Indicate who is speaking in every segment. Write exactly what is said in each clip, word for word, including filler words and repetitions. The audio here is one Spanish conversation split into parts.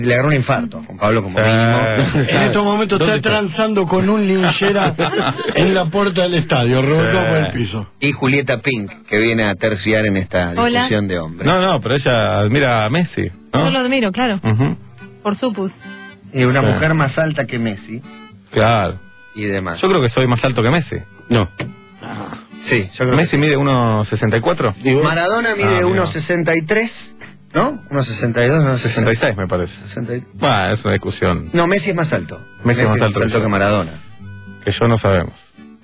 Speaker 1: Le agarró un infarto a Juan Pablo como
Speaker 2: Sí.
Speaker 1: mínimo.
Speaker 3: En estos momentos está
Speaker 2: ¿Dónde está?
Speaker 3: transando con un linchera en la puerta del estadio, rebotado
Speaker 2: Sí.
Speaker 3: por el piso.
Speaker 1: Y Julieta Pink, que viene a terciar en esta
Speaker 4: Hola.
Speaker 1: discusión de hombres.
Speaker 2: No, no, pero ella admira a Messi, ¿no?
Speaker 4: Yo lo admiro, claro.
Speaker 2: Ujú.
Speaker 4: Por supus.
Speaker 1: Y una
Speaker 2: Sí.
Speaker 1: mujer más alta que Messi
Speaker 2: Claro.
Speaker 1: y demás.
Speaker 2: Yo creo que soy más alto que Messi.
Speaker 5: No.
Speaker 1: Sí, yo creo
Speaker 2: Messi
Speaker 1: que
Speaker 2: mide uno sesenta y cuatro.
Speaker 5: Y vos-
Speaker 1: Maradona mide
Speaker 2: Ah, mira.
Speaker 1: uno sesenta y tres, ¿no? uno sesenta y dos, uno
Speaker 2: sesenta y seis me parece.
Speaker 1: sesenta y-
Speaker 2: Bueno, es una discusión
Speaker 1: No, Messi es más alto.
Speaker 2: Messi es más alto que yo.
Speaker 1: que Maradona.
Speaker 2: que yo no sabemos.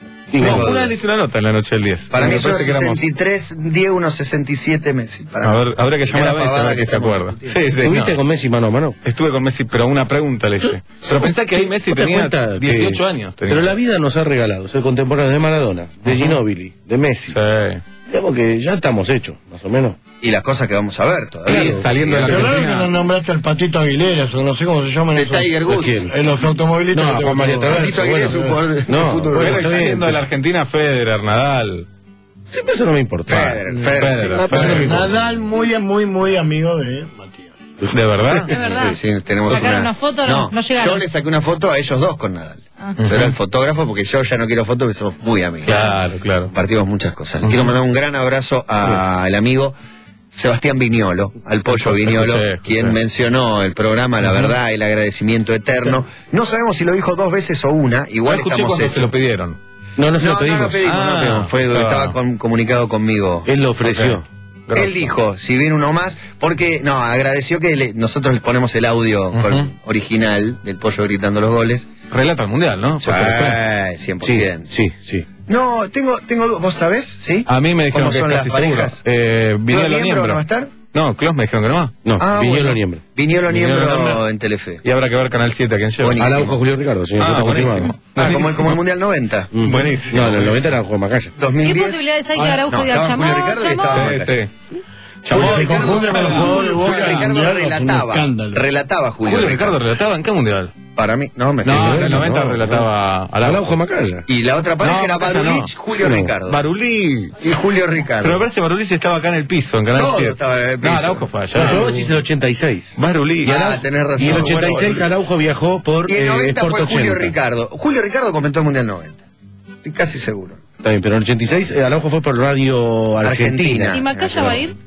Speaker 5: y
Speaker 2: No,
Speaker 5: vos-
Speaker 2: una vez le hice una nota en la noche del diez.
Speaker 1: Para
Speaker 2: Me
Speaker 1: mí es uno
Speaker 2: parece que éramos-
Speaker 1: sesenta y tres, Diego uno sesenta y siete Messi. Para
Speaker 2: A
Speaker 1: mí.
Speaker 2: ver, habría que llamar
Speaker 1: Era
Speaker 2: a Messi a
Speaker 1: pavada
Speaker 2: ver
Speaker 1: que
Speaker 2: qué se
Speaker 1: estamos
Speaker 2: acuerda.
Speaker 1: discutiendo.
Speaker 2: Sí, sí.
Speaker 5: ¿Estuviste
Speaker 2: no.
Speaker 5: con Messi mano a mano?
Speaker 2: Estuve con Messi, pero una pregunta le hice. Pero pensá que ahí Messi
Speaker 5: ¿Vos te das
Speaker 2: tenía
Speaker 5: cuenta que-
Speaker 2: dieciocho años. Tenía.
Speaker 5: Pero la vida nos ha regalado ser contemporáneos de Maradona, de Ginóbili, de Messi.
Speaker 2: Sí.
Speaker 5: Digamos que ya estamos hechos, más o menos.
Speaker 1: Y las cosas que vamos a ver todavía.
Speaker 2: Y saliendo de la
Speaker 3: Pero claro que
Speaker 2: Argentina.
Speaker 3: no nombraste al Patito Aguilera, o no sé cómo se llaman
Speaker 1: De
Speaker 3: esos.
Speaker 1: Tiger Woods.
Speaker 5: ¿Quién?
Speaker 3: En los automovilistas.
Speaker 5: No,
Speaker 3: que te
Speaker 5: Juan María
Speaker 3: gustan.
Speaker 5: Tavares.
Speaker 1: Tito Aguilera es un
Speaker 5: Bueno,
Speaker 1: jugador de
Speaker 5: no,
Speaker 1: fútbol.
Speaker 5: bueno,
Speaker 2: Pero
Speaker 5: está bien,
Speaker 2: saliendo de la
Speaker 5: pero-
Speaker 2: Argentina, Federer, Nadal.
Speaker 5: Siempre eso no me importa.
Speaker 1: Federer, Federer, sí.
Speaker 2: Federer,
Speaker 5: Ah, pero eso no me
Speaker 2: Federer.
Speaker 5: importa.
Speaker 3: Nadal muy, muy, muy amigo de Matías.
Speaker 2: ¿De verdad?
Speaker 4: Es verdad.
Speaker 1: Sí, sí, tenemos
Speaker 4: ¿Sacaron una foto? No, no llegaron.
Speaker 1: Yo le saqué una foto a ellos dos con Nadal.
Speaker 4: Ah.
Speaker 1: Yo era el fotógrafo porque yo ya no quiero fotos porque somos muy amigos.
Speaker 2: Claro, claro.
Speaker 1: Compartimos muchas cosas. Le quiero mandar un gran abrazo al amigo Sebastián Viñolo, al Pollo Viñolo,
Speaker 2: Escuché, escuché.
Speaker 1: quien mencionó el programa La Verdad, el agradecimiento eterno. No sabemos si lo dijo dos veces o una,
Speaker 2: No
Speaker 1: igual
Speaker 2: escuché
Speaker 1: estamos
Speaker 2: cuando
Speaker 1: hechos.
Speaker 2: se lo pidieron.
Speaker 5: No, no se
Speaker 1: No,
Speaker 5: lo
Speaker 1: no
Speaker 5: pedimos.
Speaker 1: lo pedimos,
Speaker 2: Ah,
Speaker 1: no pedimos. Fue,
Speaker 2: claro.
Speaker 1: estaba con- comunicado conmigo.
Speaker 5: Él lo ofreció.
Speaker 2: Ok. Grosso.
Speaker 1: Él dijo, si viene uno más, porque, no, agradeció que le- nosotros le ponemos el audio con-
Speaker 2: Ujú.
Speaker 1: original del Pollo gritando los goles.
Speaker 2: Relata el mundial, ¿no? Fue Telefe.
Speaker 1: Sí, cien por
Speaker 5: Sí,
Speaker 1: ciento.
Speaker 5: sí, sí.
Speaker 1: No, tengo, tengo, ¿vos sabés? ¿Sí?
Speaker 2: A mí me dijeron
Speaker 1: ¿Cómo
Speaker 2: que es
Speaker 1: son
Speaker 2: casi
Speaker 1: las
Speaker 2: seguro.
Speaker 1: parejas?
Speaker 2: Eh,
Speaker 1: ¿Los
Speaker 2: Viñolo
Speaker 1: miembros
Speaker 2: Niembro.
Speaker 1: no va a estar?
Speaker 2: No, Clos me dijeron que no va.
Speaker 5: No,
Speaker 1: Ah,
Speaker 5: Viñolo
Speaker 1: bueno.
Speaker 5: Niembro.
Speaker 1: Viñolo
Speaker 2: Viñolo
Speaker 1: Niembro
Speaker 2: Niembro.
Speaker 1: en Telefe.
Speaker 2: Y habrá que ver Canal siete a quién lleva.
Speaker 1: Buenísimo.
Speaker 5: Araujo Julio Ricardo, señor.
Speaker 2: Ah,
Speaker 5: está
Speaker 2: buenísimo.
Speaker 5: confirmado.
Speaker 1: Ah, como, el- como el Mundial noventa.
Speaker 5: Mm.
Speaker 2: Buenísimo.
Speaker 5: No, en el noventa era Juan Macaya.
Speaker 4: ¿Qué
Speaker 1: dos mil diez.
Speaker 4: posibilidades hay que
Speaker 3: Ah,
Speaker 4: Araujo
Speaker 1: no,
Speaker 4: diga
Speaker 1: estaba Julio
Speaker 4: chamó,
Speaker 1: Ricardo y
Speaker 4: chamó?
Speaker 1: estaba-
Speaker 2: Sí, sí.
Speaker 1: Julio
Speaker 2: Chamó.
Speaker 3: Ricardo confunde con los jugadores de Boca
Speaker 1: Julio
Speaker 3: en el
Speaker 1: Ricardo
Speaker 3: Mundial, es un
Speaker 1: relataba.
Speaker 3: escándalo.
Speaker 1: Relataba Julio,
Speaker 2: Julio Ricardo relataba en qué mundial?
Speaker 1: Para mí, no, me
Speaker 2: No, en
Speaker 1: estoy-
Speaker 2: el noventa
Speaker 5: no,
Speaker 2: relataba a
Speaker 5: Araujo Macaya.
Speaker 1: Y la otra pareja
Speaker 2: No,
Speaker 1: era
Speaker 2: Macaya
Speaker 1: Barulich,
Speaker 2: no.
Speaker 1: Julio
Speaker 5: No.
Speaker 1: Ricardo.
Speaker 2: Barulí.
Speaker 1: Y Julio Ricardo.
Speaker 2: Pero me parece que Barulí estaba acá en el piso, en Canal
Speaker 1: Todo
Speaker 2: siete.
Speaker 1: estaba en el
Speaker 2: No,
Speaker 1: piso.
Speaker 2: Araujo fue
Speaker 5: Pero
Speaker 2: allá.
Speaker 5: vos decís el ochenta y seis.
Speaker 2: Barulí.
Speaker 1: Ah,
Speaker 5: Araujo-
Speaker 1: tenés razón.
Speaker 5: Y el ochenta y seis
Speaker 1: Bueno,
Speaker 5: Araujo viajó por
Speaker 1: Y el
Speaker 5: eh,
Speaker 1: noventa
Speaker 5: Sport
Speaker 1: fue Julio
Speaker 5: ochenta.
Speaker 1: Ricardo. Julio Ricardo comentó el Mundial noventa. Estoy casi seguro.
Speaker 5: Está bien, pero en el ochenta y seis eh, Araujo fue por Radio Argentina.
Speaker 1: Argentina.
Speaker 4: ¿Y Macaya va a ir?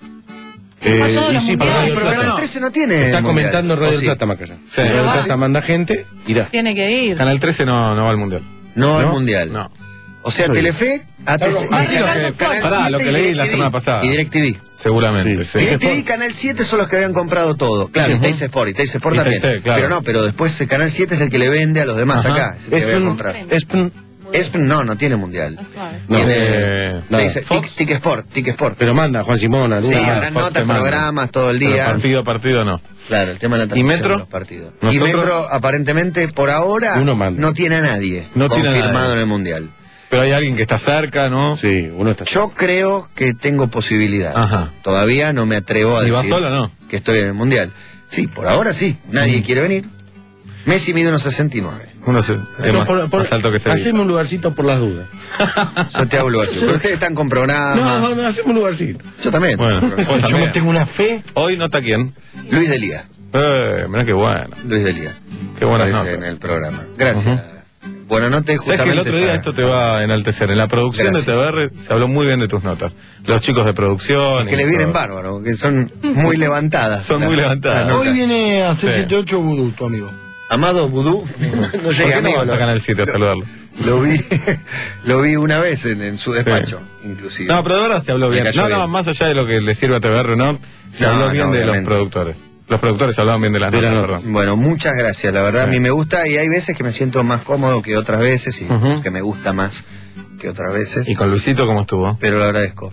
Speaker 5: Eh,
Speaker 4: pasó de
Speaker 5: y
Speaker 4: los
Speaker 5: sí, por
Speaker 4: mundiales?
Speaker 5: Radio
Speaker 1: Pero
Speaker 5: Plata.
Speaker 1: Canal trece no tiene.
Speaker 5: Está
Speaker 1: Mundial.
Speaker 5: comentando en
Speaker 1: ¿O
Speaker 5: Radio
Speaker 1: sí?
Speaker 5: Plata Macaya.
Speaker 2: Sí.
Speaker 5: Radio
Speaker 4: va.
Speaker 5: Plata manda gente, irá.
Speaker 4: Tiene que ir.
Speaker 2: Canal trece no, no va al mundial.
Speaker 1: No, al
Speaker 5: ¿No?
Speaker 1: Mundial.
Speaker 2: No.
Speaker 1: O sea,
Speaker 5: Soy-
Speaker 1: Telefe, A T C,
Speaker 4: Va a
Speaker 2: Sí, lo
Speaker 4: sacar
Speaker 2: que-
Speaker 4: los Fox.
Speaker 2: pará, lo que
Speaker 1: y
Speaker 2: leí la
Speaker 1: DirecTV.
Speaker 2: semana pasada.
Speaker 1: Y DirecTV.
Speaker 2: Seguramente,
Speaker 5: Sí.
Speaker 2: sí.
Speaker 1: DirecTV y Canal siete son los que habían comprado todo. Claro, y Teis Sport, y Teis Sport
Speaker 2: Y
Speaker 1: también.
Speaker 2: Teis, claro.
Speaker 1: Pero no, pero después el Canal siete es el que le vende a los demás
Speaker 2: Ajá.
Speaker 1: acá. Es el que
Speaker 5: Es
Speaker 1: había
Speaker 5: un,
Speaker 1: comprado.
Speaker 5: es un-
Speaker 1: Es, no, no tiene mundial.
Speaker 5: No.
Speaker 1: Tiene
Speaker 2: Eh,
Speaker 1: Teis-
Speaker 5: nada.
Speaker 1: Tic, Tic Sport, Tic Sport.
Speaker 5: pero manda Juan Simón,
Speaker 1: Sí,
Speaker 5: alguna.
Speaker 1: habrán
Speaker 2: Fox
Speaker 1: notas,
Speaker 2: te manda.
Speaker 1: programas todo el
Speaker 2: Pero
Speaker 1: día.
Speaker 2: partido a partido no.
Speaker 1: Claro, el tema de la
Speaker 2: ¿Y
Speaker 1: transmisión
Speaker 2: Metro?
Speaker 1: de los partidos. Y
Speaker 2: ¿Nosotros?
Speaker 1: Metro, aparentemente, por ahora,
Speaker 5: Uno manda.
Speaker 1: no tiene a nadie
Speaker 2: No tiene a
Speaker 1: confirmado
Speaker 2: nadie.
Speaker 1: en el mundial.
Speaker 2: Pero hay alguien que está cerca, ¿no?
Speaker 5: Sí, uno está.
Speaker 1: Yo creo que tengo posibilidades.
Speaker 2: Ajá.
Speaker 1: Todavía no me atrevo a
Speaker 2: ¿Y vas
Speaker 1: decir
Speaker 2: solo o no?
Speaker 1: que estoy en el mundial. Sí, por ahora sí. Nadie quiere venir. Messi mide unos sesenta y nueve.
Speaker 2: Uno se, es
Speaker 5: Pero
Speaker 2: más,
Speaker 5: por- por-
Speaker 2: más alto que se
Speaker 5: haceme un lugarcito por las dudas.
Speaker 1: Yo te hablo así. Pero ustedes están con programas.
Speaker 5: No, no, haceme un lugarcito.
Speaker 1: Yo también.
Speaker 2: Bueno, vos
Speaker 3: Yo
Speaker 2: también.
Speaker 3: tengo una fe.
Speaker 2: Hoy nota quién.
Speaker 1: Luis Delía.
Speaker 2: Eh, mirá qué bueno.
Speaker 1: Luis Delía.
Speaker 2: Qué buenas
Speaker 1: Aparece
Speaker 2: notas.
Speaker 1: en el programa. Gracias. Buenas noches,
Speaker 2: Sabes
Speaker 1: justamente.
Speaker 2: que el otro día
Speaker 1: para-
Speaker 2: esto te va a enaltecer. En la producción
Speaker 1: Gracias.
Speaker 2: de T V R se habló muy bien de tus notas. Los chicos de producción.
Speaker 1: Que
Speaker 2: y
Speaker 1: les vienen
Speaker 2: todo.
Speaker 1: bárbaros, que son muy levantadas.
Speaker 2: Son
Speaker 1: las-
Speaker 2: muy levantadas.
Speaker 1: las notas.
Speaker 3: Hoy viene a
Speaker 2: Sí.
Speaker 3: C setenta y ocho Vudú, tu amigo.
Speaker 1: Amado Vudú. No
Speaker 2: ¿Por
Speaker 1: llega
Speaker 2: qué no
Speaker 1: amigo,
Speaker 2: vas a
Speaker 1: lo-
Speaker 2: Canal siete a saludarlo?
Speaker 1: Lo vi, lo vi una vez en, en su despacho, inclusive.
Speaker 2: No, pero de verdad se habló
Speaker 1: Me
Speaker 2: bien.
Speaker 1: cayó
Speaker 2: No, no,
Speaker 1: bien.
Speaker 2: más allá de lo que le sirve a T V R, ¿no? Se
Speaker 1: No,
Speaker 2: habló
Speaker 1: no,
Speaker 2: bien de los
Speaker 1: obviamente.
Speaker 2: productores. Los productores hablaban bien de las
Speaker 5: De
Speaker 2: notas,
Speaker 5: las
Speaker 2: perdón.
Speaker 5: notas.
Speaker 1: Bueno, muchas gracias, la verdad,
Speaker 2: Sí.
Speaker 1: a mí me gusta y hay veces que me siento más cómodo que otras veces y
Speaker 2: Ujú.
Speaker 1: que me gusta más que otras veces,
Speaker 2: ¿Y con Luisito cómo estuvo?
Speaker 1: pero lo agradezco.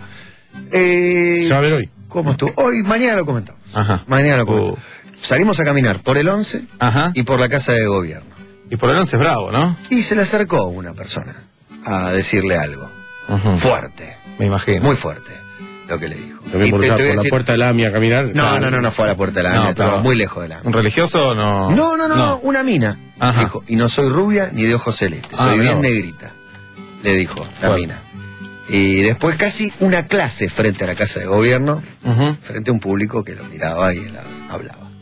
Speaker 1: Eh,
Speaker 5: Se va a ver hoy.
Speaker 1: ¿Cómo estuvo? Hoy, mañana lo comentamos.
Speaker 2: Ajá.
Speaker 1: Mañana lo comentamos.
Speaker 2: Uh.
Speaker 1: Salimos a caminar por el once
Speaker 2: Ajá.
Speaker 1: y por la casa de gobierno.
Speaker 2: Y por el once es bravo, ¿no?
Speaker 1: Y se le acercó una persona a decirle algo.
Speaker 2: Ujú.
Speaker 1: Fuerte,
Speaker 2: Me imagino.
Speaker 1: muy fuerte, lo que le dijo.
Speaker 5: Lo ven
Speaker 1: Y
Speaker 5: por,
Speaker 1: te-
Speaker 5: la-
Speaker 1: te voy a
Speaker 5: por la
Speaker 1: decir-
Speaker 5: puerta de la AMIA a caminar.
Speaker 1: No, no, no, no fue a la puerta de la
Speaker 2: No,
Speaker 1: AMIA, estaba
Speaker 2: pero-
Speaker 1: muy lejos de la AMIA.
Speaker 2: ¿Un religioso o no?
Speaker 1: No, no, no, no, una mina.
Speaker 2: Ajá.
Speaker 1: Dijo, y no soy rubia ni de ojos celestes,
Speaker 2: Ah,
Speaker 1: soy
Speaker 2: mirá
Speaker 1: bien
Speaker 2: vos.
Speaker 1: negrita. Le dijo la
Speaker 2: Fuerte.
Speaker 1: mina. Y después casi una clase frente a la casa de gobierno,
Speaker 2: Ujú.
Speaker 1: frente a un público que lo miraba y él hablaba.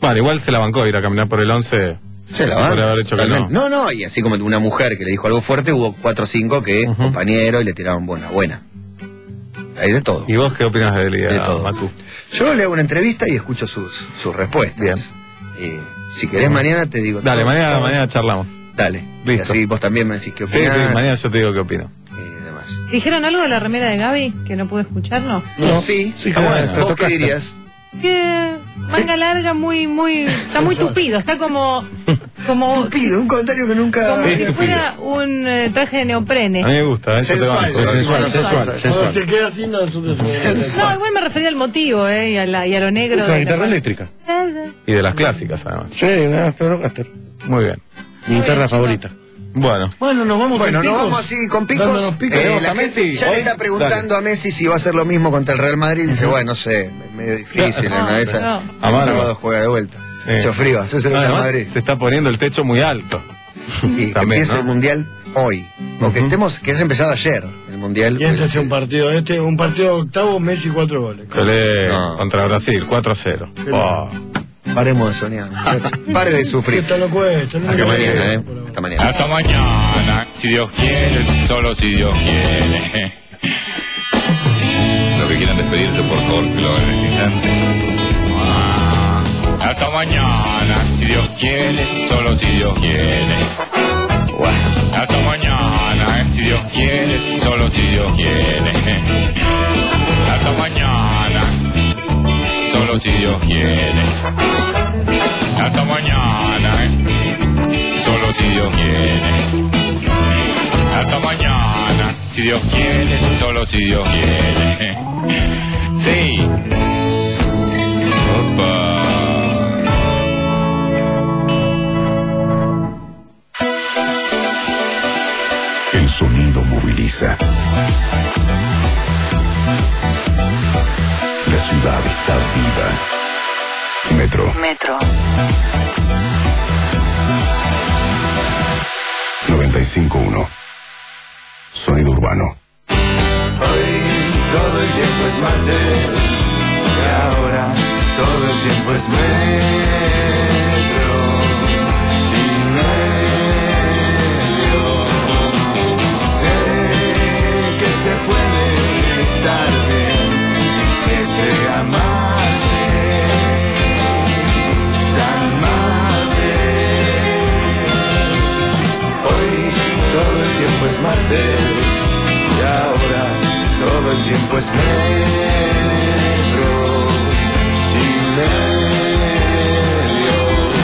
Speaker 2: Bueno, igual se la bancó ir a caminar por el once.
Speaker 1: Se la van.
Speaker 2: Por haber hecho que no.
Speaker 1: No, no, y así como una mujer que le dijo algo fuerte, hubo cuatro o cinco que, uh-huh. compañeros, y le tiraron buena, buena. Hay de todo.
Speaker 2: ¿Y vos qué opinas de Elia,
Speaker 1: de todo.
Speaker 2: Matú?
Speaker 1: Yo le hago una entrevista y escucho sus, sus respuestas.
Speaker 2: Bien.
Speaker 1: Y si querés uh-huh. mañana te digo.
Speaker 2: Dale,
Speaker 1: todo,
Speaker 2: mañana,
Speaker 1: todo.
Speaker 2: mañana charlamos.
Speaker 1: Dale.
Speaker 2: Listo.
Speaker 1: Y así vos también me decís qué
Speaker 2: Sí,
Speaker 1: opinás.
Speaker 2: sí, mañana yo te digo qué opino.
Speaker 1: Y demás.
Speaker 4: ¿Dijeron algo de la remera de Gaby que no pude escucharlo?
Speaker 1: No, sí,
Speaker 2: sí, está bueno.
Speaker 1: ¿Vos qué dirías?
Speaker 4: Que manga larga, muy, muy, está muy tupido, está como, como,
Speaker 1: Tupido, un comentario que nunca...
Speaker 4: como
Speaker 2: Es
Speaker 4: si
Speaker 2: tupido.
Speaker 4: fuera un eh, traje de neoprene.
Speaker 2: A mí me gusta, eso
Speaker 1: Sensual,
Speaker 2: te banco.
Speaker 5: Sensual,
Speaker 1: sensual,
Speaker 5: sensual, sensual.
Speaker 3: Cuando te queda así, no, eso te
Speaker 4: No, igual me refería al motivo, eh, y a, la, y a lo negro.
Speaker 5: Es una
Speaker 4: de
Speaker 5: guitarra
Speaker 4: la-
Speaker 5: eléctrica.
Speaker 2: Y de las clásicas, además.
Speaker 5: Sí, una Stratocaster.
Speaker 2: Muy bien.
Speaker 5: Mi guitarra
Speaker 4: bien,
Speaker 5: favorita.
Speaker 2: Bueno.
Speaker 3: Bueno, nos vamos
Speaker 1: Bueno,
Speaker 3: con
Speaker 1: nos
Speaker 3: picos.
Speaker 1: vamos así con picos.
Speaker 3: Dándonos picos.
Speaker 1: Eh,
Speaker 2: Tenemos
Speaker 1: la
Speaker 2: a
Speaker 1: gente
Speaker 2: Messi
Speaker 1: ya
Speaker 2: hoy.
Speaker 1: le está preguntando a Messi si va a hacer lo mismo contra el Real Madrid. Dice, bueno, no sé, es medio difícil en
Speaker 4: No,
Speaker 1: una de esas.
Speaker 4: no.
Speaker 1: El
Speaker 2: Amargo.
Speaker 1: sábado juega de vuelta.
Speaker 2: Sí.
Speaker 1: Mucho frío, haces el Real
Speaker 2: Además,
Speaker 1: Madrid.
Speaker 2: se está poniendo el techo muy alto.
Speaker 1: Y
Speaker 2: También,
Speaker 1: empieza
Speaker 2: ¿no?
Speaker 1: el Mundial hoy. Porque
Speaker 2: Ujú.
Speaker 1: estemos, que haya empezado ayer, el Mundial.
Speaker 3: Y este es un partido, este un partido octavo, Messi cuatro goles.
Speaker 2: Pelé
Speaker 1: No.
Speaker 2: contra Brasil, cuatro a cero. Oh.
Speaker 1: Paremos de soñar, muchachos. Pare de sufrir.
Speaker 3: Esto lo cuesta. no
Speaker 1: Hasta
Speaker 3: lo
Speaker 1: mañana,
Speaker 3: cuesta.
Speaker 1: eh. Hasta mañana.
Speaker 6: Hasta mañana, si Dios quiere, solo si Dios quiere. Los que quieran despedirse, por favor, que lo hagan en este instante. Ah, hasta mañana, si Dios quiere, solo si Dios quiere. Hasta mañana, si Dios quiere, solo si Dios quiere. Hasta mañana, solo si Dios quiere. Hasta mañana, solo si Dios quiere. Hasta mañana, si Dios quiere, solo si Dios quiere. Sí. Opa.
Speaker 7: El sonido moviliza. La ciudad está viva. Metro
Speaker 8: Metro.
Speaker 7: noventa y cinco punto uno. Sonido urbano.
Speaker 9: Hoy todo el tiempo es martes y ahora todo el tiempo es metro y medio. Sé que se puede estar bien, que sea martes, tan martes. Hoy todo el tiempo es martes. Y ahora todo el tiempo es metro y medio.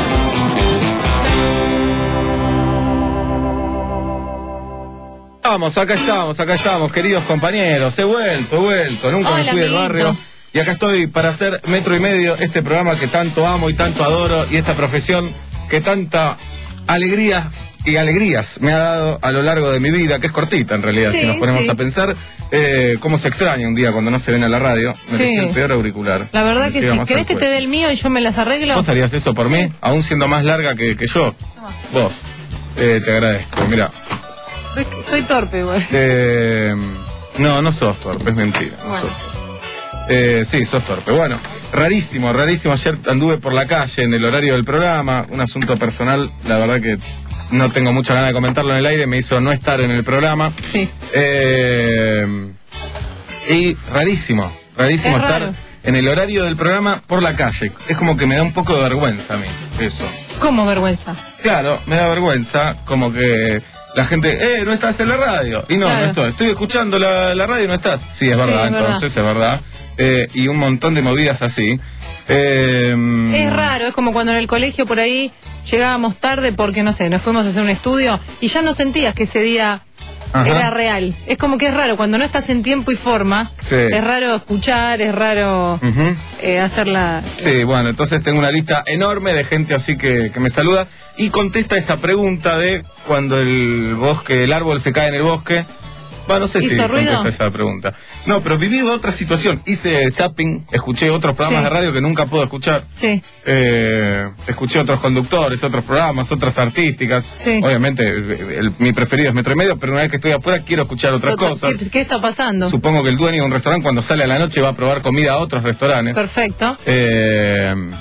Speaker 2: Vamos, acá estamos, acá estamos, queridos compañeros. He vuelto, he vuelto. Nunca
Speaker 4: Hola,
Speaker 2: me fui del
Speaker 4: amiguito.
Speaker 2: barrio. Y acá estoy para hacer Metro y Medio, este programa que tanto amo y tanto adoro, y esta profesión que tanta alegría y alegrías me ha dado a lo largo de mi vida, que es cortita en realidad,
Speaker 4: Sí,
Speaker 2: si nos ponemos
Speaker 4: sí.
Speaker 2: a pensar eh, cómo se extraña un día cuando no se ven a la radio. Me
Speaker 4: Sí.
Speaker 2: dejé el peor auricular.
Speaker 4: La verdad que
Speaker 2: Llega
Speaker 4: si
Speaker 2: más
Speaker 4: querés
Speaker 2: al
Speaker 4: que te
Speaker 2: cuello.
Speaker 4: dé el mío y yo me las arreglo.
Speaker 2: ¿Vos harías eso por mí? Aún siendo más larga que, que yo. Vos. Eh, te agradezco. Mira.
Speaker 4: Soy, soy torpe, güey.
Speaker 2: Eh, no, no sos torpe, es mentira. No
Speaker 4: Bueno.
Speaker 2: sos torpe. Eh, sí, sos torpe. Bueno, rarísimo, rarísimo. Ayer anduve por la calle en el horario del programa, un asunto personal, la verdad que no tengo mucha ganas de comentarlo en el aire, me hizo no estar en el programa.
Speaker 4: Sí.
Speaker 2: Eh, y rarísimo, rarísimo
Speaker 4: Es
Speaker 2: estar
Speaker 4: raro.
Speaker 2: en el horario del programa por la calle. Es como que me da un poco de vergüenza a mí, eso.
Speaker 4: ¿Cómo vergüenza?
Speaker 2: Claro, me da vergüenza, como que la gente, eh, no estás en la radio. Y no,
Speaker 4: Claro.
Speaker 2: no estoy. Estoy escuchando la, la radio y no estás. Sí, es verdad,
Speaker 4: es verdad.
Speaker 2: entonces es verdad. Eh, y un montón de movidas así. Eh,
Speaker 4: Es raro, es como cuando en el colegio por ahí llegábamos tarde porque, no sé, nos fuimos a hacer un estudio y ya no sentías que ese día
Speaker 2: Ajá.
Speaker 4: era real. Es como que es raro, cuando no estás en tiempo y forma,
Speaker 2: Sí.
Speaker 4: es raro escuchar, es raro
Speaker 2: Ujú.
Speaker 4: eh, hacerla...
Speaker 2: Sí, bueno, entonces tengo una lista enorme de gente así que, que me saluda y contesta esa pregunta de cuando el bosque, el árbol se cae en el bosque. Bueno, no sé si
Speaker 4: ¿Hizo ruido?
Speaker 2: contesta esa pregunta. No, pero viví otra situación. Hice zapping, escuché otros programas
Speaker 4: Sí.
Speaker 2: de radio que nunca puedo escuchar.
Speaker 4: Sí,
Speaker 2: Eh, escuché otros conductores, otros programas, otras artísticas.
Speaker 4: Sí.
Speaker 2: Obviamente, el- el- mi preferido es Metro y Medio, pero una vez que estoy afuera quiero escuchar otras cosas.
Speaker 4: ¿Qué, qué está pasando?
Speaker 2: Supongo que el dueño de un restaurante cuando sale a la noche va a probar comida a otros restaurantes.
Speaker 4: Perfecto.
Speaker 2: Eh,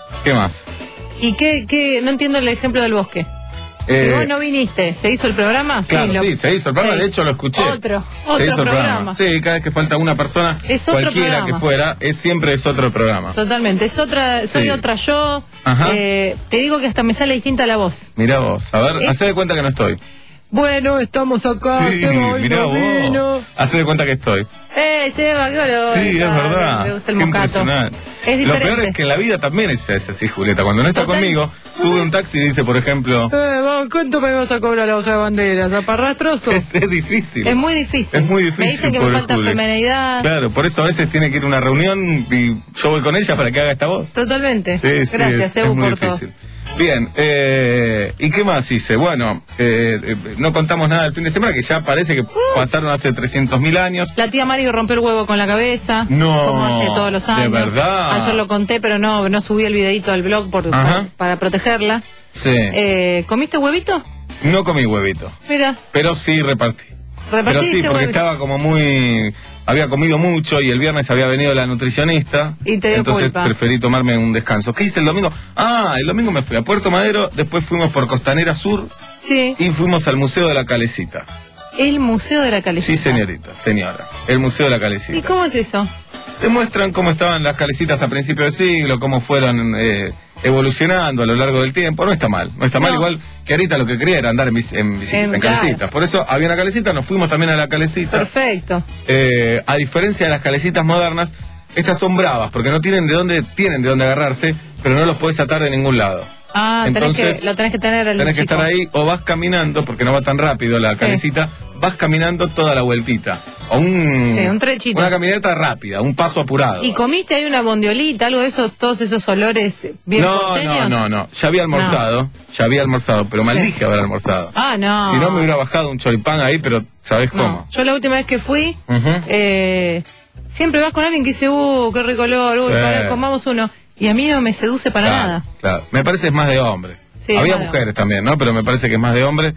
Speaker 2: ¿Qué más?
Speaker 4: ¿Y qué, qué? No entiendo el ejemplo del bosque.
Speaker 2: Eh,
Speaker 4: si vos no viniste, ¿se hizo el programa?
Speaker 2: Claro,
Speaker 4: lo-
Speaker 2: sí, se hizo el programa,
Speaker 4: Sí.
Speaker 2: de hecho lo escuché.
Speaker 4: Otro,
Speaker 2: se
Speaker 4: otro
Speaker 2: hizo el
Speaker 4: programa.
Speaker 2: Sí, cada vez que falta una persona,
Speaker 4: Es otro
Speaker 2: cualquiera
Speaker 4: programa.
Speaker 2: que fuera, es siempre es otro programa.
Speaker 4: Totalmente, es otra, soy
Speaker 2: Sí.
Speaker 4: otra yo.
Speaker 2: Ajá.
Speaker 4: Eh, te digo que hasta me sale distinta la voz.
Speaker 2: Mirá vos, a ver,
Speaker 4: Es-
Speaker 2: hacé de cuenta que no estoy.
Speaker 4: Bueno, estamos acá,
Speaker 2: Sí,
Speaker 4: Seba, hoy
Speaker 2: mirá
Speaker 4: no vino.
Speaker 2: vos, hacé de cuenta que estoy.
Speaker 4: Eh, Seba, qué olor.
Speaker 2: Sí, es
Speaker 4: Ah,
Speaker 2: verdad.
Speaker 4: Me gusta el
Speaker 2: Qué
Speaker 4: mocato.
Speaker 2: impresionante.
Speaker 4: Es
Speaker 2: Lo
Speaker 4: diferente.
Speaker 2: peor es que en la vida también es, es así, Julieta. Cuando no está
Speaker 4: Total.
Speaker 2: conmigo, sube un taxi y dice, por ejemplo,
Speaker 4: Eh, vamos, ¿cuánto me vas a cobrar la hoja de bandera? ¿Zaparrastroso?
Speaker 2: es, es difícil.
Speaker 4: Es muy difícil.
Speaker 2: Es muy difícil.
Speaker 4: Me dicen que me
Speaker 2: pobre
Speaker 4: falta
Speaker 2: Juli.
Speaker 4: feminidad.
Speaker 2: Claro, por eso a veces tiene que ir a una reunión y yo voy con ella para que haga esta voz.
Speaker 4: Totalmente.
Speaker 2: Sí, sí,
Speaker 4: Gracias,
Speaker 2: es,
Speaker 4: Ebu,
Speaker 2: es muy
Speaker 4: por todo.
Speaker 2: difícil. Bien, eh, ¿y qué más hice? Bueno, eh, eh, no contamos nada del fin de semana, que ya parece que pasaron hace trescientos mil años.
Speaker 4: La tía Mari rompió el huevo con la cabeza.
Speaker 2: No,
Speaker 4: como hace todos los
Speaker 2: ¿de
Speaker 4: años.
Speaker 2: verdad?
Speaker 4: Ayer lo conté, pero no, no subí el videito al blog por,
Speaker 2: Ajá.
Speaker 4: por- para protegerla.
Speaker 2: Sí,
Speaker 4: Eh, ¿Comiste huevito?
Speaker 2: no comí huevito,
Speaker 4: Mira,
Speaker 2: pero sí repartí. Pero
Speaker 4: repartiste
Speaker 2: sí, porque
Speaker 4: huevito.
Speaker 2: estaba como muy... Había comido mucho y el viernes había venido la nutricionista.
Speaker 4: Y te dio
Speaker 2: entonces
Speaker 4: culpa.
Speaker 2: preferí tomarme un descanso. ¿Qué hice el domingo? Ah, el domingo me fui a Puerto Madero, después fuimos por Costanera Sur
Speaker 4: Sí,
Speaker 2: y fuimos al Museo de la Calecita.
Speaker 4: el Museo de la Calecita.
Speaker 2: Sí, señorita, señora. El Museo de la
Speaker 4: ¿Y
Speaker 2: Calecita.
Speaker 4: cómo es eso?
Speaker 2: Demuestran cómo estaban las calecitas a principios del siglo, cómo fueron eh, evolucionando a lo largo del tiempo. No está mal, no está mal.
Speaker 4: No.
Speaker 2: Igual que ahorita lo que quería era andar en, bici- en, bicicleta,
Speaker 4: En-
Speaker 2: en
Speaker 4: claro.
Speaker 2: calecitas. Por eso había una calecita, nos fuimos también a la calecita.
Speaker 4: Perfecto.
Speaker 2: Eh, a diferencia de las calecitas modernas, estas son bravas, porque no tienen de dónde, tienen de dónde agarrarse, pero no los podés atar de ningún lado.
Speaker 4: Ah, tenés
Speaker 2: Entonces,
Speaker 4: que, lo tenés que tener el
Speaker 2: Tenés que
Speaker 4: chico.
Speaker 2: estar ahí o vas caminando, porque no va tan rápido la
Speaker 4: Sí.
Speaker 2: calecita, vas caminando toda la vueltita. O un,
Speaker 4: Sí, un trechito.
Speaker 2: una caminata rápida, un paso apurado.
Speaker 4: ¿Y comiste ahí una bondiolita, algo de eso, todos esos olores bien
Speaker 2: No,
Speaker 4: porteños?
Speaker 2: no, no, no. Ya había almorzado, ya había almorzado, pero maldije haber almorzado.
Speaker 4: Ah, no.
Speaker 2: Si no, me hubiera bajado un choripán ahí, pero ¿sabés
Speaker 4: No.
Speaker 2: cómo?
Speaker 4: Yo la última vez que fui,
Speaker 2: Ujú.
Speaker 4: eh, siempre vas con alguien que dice, uh, qué rico olor, uy,
Speaker 2: Sí.
Speaker 4: para, comamos uno. Y a mí no me seduce para
Speaker 2: Claro,
Speaker 4: nada.
Speaker 2: claro. Me parece es más de hombre.
Speaker 4: Sí,
Speaker 2: Había
Speaker 4: más de
Speaker 2: mujeres también, ¿no? Pero me parece que es más de hombre.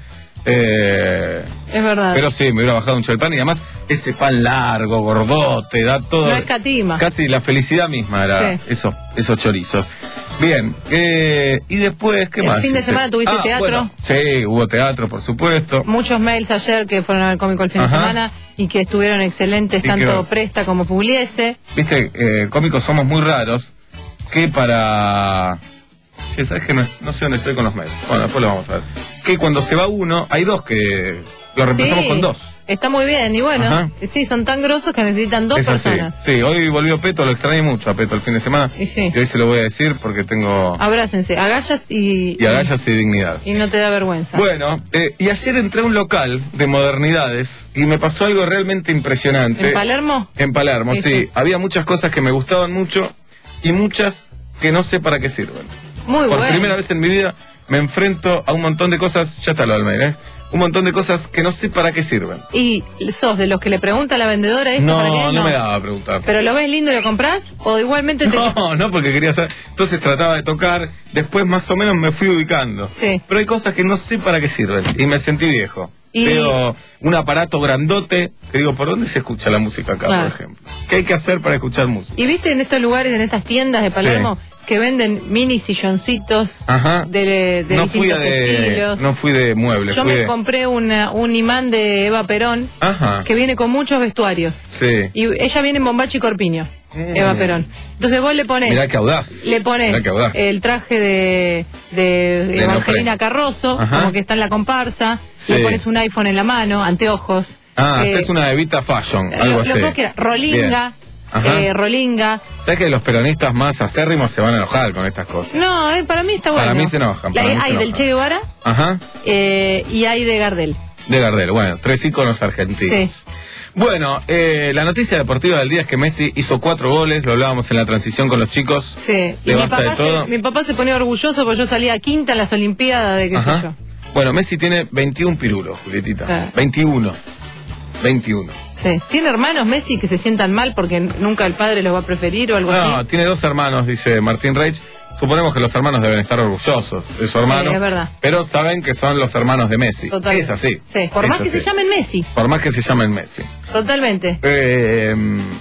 Speaker 2: Eh,
Speaker 4: Es verdad.
Speaker 2: pero sí, me hubiera bajado un choripán y además ese pan largo, gordote, da todo.
Speaker 4: No escatima.
Speaker 2: Casi la felicidad misma era
Speaker 4: Sí.
Speaker 2: esos, esos chorizos. Bien, eh, y después, ¿qué
Speaker 4: El
Speaker 2: más?
Speaker 4: fin de
Speaker 2: hice?
Speaker 4: semana tuviste
Speaker 2: Ah,
Speaker 4: teatro.
Speaker 2: bueno, sí, hubo teatro, por supuesto.
Speaker 4: Muchos mails ayer que fueron a ver cómico el fin
Speaker 2: Ajá.
Speaker 4: de semana y que estuvieron excelentes,
Speaker 2: Y
Speaker 4: tanto
Speaker 2: que-
Speaker 4: Presta como Pugliese.
Speaker 2: Viste, eh, cómicos somos muy raros que para... Che, ¿sabes que no, no sé dónde estoy con los mails? Bueno, después lo vamos a ver. Que cuando se va uno, hay dos que lo reemplazamos
Speaker 4: Sí,
Speaker 2: con dos.
Speaker 4: Está muy bien, y bueno,
Speaker 2: Ajá.
Speaker 4: sí, son tan grosos que necesitan dos
Speaker 2: Es así.
Speaker 4: personas.
Speaker 2: Sí, hoy volvió Peto, lo extrañé mucho a Peto el fin de semana.
Speaker 4: Y sí.
Speaker 2: hoy se lo voy a decir porque tengo...
Speaker 4: Abrácense, agallas y,
Speaker 2: Y agallas y dignidad.
Speaker 4: y no te da vergüenza.
Speaker 2: Bueno, eh, y ayer entré a un local de modernidades y me pasó algo realmente impresionante.
Speaker 4: ¿En Palermo?
Speaker 2: En Palermo,
Speaker 4: Sí,
Speaker 2: sí.
Speaker 4: sí.
Speaker 2: Había muchas cosas que me gustaban mucho y muchas que no sé para qué sirven.
Speaker 4: Muy
Speaker 2: Por
Speaker 4: bueno.
Speaker 2: primera vez en mi vida me enfrento a un montón de cosas, ya está lo del mail, ¿eh? Un montón de cosas que no sé para qué sirven.
Speaker 4: ¿Y sos de los que le pregunta a la vendedora esto para qué
Speaker 2: No,
Speaker 4: es?
Speaker 2: no me daba a preguntar.
Speaker 4: ¿Pero lo ves lindo y lo compras? ¿O igualmente te...
Speaker 2: No, no, porque quería saber. Entonces trataba de tocar, después más o menos me fui ubicando.
Speaker 4: Sí.
Speaker 2: Pero hay cosas que no sé para qué sirven y me sentí viejo.
Speaker 4: Y-
Speaker 2: Veo un aparato grandote que digo, ¿por dónde se escucha la música acá,
Speaker 4: Claro.
Speaker 2: por ejemplo? ¿Qué hay que hacer para escuchar música?
Speaker 4: ¿Y viste en estos lugares, en estas tiendas de Palermo, que venden mini silloncitos
Speaker 2: Ajá.
Speaker 4: de, de
Speaker 2: no fui
Speaker 4: distintos
Speaker 2: de
Speaker 4: estilos?
Speaker 2: no fui de muebles,
Speaker 4: Yo
Speaker 2: fui
Speaker 4: me
Speaker 2: de...
Speaker 4: compré una, un imán de Eva Perón
Speaker 2: Ajá.
Speaker 4: que viene con muchos vestuarios.
Speaker 2: Sí.
Speaker 4: Y ella viene en bombacho y corpiño,
Speaker 2: Mm.
Speaker 4: Eva Perón. Entonces vos le pones...
Speaker 2: Mirá qué audaz.
Speaker 4: Le pones
Speaker 2: Mirá qué audaz.
Speaker 4: el traje de, de
Speaker 2: De
Speaker 4: Evangelina
Speaker 2: neopreno.
Speaker 4: Carroso,
Speaker 2: Ajá.
Speaker 4: como que está en la comparsa,
Speaker 2: Sí.
Speaker 4: le pones un iPhone en la mano, anteojos.
Speaker 2: Ah,
Speaker 4: eh,
Speaker 2: haces una de Vita Fashion,
Speaker 4: lo-
Speaker 2: algo
Speaker 4: lo
Speaker 2: así.
Speaker 4: que vos quieras, rolinga,
Speaker 2: Bien. Ajá.
Speaker 4: eh, rolinga.
Speaker 2: ¿Sabes que los peronistas más acérrimos se van a enojar con estas cosas?
Speaker 4: No, eh, para mí está bueno.
Speaker 2: Para mí se enojan, para
Speaker 4: La-
Speaker 2: mí se
Speaker 4: hay del
Speaker 2: enojan.
Speaker 4: Che Guevara
Speaker 2: Ajá.
Speaker 4: eh, y hay de Gardel.
Speaker 2: De Gardel, bueno, tres íconos argentinos.
Speaker 4: Sí.
Speaker 2: Bueno, eh, la noticia deportiva del día es que Messi hizo cuatro goles, lo hablábamos en la transición con los chicos.
Speaker 4: Sí.
Speaker 2: Le
Speaker 4: Y mi
Speaker 2: basta de
Speaker 4: papá,
Speaker 2: todo.
Speaker 4: se, mi papá se ponía orgulloso porque yo salía quinta en las Olimpiadas de qué sé yo.
Speaker 2: Ajá. Bueno, Messi tiene veintiún pirulos, Julietita.
Speaker 4: Ah.
Speaker 2: veintiuno. veintiuno.
Speaker 4: Sí. ¿Tiene hermanos Messi que se sientan mal porque nunca el padre los va a preferir o algo
Speaker 2: No,
Speaker 4: así?
Speaker 2: tiene dos hermanos, dice Martín Reich. Suponemos que los hermanos deben estar orgullosos de su hermano.
Speaker 4: es verdad.
Speaker 2: Pero saben que son los hermanos de Messi.
Speaker 4: Total.
Speaker 2: Es así.
Speaker 4: Sí. Por
Speaker 2: Es
Speaker 4: más que
Speaker 2: así.
Speaker 4: se llamen Messi.
Speaker 2: Por más que se llamen Messi.
Speaker 4: Totalmente.
Speaker 2: Eh,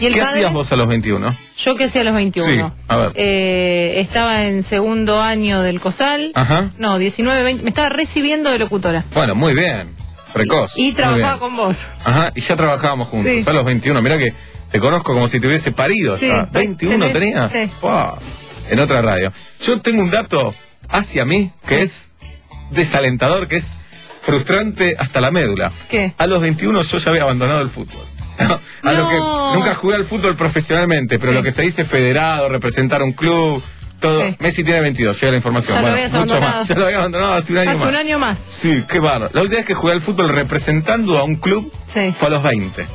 Speaker 4: ¿Y el
Speaker 2: ¿Qué
Speaker 4: padre?
Speaker 2: hacías vos a los veintiuno?
Speaker 4: Yo que hacía a los veintiuno.
Speaker 2: Sí, a ver.
Speaker 4: Eh, estaba en segundo año del COSAL.
Speaker 2: Ajá.
Speaker 4: No, diecinueve, veinte. Me estaba recibiendo de locutora.
Speaker 2: Bueno, muy bien. Precoz.
Speaker 4: Y, y
Speaker 2: muy
Speaker 4: trabajaba
Speaker 2: bien.
Speaker 4: con vos.
Speaker 2: Ajá, y ya trabajábamos juntos.
Speaker 4: Sí.
Speaker 2: A los veintiuno, mirá que te conozco como si te hubiese parido.
Speaker 4: Sí.
Speaker 2: Ya. ¿veintiuno
Speaker 4: Tenés-
Speaker 2: tenías?
Speaker 4: sí.
Speaker 2: Wow. En otra radio. Yo tengo un dato hacia mí que
Speaker 4: Sí.
Speaker 2: es desalentador, que es frustrante hasta la médula.
Speaker 4: ¿Qué?
Speaker 2: A los veintiuno yo ya había abandonado el fútbol. A lo
Speaker 4: No.
Speaker 2: que nunca jugué al fútbol profesionalmente, pero
Speaker 4: Sí.
Speaker 2: lo que se dice federado, representar un club, todo.
Speaker 4: Sí.
Speaker 2: Messi tiene veintidós, llega la información.
Speaker 4: Ya lo
Speaker 2: Bueno,
Speaker 4: habías
Speaker 2: mucho
Speaker 4: abandonado.
Speaker 2: más. Ya lo había abandonado hace un año
Speaker 4: Hace
Speaker 2: más.
Speaker 4: un año más.
Speaker 2: Sí, qué bárbaro. La última vez que jugué al fútbol representando a un club
Speaker 4: Sí.
Speaker 2: fue a los veinte.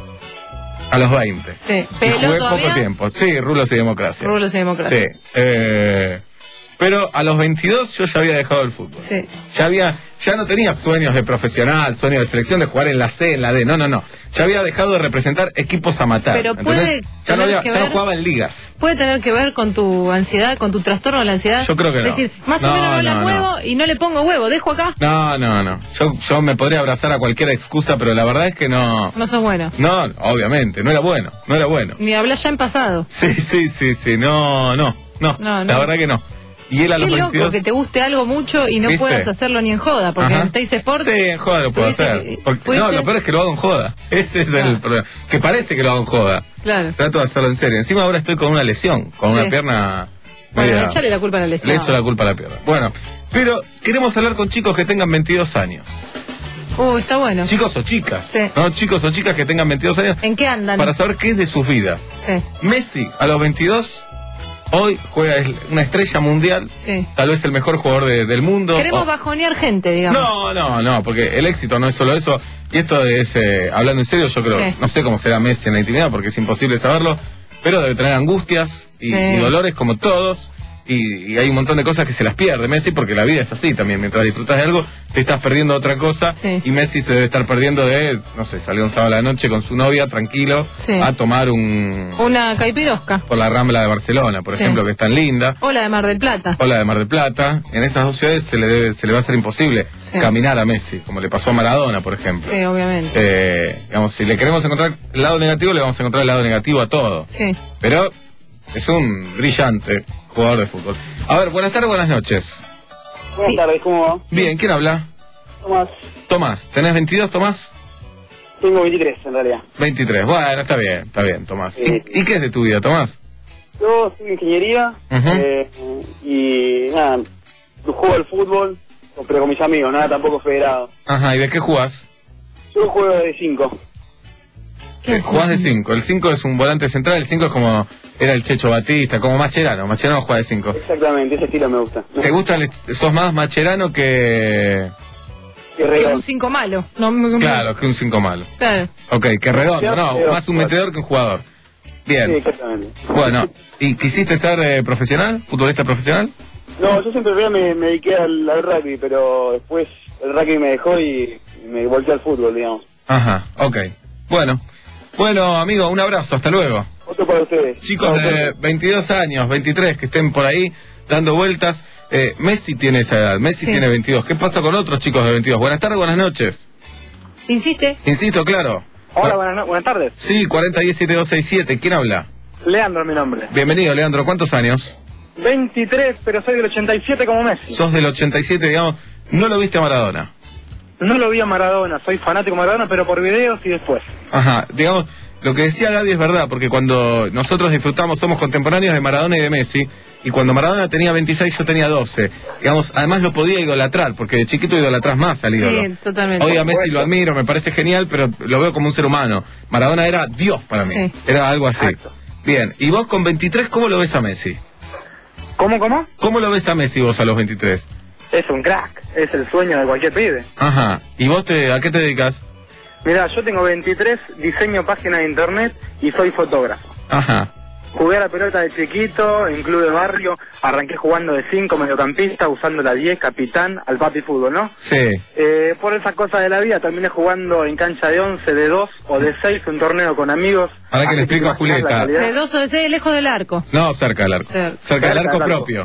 Speaker 2: A los veinte.
Speaker 4: Sí.
Speaker 2: Y
Speaker 4: ¿Peló
Speaker 2: jugué
Speaker 4: todavía?
Speaker 2: poco tiempo. Sí, rulos y democracia.
Speaker 4: Rulos y democracia.
Speaker 2: Sí. Eh, pero a los veintidós yo ya había dejado el fútbol.
Speaker 4: Sí.
Speaker 2: Ya había, ya no tenía sueños de profesional, sueños de selección, de jugar en la C, en la D. No, no, no. Ya había dejado de representar equipos amateur.
Speaker 4: Pero
Speaker 2: ¿entendés?
Speaker 4: puede
Speaker 2: ya no,
Speaker 4: tener
Speaker 2: había,
Speaker 4: que
Speaker 2: ya no
Speaker 4: ver-
Speaker 2: jugaba en ligas.
Speaker 4: ¿Puede tener que ver con tu ansiedad, con tu trastorno de la ansiedad?
Speaker 2: Yo creo que no.
Speaker 4: Es decir, más
Speaker 2: No,
Speaker 4: o menos no, la
Speaker 2: no,
Speaker 4: muevo
Speaker 2: no.
Speaker 4: y no le pongo huevo, dejo acá.
Speaker 2: No, no, no. Yo, yo me podría abrazar a cualquier excusa, pero la verdad es que no.
Speaker 4: No sos bueno.
Speaker 2: No, obviamente, no era bueno, no era bueno.
Speaker 4: Ni hablas ya en pasado.
Speaker 2: Sí, sí, sí, sí, no, no, no,
Speaker 4: No, no.
Speaker 2: la verdad que no. Y él a
Speaker 4: Qué
Speaker 2: los
Speaker 4: loco
Speaker 2: veintidós...
Speaker 4: que te guste algo mucho y no
Speaker 2: ¿Viste?
Speaker 4: puedas hacerlo ni en joda, porque
Speaker 2: Ajá.
Speaker 4: en Teis Sport...
Speaker 2: Sí, en joda lo puedo
Speaker 4: tuviste
Speaker 2: hacer.
Speaker 4: que-
Speaker 2: Porque-
Speaker 4: fuiste-
Speaker 2: no, lo peor es que lo hago en joda. Ese es
Speaker 4: Ah.
Speaker 2: el problema. Que parece que lo hago en joda.
Speaker 4: Claro.
Speaker 2: Trato de hacerlo en serio. Encima ahora estoy con una lesión, con una
Speaker 4: Sí.
Speaker 2: pierna...
Speaker 4: Bueno,
Speaker 2: media-
Speaker 4: echale la culpa a la lesión.
Speaker 2: Le echo la culpa a la pierna. Bueno, pero queremos hablar con chicos que tengan veintidós años.
Speaker 4: Uh, está bueno.
Speaker 2: Chicos o chicas.
Speaker 4: Sí.
Speaker 2: ¿No? Chicos o chicas que tengan veintidós años.
Speaker 4: ¿En qué andan?
Speaker 2: Para saber qué es de sus vidas.
Speaker 4: Sí,
Speaker 2: Messi, a los veintidós, hoy juega, es una estrella mundial.
Speaker 4: sí.
Speaker 2: Tal vez el mejor jugador de- del mundo.
Speaker 4: Queremos
Speaker 2: O-
Speaker 4: bajonear gente, digamos.
Speaker 2: No, no, no, porque el éxito no es solo eso. Y esto es, eh, hablando en serio, yo creo,
Speaker 4: Sí.
Speaker 2: no sé cómo será Messi en la intimidad, porque es imposible saberlo, pero debe tener angustias y,
Speaker 4: Sí.
Speaker 2: y dolores como todos. Y, y hay un montón de cosas que se las pierde Messi, porque la vida es así también. Mientras disfrutas de algo, te estás perdiendo otra cosa.
Speaker 4: Sí.
Speaker 2: Y Messi se debe estar perdiendo de, no sé, salió un sábado a la noche con su novia, tranquilo,
Speaker 4: Sí.
Speaker 2: a tomar un...
Speaker 4: Una caipirosca.
Speaker 2: por la Rambla de Barcelona, por
Speaker 4: Sí.
Speaker 2: ejemplo, que es tan linda.
Speaker 4: O la de Mar del Plata.
Speaker 2: O la de Mar del Plata. En esas dos ciudades se le, debe- se le va a hacer imposible
Speaker 4: Sí.
Speaker 2: caminar a Messi, como le pasó a Maradona, por ejemplo.
Speaker 4: Sí, obviamente.
Speaker 2: Eh, digamos, si le queremos encontrar el lado negativo, le vamos a encontrar el lado negativo a todo.
Speaker 4: Sí.
Speaker 2: Pero es un brillante jugador de fútbol. A ver, buenas tardes, buenas noches.
Speaker 8: Buenas tardes, ¿cómo va?
Speaker 2: Bien, ¿quién habla?
Speaker 8: Tomás,
Speaker 2: Tomás. ¿Tenés veintidós, Tomás?
Speaker 8: tengo veintitrés en realidad.
Speaker 2: veintitrés. Bueno, está bien, está bien, Tomás.
Speaker 8: Sí.
Speaker 2: ¿Y, y qué es de tu vida, Tomás?
Speaker 8: Yo soy ingeniería
Speaker 2: Ujú.
Speaker 8: eh, y nada, juego al fútbol, pero con mis amigos, nada tampoco federado.
Speaker 2: Ajá, ¿y de qué jugás?
Speaker 8: Yo juego de cinco.
Speaker 4: ¿Qué
Speaker 2: Eh,
Speaker 4: haces?
Speaker 2: jugás de cinco. El cinco es un volante central, el cinco es como era el Checho Batista, como Mascherano. Mascherano juega de cinco.
Speaker 8: Exactamente, ese estilo me gusta.
Speaker 2: ¿Te gusta? el- sos más Mascherano que...
Speaker 8: Que
Speaker 4: Que
Speaker 8: redondo.
Speaker 4: un cinco malo. No, me-
Speaker 2: Claro, que un cinco malo.
Speaker 4: Claro.
Speaker 2: Ok, que redondo, no,
Speaker 8: Metedor,
Speaker 2: más un
Speaker 8: claro.
Speaker 2: metedor que un jugador.
Speaker 8: Sí,
Speaker 2: Bien,
Speaker 8: exactamente.
Speaker 2: bueno, ¿y quisiste ser eh, profesional? ¿Futbolista profesional?
Speaker 8: No, yo siempre en realidad me, me dediqué al, al rugby, pero después el rugby me dejó y me volteé al fútbol, digamos.
Speaker 2: Ajá, ok. Bueno, bueno, amigo, un abrazo, hasta luego.
Speaker 8: Otro para ustedes.
Speaker 2: Chicos
Speaker 8: Chao,
Speaker 2: de
Speaker 8: suerte.
Speaker 2: veintidós años, veintitrés, que estén por ahí dando vueltas. Eh, Messi tiene esa edad, Messi
Speaker 4: Sí.
Speaker 2: tiene veintidós. ¿Qué pasa con otros chicos de veintidós? Buenas tardes, buenas noches.
Speaker 4: Insiste.
Speaker 2: Insisto, claro.
Speaker 8: Hola, buenas, no- buenas tardes.
Speaker 2: Sí, cuarenta diez siete dos seis siete. ¿Quién habla?
Speaker 8: Leandro es mi nombre.
Speaker 2: Bienvenido, Leandro. ¿Cuántos años?
Speaker 8: veintitrés, pero soy del ochenta y siete como Messi.
Speaker 2: Sos del ochenta y siete, digamos. No lo viste a Maradona.
Speaker 8: No lo vi a Maradona, soy fanático de Maradona, pero por videos y después.
Speaker 2: Ajá, digamos, lo que decía Gaby es verdad, porque cuando nosotros disfrutamos, somos contemporáneos de Maradona y de Messi, y cuando Maradona tenía veintiséis, yo tenía doce. Digamos, además lo podía idolatrar, porque de chiquito idolatrás más al ídolo.
Speaker 4: Sí, totalmente.
Speaker 2: Hoy a Messi lo admiro, me parece genial, pero lo veo como un ser humano. Maradona era Dios para mí,
Speaker 4: Sí.
Speaker 2: era algo así.
Speaker 8: Exacto.
Speaker 2: Bien, y vos con veintitrés, ¿cómo lo ves a Messi?
Speaker 8: ¿Cómo, cómo?
Speaker 2: ¿Cómo lo ves a Messi vos a los veintitrés?
Speaker 8: Es un crack, es el sueño de cualquier pibe.
Speaker 2: Ajá, ¿y vos te, a qué te dedicas?
Speaker 8: Mirá, yo tengo veintitrés, diseño páginas de internet y soy fotógrafo.
Speaker 2: Ajá,
Speaker 8: Jugué a la pelota de chiquito, en club de barrio, arranqué jugando de cinco, mediocampista, usando la diez, capitán, al papi fútbol, ¿no?
Speaker 2: sí.
Speaker 8: Eh, por esas cosas de la vida terminé jugando en cancha de once, de dos o de seis, un torneo con amigos.
Speaker 2: Ahora que le
Speaker 8: Así
Speaker 2: explico a
Speaker 8: imaginás la
Speaker 2: Julieta.
Speaker 8: calidad.
Speaker 4: De dos o de seis, lejos del arco.
Speaker 2: No, cerca del arco.
Speaker 4: Cerca.
Speaker 2: Cerca del
Speaker 8: Cerca
Speaker 2: arco
Speaker 8: del arco.
Speaker 2: propio.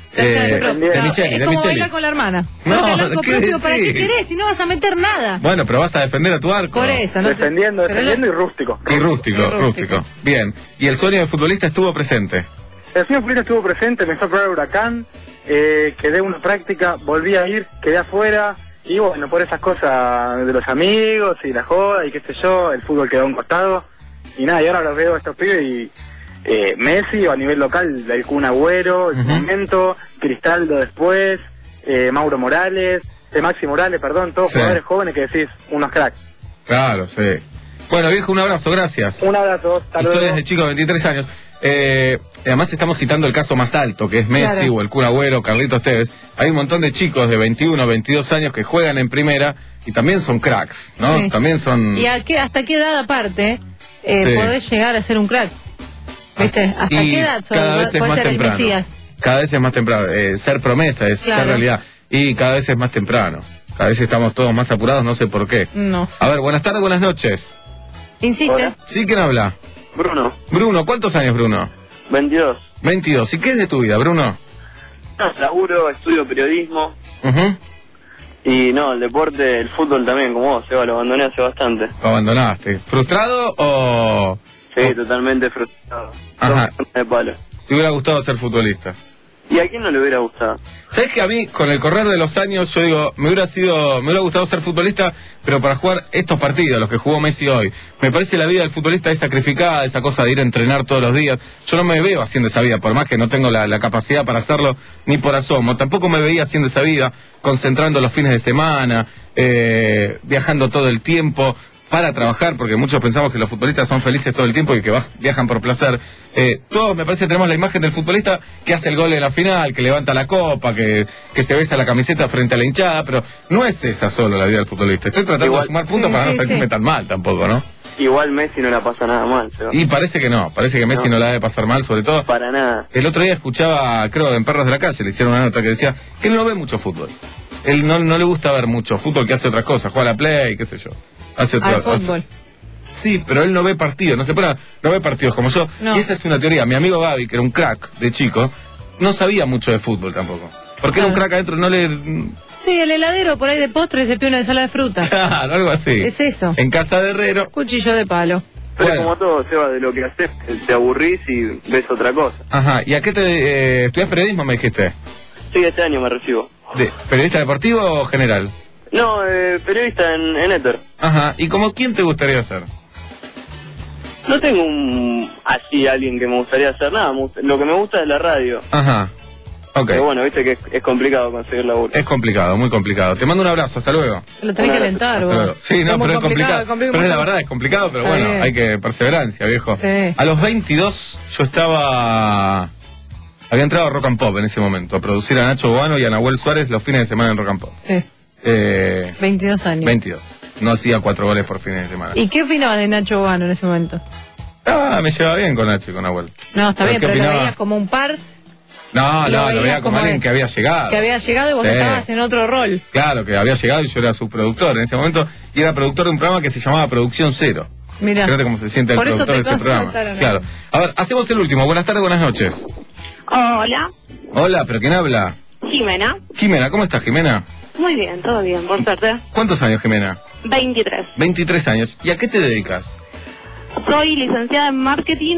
Speaker 4: Cerca
Speaker 2: Eh,
Speaker 4: del propio.
Speaker 2: de
Speaker 4: No,
Speaker 2: Micheli,
Speaker 4: es
Speaker 2: de
Speaker 4: como
Speaker 2: Micheli.
Speaker 4: bailar con la hermana.
Speaker 2: No,
Speaker 4: Cerca del arco
Speaker 2: ¿qué
Speaker 4: propio, ¿para qué
Speaker 2: decís?
Speaker 4: querés? Si no vas a meter nada.
Speaker 2: Bueno, pero vas a defender a tu arco.
Speaker 4: Por eso, ¿no? te-
Speaker 8: Defendiendo,
Speaker 4: pero
Speaker 8: defendiendo
Speaker 4: lo-
Speaker 8: y rústico.
Speaker 2: Y rústico,
Speaker 4: Y
Speaker 2: rústico,
Speaker 4: rústico.
Speaker 2: Bien. Y el sueño de futbolista estuvo presente.
Speaker 8: El señor Fulino estuvo presente, me fue a probar el Huracán, eh, quedé una práctica, volví a ir, quedé afuera, y bueno, por esas cosas de los amigos y la joda y qué sé yo, el fútbol quedó a un costado, y nada, y ahora los veo a estos pibes y eh, Messi a nivel local, el Kun Agüero, en su
Speaker 2: Ujú.
Speaker 8: momento, Cristaldo después, eh, Mauro Morales, eh, Maxi Morales, perdón, todos
Speaker 2: Sí.
Speaker 8: jugadores jóvenes que decís, unos cracks.
Speaker 2: Claro, sí. Bueno, viejo, un abrazo, gracias.
Speaker 8: Un abrazo, hasta luego.
Speaker 2: Historias de chicos de veintitrés años. Eh, además estamos citando el caso más alto, que es Messi
Speaker 4: Claro.
Speaker 2: o el Kun Agüero, Carlitos Tevez. Hay un montón de chicos de veintiuno, veintidós años que juegan en primera y también son cracks, ¿no?
Speaker 4: Sí.
Speaker 2: También son...
Speaker 4: ¿Y a qué, hasta qué edad aparte eh,
Speaker 2: Sí.
Speaker 4: podés llegar a ser un crack? ¿Viste? ¿Hasta
Speaker 2: Y
Speaker 4: qué edad sos-
Speaker 2: cada vez es
Speaker 4: podés
Speaker 2: más
Speaker 4: ser el
Speaker 2: temprano.
Speaker 4: Mesías?
Speaker 2: Cada vez es más temprano. Eh, ser promesa es
Speaker 4: Claro.
Speaker 2: ser realidad. Y cada vez es más temprano. Cada vez estamos todos más apurados, no sé por qué.
Speaker 4: No sé.
Speaker 2: A ver, buenas tardes, buenas noches.
Speaker 4: Insiste.
Speaker 8: Hola.
Speaker 2: ¿Sí? ¿Quién habla?
Speaker 10: Bruno,
Speaker 2: Bruno, ¿cuántos años, Bruno?
Speaker 10: veintidós.
Speaker 2: veintidós. ¿Y qué es de tu vida, Bruno?
Speaker 10: No, laburo, estudio periodismo
Speaker 2: Ujú.
Speaker 10: y no, el deporte, el fútbol también, como vos, Seba, lo abandoné hace bastante.
Speaker 2: ¿Lo abandonaste? ¿Frustrado o...?
Speaker 10: Sí, totalmente frustrado.
Speaker 2: Ajá.
Speaker 10: Dos de palo.
Speaker 2: ¿Te hubiera gustado ser futbolista?
Speaker 10: ¿Y a quién no le hubiera gustado?
Speaker 2: ¿Sabes que a mí, con el correr de los años, yo digo, me hubiera sido, me hubiera gustado ser futbolista, pero para jugar estos partidos, los que jugó Messi hoy? Me parece la vida del futbolista es sacrificada, esa cosa de ir a entrenar todos los días. Yo no me veo haciendo esa vida, por más que no tengo la, la capacidad para hacerlo, ni por asomo. Tampoco me veía haciendo esa vida, concentrando los fines de semana, eh, viajando todo el tiempo para trabajar, porque muchos pensamos que los futbolistas son felices todo el tiempo y que va- viajan por placer. Eh, todos, me parece, tenemos la imagen del futbolista que hace el gol en la final, que levanta la copa, que, que se besa la camiseta frente a la hinchada, pero no es esa solo la vida del futbolista. Estoy tratando
Speaker 10: Igual.
Speaker 2: de sumar puntos
Speaker 4: Sí,
Speaker 2: para no
Speaker 4: sí,
Speaker 2: sentirme
Speaker 4: sí.
Speaker 2: tan mal tampoco, ¿no?
Speaker 10: Igual Messi no la pasa nada mal, Seba.
Speaker 2: Y parece que no, parece que Messi no,
Speaker 10: No.
Speaker 2: la debe pasar mal, sobre todo.
Speaker 10: Para nada.
Speaker 2: El otro día escuchaba, creo, en Perros de la Calle, le hicieron una nota que decía que él no ve mucho fútbol. Él no, no le gusta ver mucho fútbol, que hace otras cosas, juega a la play, qué sé yo. Hace otra-
Speaker 4: Al fútbol.
Speaker 2: Sí, pero él no ve partidos, no se pone, a- no ve partidos como yo.
Speaker 4: No.
Speaker 2: Y esa es una teoría. Mi amigo Gaby, que era un crack de chico, no sabía mucho de fútbol tampoco. Porque era un
Speaker 4: Claro.
Speaker 2: crack adentro, no le...
Speaker 4: Sí, el heladero por ahí de postre se pide una ensalada de fruta.
Speaker 2: Claro, algo así.
Speaker 4: Es eso.
Speaker 2: En casa de Herrero.
Speaker 4: Cuchillo de palo.
Speaker 10: Pero
Speaker 2: Bueno.
Speaker 10: como todo, Seba, de lo que haces, te- te aburrís y ves otra cosa.
Speaker 2: Ajá. ¿Y a qué te... Eh, estudias periodismo, me dijiste?
Speaker 10: Sí, este año me recibo.
Speaker 2: ¿De ¿Periodista deportivo o general?
Speaker 10: No, eh, periodista en, en Éter.
Speaker 2: Ajá. ¿Y como quién te gustaría ser?
Speaker 10: No tengo un así alguien que me gustaría hacer nada. me gusta- Lo que me gusta es la radio.
Speaker 2: Ajá. Ok.
Speaker 10: Pero bueno, viste que es, es complicado conseguir laburo.
Speaker 2: Es complicado, muy complicado. Te mando un abrazo, hasta luego.
Speaker 4: Lo tenés que alentar,
Speaker 2: Hasta
Speaker 4: vos.
Speaker 2: luego. Sí, no,
Speaker 4: muy
Speaker 2: pero es complicado.
Speaker 4: complicado,
Speaker 2: Pero es la verdad, es complicado, pero
Speaker 4: Está
Speaker 2: bueno,
Speaker 4: bien.
Speaker 2: hay que perseverancia, viejo.
Speaker 4: Sí.
Speaker 2: A los veintidós yo estaba... Había entrado a Rock and Pop en ese momento, a producir a Nacho Boano y a Nahuel Suárez los fines de semana en Rock and Pop.
Speaker 4: Sí,
Speaker 2: Eh,
Speaker 4: veintidós años.
Speaker 2: veintidós. No hacía cuatro goles por fines de semana.
Speaker 4: ¿Y qué opinabas de Nacho Boano en ese momento?
Speaker 2: Ah, me llevaba bien con Nacho y con Nahuel.
Speaker 4: No, está
Speaker 2: ¿Pero
Speaker 4: bien,
Speaker 2: qué
Speaker 4: pero lo
Speaker 2: opinaba?
Speaker 4: veías como un par
Speaker 2: No,
Speaker 4: Lo
Speaker 2: no, lo
Speaker 4: veías
Speaker 2: veía como
Speaker 4: como
Speaker 2: alguien
Speaker 4: es.
Speaker 2: que había llegado.
Speaker 4: que había llegado y vos
Speaker 2: Sí.
Speaker 4: estabas en otro rol.
Speaker 2: Claro, que había llegado y yo era su productor en ese momento. Y era productor de un programa que se llamaba Producción Cero.
Speaker 4: Mira.
Speaker 2: Fíjate cómo se siente el
Speaker 4: Por eso
Speaker 2: productor de
Speaker 4: te
Speaker 2: ese programa.
Speaker 4: contrataron, ¿eh?
Speaker 2: Claro. A ver, hacemos el último. Buenas tardes, buenas noches.
Speaker 11: Hola,
Speaker 2: Hola, ¿pero quién habla?
Speaker 11: Jimena.
Speaker 2: Jimena, ¿cómo estás, Jimena?
Speaker 11: Muy bien, todo bien, por suerte.
Speaker 2: ¿Cuántos años, Jimena?
Speaker 11: veintitrés.
Speaker 2: veintitrés años. ¿Y a qué te dedicas?
Speaker 11: Soy licenciada en marketing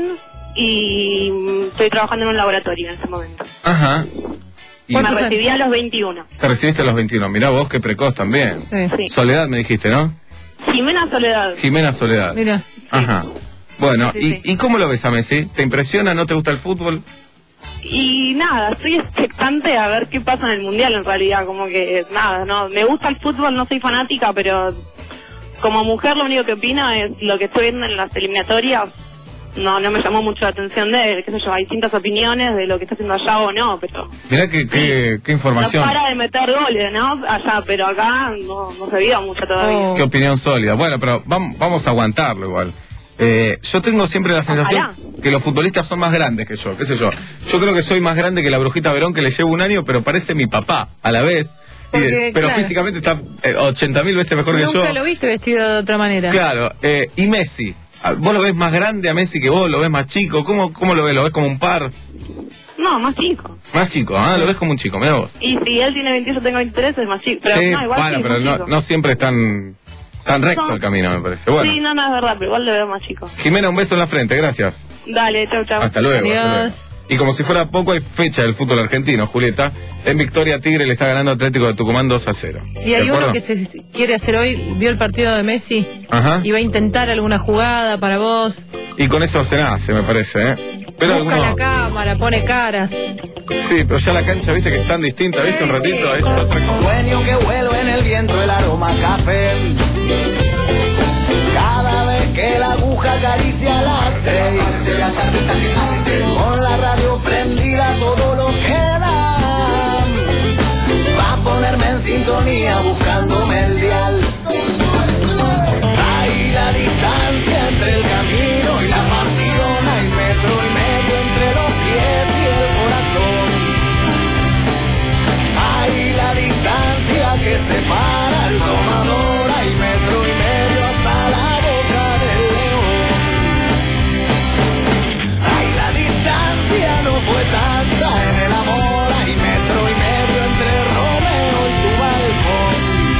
Speaker 11: y mm, estoy trabajando en un laboratorio en este momento.
Speaker 2: Ajá. Y
Speaker 11: Me recibí a los veintiuno.
Speaker 2: te recibiste a los veintiuno. Mirá vos, qué precoz también.
Speaker 4: Sí.
Speaker 11: Sí.
Speaker 2: Soledad me dijiste, ¿no?
Speaker 11: Jimena Soledad.
Speaker 2: Jimena Soledad.
Speaker 4: Mira.
Speaker 2: Ajá. Bueno,
Speaker 11: Sí,
Speaker 2: ¿y,
Speaker 11: sí.
Speaker 2: ¿y cómo lo ves a Messi? ¿Te impresiona? ¿No te gusta el fútbol?
Speaker 11: Y nada, estoy expectante a ver qué pasa en el mundial en realidad. Como que nada, no, me gusta el fútbol, no soy fanática, pero como mujer lo único que opino es lo que estoy viendo en las eliminatorias. No, no me llamó mucho la atención de, qué sé yo, hay distintas opiniones de lo que está haciendo allá o no, pero
Speaker 2: Mirá qué, qué, qué
Speaker 11: no
Speaker 2: información.
Speaker 11: para de meter goles, ¿no? Allá, pero acá no, no se vio mucho todavía.
Speaker 4: Oh.
Speaker 2: Qué opinión sólida. Bueno, pero vam- vamos a aguantarlo igual. Eh, yo tengo siempre la sensación
Speaker 11: Ojalá.
Speaker 2: que los futbolistas son más grandes que yo, qué sé yo. Yo creo que soy más grande que la Brujita Verón, que le llevo un año, pero parece mi papá a la vez. Y de-
Speaker 4: Porque,
Speaker 2: pero
Speaker 4: claro.
Speaker 2: físicamente está eh, ochenta mil veces mejor que yo.
Speaker 4: Nunca lo viste vestido de otra manera.
Speaker 2: Claro, eh, y Messi. Ah, ¿Vos lo ves más grande a Messi que vos? ¿Lo ves más chico? ¿Cómo, cómo lo ves? ¿Lo ves como un par?
Speaker 11: No, más chico.
Speaker 2: Más chico, ah, lo ves como un chico, mira vos.
Speaker 11: Y si él tiene veintiocho, yo tengo veintitrés, es más chico. Pero
Speaker 2: sí,
Speaker 11: no, igual
Speaker 2: bueno,
Speaker 11: sí,
Speaker 2: pero
Speaker 11: más
Speaker 2: no,
Speaker 11: chico.
Speaker 2: no siempre es tan, tan recto
Speaker 11: No.
Speaker 2: el camino, me parece. Bueno,
Speaker 11: Sí, no, no, es verdad, pero igual lo veo más chico.
Speaker 2: Jimena, un beso en la frente, gracias.
Speaker 11: Dale, chau, chau.
Speaker 2: Hasta luego.
Speaker 4: Adiós.
Speaker 2: hasta luego. Y como si fuera poco, hay fecha del fútbol argentino, Julieta. En Victoria, Tigre le está ganando Atlético de Tucumán dos a cero.
Speaker 4: Y hay
Speaker 2: ¿De
Speaker 4: uno
Speaker 2: acuerdo?
Speaker 4: que se quiere hacer hoy, vio el partido de Messi
Speaker 2: Ajá.
Speaker 4: y va a intentar alguna jugada para vos.
Speaker 2: Y con eso se nace, me parece, ¿eh? Pero
Speaker 4: Busca
Speaker 2: alguno-
Speaker 4: la cámara, pone caras.
Speaker 2: Sí, pero ya la cancha, viste que es tan distinta, viste un ratito, es otra cosa.
Speaker 9: Sueño que vuelo en el viento el aroma a café. Cada vez que la aguja acaricia las seis. Con la radio prendida todo lo que da. Va a ponerme en sintonía buscándome el dial. Hay la distancia entre el camino y la pasión. Hay metro y medio entre los pies y el corazón. Hay la distancia que separa al domador. Hay metro y medio hasta la boca del león. Hay la distancia no fue tanta en el amor. Hay metro y medio entre Romeo y tu balcón.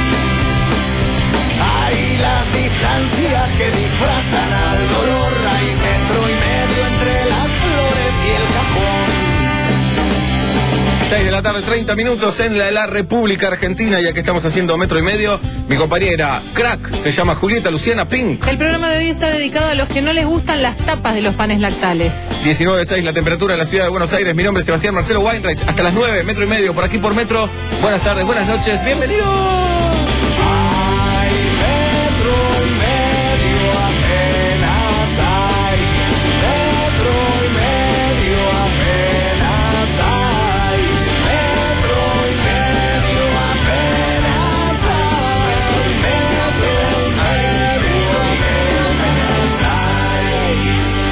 Speaker 9: Hay las distancias que disfrazan al dolor. Hay metro y medio entre las flores y el cajón.
Speaker 2: seis de la tarde, treinta minutos en la, la República Argentina, ya que estamos haciendo metro y medio. Mi compañera crack se llama Julieta Luciana Pink.
Speaker 4: El programa de hoy está dedicado a los que no les gustan las tapas de los panes lactales.
Speaker 2: diecinueve seis la temperatura en la ciudad de Buenos Aires. Mi nombre es Sebastián Marcelo Weinreich. Hasta las nueve, metro y medio, por aquí por metro. Buenas tardes, buenas noches, bienvenidos.
Speaker 9: Hay metro y medio apenas hay. Metro y medio apenas hay. Metro y medio apenas hay. Metro y medio apenas hay.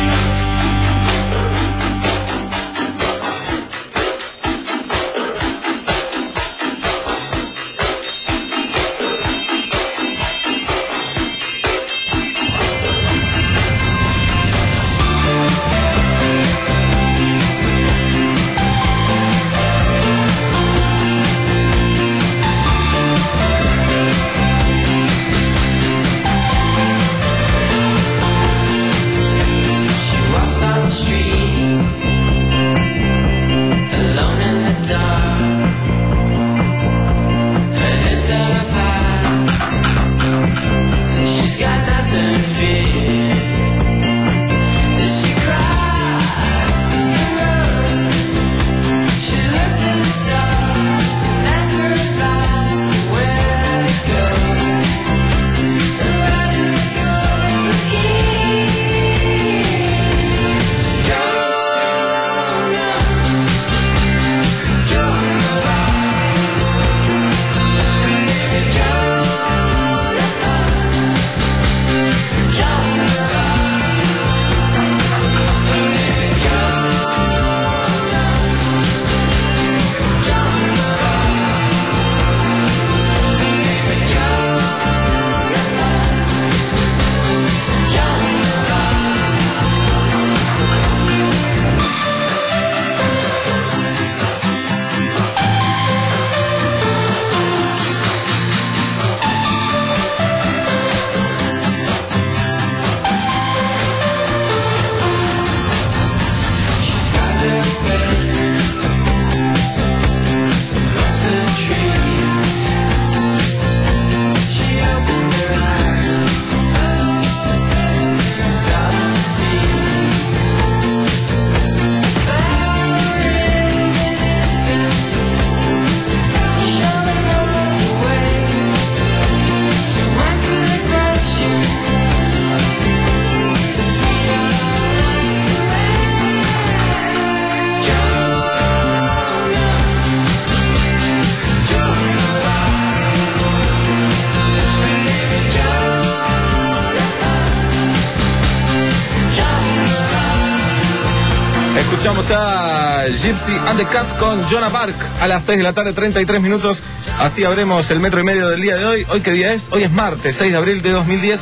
Speaker 2: Escuchamos a Gypsy and the Cat con Jonah Bark a las seis de la tarde, treinta y tres minutos. Así abremos el metro y medio del día de hoy. ¿Hoy qué día es? Hoy es martes, seis de abril de dos mil diez.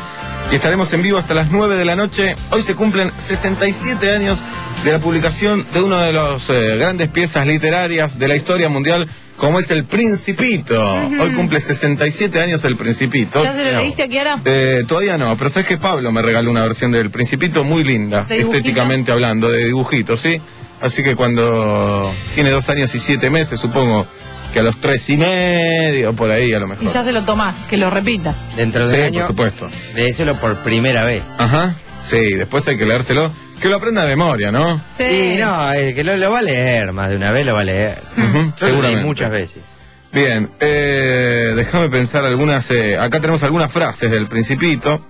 Speaker 2: y estaremos en vivo hasta las nueve de la noche. Hoy se cumplen sesenta y siete años de la publicación de una de las eh, grandes piezas literarias de la historia mundial, como es El Principito. Uh-huh. Hoy cumple sesenta y siete años El Principito.
Speaker 4: ¿Ya se lo leíste a Kiara?
Speaker 2: Eh, todavía no, pero sabes que Pablo me regaló una versión del Principito muy linda, estéticamente hablando, de dibujitos, ¿sí? Así que cuando tiene dos años y siete meses, supongo que a los tres y medio, por ahí a lo mejor.
Speaker 4: Y ya se lo tomás, que lo repita.
Speaker 12: Dentro de
Speaker 2: sí,
Speaker 12: un año,
Speaker 2: por supuesto.
Speaker 12: léeselo por primera vez.
Speaker 2: Ajá, sí, después hay que leérselo, que lo aprenda de memoria, ¿no?
Speaker 4: Sí.
Speaker 12: Y no, el que lo, lo va a leer, más de una vez lo va a leer.
Speaker 2: Uh-huh, seguramente.
Speaker 12: Muchas veces.
Speaker 2: Bien, eh, déjame pensar algunas, eh, acá tenemos algunas frases del Principito.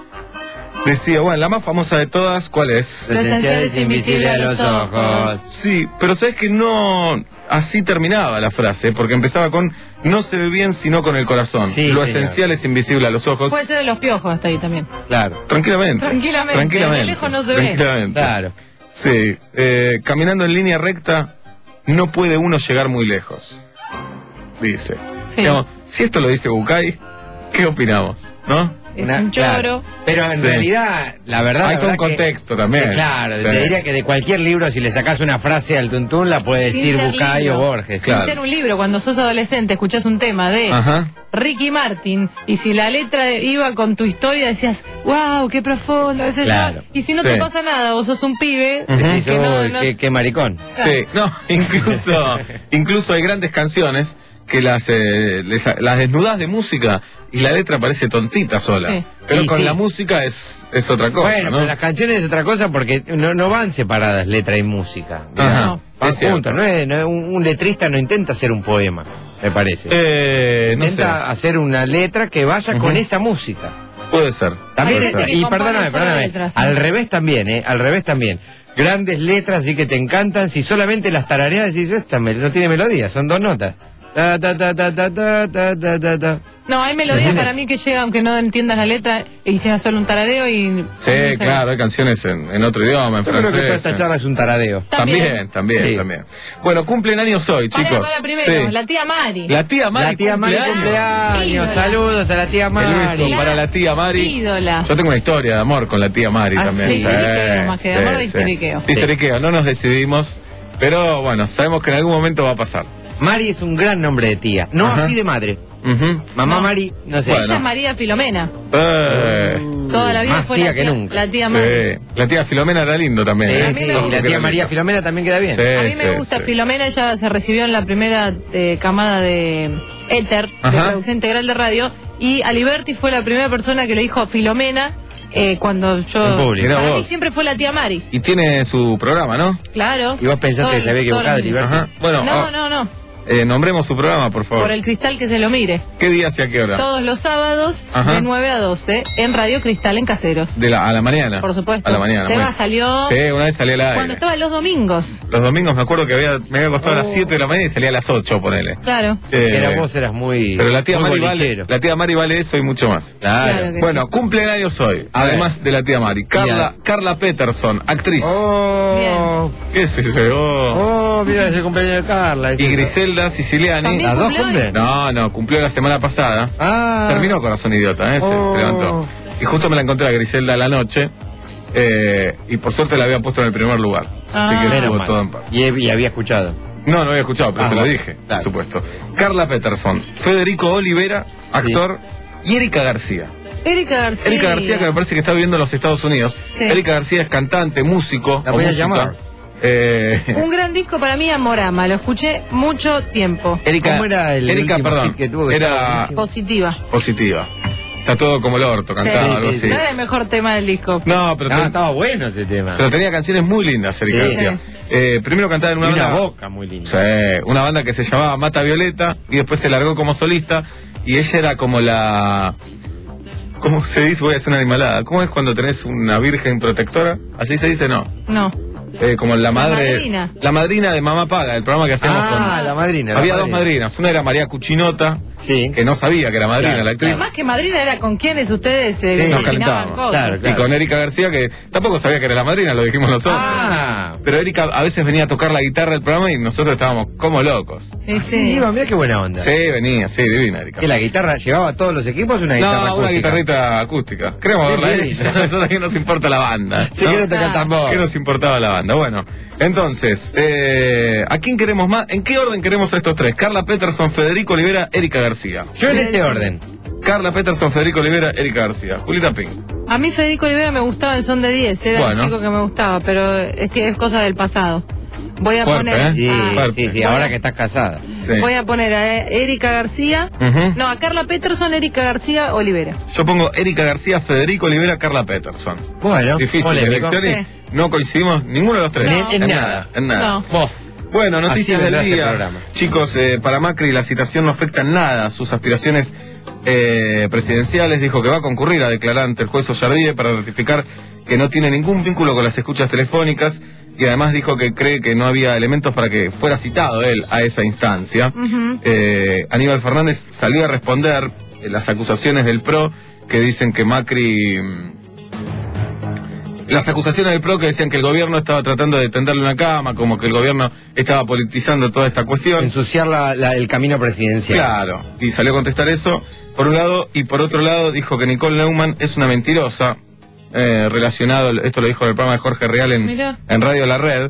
Speaker 2: Decía, bueno, la más famosa de todas, ¿cuál es?
Speaker 12: Lo esencial es invisible a los ojos.
Speaker 2: Sí, pero sabes que no así terminaba la frase, porque empezaba con no se ve bien sino con el corazón.
Speaker 12: Sí,
Speaker 2: Lo
Speaker 12: señor.
Speaker 2: esencial es invisible a los ojos.
Speaker 4: Puede ser de los piojos hasta ahí también.
Speaker 12: Claro.
Speaker 2: Tranquilamente.
Speaker 4: Tranquilamente.
Speaker 2: Tranquilamente.
Speaker 4: De lejos no se ve.
Speaker 2: Tranquilamente.
Speaker 12: Claro.
Speaker 2: Sí, eh, caminando en línea recta no puede uno llegar muy lejos. Dice.
Speaker 4: Sí.
Speaker 2: Digamos, si esto lo dice Bucay, ¿qué opinamos? ¿No?
Speaker 4: Es
Speaker 12: Una-
Speaker 4: un choro.
Speaker 12: claro. Pero en
Speaker 2: Sí.
Speaker 12: realidad, la verdad.
Speaker 2: Hay
Speaker 12: la
Speaker 2: todo un
Speaker 12: verdad que-
Speaker 2: contexto también.
Speaker 12: que claro,
Speaker 2: Sí.
Speaker 12: te diría que de cualquier libro, si le sacás una frase al tuntún, la puede
Speaker 4: Sin
Speaker 12: decir
Speaker 4: ser
Speaker 12: Bucay
Speaker 4: libro.
Speaker 12: o Borges.
Speaker 4: Sin
Speaker 2: Claro.
Speaker 4: ser un libro, cuando sos adolescente, escuchás un tema de
Speaker 2: Ajá.
Speaker 4: Ricky Martin, y si la letra iba con tu historia, decías, wow, qué profundo, qué sé
Speaker 12: Claro.
Speaker 4: yo. Y si no
Speaker 2: Sí.
Speaker 4: te pasa nada, vos sos un pibe,
Speaker 2: Ujú.
Speaker 4: decís
Speaker 12: Sí,
Speaker 4: que
Speaker 12: uy,
Speaker 4: no, no-
Speaker 12: qué, qué maricón.
Speaker 2: Sí, no, incluso, incluso hay grandes canciones que las, eh, les- las desnudás de música y la letra parece tontita sola.
Speaker 4: Sí.
Speaker 2: Pero
Speaker 12: Y
Speaker 2: con
Speaker 12: sí.
Speaker 2: la música es, es otra cosa,
Speaker 12: Bueno,
Speaker 2: ¿no?
Speaker 12: pero las canciones es otra cosa porque no, no van separadas letra y música.
Speaker 2: Ajá,
Speaker 4: No.
Speaker 12: Van
Speaker 2: es cierto.
Speaker 12: juntas. No es, no es- un, un letrista no intenta hacer un poema, me parece.
Speaker 2: Eh, no sé,
Speaker 12: intenta hacer una letra que vaya con esa música.
Speaker 2: puede ser.
Speaker 12: También,
Speaker 2: puede
Speaker 4: Hay
Speaker 2: ser.
Speaker 4: gente que
Speaker 12: y
Speaker 4: compone
Speaker 12: perdóname,
Speaker 4: solo
Speaker 12: perdóname,
Speaker 4: letras, sí.
Speaker 12: al revés también, ¿eh? Al revés también. Grandes letras sí que te encantan, si solamente las tarareas decís, esta me- no tiene melodía, son dos notas. Ta, ta, ta, ta, ta, ta, ta, ta, ta, ta.
Speaker 4: No, hay melodías para mí que llegan aunque no entiendas la letra y sea solo un tarareo y...
Speaker 2: Sí,
Speaker 4: no sé.
Speaker 2: claro, hay canciones en, en otro idioma, en
Speaker 12: Yo creo
Speaker 2: francés.
Speaker 12: que toda esta
Speaker 2: en-
Speaker 12: charla es un taradeo.
Speaker 2: También,
Speaker 4: También.
Speaker 2: también,
Speaker 12: Sí.
Speaker 2: también. Bueno, cumplen años hoy,
Speaker 4: Pará,
Speaker 2: chicos.
Speaker 4: pará, primero,
Speaker 2: Sí.
Speaker 4: la tía Mari.
Speaker 2: La tía Mari.
Speaker 12: La tía Mari cumpleaños,
Speaker 4: Ídola.
Speaker 12: saludos a la tía
Speaker 2: El
Speaker 12: Mari.
Speaker 2: beso para la tía Mari.
Speaker 4: Ídola.
Speaker 2: Yo tengo una historia de amor con la tía Mari
Speaker 12: Ah,
Speaker 2: también.
Speaker 12: sí.
Speaker 4: Histeriqueo, más que de amor, de histeriqueo.
Speaker 2: De histeriqueo, no nos decidimos, pero bueno, sabemos que en algún momento va a pasar.
Speaker 12: Mari es un gran nombre de tía, no
Speaker 2: Ajá.
Speaker 12: así de madre.
Speaker 2: Ujú.
Speaker 12: Mamá Mari, no sé.
Speaker 2: Bueno.
Speaker 4: Ella es María Filomena.
Speaker 2: Eh,
Speaker 4: Toda la vida
Speaker 12: Más
Speaker 4: fue
Speaker 12: tía
Speaker 4: la
Speaker 12: que
Speaker 4: tía,
Speaker 12: nunca.
Speaker 4: la tía Mari.
Speaker 2: sí. La tía Filomena era lindo también.
Speaker 12: Sí,
Speaker 2: ¿eh?
Speaker 4: A mí
Speaker 12: sí,
Speaker 4: me
Speaker 12: y
Speaker 4: gusta.
Speaker 12: la
Speaker 2: Que
Speaker 12: tía
Speaker 2: era
Speaker 12: María
Speaker 2: lindo.
Speaker 12: Filomena también queda bien.
Speaker 2: Sí,
Speaker 4: A mí me
Speaker 2: sí,
Speaker 4: gusta
Speaker 2: sí.
Speaker 4: Filomena, ella se recibió en la primera eh, camada de Éter, de
Speaker 2: Ajá.
Speaker 4: producción integral de radio, y Aliberti fue la primera persona que le dijo Filomena eh, cuando yo...
Speaker 12: En público.
Speaker 2: Mirá
Speaker 4: Para mí
Speaker 2: vos.
Speaker 4: siempre fue la tía Mari,
Speaker 2: Y tiene su programa, ¿no?
Speaker 4: claro.
Speaker 12: Y vos pensaste
Speaker 4: Todo
Speaker 12: que se había
Speaker 4: el- todo
Speaker 12: equivocado,
Speaker 4: el-
Speaker 12: Liberty.
Speaker 2: Ajá. Bueno,
Speaker 4: No,
Speaker 2: ah,
Speaker 4: no, no.
Speaker 2: eh, nombremos su programa, por favor.
Speaker 4: Por el cristal que se lo mire.
Speaker 2: ¿Qué día y a qué hora?
Speaker 4: Todos los sábados,
Speaker 2: Ajá.
Speaker 4: de nueve a doce, en Radio Cristal en Caseros.
Speaker 2: De la, a la mañana.
Speaker 4: Por supuesto.
Speaker 2: A la mañana.
Speaker 4: Seba
Speaker 2: bueno.
Speaker 4: salió
Speaker 2: Sí, una vez salí al aire.
Speaker 4: cuando estaba los domingos.
Speaker 2: Los domingos me acuerdo que había, me había costado a las
Speaker 12: Oh.
Speaker 2: siete de la mañana y salía a las ocho, ponele.
Speaker 4: Claro.
Speaker 2: Eh,
Speaker 12: Era vos eras muy.
Speaker 2: pero la tía,
Speaker 12: muy
Speaker 2: Mari vale,
Speaker 12: bolichero.
Speaker 2: la tía Mari vale eso y mucho más.
Speaker 12: Claro.
Speaker 4: Claro que
Speaker 2: Bueno, cumplen años hoy,
Speaker 12: A
Speaker 2: además de la tía Mari. Carla, Carla Peterson, actriz.
Speaker 12: Oh,
Speaker 2: ¿Qué se llegó?
Speaker 12: oh, mira, es el cumpleaños de Carla.
Speaker 2: Y Griselda Siciliani.
Speaker 4: También
Speaker 12: ¿Las dos
Speaker 4: cumple hoy.
Speaker 12: cumplen?
Speaker 2: No, no, cumplió la semana pasada.
Speaker 12: Ah.
Speaker 2: Terminó Corazón Idiota, ¿eh? se,
Speaker 12: Oh.
Speaker 2: se levantó. Y justo me la encontré a Griselda a la noche. eh, y por suerte la había puesto en el primer lugar. Así
Speaker 4: Ah.
Speaker 2: que
Speaker 12: Menos
Speaker 2: estuvo
Speaker 12: mal.
Speaker 2: todo en paz.
Speaker 12: Y, y había escuchado.
Speaker 2: No, no había escuchado, pero
Speaker 12: Ah,
Speaker 2: se lo
Speaker 12: bueno,
Speaker 2: dije, por
Speaker 12: claro.
Speaker 2: supuesto. Carla Peterson, Federico Olivera, actor, y Erika García.
Speaker 4: Erika García.
Speaker 2: Erika García, que me parece que está viviendo en los Estados Unidos.
Speaker 4: Sí.
Speaker 2: Erika García es cantante, músico.
Speaker 12: La
Speaker 2: o
Speaker 12: voy a
Speaker 2: música.
Speaker 12: llamar.
Speaker 2: Eh,
Speaker 4: Un gran disco para mí, Amorama. Lo escuché mucho tiempo.
Speaker 2: Erika,
Speaker 12: ¿Cómo era el
Speaker 2: Erika,
Speaker 12: último
Speaker 2: perdón,
Speaker 12: hit que tuvo que estaba
Speaker 2: era
Speaker 12: buenísimo?
Speaker 4: Positiva.
Speaker 2: positiva. Está todo como el orto, cantaba,
Speaker 4: Sí,
Speaker 2: algo
Speaker 12: sí,
Speaker 2: así.
Speaker 4: No era el mejor tema del disco.
Speaker 2: No, pero,
Speaker 12: No,
Speaker 2: te-
Speaker 12: estaba bueno ese tema.
Speaker 2: pero tenía canciones muy lindas, Erika
Speaker 12: Sí.
Speaker 2: García. Eh, primero cantaba en
Speaker 12: Y
Speaker 2: una
Speaker 12: una
Speaker 2: banda.
Speaker 12: boca muy linda.
Speaker 2: Sí, una banda que se llamaba Mata Violeta y después se largó como solista y ella era como la... ¿Cómo se dice? Voy a hacer una animalada. ¿Cómo es cuando tenés una virgen protectora? ¿Así se dice? No.
Speaker 4: No.
Speaker 2: Eh, como la madre...
Speaker 4: madrina.
Speaker 2: La madrina de Mamá Paga, el programa que hacemos
Speaker 12: Ah,
Speaker 2: con...
Speaker 12: la madrina. la
Speaker 2: Había dos
Speaker 12: madrina.
Speaker 2: madrinas. Una era María Cuchinota
Speaker 12: Sí.
Speaker 2: que no sabía que era madrina
Speaker 12: Claro,
Speaker 2: la actriz.
Speaker 4: Además que madrina era con quienes ustedes eh,
Speaker 2: Sí, nos
Speaker 4: opinaban
Speaker 2: calentábamos.
Speaker 4: cosas.
Speaker 12: Claro, claro.
Speaker 2: Y con Erika García, que tampoco sabía que era la madrina, lo dijimos nosotros.
Speaker 12: Ah.
Speaker 2: Pero Erika a veces venía a tocar la guitarra del programa y nosotros estábamos como locos.
Speaker 4: Sí,
Speaker 12: Sí, iba, mirá qué buena onda.
Speaker 2: Sí, venía, sí, divina Erika.
Speaker 12: ¿Que la guitarra llevaba a todos los equipos o una guitarra
Speaker 2: No, una
Speaker 12: acústica?
Speaker 2: guitarrita acústica. Queremos
Speaker 12: Qué
Speaker 2: verla a
Speaker 12: lindo.
Speaker 2: ella. A nosotros que nos importa la banda.
Speaker 12: Sí,
Speaker 2: ¿no?
Speaker 12: quiero tocar
Speaker 4: Ah.
Speaker 12: tambor.
Speaker 2: ¿Qué nos importaba la banda? Bueno, entonces, eh, ¿a quién queremos más? ¿En qué orden queremos a estos tres? Carla Peterson, Federico Olivera, Erika García.
Speaker 12: Yo en ese orden.
Speaker 2: Carla Peterson, Federico Olivera, Erika García. Julita Pink.
Speaker 4: A mí Federico Olivera me gustaba en Son de diez, era
Speaker 2: Bueno.
Speaker 4: el chico que me gustaba, pero es que es cosa del pasado. Voy a
Speaker 2: Fuerte,
Speaker 4: poner
Speaker 2: ¿eh?
Speaker 12: Sí,
Speaker 4: a,
Speaker 2: Fuerte.
Speaker 12: sí, sí, ahora que estás casada.
Speaker 2: Sí.
Speaker 4: voy a poner a Erika García,
Speaker 2: Ujú.
Speaker 4: no, a Carla Peterson, Erika García, Olivera.
Speaker 2: Yo pongo Erika García, Federico Olivera, Carla Peterson.
Speaker 12: Bueno,
Speaker 2: Difícil
Speaker 12: polémico.
Speaker 2: elección y
Speaker 4: Sí.
Speaker 2: no coincidimos ninguno de los tres.
Speaker 12: No. En nada.
Speaker 2: En nada.
Speaker 4: No.
Speaker 12: Vos.
Speaker 2: Bueno, noticias
Speaker 12: Así
Speaker 2: del
Speaker 12: vendrá este
Speaker 2: día.
Speaker 12: programa.
Speaker 2: Chicos, eh, para Macri la citación no afecta en nada a sus aspiraciones eh, presidenciales. Dijo que va a concurrir a declarar ante el juez Ollarvide para ratificar que no tiene ningún vínculo con las escuchas telefónicas y además dijo que cree que no había elementos para que fuera citado él a esa instancia.
Speaker 4: Ujú.
Speaker 2: Eh, Aníbal Fernández salió a responder eh, las acusaciones del P R O que dicen que Macri... mm, Las acusaciones del P R O que decían que el gobierno estaba tratando de tenderle una cama, como que el gobierno estaba politizando toda esta cuestión.
Speaker 12: Ensuciar la- la- el camino presidencial.
Speaker 2: Claro, y salió a contestar eso, por un lado, y por otro lado dijo que Nicole Neumann es una mentirosa, eh, relacionado, esto lo dijo en el programa de Jorge Real en,
Speaker 4: Mirá.
Speaker 2: en Radio La Red.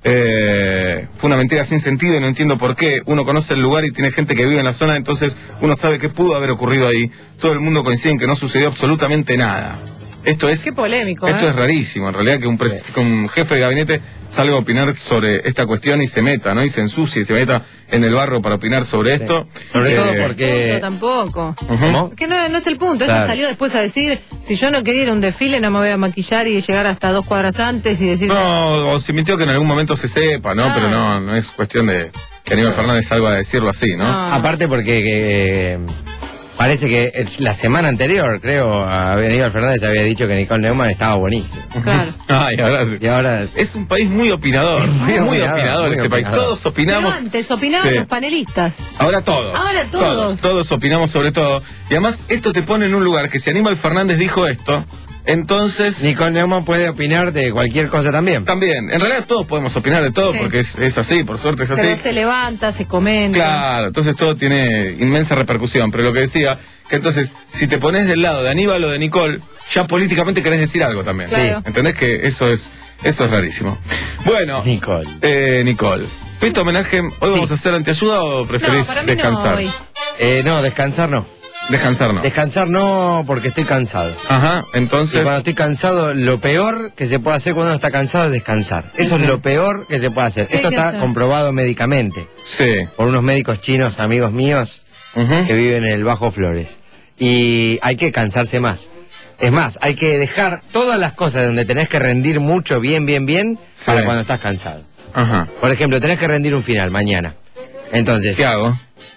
Speaker 2: Eh, fue una mentira sin sentido y no entiendo por qué. Uno conoce el lugar y tiene gente que vive en la zona, entonces uno sabe qué pudo haber ocurrido ahí. Todo el mundo coincide en que no sucedió absolutamente nada. Esto es
Speaker 4: Qué polémico,
Speaker 2: esto
Speaker 4: ¿eh?
Speaker 2: es rarísimo, en realidad, que un, pres- que un jefe de gabinete salga a opinar sobre esta cuestión y se meta, ¿no? Y se ensucie y se meta en el barro para opinar sobre esto.
Speaker 12: Sobre
Speaker 2: Eh,
Speaker 12: todo
Speaker 4: Punto
Speaker 12: porque...
Speaker 4: tampoco.
Speaker 2: ujú.
Speaker 4: Que no, no es el punto. Ella
Speaker 12: Claro.
Speaker 4: salió después a decir, si yo no quería ir a un desfile, no me voy a maquillar y llegar hasta dos cuadras antes y decir...
Speaker 2: No, o se mintió que en algún momento se sepa, ¿no?
Speaker 4: Ah.
Speaker 2: Pero no, no es cuestión de que Aníbal Fernández salga a decirlo así, ¿no?
Speaker 4: No.
Speaker 12: Aparte porque eh, parece que el- la semana anterior, creo, a Aníbal Fernández había dicho que Nicole Neumann estaba buenísimo.
Speaker 4: Claro.
Speaker 2: Ay, ahora sí.
Speaker 12: Y ahora...
Speaker 2: Es un país muy opinador, muy,
Speaker 12: muy
Speaker 2: opinador,
Speaker 12: opinador, muy
Speaker 2: este país.
Speaker 12: opinador.
Speaker 2: Todos
Speaker 4: Pero
Speaker 2: opinamos.
Speaker 4: antes opinaban
Speaker 2: Sí.
Speaker 4: los panelistas.
Speaker 2: Ahora todos.
Speaker 4: Ahora todos.
Speaker 2: Todos, todos opinamos sobre todo. Y además esto te pone en un lugar que si Aníbal Fernández dijo esto, entonces...
Speaker 12: Nicole Neumann puede opinar de cualquier cosa también.
Speaker 2: También, en realidad todos podemos opinar de todo
Speaker 4: Sí.
Speaker 2: porque es, es así, por suerte es así.
Speaker 4: Pero se levanta, se comenta.
Speaker 2: Claro, entonces todo tiene inmensa repercusión. Pero lo que decía, que entonces, si te pones del lado de Aníbal o de Nicole, ya políticamente querés decir algo también.
Speaker 4: Claro.
Speaker 2: ¿Entendés que eso es, eso es rarísimo? Bueno,
Speaker 12: Nicole.
Speaker 2: eh, Nicole. ¿Viste homenaje? ¿Hoy vamos a hacer anteayuda o preferís
Speaker 4: No, para mí
Speaker 2: descansar?
Speaker 4: no hoy.
Speaker 12: Eh, no, descansar no.
Speaker 2: Descansar no.
Speaker 12: Descansar no porque estoy cansado.
Speaker 2: Ajá,
Speaker 12: Y
Speaker 2: entonces...
Speaker 12: cuando estoy cansado, lo peor que se puede hacer cuando uno está cansado es descansar. Eso es lo peor que se puede hacer.
Speaker 4: ¿Qué hay
Speaker 12: Esto
Speaker 4: que
Speaker 12: está
Speaker 4: hacer?
Speaker 12: comprobado médicamente
Speaker 2: Sí.
Speaker 12: por unos médicos chinos, amigos míos,
Speaker 2: Ujú.
Speaker 12: que viven en el Bajo Flores. Y hay que cansarse más. Es más, hay que dejar todas las cosas donde tenés que rendir mucho, bien, bien, bien,
Speaker 2: Sí.
Speaker 12: para cuando estás cansado.
Speaker 2: Ajá.
Speaker 12: Por ejemplo, tenés que rendir un final mañana. Entonces,
Speaker 2: ¿Qué hago?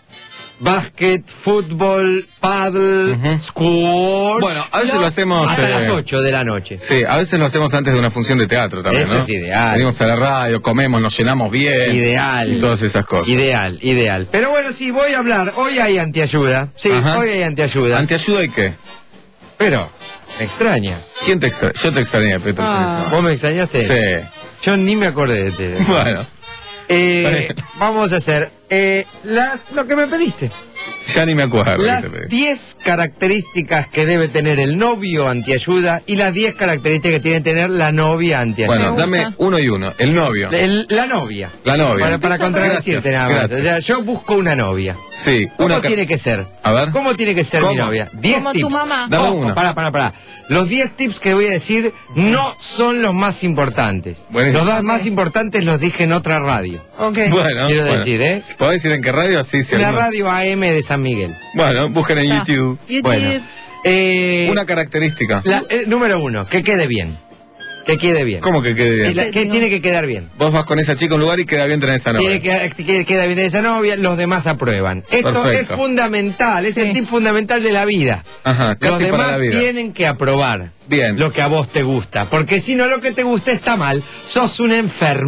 Speaker 12: básquet, fútbol, paddle,
Speaker 2: Ujú.
Speaker 12: squash.
Speaker 2: Bueno, a veces lo hacemos,
Speaker 12: Hasta
Speaker 2: eh,
Speaker 12: las ocho de la noche.
Speaker 2: Sí, a veces lo hacemos antes de una función de teatro también,
Speaker 12: Eso
Speaker 2: ¿no?
Speaker 12: es ideal.
Speaker 2: Venimos a la radio, comemos, nos llenamos bien.
Speaker 12: Ideal.
Speaker 2: Y todas esas cosas.
Speaker 12: Ideal, ideal. Pero bueno, sí, voy a hablar. Hoy hay antiayuda. Sí,
Speaker 2: Ajá.
Speaker 12: hoy hay antiayuda.
Speaker 2: ¿Anteayuda y qué?
Speaker 12: Pero, me extraña.
Speaker 2: ¿Quién te extraña? Yo te extrañé, Petro.
Speaker 4: Ah.
Speaker 12: ¿Vos me extrañaste?
Speaker 2: Sí.
Speaker 12: Yo ni me acordé de ti.
Speaker 2: Bueno,
Speaker 12: Eh, vamos a hacer eh, las, lo que me pediste.
Speaker 2: ya ni me acuerdo.
Speaker 12: Las
Speaker 2: qué te pedí.
Speaker 12: diez características que debe tener el novio antiayuda y las diez características que tiene que tener la novia antiayuda.
Speaker 2: Bueno,
Speaker 4: Me
Speaker 2: dame
Speaker 4: gusta.
Speaker 2: uno y uno. El novio.
Speaker 12: El- la novia.
Speaker 2: La novia.
Speaker 12: Para, para
Speaker 2: Gracias,
Speaker 12: contradecirte nada más.
Speaker 2: gracias.
Speaker 12: O sea, yo busco una novia.
Speaker 2: Sí,
Speaker 12: ¿Cómo
Speaker 2: una ca-
Speaker 12: tiene que ser?
Speaker 2: A ver.
Speaker 12: ¿Cómo tiene que ser mi
Speaker 2: ¿Cómo?
Speaker 12: novia? Diez
Speaker 4: Como tu
Speaker 12: tips.
Speaker 4: mamá.
Speaker 2: Dame
Speaker 12: Ojo,
Speaker 2: una.
Speaker 12: Para, para, para. Los diez tips que voy a decir no son los más importantes.
Speaker 2: Buenísimo.
Speaker 12: Los dos más importantes los dije en otra radio.
Speaker 4: Ok.
Speaker 2: Bueno,
Speaker 12: Quiero
Speaker 2: bueno.
Speaker 12: decir, ¿eh?
Speaker 2: ¿Podés decir en qué radio? Sí, sí.
Speaker 12: Una
Speaker 2: alguna-
Speaker 12: radio A M de San Miguel.
Speaker 2: Bueno, busquen en
Speaker 4: Está.
Speaker 2: YouTube.
Speaker 4: YouTube.
Speaker 12: Bueno. Eh,
Speaker 2: Una característica.
Speaker 12: la- eh, número uno, que quede bien. Que quede bien.
Speaker 2: ¿Cómo que quede
Speaker 12: Eh,
Speaker 2: bien?
Speaker 12: la- que tiene que quedar bien.
Speaker 2: Vos vas con esa chica a un lugar y queda bien tener esa novia.
Speaker 12: Tiene que, que queda bien de esa novia, los demás aprueban. Esto
Speaker 2: Perfecto.
Speaker 12: es fundamental, es
Speaker 4: Sí.
Speaker 12: el tip fundamental de la vida.
Speaker 2: Ajá,
Speaker 12: Los
Speaker 2: casi
Speaker 12: demás
Speaker 2: para la vida.
Speaker 12: tienen que aprobar
Speaker 2: Bien.
Speaker 12: lo que a vos te gusta, porque si no lo que te gusta está mal, sos un enfermo.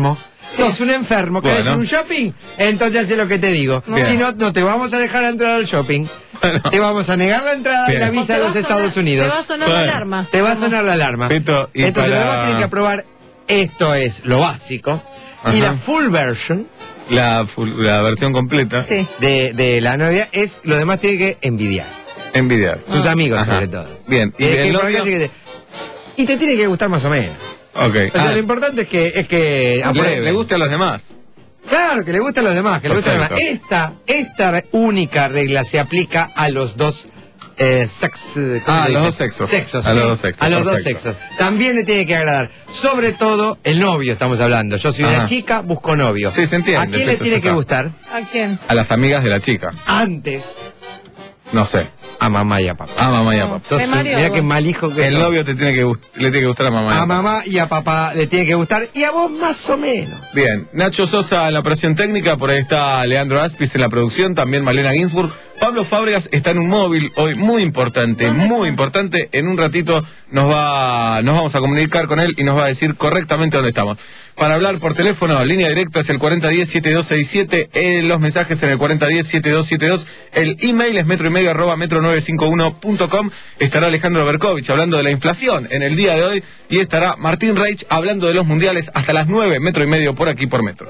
Speaker 12: sos un enfermo, ¿querés
Speaker 2: Bueno.
Speaker 12: ir a un shopping? Entonces hace lo que te digo.
Speaker 2: Bien.
Speaker 12: Si no, no te vamos a dejar entrar al shopping. Te vamos a negar la entrada
Speaker 2: Bien.
Speaker 12: y la visa a
Speaker 4: Te
Speaker 12: los
Speaker 4: va a sonar-
Speaker 12: Estados Unidos.
Speaker 4: Te va a sonar
Speaker 2: Bueno.
Speaker 4: la alarma.
Speaker 12: Te va a sonar la alarma.
Speaker 2: Pito, y
Speaker 12: Entonces
Speaker 2: para-
Speaker 12: lo demás tienen que aprobar. Esto es lo básico. Y
Speaker 2: Ajá.
Speaker 12: la full version
Speaker 2: La, full- la versión completa.
Speaker 4: Sí.
Speaker 12: de, de la novia es lo demás tiene que envidiar.
Speaker 2: Envidiar.
Speaker 12: Sus amigos,
Speaker 2: Ajá.
Speaker 12: sobre todo.
Speaker 2: Bien. ¿Y
Speaker 12: Tiene que
Speaker 2: el
Speaker 12: ir por
Speaker 2: novio?
Speaker 12: acá, así que te- Y te tiene que gustar más o menos.
Speaker 2: Ok.
Speaker 12: O sea,
Speaker 2: Ah,
Speaker 12: lo importante es que es que
Speaker 2: le,
Speaker 12: aprueben.
Speaker 2: le guste a los demás.
Speaker 12: Claro, que le gustan los demás, que le gustan los demás.
Speaker 2: Perfecto.
Speaker 12: Esta, esta única regla se aplica a los dos eh, sex, ¿cómo
Speaker 2: Ah,
Speaker 12: se
Speaker 2: los
Speaker 12: dice?
Speaker 2: dos sexos.
Speaker 12: Sexos.
Speaker 2: A
Speaker 12: sí.
Speaker 2: los dos sexos,
Speaker 12: A los dos
Speaker 2: perfecto.
Speaker 12: sexos. También le tiene que agradar. Sobre todo, el novio estamos hablando. Yo soy
Speaker 2: Ajá.
Speaker 12: una chica, busco novio.
Speaker 2: Sí, se entiende,
Speaker 12: ¿A quién le
Speaker 2: Peto,
Speaker 12: tiene
Speaker 2: ya
Speaker 12: que
Speaker 2: está.
Speaker 12: gustar?
Speaker 4: ¿A quién?
Speaker 2: A las amigas de la chica.
Speaker 12: Antes,
Speaker 2: No sé.
Speaker 12: a mamá y a papá.
Speaker 2: A mamá y a papá.
Speaker 12: Sos
Speaker 4: Me
Speaker 12: un-
Speaker 4: mareo,
Speaker 12: mirá
Speaker 4: vos.
Speaker 12: qué mal hijo que
Speaker 2: El
Speaker 12: sos.
Speaker 2: novio te tiene que gust- le tiene que gustar a mamá. y
Speaker 12: A
Speaker 2: papá.
Speaker 12: mamá y a papá le tiene que gustar. Y a vos más o menos.
Speaker 2: Bien, Nacho Sosa en la operación técnica, por ahí está Leandro Aspis en la producción, también Malena Ginsburg. Pablo Fábregas está en un móvil hoy muy importante, muy importante. En un ratito nos va, nos vamos a comunicar con él y nos va a decir correctamente dónde estamos. Para hablar por teléfono, línea directa es el cuarenta diez, setenta y dos sesenta y siete, eh, los mensajes en el cuarenta diez, setenta y dos setenta y dos, el email es metro y medio arroba metro novecientos cincuenta y uno punto com. Estará Alejandro Berkovich hablando de la inflación en el día de hoy y estará Martín Reich hablando de los mundiales hasta las nueve, metro y medio por aquí por Metro.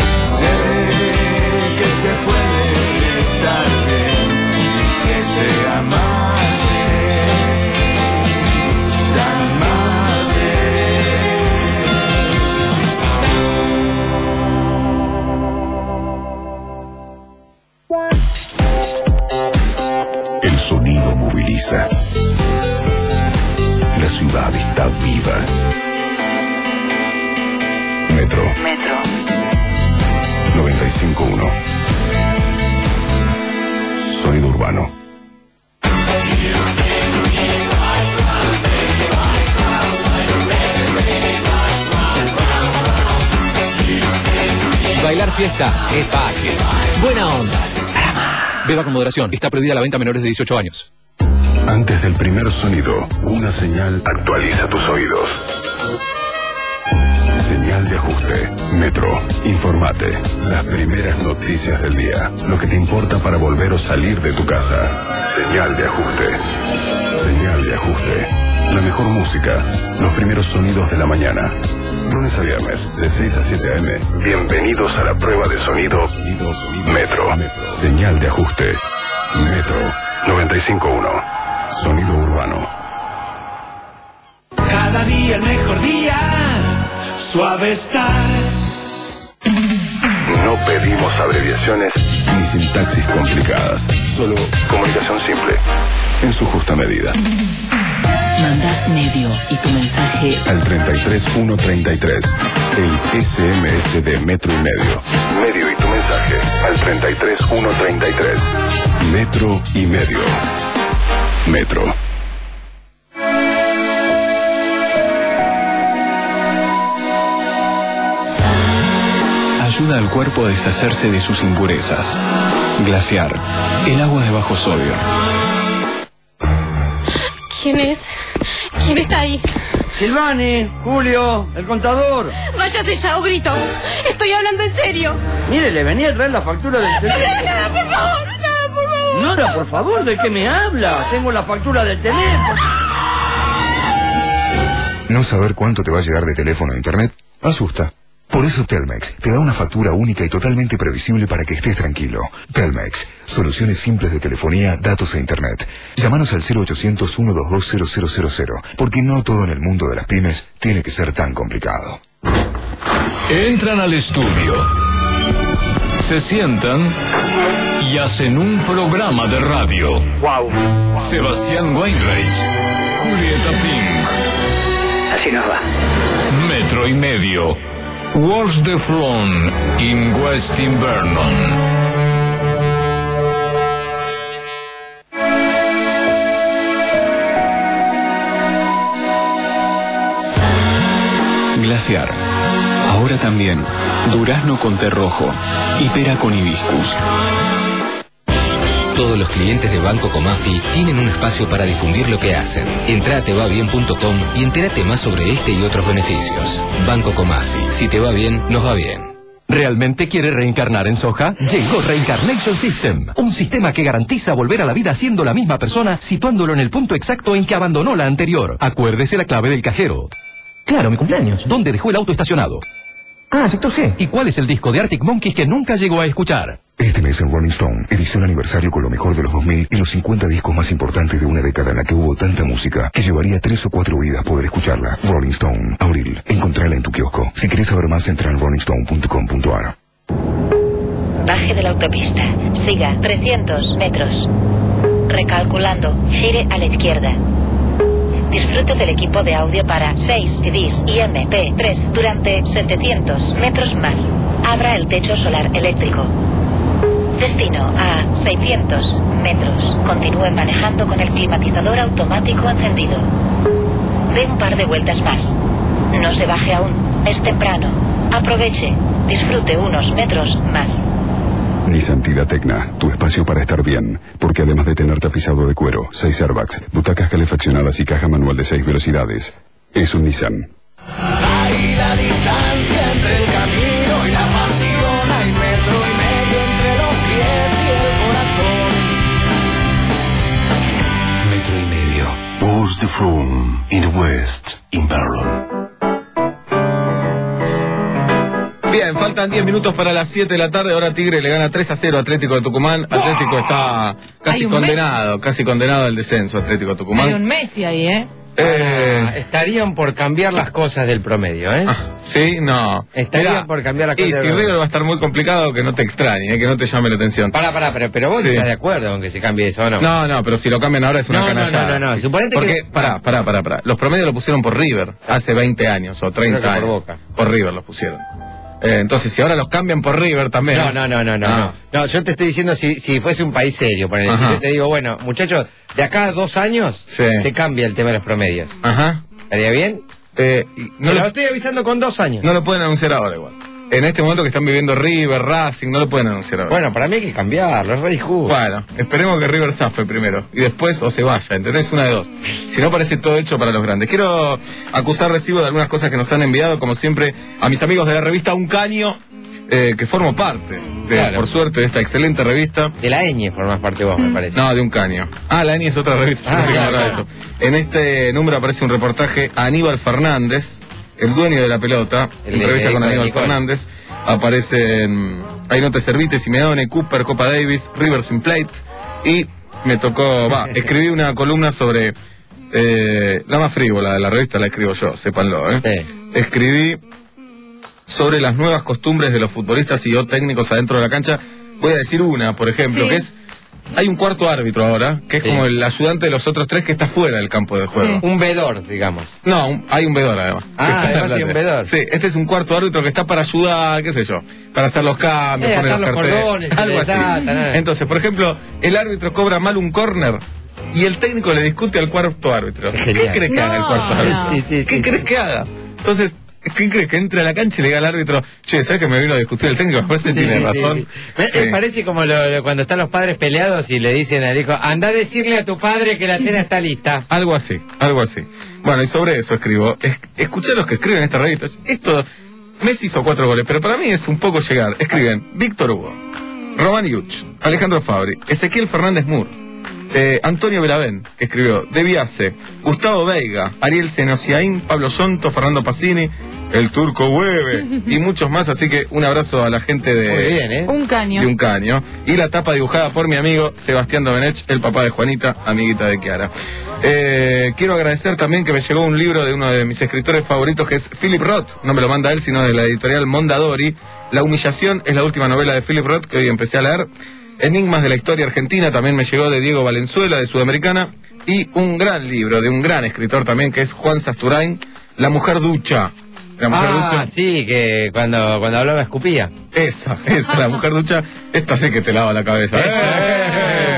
Speaker 9: Que se puede estar bien, que se amarte, tan
Speaker 7: El sonido moviliza. La ciudad está viva. Metro.
Speaker 13: Metro.
Speaker 7: noventa y cinco punto uno. Sonido urbano.
Speaker 14: Bailar fiesta es fácil. Buena onda. Beba con moderación. Está prohibida la venta a menores de dieciocho años.
Speaker 7: Antes del primer sonido, una señal actualiza tus oídos. Señal de ajuste. Metro. Informate. Las primeras noticias del día. Lo que te importa para volver o salir de tu casa. Señal de ajuste. Señal de ajuste. La mejor música. Los primeros sonidos de la mañana. Lunes a viernes, de seis a siete a eme. Bienvenidos a la prueba de sonido. Metro. Señal de ajuste. Metro. noventa y cinco punto uno. Sonido urbano.
Speaker 9: Cada día el mejor día, suave estar.
Speaker 7: No pedimos abreviaciones ni sintaxis complicadas. Solo comunicación simple, en su justa medida.
Speaker 13: Manda medio y tu mensaje
Speaker 7: Al treinta y tres uno treinta y tres, el ese eme ese de Metro y Medio. Medio y tu mensaje al treinta y tres uno treinta y tres. Metro y Medio. Metro.
Speaker 15: Ayuda al cuerpo a deshacerse de sus impurezas. Glaciar, el agua de bajo sodio.
Speaker 16: ¿Quién es? ¿Quién está ahí?
Speaker 17: Silvani, Julio, el contador.
Speaker 16: Váyase ya o grito. Estoy hablando en serio.
Speaker 17: Mire, le venía a traer la factura del teléfono.
Speaker 16: Nada, por favor, nada, por favor.
Speaker 17: Nora, por favor, ¿de qué me habla? Tengo la factura del teléfono.
Speaker 7: ¿No saber cuánto te va a llegar de teléfono a internet? Asusta. Por eso Telmex te da una factura única y totalmente previsible para que estés tranquilo. Telmex, soluciones simples de telefonía, datos e internet. Llámanos al cero ochocientos, uno dos dos, cero cero cero cero, porque no todo en el mundo de las pymes tiene que ser tan complicado.
Speaker 18: Entran al estudio, se sientan y hacen un programa de radio.
Speaker 17: Wow.
Speaker 18: Sebastián Weinreich, Julieta Pink.
Speaker 17: Así nos va.
Speaker 18: Metro y Medio. Watch the Front in West Invernon.
Speaker 15: Glaciar. Ahora también, durazno con té rojo y pera con hibiscus.
Speaker 19: Todos los clientes de Banco Comafi tienen un espacio para difundir lo que hacen. Entra a te va bien punto com y entérate más sobre este y otros beneficios. Banco Comafi. Si te va bien, nos va bien.
Speaker 20: ¿Realmente quiere reencarnar en Soja? Llegó Reincarnation System, un sistema que garantiza volver a la vida siendo la misma persona, situándolo en el punto exacto en que abandonó la anterior. Acuérdese la clave del cajero. Claro, mi cumpleaños. ¿Dónde dejó el auto estacionado? Ah, sector G. ¿Y cuál es el disco de Arctic Monkeys que nunca llegó a escuchar?
Speaker 21: Este mes en Rolling Stone, edición aniversario con lo mejor de los dos mil y los cincuenta discos más importantes de una década en la que hubo tanta música que llevaría tres o cuatro vidas poder escucharla. Rolling Stone, abril. Encontrala en tu kiosco. Si querés saber más, entra en rolling stone punto com punto a r.
Speaker 22: Baje de la autopista. Siga trescientos metros. Recalculando. Gire a la izquierda. Disfrute del equipo de audio para seis C Ds y eme pe tres durante setecientos metros más. Abra el techo solar eléctrico. Destino a seiscientos metros. Continúe manejando con el climatizador automático encendido. Dé un par de vueltas más. No se baje aún. Es temprano. Aproveche. Disfrute unos metros más.
Speaker 7: Nissan Tida Tecna, tu espacio para estar bien, porque además de tener tapizado de cuero, seis airbags, butacas calefaccionadas y caja manual de seis velocidades, es un Nissan.
Speaker 9: Hay la distancia entre el camino y la pasión, hay metro y medio entre los pies y el corazón.
Speaker 23: Metro y medio. Wars the Front in the West, in Berlin.
Speaker 2: Bien, faltan diez minutos para las siete de la tarde. Ahora Tigre le gana tres a cero a Atlético de Tucumán. Atlético está casi condenado, casi condenado al descenso, Atlético de Tucumán.
Speaker 4: Hay un Messi ahí, ¿eh?
Speaker 2: Eh,
Speaker 12: Ah, estarían por cambiar las cosas del promedio, ¿eh?
Speaker 2: ah, sí, no.
Speaker 12: Estarían
Speaker 2: Mirá,
Speaker 12: por cambiar las
Speaker 2: Y
Speaker 12: cosas
Speaker 2: si
Speaker 12: del
Speaker 2: River va a estar muy complicado, que no te extrañe, eh, que no te llame la atención.
Speaker 12: Pará, pará, pero, pero vos
Speaker 2: Sí.
Speaker 12: estás de acuerdo con que se cambie eso, ¿o no?
Speaker 2: No, no, pero si lo cambian ahora es una
Speaker 12: No, no,
Speaker 2: canallada.
Speaker 12: no, no, no. Suponete
Speaker 2: Porque,
Speaker 12: que-
Speaker 2: pará, pará, pará, pará. Los promedios lo pusieron por River hace veinte años o treinta
Speaker 12: Creo que por
Speaker 2: años.
Speaker 12: Boca.
Speaker 2: Por River los pusieron. Eh, entonces, si ahora los cambian por River también.
Speaker 12: No, no, no, no, no,
Speaker 2: Ah.
Speaker 12: no. No, yo te estoy diciendo si, si fuese un país serio, ponele. Si
Speaker 2: Ajá.
Speaker 12: yo te digo, bueno, muchachos, de acá a dos años
Speaker 2: Sí.
Speaker 12: se cambia el tema de los promedios.
Speaker 2: Ajá.
Speaker 12: ¿Estaría bien?
Speaker 2: Eh, y no,
Speaker 12: Te
Speaker 2: lo,
Speaker 12: lo estoy avisando con dos años.
Speaker 2: no lo pueden anunciar ahora igual. En este momento que están viviendo River, Racing, no lo pueden anunciar ahora.
Speaker 12: Bueno, para mí hay que cambiarlo, es re injusto.
Speaker 2: Bueno, esperemos que River zafe primero y después o se vaya, ¿entendés? Una de dos. Si no, parece todo hecho para los grandes. Quiero acusar recibo de algunas cosas que nos han enviado, como siempre, a mis amigos de la revista Un Caño, eh, que formo parte, de,
Speaker 12: Claro.
Speaker 2: por suerte, de esta excelente revista.
Speaker 12: De la ñ formás parte vos, me parece.
Speaker 2: No, de Un Caño. Ah, la Eni es otra revista.
Speaker 12: Ah,
Speaker 2: no sé qué
Speaker 12: claro,
Speaker 2: habrá
Speaker 12: claro.
Speaker 2: eso. En este número aparece un reportaje a Aníbal Fernández, el dueño de la pelota,
Speaker 12: El
Speaker 2: en
Speaker 12: de
Speaker 2: entrevista con
Speaker 12: Nico-
Speaker 2: Aníbal
Speaker 12: Nicole.
Speaker 2: Fernández. Aparecen ahí notas Servite, Simeone, Cooper, Copa Davis, River Sin Plate. Y me tocó, va, escribí una columna sobre eh, la más frívola de la revista, la escribo yo, sépanlo, ¿eh?
Speaker 12: Sí.
Speaker 2: Escribí sobre las nuevas costumbres de los futbolistas y o técnicos adentro de la cancha. Voy a decir una, por ejemplo,
Speaker 4: Sí.
Speaker 2: que es, hay un cuarto árbitro ahora, que es
Speaker 12: Sí.
Speaker 2: como el ayudante de los otros tres que está fuera del campo de juego.
Speaker 12: Un vedor, digamos.
Speaker 2: No, un- hay un vedor además.
Speaker 12: Ah,
Speaker 2: Que está en
Speaker 12: además hay
Speaker 2: la
Speaker 12: un
Speaker 2: tele.
Speaker 12: vedor.
Speaker 2: Sí, este es un cuarto árbitro que está para ayudar, qué sé yo, para hacer los cambios,
Speaker 12: Eh,
Speaker 2: poner
Speaker 12: atar
Speaker 2: los
Speaker 12: los
Speaker 2: carteles,
Speaker 12: cordones, se
Speaker 2: algo así.
Speaker 12: desatan, eh.
Speaker 2: Entonces, por ejemplo, el árbitro cobra mal un córner y el técnico le discute al cuarto árbitro. ¿Qué
Speaker 12: Genial.
Speaker 2: crees que haga el
Speaker 4: No,
Speaker 2: cuarto árbitro?
Speaker 12: Sí, sí,
Speaker 2: ¿Qué
Speaker 12: sí,
Speaker 2: crees
Speaker 12: sí.
Speaker 2: que haga? Entonces, ¿quién crees que entre a la cancha y le diga al árbitro, che, ¿sabes que me vino a discutir el técnico? Me parece que
Speaker 12: Sí,
Speaker 2: tiene
Speaker 12: sí,
Speaker 2: razón.
Speaker 12: sí. Me,
Speaker 2: Sí.
Speaker 12: me parece como lo- lo- cuando están los padres peleados y le dicen al hijo, anda a decirle a tu padre que la cena está lista.
Speaker 2: Algo así, algo así. Bueno, y sobre eso escribo. Es, escuché a los que escriben esta revista. Esto, Messi hizo cuatro goles, pero para mí es un poco llegar. Escriben Víctor Hugo, Román Yuch, Alejandro Fabri, Ezequiel Fernández Mur, eh, Antonio Belavén, que escribió, De Biase, Gustavo Veiga, Ariel Senosiaín, Pablo Yonto, Fernando Pacini, el Turco Hueve y muchos más. Así que un abrazo a la gente de...
Speaker 12: Muy bien, ¿eh?
Speaker 4: Un caño.
Speaker 2: de Un Caño. Y la tapa dibujada por mi amigo Sebastián Domenech, el papá de Juanita, amiguita de Kiara. Eh, quiero agradecer también que me llegó un libro de uno de mis escritores favoritos, que es Philip Roth. No me lo manda él, sino de la editorial Mondadori. La humillación es la última novela de Philip Roth que hoy empecé a leer. Enigmas de la historia argentina también me llegó de Diego Valenzuela, de Sudamericana. Y un gran libro de un gran escritor también, que es Juan Sasturain, La mujer ducha. La mujer
Speaker 12: Ah,
Speaker 2: ducha.
Speaker 12: sí, que cuando, cuando hablaba escupía.
Speaker 2: Esa, esa, la mujer ducha. Esta sí que te lava la cabeza. ¡Eh!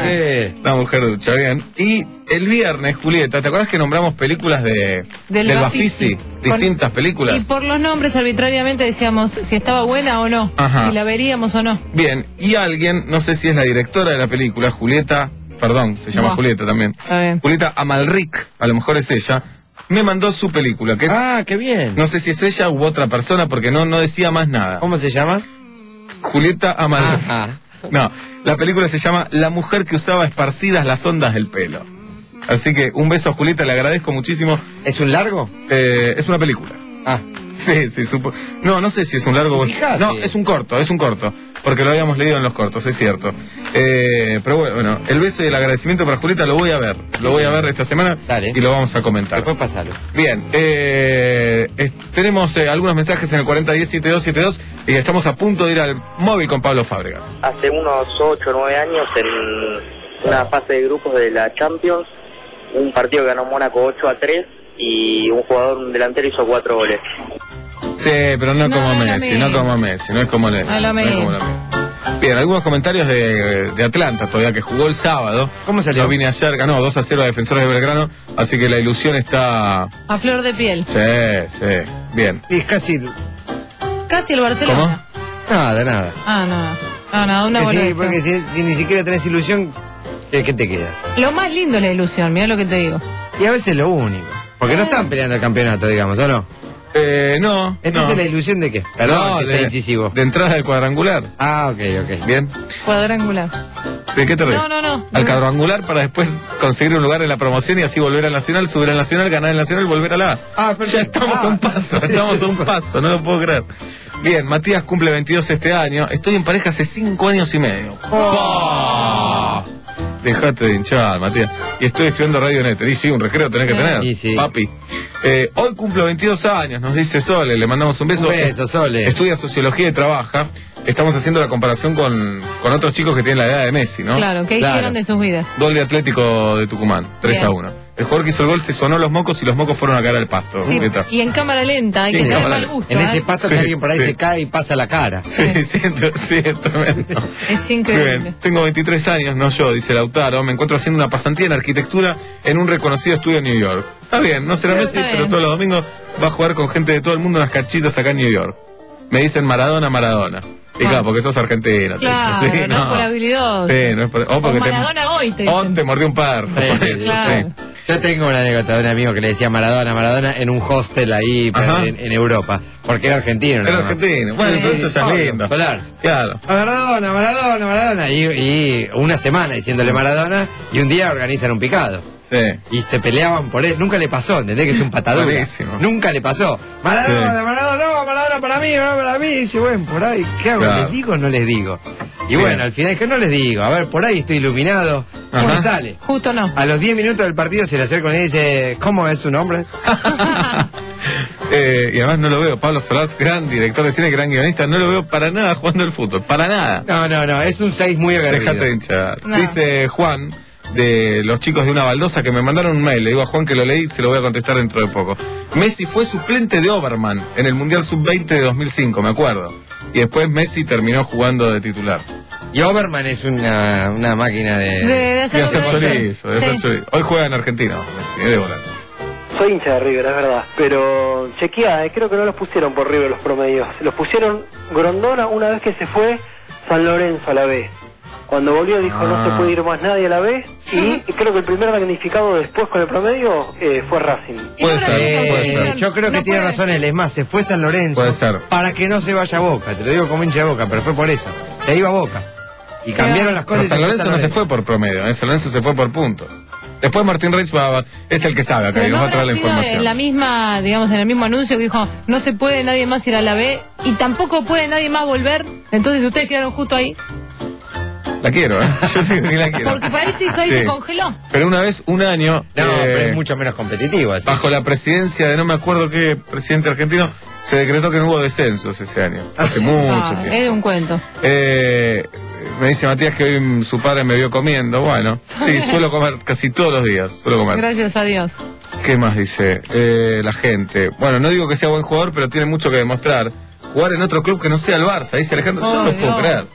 Speaker 12: Sí.
Speaker 2: Una mujer ducha, bien. Y el viernes, Julieta, ¿te acuerdas que nombramos películas de
Speaker 4: Del
Speaker 2: del
Speaker 4: Bafisi?
Speaker 2: Bafisi? Distintas películas.
Speaker 4: Y por los nombres arbitrariamente decíamos si estaba buena o no,
Speaker 2: Ajá.
Speaker 4: si la veríamos o no.
Speaker 2: Bien, y alguien, no sé si es la directora de la película, Julieta, perdón, se llama
Speaker 4: Buah.
Speaker 2: Julieta también.
Speaker 4: Está bien.
Speaker 2: Julieta Amalric, a lo mejor es ella, me mandó su película, que es...
Speaker 12: Ah, qué bien.
Speaker 2: No sé si es ella u otra persona, porque no, no decía más nada.
Speaker 12: ¿Cómo se llama?
Speaker 2: Julieta Amalric.
Speaker 12: Ajá.
Speaker 2: No, la película se llama La mujer que usaba esparcidas las ondas del pelo. Así que un beso a Julieta, le agradezco muchísimo.
Speaker 12: ¿Es un largo?
Speaker 2: Eh, es una película.
Speaker 12: Ah.
Speaker 2: Sí, sí, supo... No, no sé si es un largo o es...
Speaker 12: Fíjate.
Speaker 2: No, es un corto, es un corto. Porque lo habíamos leído en los cortos, es cierto. Eh, pero bueno, bueno, el beso y el agradecimiento para Julieta lo voy a ver. Lo voy a ver esta semana.
Speaker 12: Dale.
Speaker 2: Y lo vamos a comentar.
Speaker 12: Después pasalo.
Speaker 2: Bien, eh, es- tenemos eh, algunos mensajes en el cuarenta diez setenta y dos setenta y dos y estamos a punto de ir al móvil con Pablo Fábregas.
Speaker 1: Hace unos ocho o nueve años, en una fase de grupos de la Champions, un partido que ganó Mónaco ocho a tres y un jugador, un delantero, hizo cuatro goles.
Speaker 2: Sí, pero no,
Speaker 4: No,
Speaker 2: como
Speaker 4: no es lo
Speaker 2: Messi,
Speaker 4: mismo.
Speaker 2: no como Messi, no es como le,
Speaker 4: No es lo
Speaker 2: no es como
Speaker 4: mismo.
Speaker 2: lo mismo. Bien, algunos comentarios de, de Atlanta todavía, que jugó el sábado.
Speaker 12: ¿Cómo salió?
Speaker 2: Yo vine ayer, ganó dos a cero a Defensores de Belgrano, así que la ilusión está...
Speaker 4: A flor de piel.
Speaker 2: Sí, sí, bien.
Speaker 12: Y es casi...
Speaker 4: Casi el Barcelona.
Speaker 12: Nada, nada.
Speaker 4: Ah, no. No, no, una
Speaker 12: Que sí,
Speaker 4: boludez.
Speaker 12: porque si, si ni siquiera tenés ilusión, ¿qué, qué te queda?
Speaker 4: Lo más lindo es la ilusión, mira lo que te digo.
Speaker 12: Y a veces lo único. Porque no están peleando el campeonato, digamos, ¿o no?
Speaker 2: Eh, no.
Speaker 12: Entonces,
Speaker 2: no.
Speaker 12: ¿la ilusión de qué? Perdón,
Speaker 2: No,
Speaker 12: que sea
Speaker 2: de,
Speaker 12: incisivo.
Speaker 2: de entrada del cuadrangular.
Speaker 12: Ah, ok, ok.
Speaker 2: Bien.
Speaker 4: Cuadrangular.
Speaker 2: ¿De qué te ríes?
Speaker 4: No, no, no.
Speaker 2: Al cuadrangular para después conseguir un lugar en la promoción y así volver al Nacional, subir al Nacional, ganar el Nacional y volver a la A.
Speaker 12: Ah,
Speaker 2: Ya estamos a un paso, estamos a un paso, no lo puedo creer. Bien, Matías cumple veintidós este año. Estoy en pareja hace cinco años y medio. Oh. Dejate de hinchar, Matías. Y estoy estudiando Radio Net. Y sí, un recreo tenés que tener,
Speaker 12: Y sí.
Speaker 2: papi. Eh, hoy cumplo veintidós años, nos dice Sole, le mandamos un beso.
Speaker 12: Un beso, Sole.
Speaker 2: Estudia sociología y trabaja. Estamos haciendo la comparación con, con otros chicos que tienen la edad de Messi, ¿no?
Speaker 4: Claro, ¿qué
Speaker 2: Claro.
Speaker 4: hicieron de sus vidas?
Speaker 2: Gol de Atlético de Tucumán, tres a uno. El jugador que hizo el gol se sonó los mocos y los mocos fueron a caer al pasto.
Speaker 4: Sí,
Speaker 2: Julieta.
Speaker 4: y en cámara lenta, hay
Speaker 2: Y
Speaker 4: que
Speaker 2: en
Speaker 4: tener
Speaker 2: cámara
Speaker 4: mal gusto.
Speaker 12: En
Speaker 4: ¿eh?
Speaker 12: ese pasto
Speaker 2: Sí,
Speaker 12: que alguien por ahí
Speaker 2: sí.
Speaker 12: se cae y pasa la cara.
Speaker 2: Sí, sí, sí, es tremendo.
Speaker 4: Es
Speaker 2: Muy
Speaker 4: increíble.
Speaker 2: bien. Tengo veintitrés años, no yo, dice Lautaro. Me encuentro haciendo una pasantía en arquitectura en un reconocido estudio en New York. Está bien, no será
Speaker 4: Sí,
Speaker 2: Messi,
Speaker 4: está
Speaker 2: pero
Speaker 4: bien.
Speaker 2: todos los domingos va a jugar con gente de todo el mundo unas cachitas acá en New York. Me dicen Maradona, Maradona. Y
Speaker 4: Ah.
Speaker 2: claro, porque sos argentino. te-
Speaker 4: Claro,
Speaker 2: sí,
Speaker 4: no, por habilidoso.
Speaker 2: Sí, no es por... O porque
Speaker 4: O Maradona hoy te
Speaker 2: o
Speaker 4: dicen.
Speaker 2: te mordió un perro.
Speaker 12: Sí,
Speaker 2: por
Speaker 12: sí,
Speaker 2: eso,
Speaker 4: claro.
Speaker 2: sí.
Speaker 12: Yo tengo una anécdota de un amigo que le decía Maradona, Maradona en un hostel ahí
Speaker 2: Ajá.
Speaker 12: en, en Europa. Porque era argentino,
Speaker 2: Era
Speaker 12: nada más.
Speaker 2: argentino. Bueno,
Speaker 12: Sí,
Speaker 2: entonces eso ya es
Speaker 12: Pablo
Speaker 2: lindo.
Speaker 12: Solar.
Speaker 2: Claro.
Speaker 12: Maradona, Maradona, Maradona. Y, y una semana diciéndole Maradona y un día organizan un picado.
Speaker 2: Sí.
Speaker 12: Y se peleaban por él. Nunca le pasó, ¿entendés? Que es un patadura.
Speaker 2: Buenísimo.
Speaker 12: Nunca le pasó. Maradona,
Speaker 2: Sí.
Speaker 12: Maradona, no, Maradona para mí, Maradona para mí. Y dice, bueno, por ahí, ¿qué hago?
Speaker 2: Claro.
Speaker 12: ¿Les digo o no les digo? Y
Speaker 2: Bien.
Speaker 12: bueno, al final es que no les digo. A ver, por ahí estoy iluminado. ¿Cómo
Speaker 2: Ajá.
Speaker 12: sale?
Speaker 4: Justo no.
Speaker 12: A los diez minutos del partido se le acerca con él y dice, ¿cómo es su nombre?
Speaker 2: Eh, y además no lo veo. Pablo Solar, gran director de cine, gran guionista, no lo veo para nada jugando al fútbol. Para nada.
Speaker 12: No, no, no, es un seis muy agarrido.
Speaker 2: Déjate de hinchar.
Speaker 4: No.
Speaker 2: Dice Juan, de los chicos de una baldosa, que me mandaron un mail. Le digo a Juan que lo leí, se lo voy a contestar dentro de poco. Messi fue suplente de Oberman en el Mundial sub veinte de dos mil cinco, me acuerdo. Y después Messi terminó jugando de titular.
Speaker 12: Y Oberman es una, una máquina de...
Speaker 4: De, de hacer
Speaker 2: De hacer
Speaker 4: goles.
Speaker 2: chorizo, de hacer
Speaker 4: Sí.
Speaker 2: chorizo. Hoy juega en Argentina, Messi, es de volante.
Speaker 3: Soy hincha de River, es verdad. Pero chequea, eh, creo que no los pusieron por River los promedios. Los pusieron Grondona una vez que se fue San Lorenzo a la B. Cuando volvió dijo no
Speaker 2: Ah.
Speaker 3: se puede ir más nadie a la B. Y creo que el primer damnificado después con el promedio eh, fue Racing.
Speaker 2: Puede ser,
Speaker 12: Eh,
Speaker 2: puede ser.
Speaker 12: yo creo que
Speaker 4: No
Speaker 12: tiene
Speaker 4: puede-
Speaker 12: razón él, es más, se fue San Lorenzo
Speaker 2: Puede ser.
Speaker 12: para que no se vaya a Boca, te lo digo como hincha de Boca, pero fue por eso, se iba a Boca y cambiaron las
Speaker 2: Pero
Speaker 12: cosas. y
Speaker 2: San
Speaker 12: se fue
Speaker 2: Lorenzo no se fue por promedio, ¿eh? San Lorenzo se fue por puntos. Después Martín Reich va, va- es el que sabe acá
Speaker 4: Pero
Speaker 2: y nos
Speaker 4: no
Speaker 2: va a traer la
Speaker 4: habrá sido
Speaker 2: información.
Speaker 4: en la misma, digamos, en el mismo anuncio que dijo, no se puede nadie más ir a la B y tampoco puede nadie más volver. Entonces ustedes quedaron justo ahí.
Speaker 2: La quiero, ¿eh? Yo digo que la quiero.
Speaker 4: Porque para eso hizo ahí,
Speaker 2: Sí.
Speaker 4: se congeló.
Speaker 2: Pero una vez, un año,
Speaker 12: No,
Speaker 2: eh,
Speaker 12: pero es mucho menos competitivo así.
Speaker 2: bajo la presidencia de no me acuerdo qué presidente argentino, se decretó que no hubo descensos ese año. Hace mucho
Speaker 4: Ah,
Speaker 2: tiempo.
Speaker 4: es un cuento.
Speaker 2: Eh, me dice Matías que hoy mm, su padre me vio comiendo. Bueno, sí, suelo comer casi todos los días. Suelo comer.
Speaker 4: Gracias a Dios.
Speaker 2: ¿Qué más dice eh, la gente? Bueno, no digo que sea buen jugador, pero tiene mucho que demostrar. Jugar en otro club que no sea el Barça, dice Alejandro. Yo no
Speaker 4: Oh,
Speaker 2: lo puedo
Speaker 4: Dios.
Speaker 2: creer.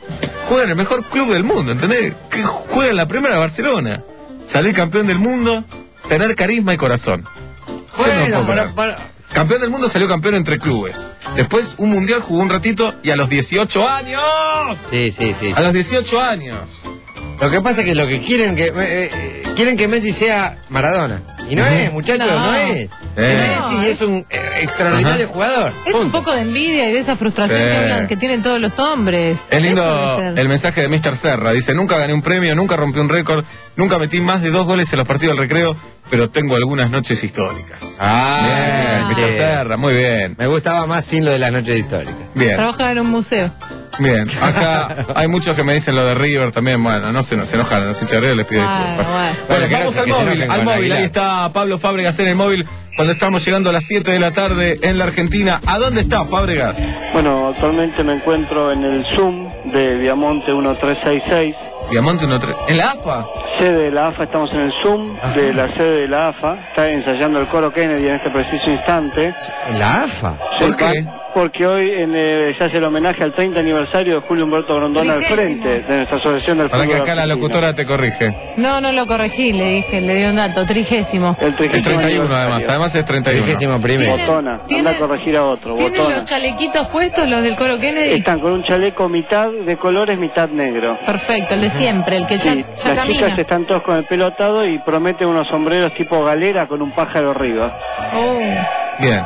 Speaker 2: juega en el mejor club del mundo, ¿entendés? Que juega en la primera Barcelona. Salir campeón del mundo, tener carisma y corazón.
Speaker 12: Bueno,
Speaker 2: no
Speaker 12: para, para...
Speaker 2: Campeón del mundo salió campeón entre clubes. Después un mundial jugó un ratito y a los dieciocho años.
Speaker 12: Sí, sí, sí.
Speaker 2: A los dieciocho años.
Speaker 12: Lo que pasa es que lo que quieren que eh, quieren que Messi sea Maradona. Y no es, muchachos, no, no es.
Speaker 2: Eh.
Speaker 12: Messi es un eh, extraordinario
Speaker 2: Ajá.
Speaker 12: jugador.
Speaker 4: Es un poco de envidia y de esa frustración
Speaker 2: Sí.
Speaker 4: que, hablan, que tienen todos los hombres.
Speaker 2: Es lindo
Speaker 4: Eso debe ser.
Speaker 2: el mensaje de mister Serra. Dice, nunca gané un premio, nunca rompí un récord, nunca metí más de dos goles en los partidos del recreo, pero tengo algunas noches históricas.
Speaker 12: Ah,
Speaker 2: Bien, mister Serra, muy bien.
Speaker 12: Me gustaba más sin lo de las noches históricas.
Speaker 2: Bien.
Speaker 4: Trabaja en un museo.
Speaker 2: Bien, acá hay muchos que me dicen lo de River también. Bueno, no se, se enojaron, los hinchas de River les pido
Speaker 4: Bueno,
Speaker 2: disculpas.
Speaker 4: bueno.
Speaker 2: Bueno,
Speaker 12: Bueno,
Speaker 2: vamos
Speaker 12: que
Speaker 2: al
Speaker 12: se
Speaker 2: móvil,
Speaker 12: enojen
Speaker 2: al
Speaker 12: con
Speaker 2: móvil.
Speaker 12: Aguilar.
Speaker 2: Ahí está Pablo Fábregas en el móvil cuando estamos llegando a las siete de la tarde en la Argentina. ¿A dónde está Fábregas?
Speaker 3: Bueno, actualmente me encuentro en el Zoom de Viamonte trece sesenta y seis.
Speaker 2: Viamonte uno tres. ¿En la A F A?
Speaker 3: Sede de la A F A, estamos en el Zoom de la sede de la A F A. Está ensayando el coro Kennedy en este preciso instante.
Speaker 12: ¿En la A F A?
Speaker 2: ¿Por qué?
Speaker 3: Porque hoy en, eh, se hace el homenaje al treinta aniversario de Julio Humberto Grondona al
Speaker 4: Trigésimo.
Speaker 3: frente de nuestra asociación del
Speaker 2: Para
Speaker 3: fútbol
Speaker 2: que acá la
Speaker 3: argentino.
Speaker 2: locutora te corrige.
Speaker 4: No, no lo corregí, le dije, le di un dato, trigésimo.
Speaker 3: El
Speaker 2: Es
Speaker 3: trigésimo
Speaker 2: treinta y uno además,
Speaker 3: aniversario.
Speaker 2: además es treinta y uno.
Speaker 12: Trigésimo primero.
Speaker 4: ¿Tienen-
Speaker 3: Botona, anda
Speaker 4: tienen-
Speaker 3: a corregir a otro.
Speaker 4: ¿Tienen
Speaker 3: Botona.
Speaker 4: los chalequitos puestos, los del coro Kennedy?
Speaker 3: Están con un chaleco mitad de colores, mitad negro.
Speaker 4: Perfecto, el de siempre, el que ya,
Speaker 3: Sí,
Speaker 4: ya
Speaker 3: las
Speaker 4: camina.
Speaker 3: chicas están todos con el pelo atado y prometen unos sombreros tipo galera con un pájaro arriba.
Speaker 4: Oh.
Speaker 2: Bien.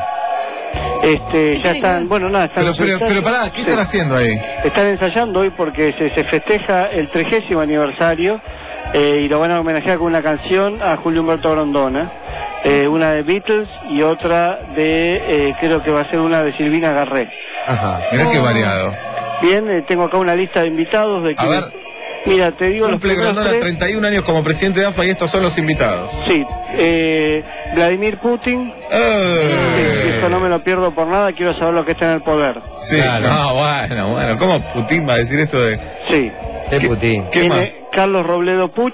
Speaker 3: Este, ya
Speaker 4: tiene que ver?
Speaker 3: están, bueno, nada, están
Speaker 2: Pero,
Speaker 3: los
Speaker 2: pero,
Speaker 3: ensayos.
Speaker 2: pero pará, ¿qué están
Speaker 3: Sí.
Speaker 2: haciendo ahí?
Speaker 3: Están ensayando hoy porque se, se festeja el trigésimo aniversario eh, y lo van a homenajear con una canción a Julio Humberto Grondona, eh, una de Beatles y otra de, eh, creo que va a ser una de Silvina Garré.
Speaker 12: Ajá.
Speaker 2: Mirá qué
Speaker 4: Oh.
Speaker 2: variado.
Speaker 3: Bien, eh, tengo acá una lista de invitados de
Speaker 2: A
Speaker 3: que...
Speaker 2: ver.
Speaker 3: Mira, te digo los
Speaker 2: Cumple
Speaker 3: primeros
Speaker 2: Grondona
Speaker 3: tres.
Speaker 2: treinta y un años como presidente de A F A y estos son los invitados.
Speaker 3: Sí, eh, Vladimir Putin,
Speaker 2: Eh.
Speaker 3: esto no me lo pierdo por nada, quiero saber lo que está en el poder.
Speaker 2: Sí,
Speaker 12: Claro.
Speaker 2: no, bueno, bueno. ¿Cómo Putin va a decir eso de...?
Speaker 3: Sí.
Speaker 12: De Putin.
Speaker 2: ¿Qué
Speaker 3: Tiene
Speaker 2: más?
Speaker 3: Carlos Robledo Puch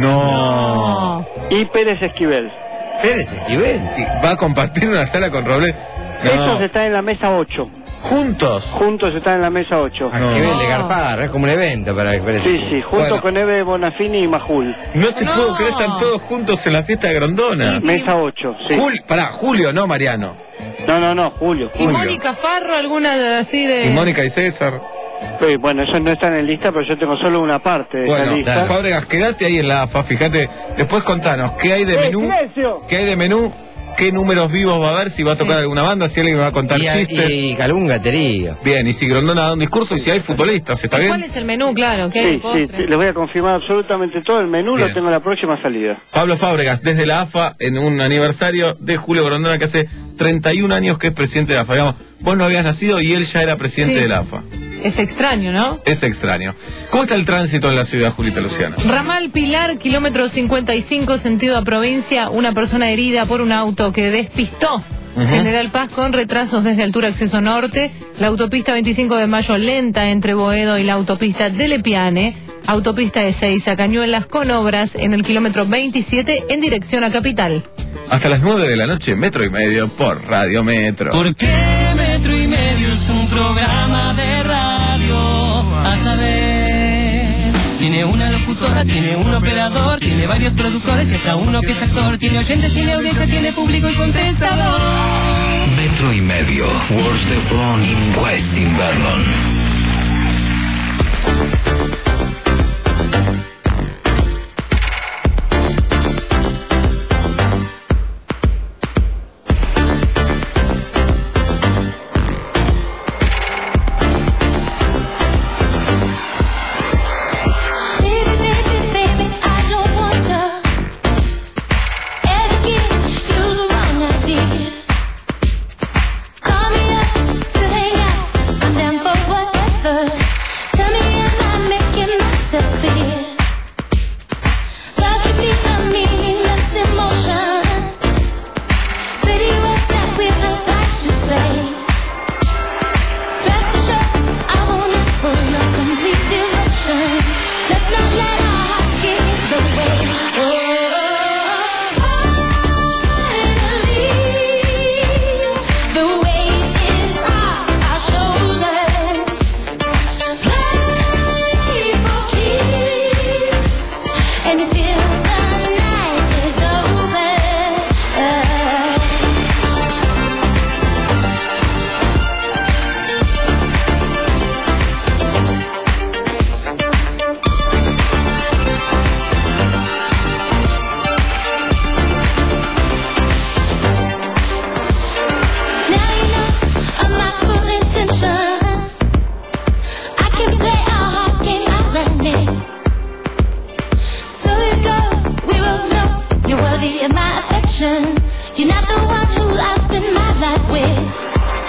Speaker 2: No.
Speaker 3: y Pérez Esquivel.
Speaker 12: Pérez Esquivel.
Speaker 2: Y va a compartir una sala con Robledo.
Speaker 3: Estos
Speaker 2: No.
Speaker 3: están en la mesa ocho.
Speaker 2: Juntos.
Speaker 3: Juntos están en la mesa ocho.
Speaker 12: A
Speaker 2: No.
Speaker 12: Esquivel de Garpar, es como un evento para Pérez
Speaker 3: Sí,
Speaker 12: Esquivel.
Speaker 3: sí, junto
Speaker 2: Bueno.
Speaker 3: con Eve Bonafini y Majul.
Speaker 2: No te
Speaker 4: No.
Speaker 2: puedo creer, están todos juntos en la fiesta de Grondona.
Speaker 4: Sí.
Speaker 3: Mesa ocho, sí.
Speaker 2: Jul- pará, Julio, no Mariano.
Speaker 3: No, no, no, Julio.
Speaker 4: ¿Y
Speaker 2: Julio.
Speaker 4: Mónica Farro, alguna de- así de...?
Speaker 2: Y Mónica y César.
Speaker 3: Eh, bueno, esos no están en lista, pero yo tengo solo una parte de esa
Speaker 2: Bueno,
Speaker 3: lista.
Speaker 2: Fábregas, quédate ahí en la A F A, fíjate. Después contanos, ¿qué hay de
Speaker 3: ¡Eh,
Speaker 2: menú?
Speaker 3: silencio!
Speaker 2: ¿Qué hay de menú? ¿Qué números vivos va a haber? Si va a tocar
Speaker 4: Sí.
Speaker 2: alguna banda, si alguien me va a contar
Speaker 12: Y, a-
Speaker 2: chistes.
Speaker 12: y Calunga, Terío.
Speaker 2: Bien, y si Grondona da un discurso y si hay futbolistas, ¿está
Speaker 4: ¿Y
Speaker 2: bien?
Speaker 4: ¿Cuál es el menú? Claro, ¿qué hay
Speaker 3: Sí,
Speaker 4: de
Speaker 3: sí,
Speaker 4: postre?
Speaker 3: sí, les voy a confirmar absolutamente todo. El menú
Speaker 2: Bien.
Speaker 3: lo tengo en la próxima salida.
Speaker 2: Pablo Fábregas, desde la A F A, en un aniversario de Julio Grondona, que hace treinta y un años que es presidente de la A F A. Digamos, vos no habías nacido y él ya era presidente
Speaker 4: Sí.
Speaker 2: de la A F A.
Speaker 4: Es extraño, ¿no?
Speaker 2: Es extraño. ¿Cómo está el tránsito en la ciudad, Julita Luciana?
Speaker 4: Ramal Pilar, kilómetro cincuenta y cinco, sentido a provincia. Una persona herida por un auto que despistó.
Speaker 2: Ujú.
Speaker 4: General Paz con retrasos desde altura acceso norte. La autopista veinticinco de mayo lenta entre Boedo y la autopista de Lepiane. Autopista de Seiza, Cañuelas con obras en el kilómetro veintisiete en dirección a Capital.
Speaker 2: Hasta las nueve de la noche, Metro y Medio por Radio Metro.
Speaker 5: ¿Por qué Metro y Medio es un programa de radio? A saber, tiene una locutora, tiene un operador, tiene varios productores y hasta uno que es actor. Tiene oyentes, tiene audiencia, tiene público y contestador.
Speaker 18: Metro y Medio. Wars the Front in West Invernon.
Speaker 16: Tell me I'm not making worthy of my affection. You're not the one who I spend my life with.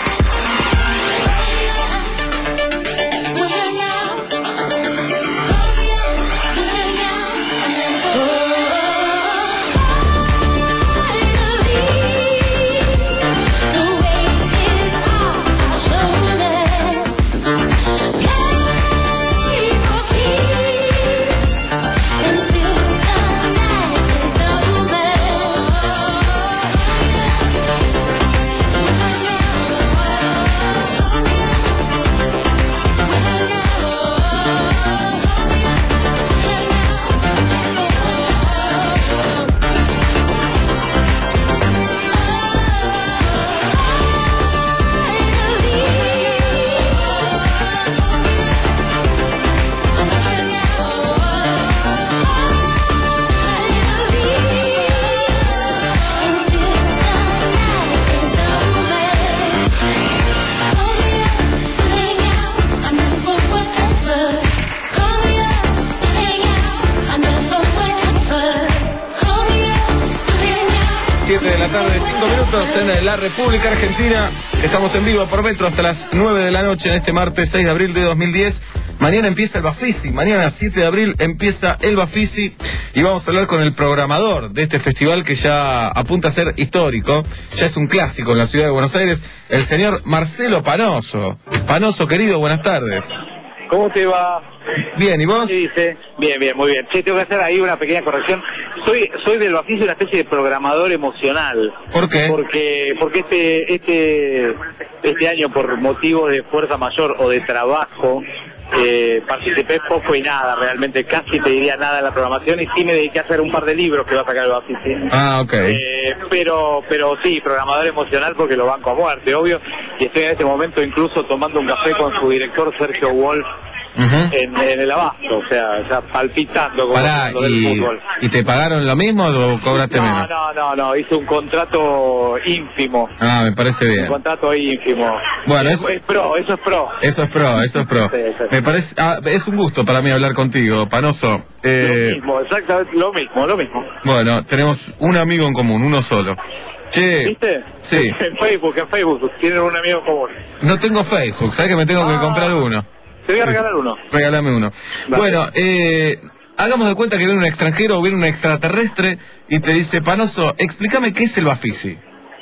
Speaker 2: siete de la tarde, cinco minutos en la República Argentina. Estamos en vivo por Metro hasta las nueve de la noche en este martes seis de abril de dos mil diez. Mañana empieza el Bafisi, mañana siete de abril empieza el Bafisi y vamos a hablar con el programador de este festival que ya apunta a ser histórico, ya es un clásico en la ciudad de Buenos Aires, el señor Marcelo Panoso. Panoso, querido, buenas tardes.
Speaker 6: ¿Cómo te va?
Speaker 2: Bien, ¿y vos?
Speaker 6: ¿Qué dice? Bien, bien, muy bien. Sí, tengo que hacer ahí una pequeña corrección. Soy soy del Bafisi una especie de programador emocional.
Speaker 2: ¿Por qué?
Speaker 6: Porque porque este este este año, por motivos de fuerza mayor o de trabajo, eh, participé poco y nada, realmente casi te diría nada en la programación, y sí me dediqué a hacer un par de libros que va a sacar el Bafisi.
Speaker 2: Ah, ok.
Speaker 6: Eh, pero pero sí, programador emocional porque lo banco a muerte, obvio, y estoy en este momento incluso tomando un café con su director Sergio Wolf. Uh-huh. en, en el Abasto, o sea, ya palpitando como
Speaker 2: Pará,
Speaker 6: el del
Speaker 2: y,
Speaker 6: fútbol.
Speaker 2: ¿Y te pagaron lo mismo o cobraste
Speaker 6: no,
Speaker 2: menos?
Speaker 6: No, no, no, hice un contrato ínfimo.
Speaker 2: Ah, me parece bien.
Speaker 6: Un contrato ínfimo.
Speaker 2: Bueno,
Speaker 6: es,
Speaker 2: es,
Speaker 6: es pro, eso es pro.
Speaker 2: Eso es pro, eso es pro.
Speaker 6: Sí, sí.
Speaker 2: Me parece, ah, es un gusto para mí hablar contigo, Panoso. Eh,
Speaker 6: lo mismo, exactamente, lo mismo, lo mismo.
Speaker 2: Bueno, tenemos un amigo en común, uno solo. Che,
Speaker 6: ¿viste?
Speaker 2: Sí.
Speaker 6: En Facebook, en Facebook, tienen un amigo en común.
Speaker 2: No tengo Facebook, ¿sabes que me tengo ah. que comprar uno?
Speaker 6: Te voy a regalar uno.
Speaker 2: Regálame uno. Vale. Bueno, eh, hagamos de cuenta que viene un extranjero o viene un extraterrestre y te dice, Panoso, explícame qué es el Bafisi.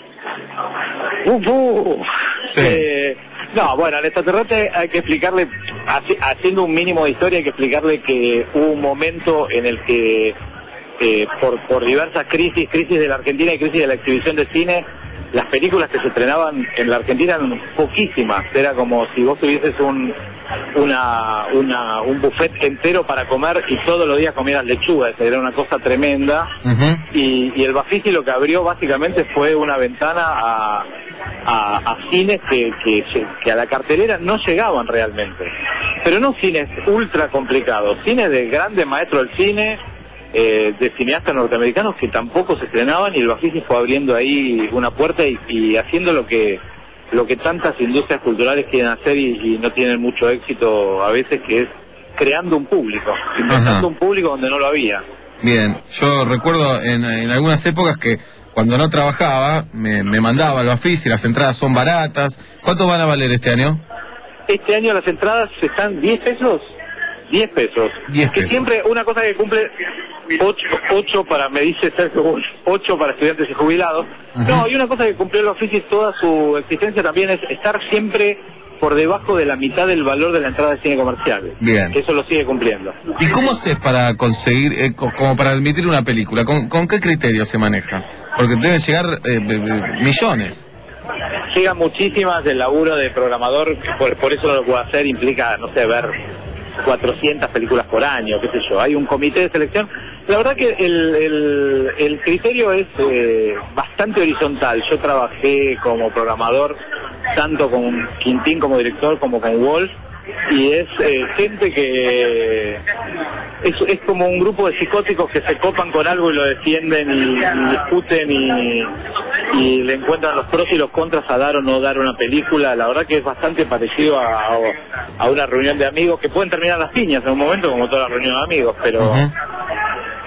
Speaker 6: Uh, uh.
Speaker 2: Sí.
Speaker 6: Eh, no, bueno, al extraterrestre hay que explicarle, haci haciendo un mínimo de historia, hay que explicarle que hubo un momento en el que, eh, por, por diversas crisis, crisis de la Argentina y crisis de la exhibición de cine, las películas que se estrenaban en la Argentina eran poquísimas. Era como si vos tuvieses un una, una un buffet entero para comer y todos los días comieras lechuga. Era una cosa tremenda. Uh-huh. y, y el Bafisi lo que abrió básicamente fue una ventana a, a, a cines que, que, que a la cartelera no llegaban realmente. Pero no cines ultra complicados, cines de grandes maestros del cine, Eh, de cineastas norteamericanos que tampoco se estrenaban, y el Bafisi fue abriendo ahí una puerta y, y haciendo lo que lo que tantas industrias culturales quieren hacer y, y no tienen mucho éxito a veces, que es creando un público, inventando un público donde no lo había.
Speaker 2: Bien, yo recuerdo en, en algunas épocas que cuando no trabajaba me, me mandaba al Bafisi, las entradas son baratas. ¿Cuánto van a valer este año?
Speaker 6: Este año las entradas están diez pesos. diez pesos.
Speaker 2: diez
Speaker 6: que
Speaker 2: pesos.
Speaker 6: Siempre una cosa que cumple ocho para, me dice Sergio, ocho para estudiantes y jubilados. Uh-huh. No, y una cosa que cumplió el Bafisi toda su existencia también es estar siempre por debajo de la mitad del valor de la entrada de cine comercial.
Speaker 2: Bien.
Speaker 6: Eso lo sigue cumpliendo.
Speaker 2: ¿Y cómo haces para conseguir, eh, co como para admitir una película? ¿Con, con qué criterio se maneja? Porque deben llegar eh, millones.
Speaker 6: Llegan muchísimas, el laburo de programador, por, por eso lo que puedo hacer implica, no sé, ver cuatrocientas películas por año, qué sé yo. Hay un comité de selección. La verdad que el, el, el criterio es eh, bastante horizontal. Yo trabajé como programador tanto con Quintín como director como con Wolf, y es eh, gente que es, es como un grupo de psicóticos que se copan con algo y lo defienden y, y discuten y, y le encuentran los pros y los contras a dar o no dar una película. La verdad que es bastante parecido a, a una reunión de amigos que pueden terminar las piñas en un momento, como toda la reunión de amigos, pero uh-huh.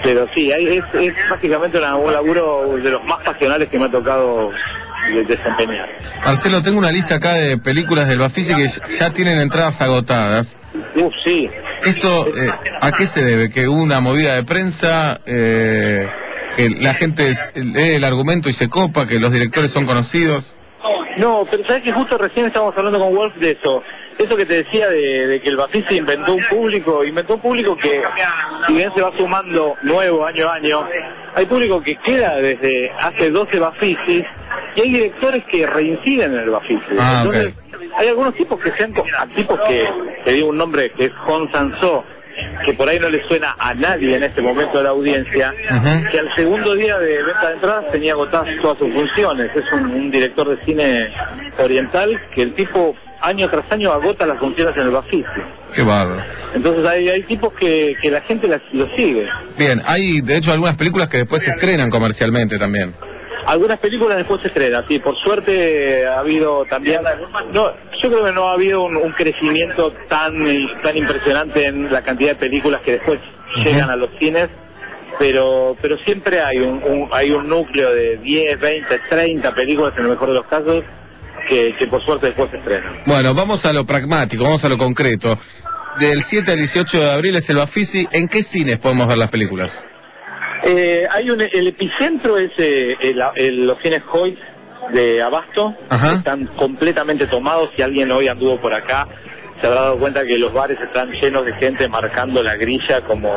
Speaker 6: pero sí, hay, es, es básicamente una, un laburo de los más pasionales que me ha tocado de- desempeñar.
Speaker 2: Marcelo, tengo una lista acá de películas del Bafisi que ya tienen entradas agotadas.
Speaker 6: Uf, sí.
Speaker 2: ¿Esto eh, a qué se debe? ¿Que hubo una movida de prensa? Eh, ¿Que la gente es- lee el argumento y se copa? ¿Que los directores son conocidos?
Speaker 6: No, pero sabes que justo recién estábamos hablando con Wolf de eso. Eso que te decía de, de que el Bafisi inventó un público, inventó un público que, si bien se va sumando nuevo año a año, hay público que queda desde hace doce Bafisis y hay directores que reinciden en el Bafisi.
Speaker 2: Ah,
Speaker 6: Entonces, hay algunos tipos que sean, tipos que, te digo un nombre que es Hong Sang-soo, que por ahí no le suena a nadie en este momento de la audiencia,
Speaker 2: Ujú.
Speaker 6: que al segundo día de venta de entradas tenía agotadas todas sus funciones. Es un, un director de cine oriental que el tipo año tras año agota las funciones en el Bafisi.
Speaker 2: Qué bárbaro.
Speaker 6: Entonces hay, hay tipos que, que la gente las- lo sigue.
Speaker 2: Bien, hay de hecho algunas películas que después se estrenan comercialmente también.
Speaker 6: Algunas películas después se estrenan, sí, por suerte ha habido también, no, yo creo que no ha habido un, un crecimiento tan tan impresionante en la cantidad de películas que después llegan a los cines, pero pero siempre hay un, un- hay un núcleo de diez, veinte, treinta películas en el mejor de los casos que, que por suerte después se estrenan.
Speaker 2: Bueno, vamos a lo pragmático, vamos a lo concreto. Del siete al dieciocho de abril es el Bafisi. ¿En qué cines podemos ver las películas?
Speaker 6: Eh, hay un, el epicentro es eh, el- el- los cines Hoyt de Abasto, que están completamente tomados. Si alguien hoy anduvo por acá, se habrá dado cuenta que los bares están llenos de gente marcando la grilla como,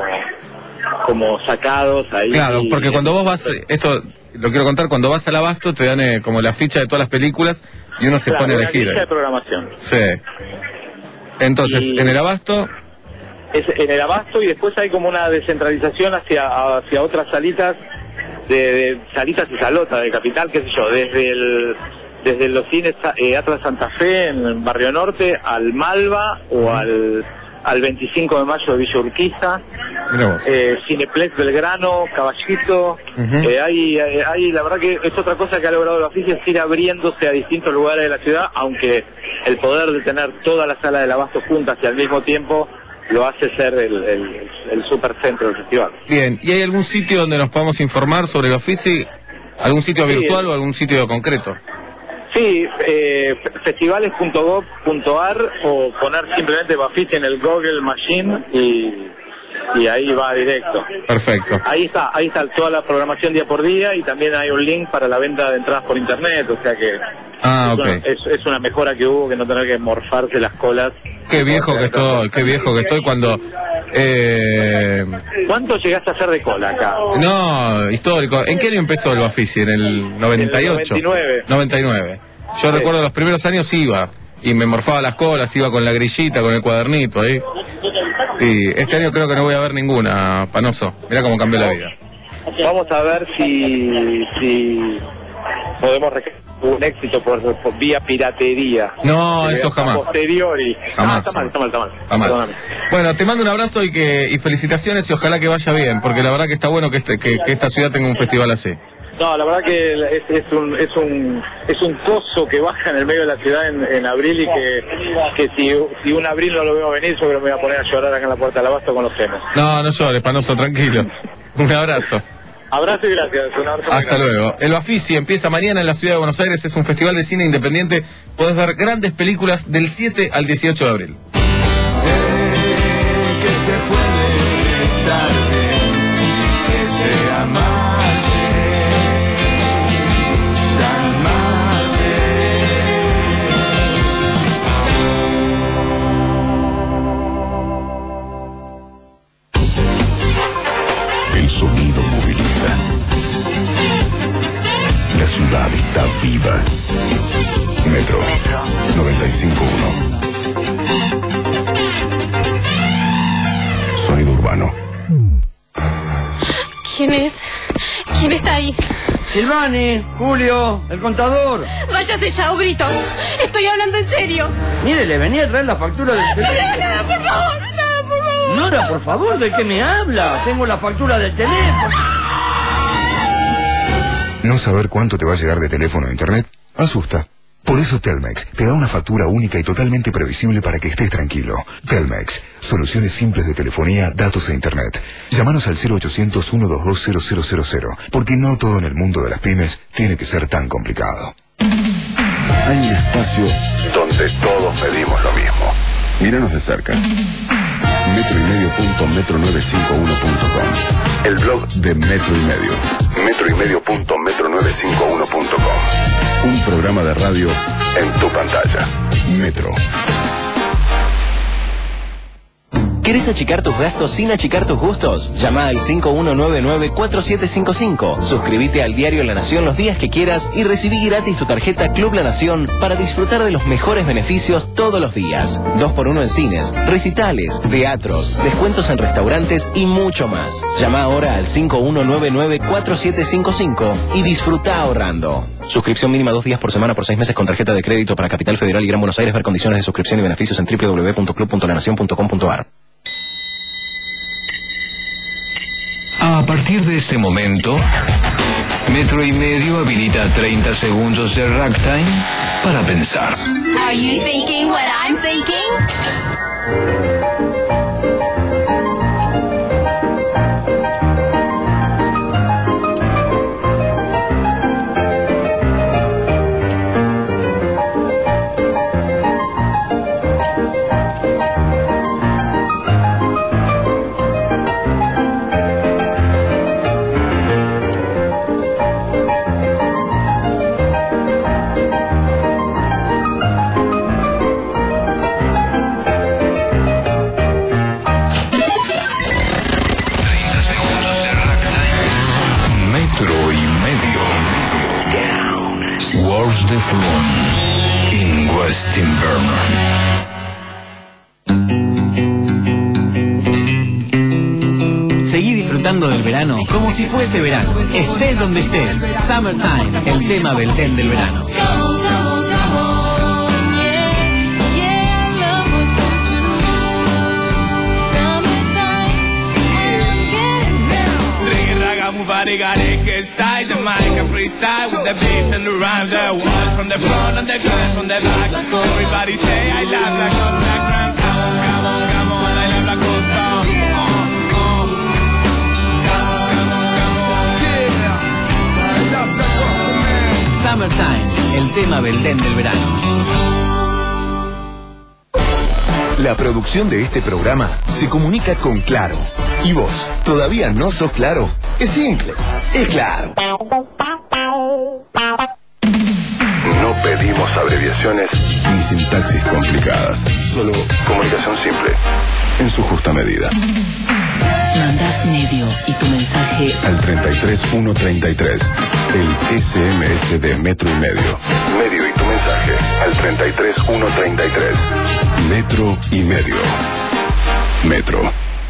Speaker 6: como sacados ahí.
Speaker 2: Claro, porque cuando vos vas, esto lo quiero contar, cuando vas al Abasto te dan eh, como la ficha de todas las películas y uno se
Speaker 6: Claro,
Speaker 2: pone a
Speaker 6: una
Speaker 2: elegir.
Speaker 6: grilla de programación.
Speaker 2: Sí. Entonces,
Speaker 6: Y-
Speaker 2: en el Abasto,
Speaker 6: Es en el Abasto y después hay como una descentralización hacia hacia otras salitas, de, de salitas y salotas de Capital, qué sé yo, desde el desde los cines eh, Atlas Santa Fe en Barrio Norte al Malva o al al veinticinco de mayo de Villa Urquiza,
Speaker 2: mirá vos.
Speaker 6: eh, Cineplex Belgrano, Caballito,
Speaker 2: Ujú.
Speaker 6: eh, hay, hay, hay- la verdad que es otra cosa que ha logrado la oficina, es ir abriéndose a distintos lugares de la ciudad, aunque el poder de tener toda la sala del Abasto juntas y al mismo tiempo lo hace ser el, el, el supercentro del festival.
Speaker 2: bien, ¿y hay algún sitio donde nos podamos informar sobre el Bafisi? ¿Algún sitio
Speaker 6: Sí.
Speaker 2: virtual o algún sitio concreto?
Speaker 6: Sí, eh, festivales punto gov punto ar o poner simplemente Bafisi en el Google Machine y, y ahí va directo.
Speaker 2: Perfecto.
Speaker 6: Ahí está, ahí está toda la programación día por día y también hay un link para la venta de entradas por internet, o sea que
Speaker 2: Ah,
Speaker 6: es,
Speaker 2: ok.
Speaker 6: una, es, es una mejora que hubo, que no tener que morfarse las colas.
Speaker 2: Qué viejo que estoy, qué viejo que estoy cuando... Eh,
Speaker 6: ¿Cuánto llegaste a hacer de cola acá?
Speaker 2: no, histórico. ¿En qué año empezó el Bafisi? ¿En el noventa y ocho?
Speaker 6: En el noventa y nueve.
Speaker 2: noventa y nueve. Yo
Speaker 6: Sí.
Speaker 2: recuerdo los primeros años iba y me morfaba las colas, iba con la grillita, con el cuadernito ahí. Y este año creo que no voy a ver ninguna, Panoso. Mirá cómo cambió la vida.
Speaker 6: Vamos a ver si, si podemos recrear un éxito por, por vía piratería.
Speaker 2: No,
Speaker 6: Que
Speaker 2: eso
Speaker 6: a
Speaker 2: jamás.
Speaker 6: Posteriori.
Speaker 2: Jamás,
Speaker 6: Ah, está mal, está mal, está mal.
Speaker 2: Está mal.
Speaker 6: Perdóname.
Speaker 2: Bueno, te mando un abrazo y que y felicitaciones y ojalá que vaya bien, porque la verdad que está bueno que, este, que, que esta ciudad tenga un festival así.
Speaker 6: No, la verdad que es, es un es un es un coso que baja en el medio de la ciudad en, en abril y que, que si, si un abril no lo veo venir, yo creo que me voy a poner a llorar acá en la puerta del Abasto con los senos.
Speaker 2: No, no llores, Panoso, tranquilo. Un abrazo.
Speaker 6: Abrazo y gracias. Un abrazo muy
Speaker 2: Hasta
Speaker 6: grande.
Speaker 2: luego. El Bafisi empieza mañana en la ciudad de Buenos Aires, es un festival de cine independiente. Podés ver grandes películas del siete al dieciocho de abril.
Speaker 9: Que se puede estar bien y que se amarte, tan
Speaker 21: El sonido moviliza. La ciudad está viva. Metro noventa y cinco punto uno. Sonido urbano.
Speaker 8: ¿Quién es? ¿Quién está ahí?
Speaker 17: Silvani, Julio, el contador.
Speaker 8: Váyase ya o grito. Estoy hablando en serio.
Speaker 17: Mire, le venía a traer la factura del teléfono.
Speaker 8: Nada, nada, por favor, nada, por favor.
Speaker 17: Nora, por favor, ¿de qué me habla? Tengo la factura del teléfono.
Speaker 21: ¿No saber cuánto te va a llegar de teléfono a internet? Asusta. Por eso Telmex te da una factura única y totalmente previsible para que estés tranquilo. Telmex, soluciones simples de telefonía, datos e internet. Llámanos al cero ochocientos, ciento veintidós, cero cero cero cero, porque no todo en el mundo de las pymes tiene que ser tan complicado.
Speaker 7: Hay un espacio donde todos pedimos lo mismo. Míranos de cerca. metro y medio punto metro novecientos cincuenta y uno punto com. El blog de Metro y Medio. metro y medio punto metro novecientos cincuenta y uno punto com. Un programa de radio en tu pantalla. Metro.
Speaker 10: ¿Querés achicar tus gastos sin achicar tus gustos? Llama al cinco uno nueve nueve, cuatro siete cinco cinco. Suscríbete al diario La Nación los días que quieras y recibí gratis tu tarjeta Club La Nación para disfrutar de los mejores beneficios todos los días. Dos por uno en cines, recitales, teatros, descuentos en restaurantes y mucho más. Llama ahora al cinco uno nueve nueve, cuatro siete cinco cinco y disfruta ahorrando. Suscripción mínima dos días por semana por seis meses con tarjeta de crédito para Capital Federal y Gran Buenos Aires. Ver condiciones de suscripción y beneficios en doble u doble u doble u punto club punto la nación punto com punto a r.
Speaker 18: A partir de este momento, Metro y Medio habilita treinta segundos de ragtime para pensar.
Speaker 8: Are you thinking what I'm thinking?
Speaker 18: Wars de Floon in West Inverno.
Speaker 11: Seguí disfrutando del verano como si fuese verano. Estés donde estés. Summertime, el tema Belén del verano.
Speaker 14: Body got it, good style, Jamaica freestyle with the beats and the rhymes, the walls from the front and the glass from the back. Everybody say I love la cosa grande. Come on, come on, I love la cosa. Uh, uh. Come on, come on, yeah. I love la cosa.
Speaker 11: Summertime, el tema Belén del verano.
Speaker 24: La producción de este programa se comunica con Claro. ¿Y vos todavía no sos Claro? Es simple, es Claro.
Speaker 7: No pedimos abreviaciones ni sintaxis complicadas. Solo comunicación simple, en su justa medida.
Speaker 13: Manda medio y tu mensaje
Speaker 7: al treinta y tres ciento treinta y tres, el S M S de Metro y Medio. Medio y tu mensaje al treinta y tres ciento treinta y tres. Metro y Medio. Metro.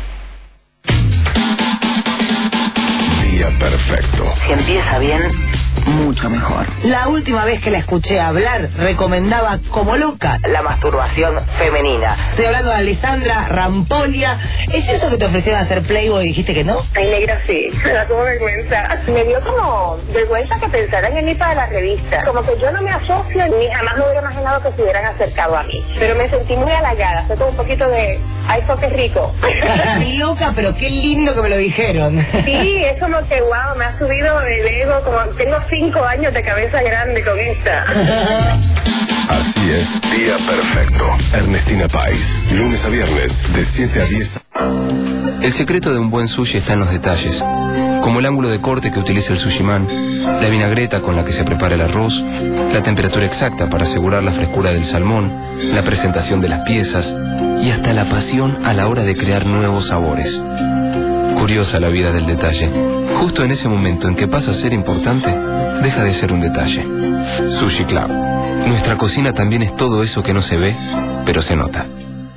Speaker 7: Día perfecto.
Speaker 25: Si empieza bien, mucho mejor. La última vez que la escuché hablar, recomendaba como loca la masturbación femenina. Estoy hablando de Alessandra Rampolia. ¿Es cierto que te ofrecieron hacer Playboy y dijiste que no?
Speaker 26: Ay, negra, sí. Me da como vergüenza. Me dio como vergüenza que pensaran en mí para la revista. Como que yo no me asocio, ni jamás me hubiera imaginado que se hubieran acercado a mí. Pero me sentí muy halagada. Fue como un poquito de, ay, eso qué rico.
Speaker 25: Loca, pero qué lindo que me lo dijeron.
Speaker 26: Sí, es como que, wow, me ha subido el ego. Como tengo cinco años de cabeza grande con esta.
Speaker 7: Así es, Día Perfecto. Ernestina Pais, lunes a viernes, de siete a diez.
Speaker 19: El secreto de un buen sushi está en los detalles, como el ángulo de corte que utiliza el sushiman, la vinagreta con la que se prepara el arroz, la temperatura exacta para asegurar la frescura del salmón, la presentación de las piezas y hasta la pasión a la hora de crear nuevos sabores. Curiosa la vida del detalle. Justo en ese momento en que pasa a ser importante, deja de ser un detalle. Sushi Club. Nuestra cocina también es todo eso que no se ve, pero se nota.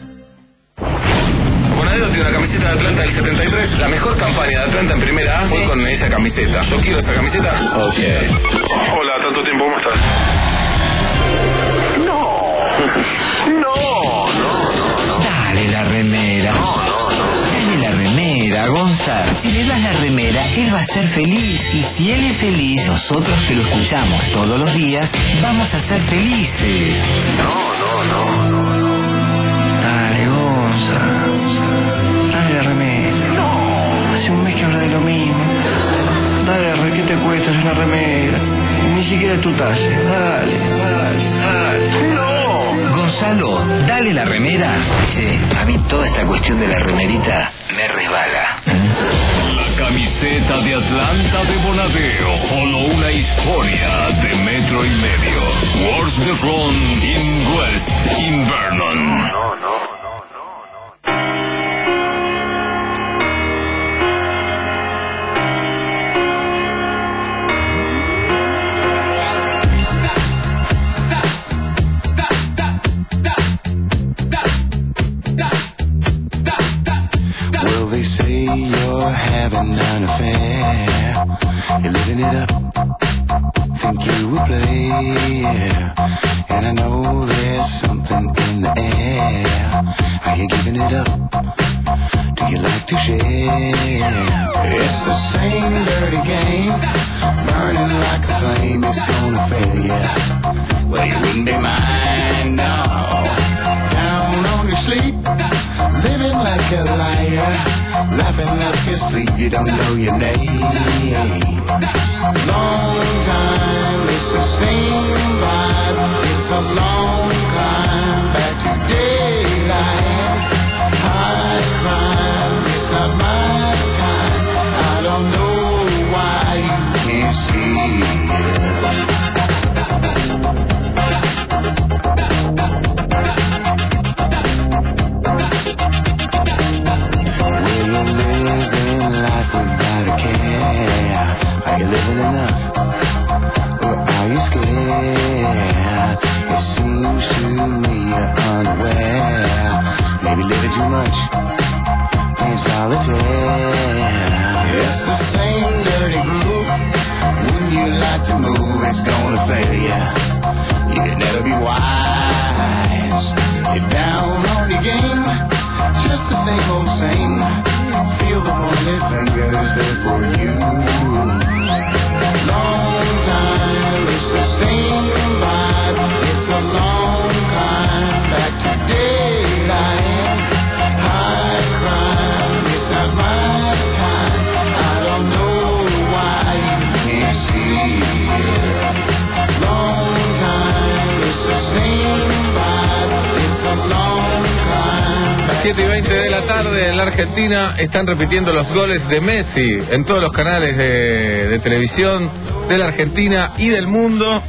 Speaker 2: Bonadero tiene una camiseta de Atlanta del setenta y tres. La mejor campaña de Atlanta en primera A fue con esa camiseta. Yo quiero esa camiseta. Ok.
Speaker 7: Hola, tanto tiempo, ¿cómo estás? No. No, no, no, no.
Speaker 12: Dale la remera.
Speaker 7: No, no, no.
Speaker 12: Dale la remera, Gonza.
Speaker 11: disfrutar. Si le das la remera, él va a ser feliz. Y si él es feliz, nosotros que lo escuchamos todos los días, vamos a ser felices.
Speaker 14: No, no, no, no, no.
Speaker 11: Dale, Gonza. Dale la remera. No. Hace un mes que habla de lo mismo. Dale, re, ¿qué te cuesta hacer la remera? Ni siquiera es tu talla. Dale, dale, dale.
Speaker 14: No.
Speaker 11: Gonzalo, dale la remera. Che, a mí toda esta cuestión de la remerita me resbala.
Speaker 18: La camiseta de Atlanta de Bonadeo, solo una historia de metro y medio. Wars the Front in West, in Vernon.
Speaker 14: No, no.
Speaker 9: They say you're having an affair. You're living it up. Think you would play, yeah. And I know there's something in the air. Are you giving it up? Do you like to share? It's the same dirty game, burning like a flame. It's gonna fail, yeah. Well, you wouldn't be mine, no. Down on your sleep, living like a liar, laughing up your sleeve, you don't know your name. Long time, it's the same vibe. It's a long climb back to daylight. High crime, it's not my time. I don't know why you can't see it. Are you living enough? Or are you scared? It seems to me you're unaware. Maybe living too much, playing solitaire. It's the same dirty groove. When you like to move, it's gonna fail ya. You can never be wise. You're down on your game, just the same old same. Feel the pointed fingers there for you. Long time, it's the same vibe. It's a long climb back to daylight. High crime, it's not my time. I don't know why you can't see it. Long time, it's the same vibe. It's a long climb.
Speaker 2: siete y veinte de la tarde en la Argentina están repitiendo los goles de Messi en todos los canales de, de televisión de la Argentina y del mundo.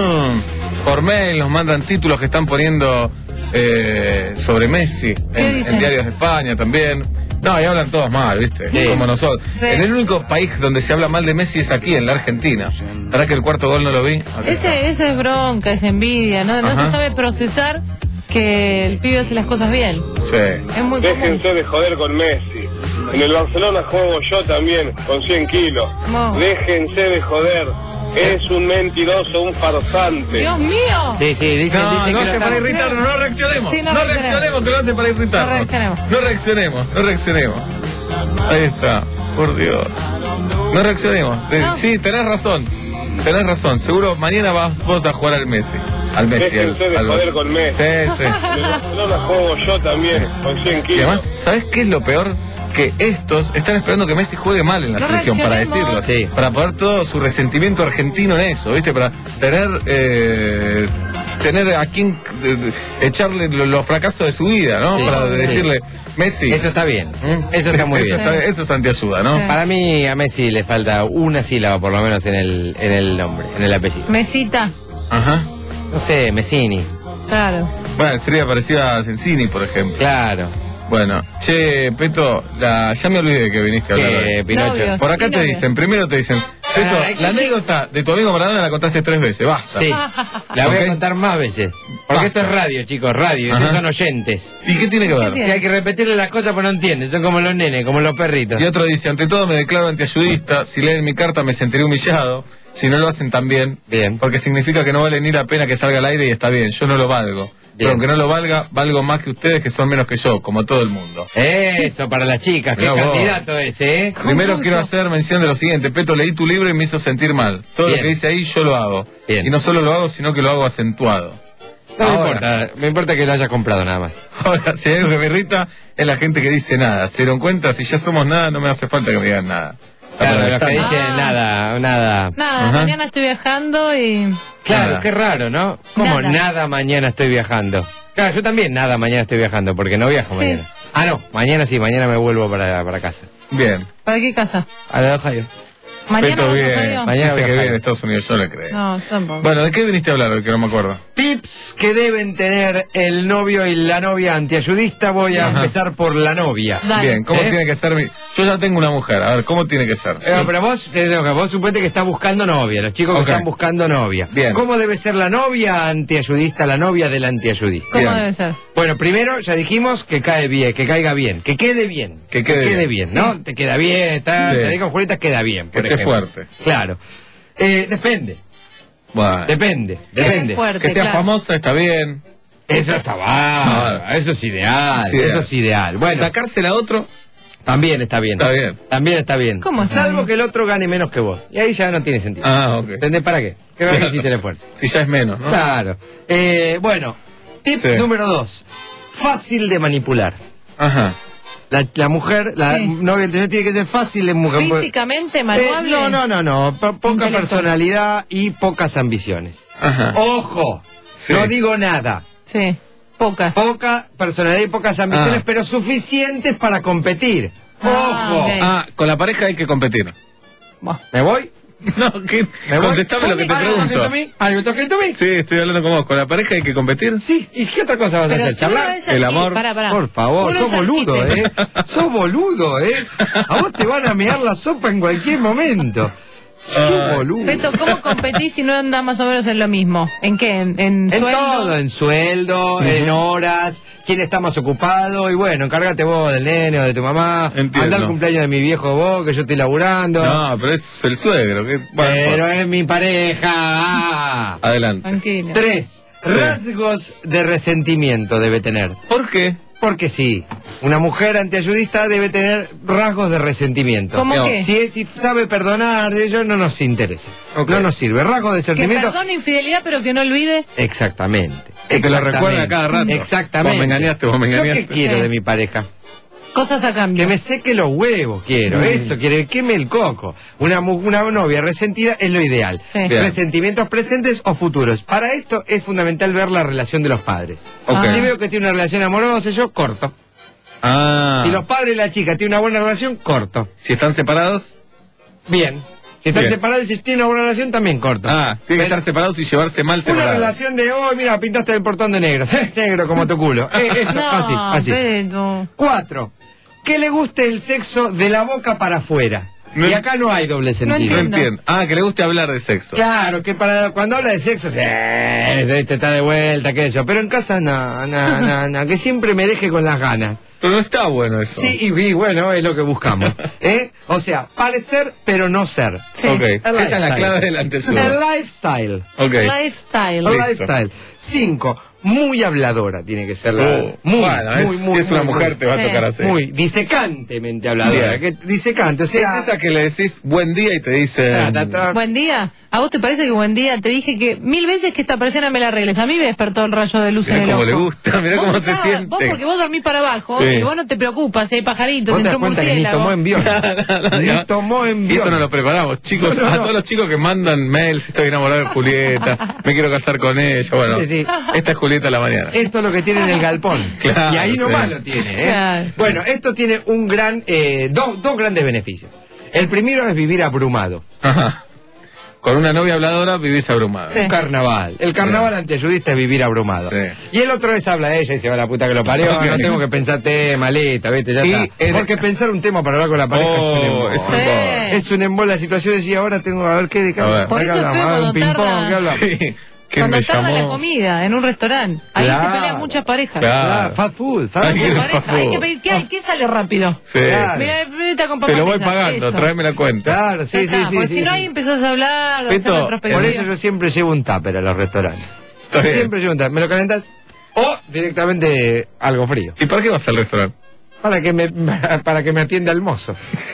Speaker 2: Por mail nos mandan títulos que están poniendo eh, sobre Messi en, en diarios de España también. No, y hablan todos mal, ¿viste?
Speaker 12: Sí.
Speaker 2: Como nosotros.
Speaker 4: Sí.
Speaker 2: En el único país donde se habla mal de Messi es aquí, en la Argentina. La verdad que el cuarto gol no lo vi.
Speaker 4: Ese, ese es bronca, es envidia, no, no se sabe procesar que el pibe hace las cosas bien.
Speaker 2: Sí.
Speaker 4: Es muy
Speaker 1: Déjense
Speaker 4: común.
Speaker 1: de joder con Messi. En el Barcelona juego yo también, con cien kilos.
Speaker 4: No.
Speaker 1: Déjense de joder. Es un mentiroso, un farsante.
Speaker 4: ¡Dios mío!
Speaker 12: Sí, sí, dicen,
Speaker 2: No,
Speaker 12: dicen
Speaker 2: no
Speaker 12: que
Speaker 2: hace
Speaker 12: lo
Speaker 2: para
Speaker 12: están-
Speaker 2: irritarnos, no reaccionemos.
Speaker 4: Sí, no
Speaker 2: no
Speaker 4: reaccionemos.
Speaker 2: reaccionemos, que lo hace para irritarnos.
Speaker 4: No reaccionemos.
Speaker 2: No reaccionemos, no reaccionemos. Ahí está, por Dios. No reaccionemos. Eh,
Speaker 4: No.
Speaker 2: Sí, tenés razón. Tenés razón. Seguro mañana vas vos a jugar al Messi. Al Messi. Al,
Speaker 1: Déjense de
Speaker 2: al-
Speaker 1: joder con Messi.
Speaker 2: Sí, sí.
Speaker 1: En el Barcelona juego yo también, con cien
Speaker 2: Y
Speaker 1: kilos.
Speaker 2: además, ¿sabés qué es lo peor? Que estos están esperando que Messi juegue mal en la
Speaker 4: No
Speaker 2: selección, para
Speaker 4: reaccionemos.
Speaker 2: decirlo.
Speaker 12: Sí.
Speaker 2: Para poner todo su resentimiento argentino en eso, ¿viste? Para tener eh, tener a quien eh, echarle lo- los fracasos de su vida, ¿no?
Speaker 12: Sí.
Speaker 2: Para
Speaker 12: Sí.
Speaker 2: decirle, Messi.
Speaker 12: Eso está bien.
Speaker 2: ¿Mm?
Speaker 12: Eso está muy
Speaker 2: Eso
Speaker 12: bien.
Speaker 2: está- eso es antiayuda, ¿no?
Speaker 4: Sí.
Speaker 12: Para mí a Messi le falta una sílaba por lo menos en el, en el nombre, en el apellido.
Speaker 4: Mesita,
Speaker 2: Ajá.
Speaker 12: No sé, Messini.
Speaker 4: claro.
Speaker 2: Bueno, sería parecida a Sensini, por ejemplo.
Speaker 12: Claro.
Speaker 2: Bueno, che, Peto, la, ya me olvidé que viniste a hablar.
Speaker 12: Que
Speaker 2: hoy.
Speaker 12: Pinocho.
Speaker 4: Novio.
Speaker 2: Por acá
Speaker 4: Sí,
Speaker 2: te
Speaker 4: novio.
Speaker 2: dicen, primero te dicen, Peto,
Speaker 12: Ah,
Speaker 2: la anécdota de tu amigo Maradona la contaste tres veces, basta.
Speaker 12: Sí. La voy
Speaker 2: Ok.
Speaker 12: a contar más veces. Porque esto es radio, chicos, radio.
Speaker 2: Ajá.
Speaker 12: Ustedes son oyentes.
Speaker 2: ¿Y qué tiene que ver?
Speaker 4: ¿Qué
Speaker 12: Y hay que repetirle las cosas porque no entienden. Son como los nenes, como los perritos.
Speaker 2: Y otro dice, ante todo me declaro antiayudista, si leen mi carta me sentiré humillado, si no lo hacen también,
Speaker 12: Bien.
Speaker 2: porque significa que no vale ni la pena que salga al aire y está bien, yo no lo valgo. Pero aunque no lo valga, valgo más que ustedes, que son menos que yo, como todo el mundo.
Speaker 12: Eso, para las chicas, qué
Speaker 2: Mirá vos.
Speaker 12: candidato ese, ¿eh?
Speaker 2: Primero
Speaker 12: Confuso.
Speaker 2: quiero hacer mención de lo siguiente. Peto, leí tu libro y me hizo sentir mal. Todo
Speaker 12: Bien.
Speaker 2: lo que dice ahí yo lo hago.
Speaker 12: Bien.
Speaker 2: Y no solo lo hago, sino que lo hago acentuado.
Speaker 12: No me
Speaker 2: Ahora.
Speaker 12: importa, me importa que lo hayas comprado nada más.
Speaker 2: Ahora, si hay algo que me irrita, es la gente que dice nada. ¿Se dieron cuenta? Si ya somos nada, no me hace falta que me digan nada.
Speaker 12: Claro, los que
Speaker 2: Ah.
Speaker 12: dicen nada, nada.
Speaker 4: Nada,
Speaker 2: Ajá.
Speaker 4: mañana estoy viajando y...
Speaker 12: Claro,
Speaker 2: Nada.
Speaker 12: qué raro, ¿no? ¿Cómo
Speaker 4: Nada.
Speaker 12: nada. mañana estoy viajando? Claro, yo también nada mañana estoy viajando, porque no viajo
Speaker 4: Sí.
Speaker 12: mañana. Ah, no, mañana sí, mañana me vuelvo para, para casa.
Speaker 2: Bien.
Speaker 4: ¿Para qué casa?
Speaker 12: A la Ohio.
Speaker 4: ¿Mañana
Speaker 2: Peto
Speaker 4: vas a
Speaker 2: bien.
Speaker 4: Ohio?
Speaker 12: Mañana
Speaker 2: Dice
Speaker 12: voy a
Speaker 2: que
Speaker 12: Ohio.
Speaker 2: viene a Estados Unidos, yo le creo.
Speaker 4: No, tampoco.
Speaker 2: Bueno, ¿de qué viniste a hablar hoy que no me acuerdo?
Speaker 12: Tips que deben tener el novio y la novia antiayudista. Voy a
Speaker 2: Ajá.
Speaker 12: empezar por la novia.
Speaker 4: Dale.
Speaker 2: Bien, ¿cómo
Speaker 12: ¿Eh?
Speaker 2: tiene que ser mi...? Yo ya tengo una mujer, a ver, ¿cómo tiene que ser?
Speaker 12: Eh, pero vos, te digo que vos suponete que estás buscando novia, los chicos que
Speaker 2: Ok.
Speaker 12: están buscando novia.
Speaker 2: Bien.
Speaker 12: ¿Cómo debe ser la novia antiayudista, la novia del antiayudista?
Speaker 4: ¿Cómo
Speaker 2: Bien.
Speaker 4: debe ser?
Speaker 12: Bueno, primero ya dijimos que cae bien, que caiga bien, que quede bien.
Speaker 2: Que quede bien.
Speaker 12: ¿no? Te queda bien, está,
Speaker 2: Sí.
Speaker 12: salí con Julieta, queda bien.
Speaker 2: Que
Speaker 12: por
Speaker 2: esté
Speaker 12: ejemplo.
Speaker 2: fuerte.
Speaker 12: Claro. Eh, depende,
Speaker 2: Bueno,
Speaker 12: depende,
Speaker 4: Que esté
Speaker 12: depende.
Speaker 4: fuerte,
Speaker 2: que sea
Speaker 4: claro.
Speaker 2: famosa está bien.
Speaker 12: Eso está bárbaro, eso es ideal,
Speaker 2: Sí,
Speaker 12: eso
Speaker 2: ideal.
Speaker 12: es ideal. Bueno,
Speaker 2: Sacársela a otro,
Speaker 12: también está bien.
Speaker 2: está bien.
Speaker 12: También está bien.
Speaker 4: ¿Cómo está
Speaker 12: Salvo
Speaker 4: bien?
Speaker 12: que el otro gane menos que vos. Y ahí ya no tiene sentido.
Speaker 2: Ah, ok.
Speaker 12: ¿Entendés para qué? Que no
Speaker 2: Claro.
Speaker 12: necesite el esfuerzo.
Speaker 2: Si ya es menos, ¿no?
Speaker 12: Claro. Eh, bueno, tip
Speaker 2: Sí.
Speaker 12: número dos. Fácil de manipular.
Speaker 2: Ajá.
Speaker 12: La, la mujer, la
Speaker 4: Sí.
Speaker 12: novia anterior tiene que ser fácil de mujer.
Speaker 4: Físicamente,
Speaker 12: Eh,
Speaker 4: manuable.
Speaker 12: no, no, no, no. Po- poca
Speaker 4: Intelectual.
Speaker 12: personalidad y pocas ambiciones.
Speaker 2: Ajá.
Speaker 12: Ojo,
Speaker 2: Sí.
Speaker 12: no digo nada.
Speaker 4: Sí, pocas.
Speaker 12: Poca personalidad y pocas ambiciones,
Speaker 2: Ah.
Speaker 12: pero suficientes para competir.
Speaker 4: Ah,
Speaker 12: Ojo.
Speaker 4: ok.
Speaker 2: Ah, con la pareja hay que competir.
Speaker 4: Buah.
Speaker 12: ¿Me voy?
Speaker 2: No, ¿qué?
Speaker 12: ¿Me voy?
Speaker 2: Contestame lo que te
Speaker 12: Ah, ¿me toca
Speaker 2: pregunto.
Speaker 12: a mí? Ah, ¿me toca a mí?
Speaker 2: Sí, estoy hablando con vos. ¿Con la pareja hay que competir?
Speaker 12: Sí, ¿y qué otra cosa vas a
Speaker 4: Pero
Speaker 12: hacer?
Speaker 4: si uno
Speaker 12: ¿Charlar?
Speaker 4: es
Speaker 2: El
Speaker 4: arqui-
Speaker 2: amor.
Speaker 4: Pará, pará.
Speaker 12: Por favor,
Speaker 4: Uno
Speaker 12: sos
Speaker 4: es
Speaker 12: boludo, ¿eh?
Speaker 4: arquitecto.
Speaker 12: Sos boludo, ¿eh? A vos te van a mear la sopa en cualquier momento. Sos
Speaker 2: Ay.
Speaker 12: boludo.
Speaker 4: Beto, ¿cómo competís si no andás más o menos en lo mismo? ¿En qué? ¿En, en
Speaker 12: En
Speaker 4: sueldo?
Speaker 12: todo, en sueldo, en horas, quién está más ocupado, y bueno, encárgate vos del nene o de tu mamá,
Speaker 2: Entiendo.
Speaker 12: anda al cumpleaños de mi viejo vos, que yo estoy laburando,
Speaker 2: No, pero es el suegro. que- bueno,
Speaker 12: pero es mi pareja. Ah.
Speaker 2: adelante.
Speaker 4: Tranquilo.
Speaker 12: Tres,
Speaker 2: Sí.
Speaker 12: rasgos de resentimiento debe tener.
Speaker 2: ¿Por qué?
Speaker 12: Porque sí, una mujer antiayudista debe tener rasgos de resentimiento.
Speaker 4: ¿Cómo
Speaker 2: No.
Speaker 4: qué?
Speaker 12: Si, es- si sabe perdonar, ello no nos interesa.
Speaker 2: Ok.
Speaker 12: No nos sirve. Rasgos de
Speaker 4: Que
Speaker 12: resentimiento.
Speaker 4: perdone infidelidad, pero que no olvide.
Speaker 12: Exactamente.
Speaker 2: Que te lo
Speaker 12: Exactamente.
Speaker 2: recuerda a cada rato.
Speaker 12: Exactamente.
Speaker 2: Vos me engañaste, vos me
Speaker 12: ¿Yo
Speaker 2: engañaste.
Speaker 12: qué quiero
Speaker 4: Sí.
Speaker 12: de mi pareja?
Speaker 4: Cosas a cambio.
Speaker 12: Que me seque los huevos, quiero.
Speaker 2: Mm.
Speaker 12: Eso, quiere que queme el coco. Una, mu- una novia resentida es lo ideal.
Speaker 4: Sí.
Speaker 2: Bien.
Speaker 12: Resentimientos presentes o futuros. Para esto es fundamental ver la relación de los padres.
Speaker 2: Ok.
Speaker 12: Si veo que tiene una relación amorosa, yo corto.
Speaker 2: Ah.
Speaker 12: Si los padres y la chica tienen una buena relación, corto.
Speaker 2: Si están separados.
Speaker 12: Bien. Si están
Speaker 2: Bien.
Speaker 12: separados y si tienen una buena relación, también corto.
Speaker 2: Ah, tienen que
Speaker 12: Pero
Speaker 2: estar separados y llevarse mal
Speaker 12: Una
Speaker 2: separados.
Speaker 12: relación de, oh, mira, pintaste el portón de negro. Negro como tu culo. Eh, eso,
Speaker 4: No,
Speaker 12: así, así.
Speaker 4: Beto.
Speaker 12: Cuatro. Que le guste el sexo de la boca para afuera.
Speaker 2: No
Speaker 12: y
Speaker 2: en-
Speaker 12: acá no hay doble sentido.
Speaker 2: No
Speaker 4: entiendo.
Speaker 2: entiendo. Ah, que le guste hablar de sexo.
Speaker 12: Claro, que para cuando habla de sexo, sí, te está de vuelta, qué sé yo. Pero en casa no, no, no, no, que siempre me deje con las ganas.
Speaker 2: Pero no está bueno eso.
Speaker 12: Sí, y vi, bueno, es lo que buscamos. ¿eh? O sea, parecer, pero no ser.
Speaker 4: Sí.
Speaker 2: Ok.
Speaker 12: El
Speaker 2: Esa es la
Speaker 12: lifestyle.
Speaker 2: clave del antesuro.
Speaker 12: El lifestyle.
Speaker 2: Ok.
Speaker 4: Lifestyle.
Speaker 12: El
Speaker 2: Listo.
Speaker 12: lifestyle. Cinco, muy habladora tiene que ser la.
Speaker 2: Oh,
Speaker 12: muy,
Speaker 2: bueno, es-
Speaker 12: muy,
Speaker 2: si
Speaker 12: muy,
Speaker 2: es una
Speaker 12: muy,
Speaker 2: mujer
Speaker 12: muy.
Speaker 2: te va a
Speaker 4: Sí.
Speaker 2: tocar así.
Speaker 12: Muy disecantemente habladora.
Speaker 2: Bien.
Speaker 12: Que, disecante, o sea.
Speaker 2: Es esa que le decís buen día y te dice.
Speaker 12: ta, ta, ta.
Speaker 4: Buen día. ¿A vos te parece que buen día? Te dije que mil veces que esta persiana me la arregles. A mí me despertó el rayo de luz
Speaker 2: Mirá
Speaker 4: en el
Speaker 2: cómo
Speaker 4: ojo.
Speaker 2: le gusta, mirá
Speaker 4: Vos
Speaker 2: cómo se
Speaker 4: estabas-
Speaker 2: siente.
Speaker 4: Vos porque vos dormís para abajo
Speaker 2: Sí.
Speaker 4: y vos no te preocupas si hay pajaritos,
Speaker 12: Vos te das
Speaker 4: entró un
Speaker 12: cuenta que ni
Speaker 4: murciélago.
Speaker 12: tomó envión. Ni tomó
Speaker 2: Y
Speaker 12: envión.
Speaker 2: esto no lo preparamos, chicos.
Speaker 12: No, no,
Speaker 2: A
Speaker 12: no.
Speaker 2: todos los chicos que mandan mails, estoy enamorado de Julieta, me quiero casar con ella. Bueno,
Speaker 12: Sí, sí.
Speaker 2: esta es Julieta a la mañana.
Speaker 12: Esto es lo que tiene en el galpón.
Speaker 2: Claro,
Speaker 12: y ahí
Speaker 2: sí.
Speaker 12: nomás lo tiene. ¿eh?
Speaker 4: Claro.
Speaker 12: Bueno, esto tiene un gran, eh, dos, dos grandes beneficios. El primero es vivir abrumado.
Speaker 2: Ajá. Con una novia habladora vivís abrumado.
Speaker 4: Sí.
Speaker 12: Un carnaval. El carnaval antiayudista es vivir abrumado.
Speaker 2: Sí.
Speaker 12: Y el otro es habla de ella y se va a la puta que lo parió.
Speaker 2: Ok.
Speaker 12: No tengo que pensar tema, maleta, ¿viste? Ya
Speaker 2: Y
Speaker 12: está.
Speaker 2: en-
Speaker 12: Porque pensar un tema para hablar con la pareja es un
Speaker 2: Oh,
Speaker 12: embole.
Speaker 2: es un
Speaker 4: Sí.
Speaker 2: embole.
Speaker 12: Es un embole la situación y ahora tengo a ver qué de qué
Speaker 2: A ver.
Speaker 12: hablamos?
Speaker 4: Por
Speaker 12: ¿De qué
Speaker 4: eso es
Speaker 12: hablamos?
Speaker 4: feo
Speaker 12: Ah,
Speaker 4: cuando
Speaker 12: un ping-pong,
Speaker 4: tarda-
Speaker 12: ¿qué hablamos?
Speaker 2: Sí. ¿Quién
Speaker 4: Cuando
Speaker 2: me
Speaker 4: tarda la
Speaker 2: llamó?
Speaker 4: comida en un restaurante. Ahí
Speaker 12: Claro.
Speaker 4: se pelean muchas parejas.
Speaker 2: Claro.
Speaker 12: Ah, fast food, fast
Speaker 2: Ay,
Speaker 12: food.
Speaker 2: qué
Speaker 4: Pareja,
Speaker 2: fast
Speaker 4: hay
Speaker 2: food.
Speaker 4: que pedir, ¿qué, ¿qué sale rápido?
Speaker 2: Sí.
Speaker 12: Claro.
Speaker 4: Mira, frita con
Speaker 2: Te lo voy
Speaker 4: papas fritas,
Speaker 2: pagando,
Speaker 4: eso.
Speaker 2: tráeme la cuenta.
Speaker 12: Claro, sí,
Speaker 4: Ya
Speaker 12: sí,
Speaker 4: está,
Speaker 12: sí.
Speaker 4: porque
Speaker 12: sí,
Speaker 4: si no
Speaker 12: sí.
Speaker 4: ahí empezás a hablar, a hacer
Speaker 2: Beto,
Speaker 12: Por
Speaker 4: retrospectiva.
Speaker 12: eso yo siempre llevo un tupper a los restaurantes.
Speaker 2: Está bien.
Speaker 12: Siempre llevo un tupper. ¿Me lo calentas? O directamente algo frío.
Speaker 2: ¿Y para qué vas al restaurante?
Speaker 12: Para que me, para que me atienda el mozo.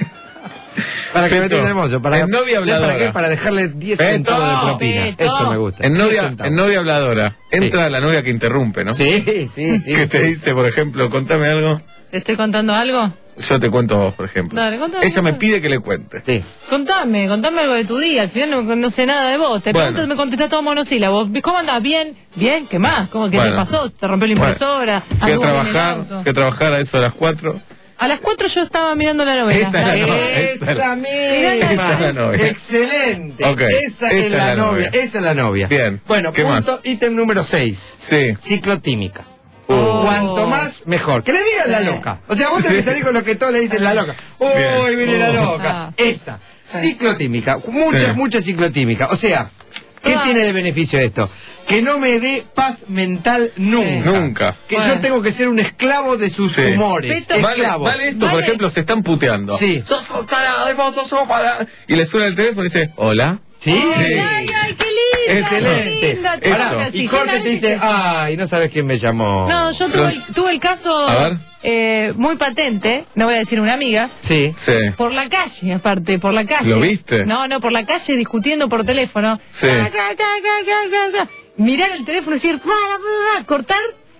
Speaker 12: Para que
Speaker 2: Peto,
Speaker 12: me atienda el mozo. Para,
Speaker 2: en novia habladora.
Speaker 12: ¿Para qué? Para dejarle diez
Speaker 2: Peto,
Speaker 12: centavos de propina.
Speaker 4: Peto.
Speaker 12: Eso me gusta.
Speaker 2: En novia,
Speaker 12: diez
Speaker 2: en novia habladora, entra
Speaker 12: Sí.
Speaker 2: la novia que interrumpe, ¿no?
Speaker 12: Sí, sí, sí.
Speaker 2: Que te
Speaker 12: sí.
Speaker 2: dice, por ejemplo, contame algo.
Speaker 4: ¿Te estoy contando algo?
Speaker 2: Yo te cuento a vos, por ejemplo.
Speaker 4: Dale, contame.
Speaker 2: Ella me pide que le cuente.
Speaker 12: Sí.
Speaker 4: Contame, contame algo de tu día. Al final no, no sé nada de vos. Te
Speaker 2: Bueno.
Speaker 4: pregunto y me contestás todo monosílabo. ¿Cómo andás? ¿Bien? ¿Bien? ¿Qué más? ¿Cómo que
Speaker 2: Bueno.
Speaker 4: te pasó? ¿Te rompió la impresora?
Speaker 2: Fui a
Speaker 4: ¿Anduvo en el
Speaker 2: trabajar,
Speaker 4: auto?
Speaker 2: fui a trabajar a eso a las cuatro.
Speaker 4: A las cuatro yo estaba mirando la novela.
Speaker 2: Esa es la novia.
Speaker 12: Esa
Speaker 4: Mirá,
Speaker 12: misma.
Speaker 2: esa es la novia.
Speaker 12: Excelente.
Speaker 2: Ok,
Speaker 12: Esa, es la, novia. Esa es la novia.
Speaker 2: Bien.
Speaker 12: Bueno,
Speaker 2: ¿Qué
Speaker 12: punto,
Speaker 2: más?
Speaker 12: ítem número seis.
Speaker 2: Sí.
Speaker 12: Ciclotímica.
Speaker 2: Oh.
Speaker 12: Cuanto más, mejor. Que le digan la loca. O sea, vos tenés que salir con lo que todos le dicen la loca. Uy,
Speaker 2: Bien.
Speaker 12: viene la
Speaker 2: Oh.
Speaker 12: loca. Esa. Ciclotímica. Mucha,
Speaker 2: Sí.
Speaker 12: mucha ciclotímica. O sea, ¿qué
Speaker 4: Ah.
Speaker 12: tiene de beneficio esto? Que no me dé paz mental nunca.
Speaker 2: Nunca.
Speaker 12: Que
Speaker 4: Bueno.
Speaker 12: yo tengo que ser un esclavo de sus
Speaker 2: Sí.
Speaker 12: humores.
Speaker 4: Peto.
Speaker 2: Vale,
Speaker 12: Esclavo.
Speaker 2: vale esto, por
Speaker 4: Vale.
Speaker 2: ejemplo, se están puteando.
Speaker 12: Sí.
Speaker 2: Sos un tarado, vos sos un para- Y le suena el teléfono y dice, hola.
Speaker 12: Sí.
Speaker 4: Ay, ay, ay, qué linda.
Speaker 12: Excelente.
Speaker 4: Qué linda,
Speaker 2: Eso.
Speaker 4: Pará,
Speaker 12: Y
Speaker 4: si
Speaker 12: corte
Speaker 4: yo
Speaker 12: y te dice, ay, no sabes quién me llamó.
Speaker 4: No, yo tuve el, tuve el caso
Speaker 2: A ver.
Speaker 4: eh, muy patente, no voy a decir una amiga,
Speaker 12: Sí.
Speaker 2: Sí.
Speaker 4: por la calle, aparte, por la calle.
Speaker 2: ¿Lo viste?
Speaker 4: No, no, por la calle discutiendo por teléfono.
Speaker 2: Sí.
Speaker 4: Ca, ca, ca, ca, ca, ca. Mirar el teléfono y decir, "Pa, pa, pa", cortar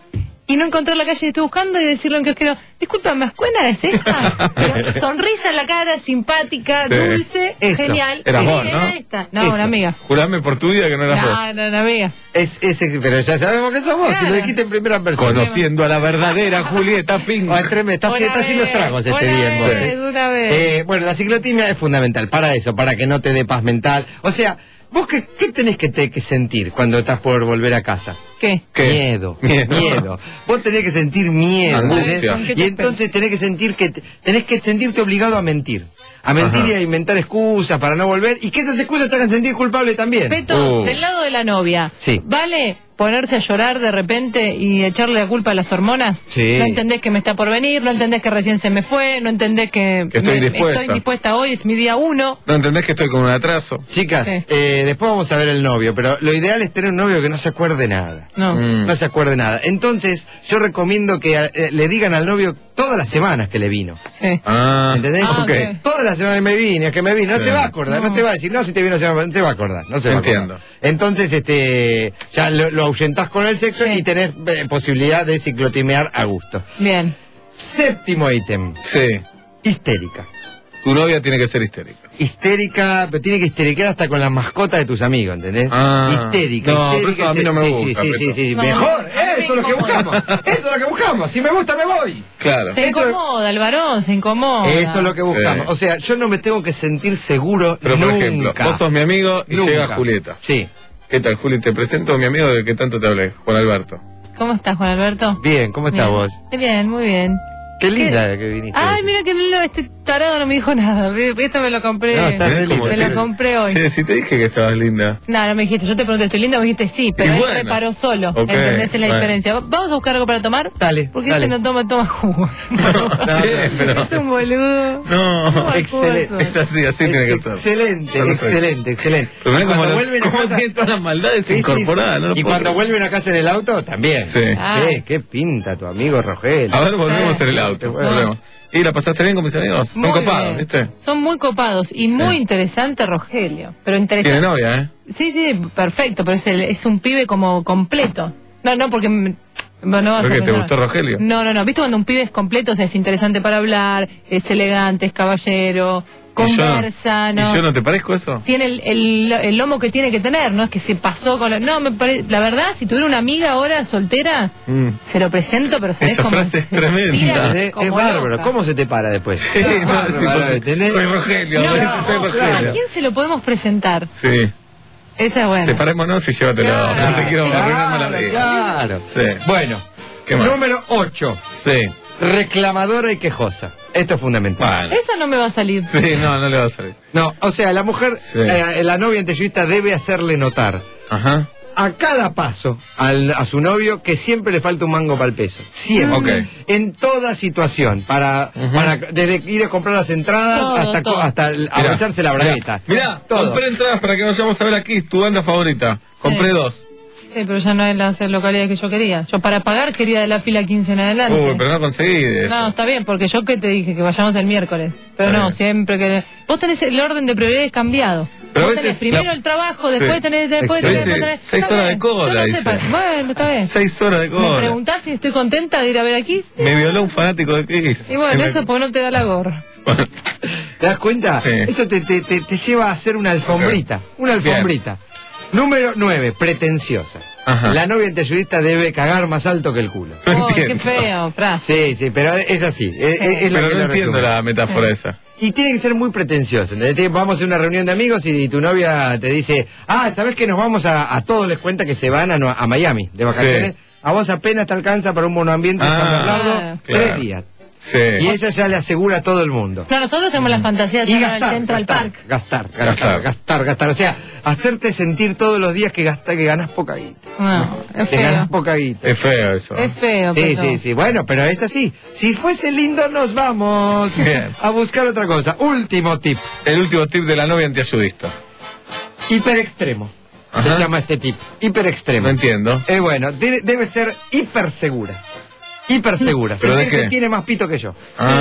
Speaker 4: y no encontrar la calle que estoy buscando y decirle a un kiosquero, disculpa, ¿más cuena es esta? Pero sonrisa en la cara, simpática,
Speaker 2: Sí.
Speaker 4: dulce,
Speaker 12: Eso.
Speaker 4: genial.
Speaker 2: Eras
Speaker 4: Sí,
Speaker 2: vos,
Speaker 4: era
Speaker 2: ¿no?
Speaker 4: esta. No,
Speaker 12: Eso.
Speaker 4: una amiga.
Speaker 2: Jurame por tu vida que no eras vos.
Speaker 4: No, no, una amiga.
Speaker 12: Es ese, pero ya sabemos que sos vos, si
Speaker 4: Claro.
Speaker 12: lo dijiste en primera persona.
Speaker 2: Conociendo a la verdadera Julieta Pink.
Speaker 12: Ay, tremendo, está,
Speaker 4: Una
Speaker 12: está haciendo
Speaker 4: vez,
Speaker 12: estragos este
Speaker 4: una
Speaker 12: día en vos.
Speaker 4: vez,
Speaker 12: ¿eh?
Speaker 4: una vez.
Speaker 12: Eh, bueno, la ciclotimia es fundamental para eso, para que no te dé paz mental. O sea, ¿vos qué, qué tenés que, te- que sentir cuando estás por volver a casa?
Speaker 4: ¿Qué?
Speaker 2: ¿Qué?
Speaker 12: Miedo,
Speaker 2: Miedo.
Speaker 12: miedo. Vos tenés que sentir miedo.
Speaker 2: Angustia.
Speaker 12: ¿entendés?
Speaker 4: ¿Con qué te
Speaker 12: Y entonces tenés que sentir que te- tenés que sentirte obligado a mentir. A mentir
Speaker 2: Ajá.
Speaker 12: y a inventar excusas para no volver y que esas excusas te hagan sentir culpable también.
Speaker 4: Peto,
Speaker 2: Uh.
Speaker 4: del lado de la novia,
Speaker 12: Sí.
Speaker 4: ¿vale ponerse a llorar de repente y echarle la culpa a las hormonas?
Speaker 12: Sí.
Speaker 4: No entendés que me está por venir, no entendés que recién se me fue, no entendés que,
Speaker 2: Que estoy
Speaker 4: me-
Speaker 2: dispuesta.
Speaker 4: estoy dispuesta hoy, es mi día uno.
Speaker 2: ¿No entendés que estoy con un atraso?
Speaker 12: Chicas,
Speaker 4: Sí.
Speaker 12: eh, después vamos a ver el novio, pero lo ideal es tener un novio que no se acuerde nada.
Speaker 4: No.
Speaker 2: Mm.
Speaker 12: No se acuerde nada. Entonces, yo recomiendo que eh, le digan al novio todas las semanas que le vino.
Speaker 4: Sí.
Speaker 2: Ah,
Speaker 12: ¿Entendés?
Speaker 4: Ah,
Speaker 2: ok.
Speaker 4: ok.
Speaker 12: Todas las semanas que me vine, que me vine. No
Speaker 2: Sí.
Speaker 12: te va a acordar, no.
Speaker 4: No.
Speaker 12: te va a decir, no, si te vino, se va- no te va a acordar. No se va a
Speaker 2: Entiendo.
Speaker 12: acordar. Entonces, este, ya lo, lo ahuyentás con el sexo
Speaker 4: Sí.
Speaker 12: y tenés eh, posibilidad de ciclotimear a gusto.
Speaker 4: Bien.
Speaker 12: Séptimo ítem,
Speaker 2: Sí.
Speaker 12: histérica.
Speaker 2: Tu novia tiene que ser histérica.
Speaker 12: Histérica, pero tiene que histericar hasta con las mascotas de tus amigos, ¿entendés?
Speaker 2: Ah.
Speaker 12: Histérica,
Speaker 2: No, pero
Speaker 12: histérica.
Speaker 2: eso a mí no me
Speaker 12: histérica.
Speaker 2: gusta,
Speaker 12: Sí, sí, sí,
Speaker 2: Peto.
Speaker 12: sí,
Speaker 4: No,
Speaker 12: mejor,
Speaker 4: a mí
Speaker 12: eh,
Speaker 4: me
Speaker 12: eso es lo que
Speaker 4: incomoda.
Speaker 12: buscamos. Eso es lo que buscamos. Si me gusta, me voy.
Speaker 2: Claro.
Speaker 4: Se
Speaker 12: Eso-
Speaker 4: incomoda, el varón se incomoda.
Speaker 12: Eso es lo que buscamos.
Speaker 2: Sí.
Speaker 12: O sea, yo no me tengo que sentir seguro
Speaker 2: Pero por
Speaker 12: nunca.
Speaker 2: ejemplo, vos sos mi amigo y
Speaker 12: Nunca.
Speaker 2: llega Julieta.
Speaker 12: Sí.
Speaker 2: ¿Qué tal, Juli? Te presento a mi amigo del que tanto te hablé, Juan Alberto.
Speaker 4: ¿Cómo estás, Juan Alberto?
Speaker 12: Bien, ¿cómo estás
Speaker 4: Bien.
Speaker 12: vos?
Speaker 4: Bien, muy bien.
Speaker 12: Qué linda que viniste.
Speaker 4: Ay, mira que lindo, este tarado no me dijo nada. Esto me lo compré.
Speaker 12: No, está re
Speaker 2: ¿Cómo
Speaker 4: me
Speaker 12: linda.
Speaker 4: lo compré hoy.
Speaker 2: Che, si te dije que estabas linda.
Speaker 4: No, no me dijiste, yo te pregunté, ¿estoy linda? Me dijiste sí, pero
Speaker 2: Y
Speaker 4: él
Speaker 2: bueno.
Speaker 4: reparó solo.
Speaker 2: Ok,
Speaker 4: ¿Entendés? Es la
Speaker 2: bueno.
Speaker 4: diferencia. ¿Vamos a buscar algo para tomar?
Speaker 12: Dale,
Speaker 4: Porque
Speaker 12: dale.
Speaker 4: este no toma, toma jugos.
Speaker 2: Che, pero...
Speaker 4: Es un boludo.
Speaker 2: No,
Speaker 12: Excelente.
Speaker 2: es así, así tiene que ser.
Speaker 12: Excelente,
Speaker 2: Perfecto.
Speaker 12: excelente, excelente.
Speaker 2: Pero
Speaker 12: Y
Speaker 2: mirá cómo,
Speaker 12: cuando
Speaker 2: lo-
Speaker 12: vuelven a
Speaker 2: cómo
Speaker 12: casa...
Speaker 2: tiene todas las maldades
Speaker 12: Sí, sí.
Speaker 2: incorporadas, ¿no? lo
Speaker 12: Y
Speaker 2: puedo
Speaker 12: cuando
Speaker 2: creer.
Speaker 12: vuelven a casa en el auto, también.
Speaker 2: Sí.
Speaker 4: Ah.
Speaker 12: Eh, qué pinta tu amigo Rogelio.
Speaker 2: A ver, volvemos
Speaker 4: Sí.
Speaker 2: en el auto.
Speaker 12: Bueno.
Speaker 2: volvemos. ¿Y la pasaste bien con mis amigos? Son
Speaker 4: Muy
Speaker 2: copados,
Speaker 4: bien.
Speaker 2: ¿viste?
Speaker 4: Son muy copados y muy interesante Rogelio. Pero interesante.
Speaker 2: Tiene novia, ¿eh?
Speaker 4: Sí, sí, perfecto, pero es, el- es un pibe como completo. No, no, porque... m- No, no vas
Speaker 2: ¿Por
Speaker 4: a
Speaker 2: qué? ¿Te
Speaker 4: pensar.
Speaker 2: gustó Rogelio?
Speaker 4: No, no, no. ¿Viste cuando un pibe es completo? O sea, es interesante para hablar, es elegante, es caballero, conversa,
Speaker 2: ¿Y yo,
Speaker 4: ¿no?
Speaker 2: ¿Y yo no te parezco eso?
Speaker 4: Tiene el, el, el lomo que tiene que tener, ¿no? Es que se pasó con la... No, me parece... La verdad, si tuviera una amiga ahora soltera,
Speaker 2: Mm.
Speaker 4: se lo presento, pero ¿sabés
Speaker 2: Esa
Speaker 4: cómo
Speaker 2: frase es
Speaker 4: se
Speaker 2: tremenda.
Speaker 4: tira
Speaker 12: Es, es
Speaker 4: como
Speaker 12: bárbaro.
Speaker 4: loca?
Speaker 12: ¿Cómo se te para después?
Speaker 2: Sí, no,
Speaker 12: Bárbaro,
Speaker 2: sí, pues,
Speaker 12: ¿entendés?
Speaker 2: soy Rogelio,
Speaker 4: No,
Speaker 2: soy
Speaker 4: no,
Speaker 2: Rogelio.
Speaker 4: ¿a quién se lo podemos presentar?
Speaker 2: Sí.
Speaker 4: Esa es buena.
Speaker 2: Separémonos y llévatelo.
Speaker 4: Claro.
Speaker 2: No te quiero arruinarme la
Speaker 12: Claro,
Speaker 2: vida.
Speaker 12: claro.
Speaker 2: Sí.
Speaker 12: Bueno,
Speaker 2: ¿Qué más?
Speaker 12: número ocho.
Speaker 2: Sí.
Speaker 12: Reclamadora y quejosa. Esto es fundamental.
Speaker 2: Bueno.
Speaker 4: Esa no me va a salir.
Speaker 2: Sí, no, no le va a salir.
Speaker 12: No, o sea, la mujer,
Speaker 2: Sí.
Speaker 12: eh, la novia anteyuista debe hacerle notar
Speaker 2: Ajá.
Speaker 12: a cada paso al- a su novio que siempre le falta un mango para el peso. Siempre.
Speaker 2: Ok.
Speaker 12: En toda situación. Para,
Speaker 2: Ujú.
Speaker 12: para desde ir a comprar las entradas
Speaker 4: Todo,
Speaker 12: hasta,
Speaker 4: todo.
Speaker 12: co- hasta el- abrocharse la bragueta.
Speaker 2: Mirá,
Speaker 12: Todo.
Speaker 2: compré entradas para que vayamos a ver aquí tu banda favorita. Compré
Speaker 4: Sí.
Speaker 2: dos.
Speaker 4: Sí, pero ya no es las localidades que yo quería. Yo para pagar quería de la fila quince en adelante.
Speaker 2: Uy, pero no conseguí de eso.
Speaker 4: No, está bien, porque yo que te dije que vayamos el miércoles. Pero
Speaker 2: Está
Speaker 4: no,
Speaker 2: bien.
Speaker 4: siempre que... Vos tenés el orden de prioridades cambiado.
Speaker 2: Pero
Speaker 4: Vos
Speaker 2: a
Speaker 4: tenés
Speaker 2: veces
Speaker 4: primero
Speaker 2: la-
Speaker 4: el trabajo,
Speaker 2: Sí.
Speaker 4: después tenés... Después tenés, después tenés-
Speaker 2: Seis
Speaker 4: Está
Speaker 2: horas de
Speaker 4: bien,
Speaker 2: cola,
Speaker 4: yo no sé
Speaker 2: dice.
Speaker 4: para- Bueno, está bien.
Speaker 2: Seis horas de
Speaker 4: ¿Me
Speaker 2: cola.
Speaker 4: preguntás si estoy contenta de ir a ver aquí?
Speaker 2: Me violó un fanático de Kiss.
Speaker 4: Y bueno,
Speaker 2: En
Speaker 4: eso
Speaker 2: el-
Speaker 4: porque no te da la gorra.
Speaker 12: ¿Te das cuenta?
Speaker 2: Sí.
Speaker 12: Eso te, te, te, te lleva a hacer una alfombrita. Una alfombrita. Número nueve, pretenciosa.
Speaker 2: Ajá.
Speaker 12: La novia anteayudista debe cagar más alto que el culo.
Speaker 4: Oh, qué feo, frase.
Speaker 12: Sí, sí, pero es así. Es, es la
Speaker 2: Pero
Speaker 12: que
Speaker 2: no
Speaker 12: lo
Speaker 2: entiendo
Speaker 12: resume.
Speaker 2: la metáfora esa.
Speaker 12: Y tiene que ser muy pretenciosa. ¿entendés? Te- Vamos a hacer una reunión de amigos y, y tu novia te dice, ah, ¿sabes que nos vamos a, a todos les cuenta que se van a, a Miami de vacaciones?
Speaker 2: Sí.
Speaker 12: A vos apenas te alcanza para un monoambiente en San
Speaker 2: Ah,
Speaker 12: Bernardo,
Speaker 4: claro.
Speaker 12: tres días.
Speaker 2: Sí.
Speaker 12: Y ella ya le asegura a todo el mundo.
Speaker 4: No, nosotros tenemos la fantasía de
Speaker 12: Y
Speaker 4: ir al
Speaker 12: gastar,
Speaker 4: Central
Speaker 12: gastar,
Speaker 4: Park.
Speaker 12: gastar, gastar, gastar, gastar. O sea, hacerte sentir todos los días que gasta, que ganas poca guita.
Speaker 4: No, es
Speaker 12: Que ganas
Speaker 4: feo.
Speaker 12: poca guita.
Speaker 2: Es feo eso.
Speaker 4: Es feo,
Speaker 12: Sí,
Speaker 4: pero...
Speaker 12: sí, sí. Bueno, pero es así. Si fuese lindo, nos vamos
Speaker 2: Bien.
Speaker 12: a buscar otra cosa. Último tip.
Speaker 2: El último tip de la novia antiayudista.
Speaker 12: Hiperextremo.
Speaker 2: Ajá.
Speaker 12: Se llama este tip. Hiperextremo.
Speaker 2: No entiendo.
Speaker 12: Eh, bueno, de- debe ser hipersegura. Hipersegura.
Speaker 2: ¿Pero de
Speaker 12: Sentir que
Speaker 2: qué?
Speaker 12: tiene más pito que yo.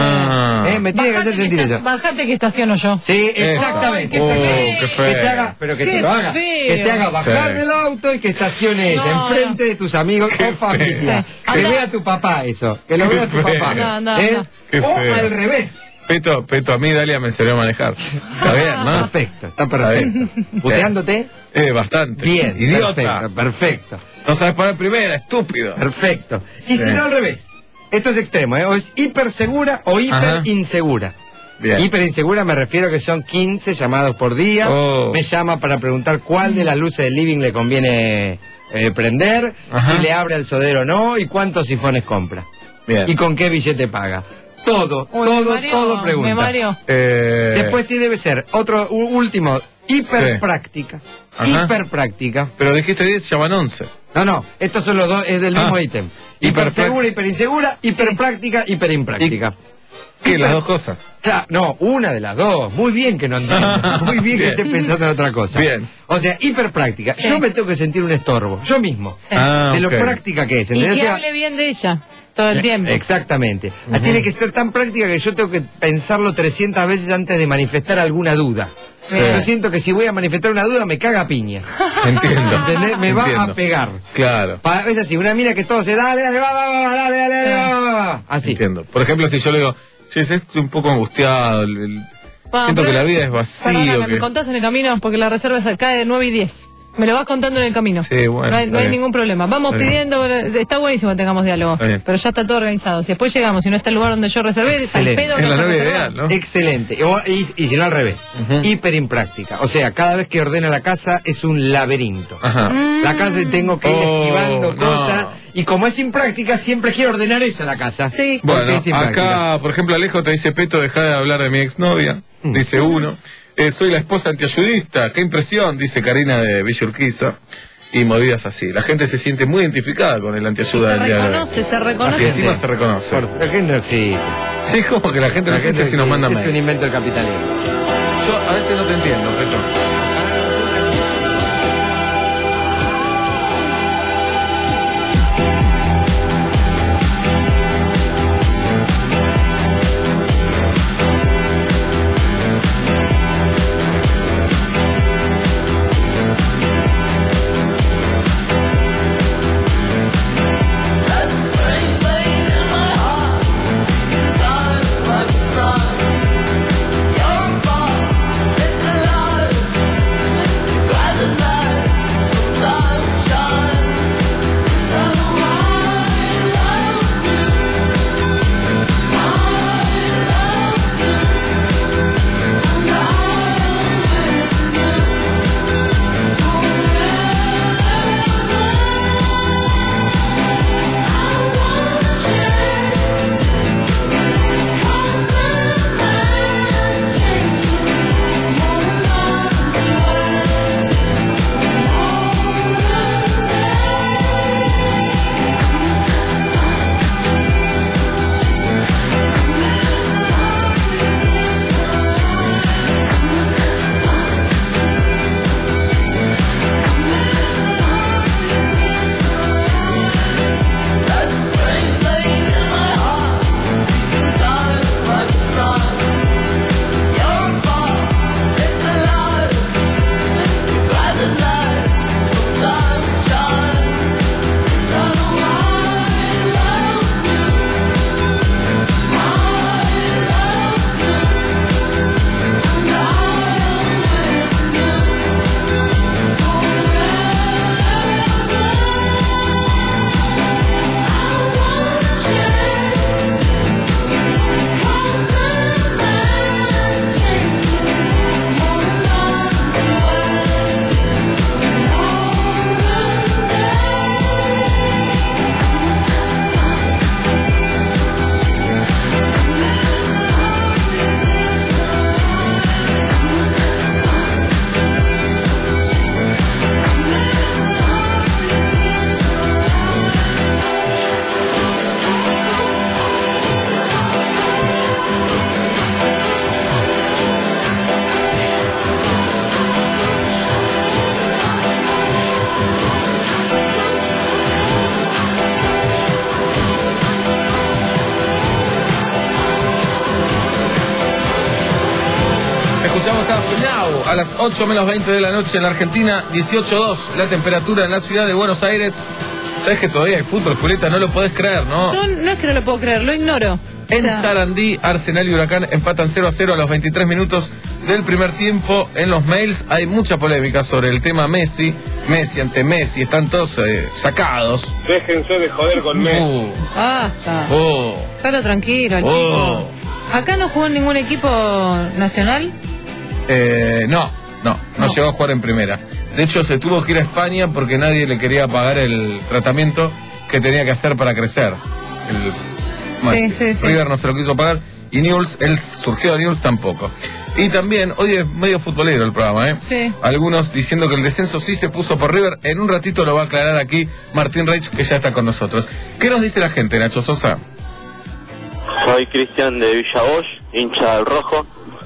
Speaker 2: Ah.
Speaker 12: Eh, me tiene que hacer
Speaker 4: Bajate
Speaker 12: sentir
Speaker 4: que
Speaker 12: eso.
Speaker 4: esta- Bajate que estaciono yo.
Speaker 12: Sí,
Speaker 2: Eso.
Speaker 12: exactamente.
Speaker 2: Oh,
Speaker 12: exactamente.
Speaker 2: qué feo.
Speaker 12: Que te haga, pero que
Speaker 4: Qué
Speaker 12: te lo haga.
Speaker 4: feo.
Speaker 12: Que te haga bajar
Speaker 2: Sí.
Speaker 12: del auto y que estaciones
Speaker 4: No,
Speaker 12: enfrente de tus amigos o familia.
Speaker 4: Sí.
Speaker 12: Que
Speaker 4: Anda.
Speaker 12: vea tu papá eso. Que lo
Speaker 2: Qué
Speaker 12: vea tu
Speaker 2: feo.
Speaker 12: papá.
Speaker 4: No, no,
Speaker 12: ¿Eh?
Speaker 4: no.
Speaker 2: Qué
Speaker 12: O
Speaker 2: feo.
Speaker 12: al revés.
Speaker 2: Peto, Peto, a mí Dalia me enseñó a manejar. Está bien, ¿no?
Speaker 12: Perfecto, está perfecto. ¿Puteándote?
Speaker 2: Eh, bastante.
Speaker 12: Bien,
Speaker 2: Idiota.
Speaker 12: perfecto, perfecto.
Speaker 2: No sabes poner primera, estúpido.
Speaker 12: Perfecto. Y
Speaker 2: Sí.
Speaker 12: si no al revés. Esto es extremo, ¿eh? O es hiper segura o hiper
Speaker 2: Ajá.
Speaker 12: insegura.
Speaker 2: Bien.
Speaker 12: Hiper insegura me refiero a que son quince llamados por día.
Speaker 2: Oh.
Speaker 12: Me llama para preguntar cuál de las luces del living le conviene eh, prender,
Speaker 2: Ajá.
Speaker 12: si le abre el sodero o no y cuántos sifones compra.
Speaker 2: Bien.
Speaker 12: Y con qué billete paga. Todo,
Speaker 4: Uy, me
Speaker 12: todo,
Speaker 4: mareó,
Speaker 12: todo pregunta.
Speaker 4: Me mareó.
Speaker 2: Eh,
Speaker 12: Después te debe ser otro u- último, hiper
Speaker 2: Sí.
Speaker 12: práctica.
Speaker 2: Ajá.
Speaker 12: Hiper práctica.
Speaker 2: Pero dijiste diez, llaman once.
Speaker 12: No, no, estos son los dos, es del
Speaker 2: Ah.
Speaker 12: mismo ítem.
Speaker 2: Hiper
Speaker 12: Hiper segura, hiper insegura, hiper práctica, hiper impráctica.
Speaker 2: ¿Qué? Las dos cosas.
Speaker 12: Claro, no, una de las dos. Muy bien que no entiendo. Muy bien que
Speaker 2: Bien.
Speaker 12: estés pensando en otra cosa.
Speaker 2: Bien.
Speaker 12: O sea, hiper práctica.
Speaker 4: Sí.
Speaker 12: Yo me tengo que sentir un estorbo, yo mismo.
Speaker 4: Sí.
Speaker 2: Ah,
Speaker 12: de lo
Speaker 2: ok.
Speaker 12: práctica que es.
Speaker 4: Y
Speaker 12: ¿entendés? O
Speaker 4: que
Speaker 12: sea,
Speaker 4: hable bien de ella todo el tiempo.
Speaker 12: Exactamente. Ah, tiene que ser tan práctica que yo tengo que pensarlo trescientas veces antes de manifestar alguna duda.
Speaker 2: Sí.
Speaker 12: Yo siento que si voy a manifestar una duda me caga a piña.
Speaker 2: Entiendo.
Speaker 12: ¿Entendés? Me va
Speaker 2: Entiendo.
Speaker 12: a pegar.
Speaker 2: Claro.
Speaker 12: Pa- es así, una mina que todo se dale, dale, va, va, va, dale, dale, dale, va, va, va. Así.
Speaker 2: Entiendo. Por ejemplo, si yo le digo, che, estoy un poco angustiado. el- el-
Speaker 4: Ah,
Speaker 2: siento
Speaker 4: pero-
Speaker 2: que la vida es vacío.
Speaker 4: Perdóname,
Speaker 2: que-
Speaker 4: me contás en el camino porque la reserva se cae de nueve y diez. Me lo vas contando en el camino.
Speaker 2: Sí, bueno,
Speaker 4: No hay,
Speaker 2: está
Speaker 4: no hay
Speaker 2: bien.
Speaker 4: ningún problema. Vamos
Speaker 2: Está bien.
Speaker 4: pidiendo, está buenísimo que tengamos diálogo.
Speaker 2: Está bien.
Speaker 4: Pero ya está todo organizado. Si después llegamos y no está el lugar donde yo reservé, es al
Speaker 12: Excelente.
Speaker 4: pedo
Speaker 2: Es
Speaker 4: que
Speaker 2: la
Speaker 4: haya
Speaker 2: novia
Speaker 4: reservado.
Speaker 2: ideal, ¿no?
Speaker 12: Excelente. O- y, y si no al revés.
Speaker 2: Ujú.
Speaker 12: Hiper impráctica. O sea, cada vez que ordena la casa es un laberinto.
Speaker 2: Ajá.
Speaker 12: La casa y tengo que ir
Speaker 2: Oh,
Speaker 12: esquivando
Speaker 2: no.
Speaker 12: cosas. Y como es impráctica, siempre quiero ordenar ella la casa.
Speaker 4: Sí.
Speaker 12: Porque
Speaker 2: Bueno,
Speaker 12: es impráctica.
Speaker 2: acá, por ejemplo, Alejo te dice, Peto, deja de hablar de mi exnovia.
Speaker 12: Mm.
Speaker 2: Dice uno. Eh, soy la esposa antiayudista. Qué impresión, dice Karina de Villa Urquiza. Y movidas así. La gente se siente muy identificada con el
Speaker 4: Se
Speaker 2: antiayuda del día de hoy.
Speaker 4: reconoce, se
Speaker 2: Y
Speaker 4: reconoce.
Speaker 2: encima se reconoce.
Speaker 12: La gente no existe.
Speaker 2: Sí, como que la gente no
Speaker 12: La gente
Speaker 2: existe si nos
Speaker 12: existe.
Speaker 2: manda
Speaker 12: Es un
Speaker 2: mail.
Speaker 12: invento del capitalismo.
Speaker 2: Yo a veces no te entiendo, Peto.
Speaker 14: You're a bomb, it's alive.
Speaker 2: a las ocho menos veinte de la noche en la Argentina, dieciocho dos la temperatura en la ciudad de Buenos Aires. ¿Sabes que todavía hay fútbol, Julieta? No lo podés creer, ¿no?
Speaker 4: Yo no es que no lo puedo creer, lo ignoro.
Speaker 2: En
Speaker 4: O sea,
Speaker 2: Sarandí, Arsenal y Huracán empatan cero a cero a los veintitrés minutos del primer tiempo. En los mails hay mucha polémica sobre el tema Messi. Messi ante Messi, están todos eh, sacados.
Speaker 1: Déjense de joder con Messi.
Speaker 2: Uh,
Speaker 4: Basta.
Speaker 2: oh,
Speaker 4: Déjalo tranquilo, el
Speaker 2: oh.
Speaker 4: chico. ¿Acá no jugó en ningún equipo nacional?
Speaker 2: Eh, no, no, no,
Speaker 4: No.
Speaker 2: llegó a jugar en primera. De hecho, se tuvo que ir a España porque nadie le quería pagar el tratamiento que tenía que hacer para crecer. El, bueno,
Speaker 4: Sí, sí, sí.
Speaker 2: River no se lo quiso pagar y Newell's, él surgió de Newell's tampoco. Y también, hoy es medio futbolero el programa, ¿eh?
Speaker 4: Sí.
Speaker 2: Algunos diciendo que el descenso sí se puso por River. En un ratito lo va a aclarar aquí Martín Reich, que ya está con nosotros. ¿Qué nos dice la gente, Nacho Sosa?
Speaker 3: Soy Cristian de Villa Bosch, hincha del Rojo.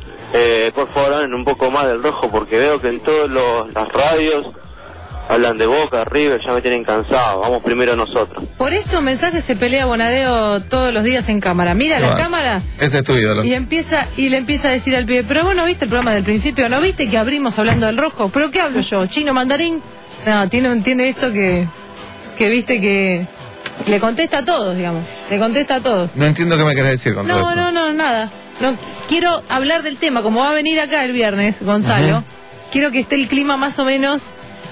Speaker 3: Eh, por favor, hablen un poco más del Rojo porque veo que en todas las radios hablan de Boca, River, ya me tienen cansado. Vamos primero nosotros.
Speaker 4: Por estos mensajes se pelea Bonadeo todos los días en cámara. Mira la
Speaker 2: Bueno,
Speaker 4: cámara
Speaker 2: Ese es tu ídolo.
Speaker 4: y empieza y le empieza a decir al pibe, pero vos no viste el programa del principio, ¿no viste que abrimos hablando del Rojo? ¿Pero qué hablo yo? ¿Chino mandarín? No, tiene, tiene eso que, que viste que le contesta a todos, digamos. Le contesta a todos.
Speaker 2: No entiendo qué me querés decir con todo
Speaker 4: No,
Speaker 2: eso.
Speaker 4: no, no, nada. No, quiero hablar del tema. Como va a venir acá el viernes, Gonzalo,
Speaker 2: Ujú.
Speaker 4: quiero que esté el clima más o menos...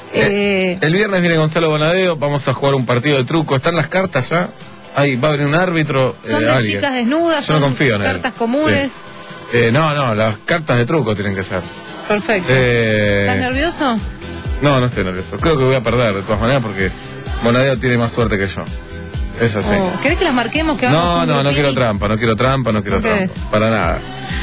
Speaker 2: Eh,
Speaker 4: eh,
Speaker 2: el viernes viene Gonzalo Bonadeo, vamos a jugar un partido de truco. ¿Están las cartas ya? Ahí va a venir un árbitro.
Speaker 4: son
Speaker 2: eh,
Speaker 4: de
Speaker 2: alguien.
Speaker 4: chicas desnudas,
Speaker 2: Yo no
Speaker 4: son
Speaker 2: confío en él.
Speaker 4: cartas comunes.
Speaker 2: Sí. Eh, no, no, las cartas de truco tienen que ser.
Speaker 4: Perfecto.
Speaker 2: Eh,
Speaker 4: ¿Estás nervioso?
Speaker 2: No, no estoy nervioso. Creo que voy a perder de todas maneras porque Bonadeo tiene más suerte que yo. Eso sí.
Speaker 4: Oh, ¿querés que las marquemos? Que hagamos
Speaker 2: No,
Speaker 4: un
Speaker 2: no, no
Speaker 4: grupini?
Speaker 2: quiero trampa, no quiero trampa, no quiero
Speaker 4: ¿No
Speaker 2: trampa.
Speaker 4: querés?
Speaker 2: Para nada.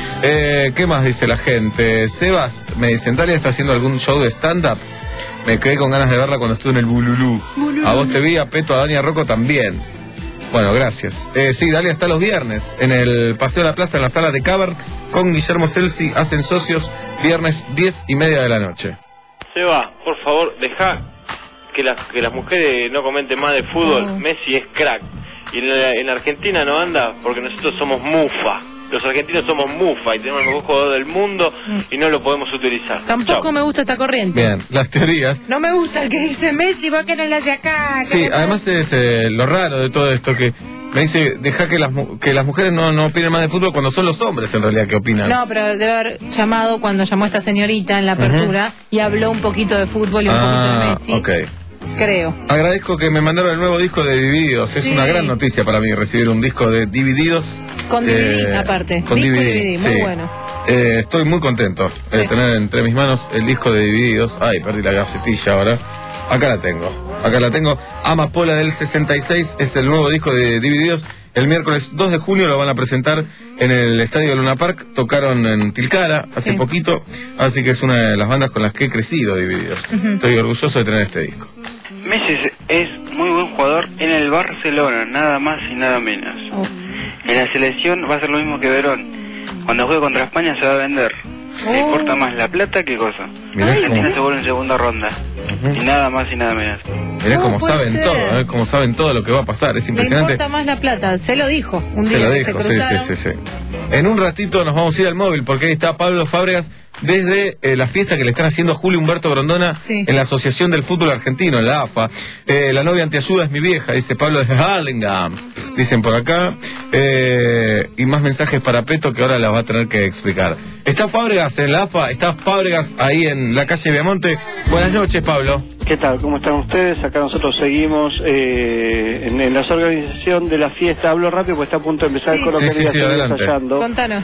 Speaker 2: Eh, ¿Qué más dice la gente? Sebast me dice, ¿Dalia está haciendo algún show de stand-up? Me quedé con ganas de verla cuando estuve en el Bululú.
Speaker 4: Bululú.
Speaker 2: A vos te vi, a Peto, a Dani, a Rocco también. Bueno, gracias. Eh, sí, Dalia está los viernes en el Paseo de la Plaza, en la sala de Caber, con Guillermo Celsi, hacen socios, viernes diez y media de la noche.
Speaker 5: Seba, por favor, deja que las que las mujeres no comenten más de fútbol.
Speaker 4: Oh.
Speaker 5: Messi es crack. Y en la, en la Argentina no anda porque nosotros somos mufa. Los argentinos somos mufa y tenemos el mejor jugador del mundo y no lo podemos utilizar.
Speaker 4: Tampoco
Speaker 5: Chau.
Speaker 4: me gusta esta corriente.
Speaker 2: Bien, las teorías.
Speaker 4: No me gusta el que dice Messi, ¿por qué no le hace acá?
Speaker 2: Sí, además es eh, lo raro de todo esto que me dice, deja que las, mu- que las mujeres no, no opinen más de fútbol cuando son los hombres en realidad que opinan.
Speaker 4: No, pero debe haber llamado cuando llamó esta señorita en la apertura y habló un poquito de fútbol y un poquito de
Speaker 2: Ah,
Speaker 4: Messi.
Speaker 2: ok.
Speaker 4: Creo.
Speaker 2: Agradezco que me mandaron el nuevo disco de Divididos. Es
Speaker 4: Sí.
Speaker 2: una gran noticia para mí recibir un disco de Divididos.
Speaker 4: Con D V D,
Speaker 2: Eh,
Speaker 4: aparte.
Speaker 2: Con
Speaker 4: Disco
Speaker 2: D V D,
Speaker 4: y D V D, muy
Speaker 2: sí.
Speaker 4: bueno.
Speaker 2: Eh, estoy muy contento de
Speaker 4: Sí.
Speaker 2: tener entre mis manos el disco de Divididos. Ay, perdí la gacetilla ahora. Acá la tengo. Acá la tengo. Amapola del sesenta y seis es el nuevo disco de Divididos. El miércoles dos de junio lo van a presentar en el Estadio Luna Park. Tocaron en Tilcara hace
Speaker 4: Sí.
Speaker 2: poquito. Así que es una de las bandas con las que he crecido, Divididos.
Speaker 4: Ujú.
Speaker 2: Estoy orgulloso de tener este disco.
Speaker 15: Messi es muy buen jugador en el Barcelona, nada más y nada menos.
Speaker 4: Oh.
Speaker 15: En la selección va a ser lo mismo que Verón. Cuando juegue contra España se va a vender. Le
Speaker 4: Oh.
Speaker 15: importa más la plata que cosa.
Speaker 2: Mirá
Speaker 15: Argentina
Speaker 2: cómo-
Speaker 15: se vuelve en segunda ronda. Y nada más y nada menos.
Speaker 2: Mirá
Speaker 4: ¿Cómo
Speaker 2: cómo
Speaker 4: puede
Speaker 2: saben
Speaker 4: ser?
Speaker 2: todo, ¿eh? Cómo saben todo lo que va a pasar. Es
Speaker 4: Le
Speaker 2: impresionante.
Speaker 4: importa más la plata, se lo dijo. Un
Speaker 2: Se
Speaker 4: día
Speaker 2: lo
Speaker 4: que
Speaker 2: dijo,
Speaker 4: se
Speaker 2: sí, sí,
Speaker 4: cruzaron.
Speaker 2: sí, sí. En un ratito nos vamos a ir al móvil porque ahí está Pablo Fábregas desde eh, la fiesta que le están haciendo a Julio Humberto Grondona
Speaker 4: Sí.
Speaker 2: en la Asociación del Fútbol Argentino, en la A F A. Eh, la novia antiayuda es mi vieja, dice Pablo de Harlingen. Dicen por acá. Eh, y más mensajes para Peto que ahora las va a tener que explicar. Está Fábregas en la A F A, está Fábregas ahí en la calle Viamonte. Buenas noches, Pablo.
Speaker 20: ¿Qué tal? ¿Cómo están ustedes? Acá nosotros seguimos eh, en, en la organización de la fiesta. Hablo rápido porque está a punto de empezar
Speaker 4: Sí.
Speaker 20: el coro
Speaker 2: Sí,
Speaker 20: que
Speaker 2: sí,
Speaker 20: quería
Speaker 2: sí,
Speaker 20: seguir
Speaker 2: adelante.
Speaker 20: ensayando.
Speaker 4: Contanos.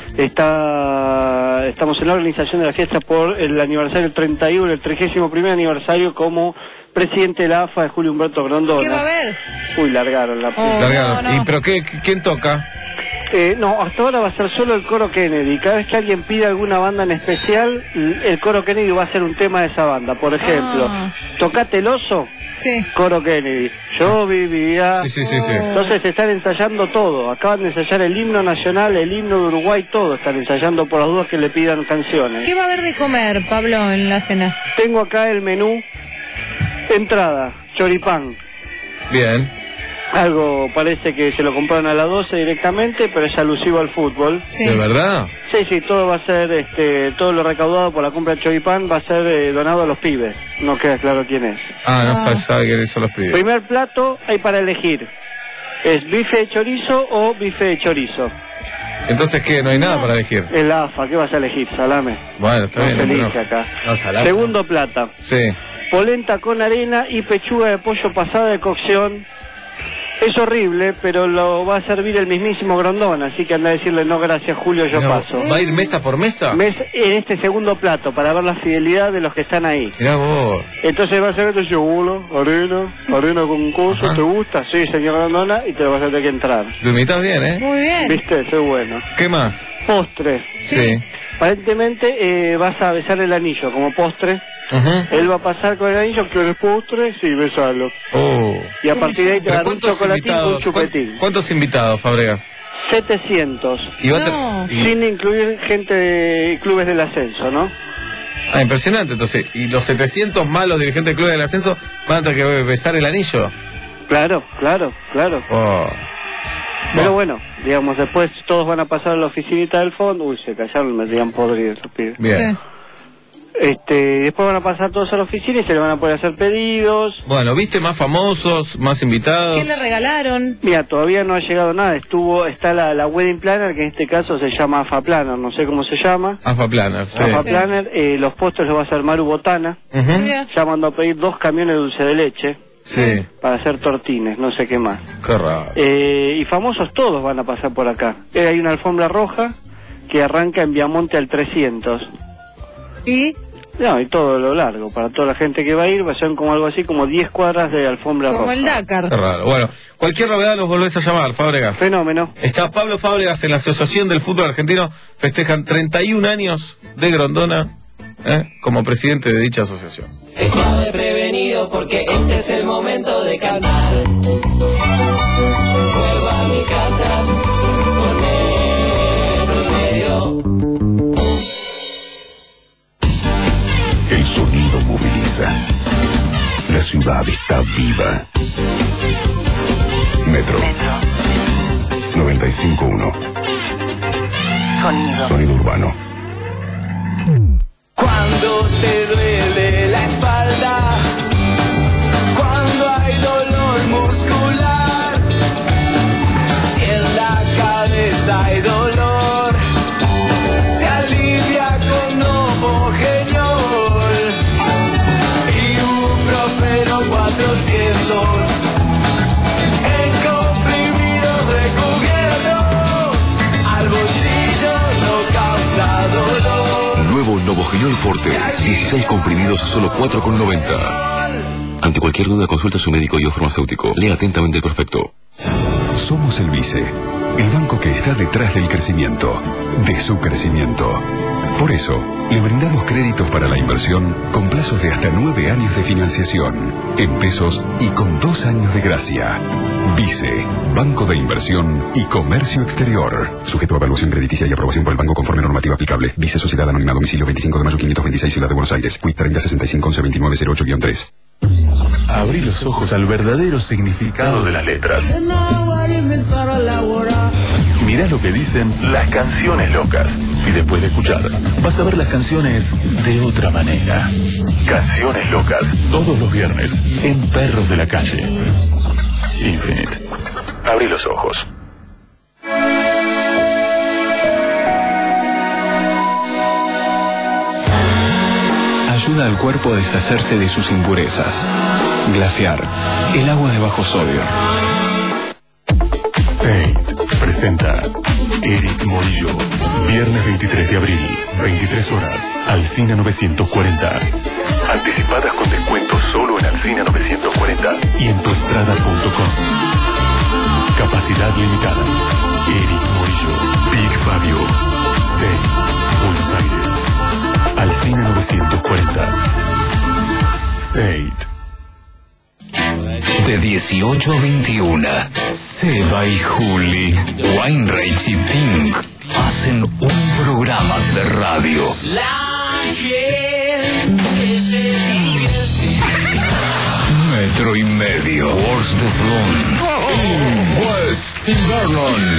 Speaker 20: Está, estamos en la organización de la fiesta por el aniversario, el treinta y uno, el trigésimo primer aniversario como presidente de la A F A de Julio Humberto Grondona.
Speaker 4: ¿Qué va a haber?
Speaker 20: Uy, largaron la...
Speaker 4: Oh,
Speaker 2: Largaron.
Speaker 4: no, no.
Speaker 2: ¿Y pero qué, quién toca?
Speaker 20: Eh, no, hasta ahora va a ser solo el coro Kennedy. Cada vez que alguien pide alguna banda en especial, el coro Kennedy va a ser un tema de esa banda. Por ejemplo,
Speaker 4: Ah.
Speaker 20: Tocate el oso,
Speaker 4: Sí.
Speaker 20: coro Kennedy. Yo vivía...
Speaker 2: Sí, sí, sí, sí.
Speaker 20: Entonces están ensayando todo. Acaban de ensayar el himno nacional, el himno de Uruguay, todo. Están ensayando por las dudas que le pidan canciones.
Speaker 4: ¿Qué va a haber de comer, Pablo, en la cena?
Speaker 20: Tengo acá el menú. Entrada, choripán.
Speaker 2: Bien.
Speaker 20: Algo parece que se lo compraron a las doce directamente, pero es alusivo al fútbol.
Speaker 2: Sí. ¿De verdad?
Speaker 20: Sí, sí, todo va a ser, este, todo lo recaudado por la compra de Chovipán va a ser eh, donado a los pibes. No queda claro quién es.
Speaker 2: Ah, no sabe, sabe quiénes son los pibes.
Speaker 20: Primer plato hay para elegir. ¿Es bife de chorizo o bife de chorizo?
Speaker 2: Entonces, ¿qué? No hay nada para elegir.
Speaker 20: El A F A, ¿qué vas a elegir? Salame.
Speaker 2: Bueno, está
Speaker 20: no
Speaker 2: bien.
Speaker 20: Se elige
Speaker 2: no.
Speaker 20: acá.
Speaker 2: No, salame.
Speaker 20: Segundo plata.
Speaker 2: Sí.
Speaker 20: Polenta con arena y pechuga de pollo pasada de cocción. Es horrible, pero lo va a servir el mismísimo Grondón, así que anda a decirle no gracias Julio, yo
Speaker 2: No,
Speaker 20: paso.
Speaker 2: ¿va a ir mesa por mesa?
Speaker 20: Mes, en este segundo plato, para ver la fidelidad de los que están ahí.
Speaker 2: Mirá vos.
Speaker 20: Entonces va a ser esto, bolo, arena, arena con coso, ¿te gusta? Sí, señor Grondona, y te lo vas a tener que entrar.
Speaker 2: Lo imitas bien, ¿eh?
Speaker 4: Muy bien.
Speaker 20: ¿Viste? Soy bueno.
Speaker 2: ¿Qué más?
Speaker 20: Postre.
Speaker 2: Sí.
Speaker 20: Aparentemente eh, vas a besar el anillo como postre.
Speaker 2: Ajá.
Speaker 20: Él va a pasar con el anillo, ¿quieres postre? Sí, besalo.
Speaker 2: Oh.
Speaker 20: Y a partir de ahí te
Speaker 2: ¿Pero
Speaker 20: dan un
Speaker 2: cuántos
Speaker 20: chocolatín con un
Speaker 2: invitados?
Speaker 20: chupetín.
Speaker 2: ¿Cuán- ¿Cuántos invitados, Fabregas?
Speaker 20: setecientos.
Speaker 2: Y va a
Speaker 4: No.
Speaker 2: ter- y-
Speaker 20: Sin incluir gente de clubes del ascenso, ¿no?
Speaker 2: Ah, impresionante, entonces. ¿Y los setecientos malos dirigentes del Club del Ascenso van a tener que besar el anillo?
Speaker 20: Claro, claro, claro.
Speaker 2: Oh.
Speaker 20: Pero bueno, digamos, después todos van a pasar a la oficinita del fondo. Uy, se callaron, me decían podridos los pibes.
Speaker 2: Bien.
Speaker 20: Este, después van a pasar todos a la oficina y se le van a poder hacer pedidos.
Speaker 2: Bueno, ¿viste más famosos, más invitados?
Speaker 4: ¿Qué le regalaron?
Speaker 20: Mira, todavía no ha llegado nada. Estuvo, está la, la Wedding Planner, que en este caso se llama AFA Planner, no sé cómo se llama.
Speaker 2: AFA Planner, sí.
Speaker 20: AFA
Speaker 4: Sí.
Speaker 20: Planner, eh, los postres los va a hacer Maru Botana.
Speaker 2: Ujú.
Speaker 4: Mira.
Speaker 20: Ya mandó a pedir dos camiones de dulce de leche
Speaker 2: Sí.
Speaker 20: para hacer tortines, no sé qué más.
Speaker 2: Qué raro.
Speaker 20: Eh, y famosos todos van a pasar por acá. Eh, hay una alfombra roja que arranca en Viamonte al trescientos.
Speaker 4: ¿Y?
Speaker 20: No, y todo lo largo. Para toda la gente que va a ir, va a ser como algo así como diez cuadras de alfombra
Speaker 4: Como
Speaker 20: roja.
Speaker 4: el Dakar.
Speaker 2: Qué raro. Bueno, cualquier novedad los volvés a llamar, Fábregas.
Speaker 20: Fenómeno.
Speaker 2: Está Pablo Fábregas en la Asociación del Fútbol Argentino. Festejan treinta y un años de Grondona ¿eh? como presidente de dicha asociación.
Speaker 9: Estás prevenido porque este es el momento de cantar. Vuelvo a mi casa con metro y medio.
Speaker 7: El sonido moviliza. La ciudad está viva. Metro. noventa y cinco punto uno.
Speaker 13: Sonido.
Speaker 7: Sonido urbano.
Speaker 9: Cuando te duele la espalda, cuando hay dolor muscular, si en la cabeza hay dolor, se alivia con Novogenol y un Profeno cuatrocientos en comprimidos recubiertos, al bolsillo no causa dolor.
Speaker 7: Nuevo Novogenol Forte. dieciséis comprimidos a solo cuatro con noventa. Ante cualquier duda, consulta a su médico y o farmacéutico. Lea atentamente el prospecto. Somos el Vice, el banco que está detrás del crecimiento, de su crecimiento. Por eso, le brindamos créditos para la inversión con plazos de hasta nueve años de financiación, en pesos y con dos años de gracia. Vice, Banco de Inversión y Comercio Exterior. Sujeto a evaluación crediticia y aprobación por el banco conforme normativa aplicable. Vice Sociedad Anónima, domicilio veinticinco de mayo quinientos veintiséis, Ciudad de Buenos Aires. Quit treinta sesenta y cinco once veintinueve cero ocho guion tres.
Speaker 6: Abrí los ojos al verdadero significado de las letras. Mirá lo que dicen las canciones locas. Y después de escuchar, vas a ver las canciones de otra manera. Canciones locas, todos los viernes, en Perros de la Calle. Infinite. Abrí los ojos.
Speaker 19: Ayuda al cuerpo a deshacerse de sus impurezas. Glaciar, el agua de bajo sodio.
Speaker 6: State presenta Eric Morillo. Viernes veintitrés de abril, veintitrés horas, Alsina novecientos cuarenta. Anticipadas con descuento solo en Alsina novecientos cuarenta y en tuestrada punto com. Capacidad limitada. Eric Morillo, Big Fabio. State, Buenos Aires. Alsina novecientos cuarenta. State.
Speaker 18: De dieciocho a veintiuno, Seba y Juli, Weinreich y Pink hacen un programa de radio.
Speaker 9: La gente se divierte.
Speaker 18: metro y medio. Wars de Flon. In West Invernon.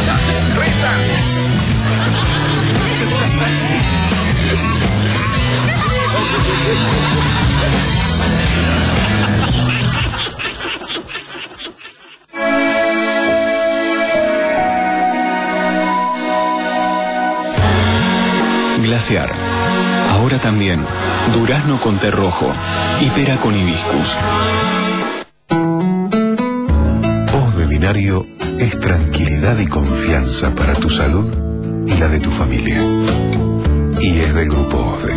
Speaker 10: Glaciar. Ahora también durazno con té rojo y pera con hibiscus.
Speaker 7: Osde Binario es tranquilidad y confianza para tu salud y la de tu familia. Y es del Grupo Osde.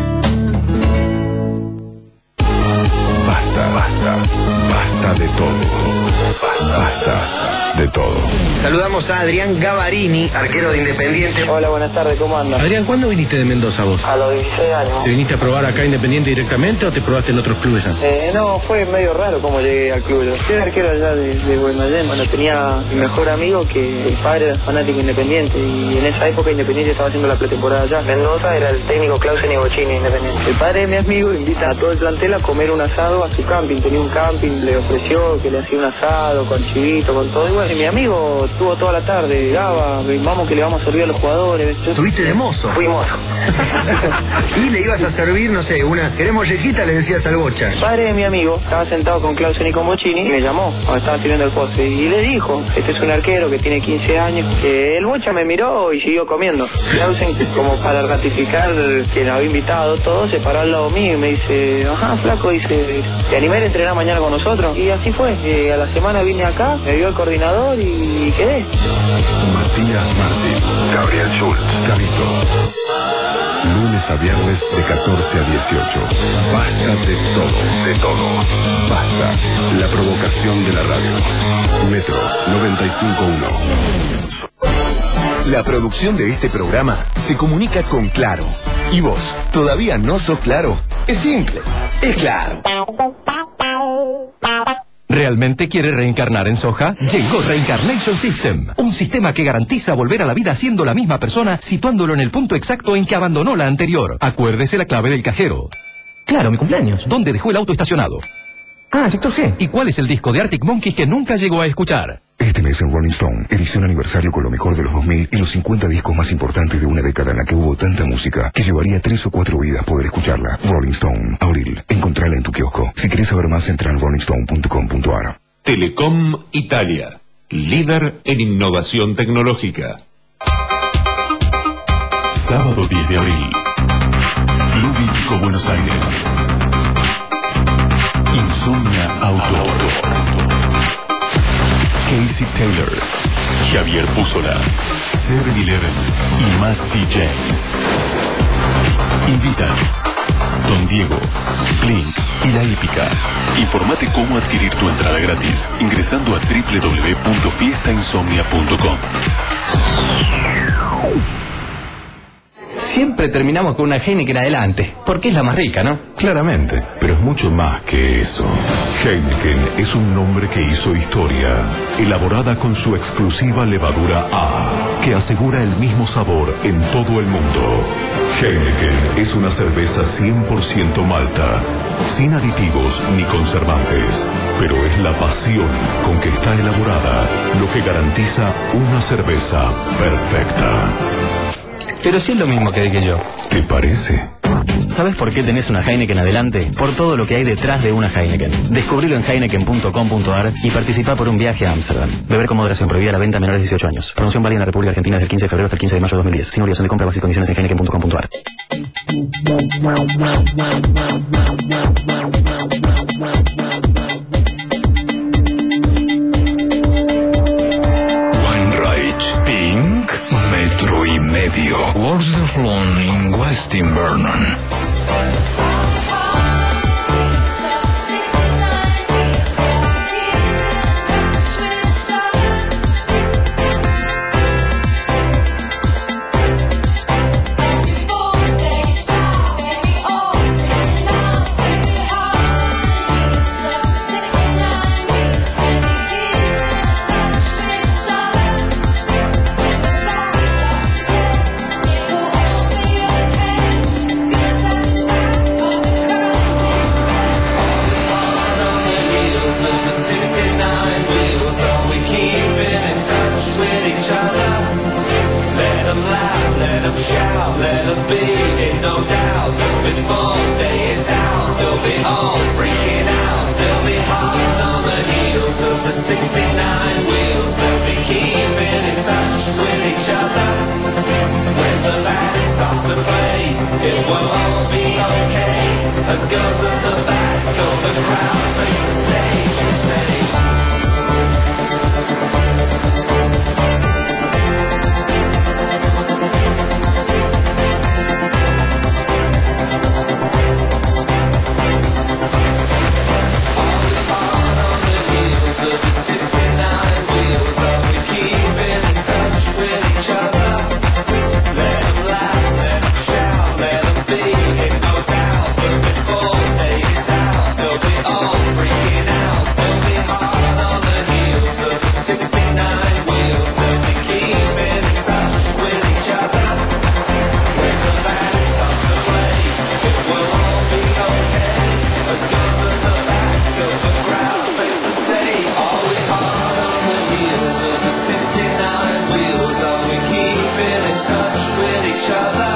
Speaker 7: Basta, basta, basta de todo. Basta de todo.
Speaker 12: Saludamos a Adrián Gavarini, arquero de Independiente.
Speaker 20: Hola, buenas tardes, ¿cómo andas?
Speaker 16: Adrián, ¿cuándo viniste de Mendoza vos?
Speaker 20: A los dieciséis años.
Speaker 16: ¿Te viniste a probar acá Independiente directamente o te probaste en otros clubes antes?
Speaker 20: Eh, no, fue medio raro como llegué al club. Yo soy arquero allá de, de Guaymallén. Bueno, tenía mi mejor amigo que el padre era fanático Independiente y en esa época Independiente estaba haciendo la pretemporada allá. Mendoza era el técnico Clausen y Bochini Independiente. El padre de mi amigo invita a todo el plantel a comer un asado a su camping. Tenía un camping, le ofreció que le hacía un asado con chivito, con todo. Y bueno, y mi amigo estuvo toda la tarde, daba, vamos que le vamos a servir a los jugadores.
Speaker 12: ¿Tuviste de mozo?
Speaker 20: Fui mozo.
Speaker 12: Y le ibas a servir, no sé, una, queremos yejita, le decías al Bocha.
Speaker 20: El padre de mi amigo estaba sentado con Clausen y con Bochini y me llamó cuando estaba sirviendo el postre y le dijo, este es un arquero que tiene quince años, que el Bocha me miró y siguió comiendo. Clausen, como para ratificar que nos había invitado todo, se paró al lado mío y me dice, ajá, flaco, dice, ¿te animé a entrenar mañana con nosotros? Y así fue, eh, a la semana vine acá, me vio el coordinador y quedé.
Speaker 7: Matías Martín, Gabriel Schultz, Gabito. Lunes a viernes de catorce a dieciocho. Basta de todo, de todo. Basta. La provocación de la radio. Metro noventa y cinco punto uno.
Speaker 24: La producción de este programa se comunica con Claro. ¿Y vos todavía no sos Claro? Es simple, es Claro.
Speaker 17: ¿Realmente quiere reencarnar en soja? Llegó Reincarnation System, un sistema que garantiza volver a la vida siendo la misma persona, situándolo en el punto exacto en que abandonó la anterior. Acuérdese la clave del cajero.
Speaker 12: Claro, mi cumpleaños.
Speaker 17: ¿Dónde dejó el auto estacionado?
Speaker 12: Ah, sector G.
Speaker 17: ¿Y cuál es el disco de Arctic Monkeys que nunca llegó a escuchar?
Speaker 7: Este mes en Rolling Stone, edición aniversario con lo mejor de los dos mil y los cincuenta discos más importantes de una década en la que hubo tanta música que llevaría tres o cuatro vidas poder escucharla. Rolling Stone, abril, encontrala en tu kiosco. Si querés saber más, entra en rolling stone punto com punto a r.
Speaker 21: Telecom Italia, líder en innovación tecnológica.
Speaker 6: Sábado diez de abril, Club Hípico Buenos Aires. Insomnia Auto. Casey Taylor, Javier Púzola, seven eleven y más D Js. Invitan Don Diego, Blink y La Hípica. Informate cómo adquirir tu entrada gratis ingresando a doble u doble u doble u punto fiesta insomnia punto com.
Speaker 19: Siempre terminamos con una Heineken adelante, porque es la más rica, ¿no?
Speaker 7: Claramente, pero es mucho más que eso. Heineken es un nombre que hizo historia, elaborada con su exclusiva levadura A, que asegura el mismo sabor en todo el mundo. Heineken es una cerveza cien por ciento malta, sin aditivos ni conservantes, pero es la pasión con que está elaborada lo que garantiza una cerveza perfecta.
Speaker 19: Pero sí es lo mismo que dije yo.
Speaker 7: ¿Te parece?
Speaker 22: ¿Sabes por qué tenés una Heineken adelante? Por todo lo que hay detrás de una Heineken. Descubrilo en heineken punto com punto a r y participa por un viaje a Ámsterdam. Beber con moderación, prohibida la venta a menores de dieciocho años. Promoción válida en la República Argentina desde el quince de febrero hasta el quince de mayo de dos mil diez. Sin obligación de compra, bases y condiciones en heineken punto com punto a r.
Speaker 18: Pink, metro y medio. Wars de Flon in West Invernon.
Speaker 8: heels of the sixty-nine wheels. Are we keeping in touch with each other? Let them laugh, let them shout, let them be in no doubt. Before day is out, they'll be all freaking out. They'll be hard on the heels of the sixty-nine wheels. They'll be keeping in touch with each other. When the band starts to play, it will all be okay. As girls at the back of the crowd face the stage and say, of the sixty-nine wheels, are we keeping in touch with each other? Let them laugh, let them shout, let them be in no doubt. But before day is out, they'll be all freaking out. They'll be hard on the heels of the sixty-nine wheels. They'll be keeping in touch with each other. When the band starts to play, it will all be okay. As girls at the back of the crowd face the stage. Are we hard on the heels of the sixty-nine wheels? Are we keeping in touch with each other?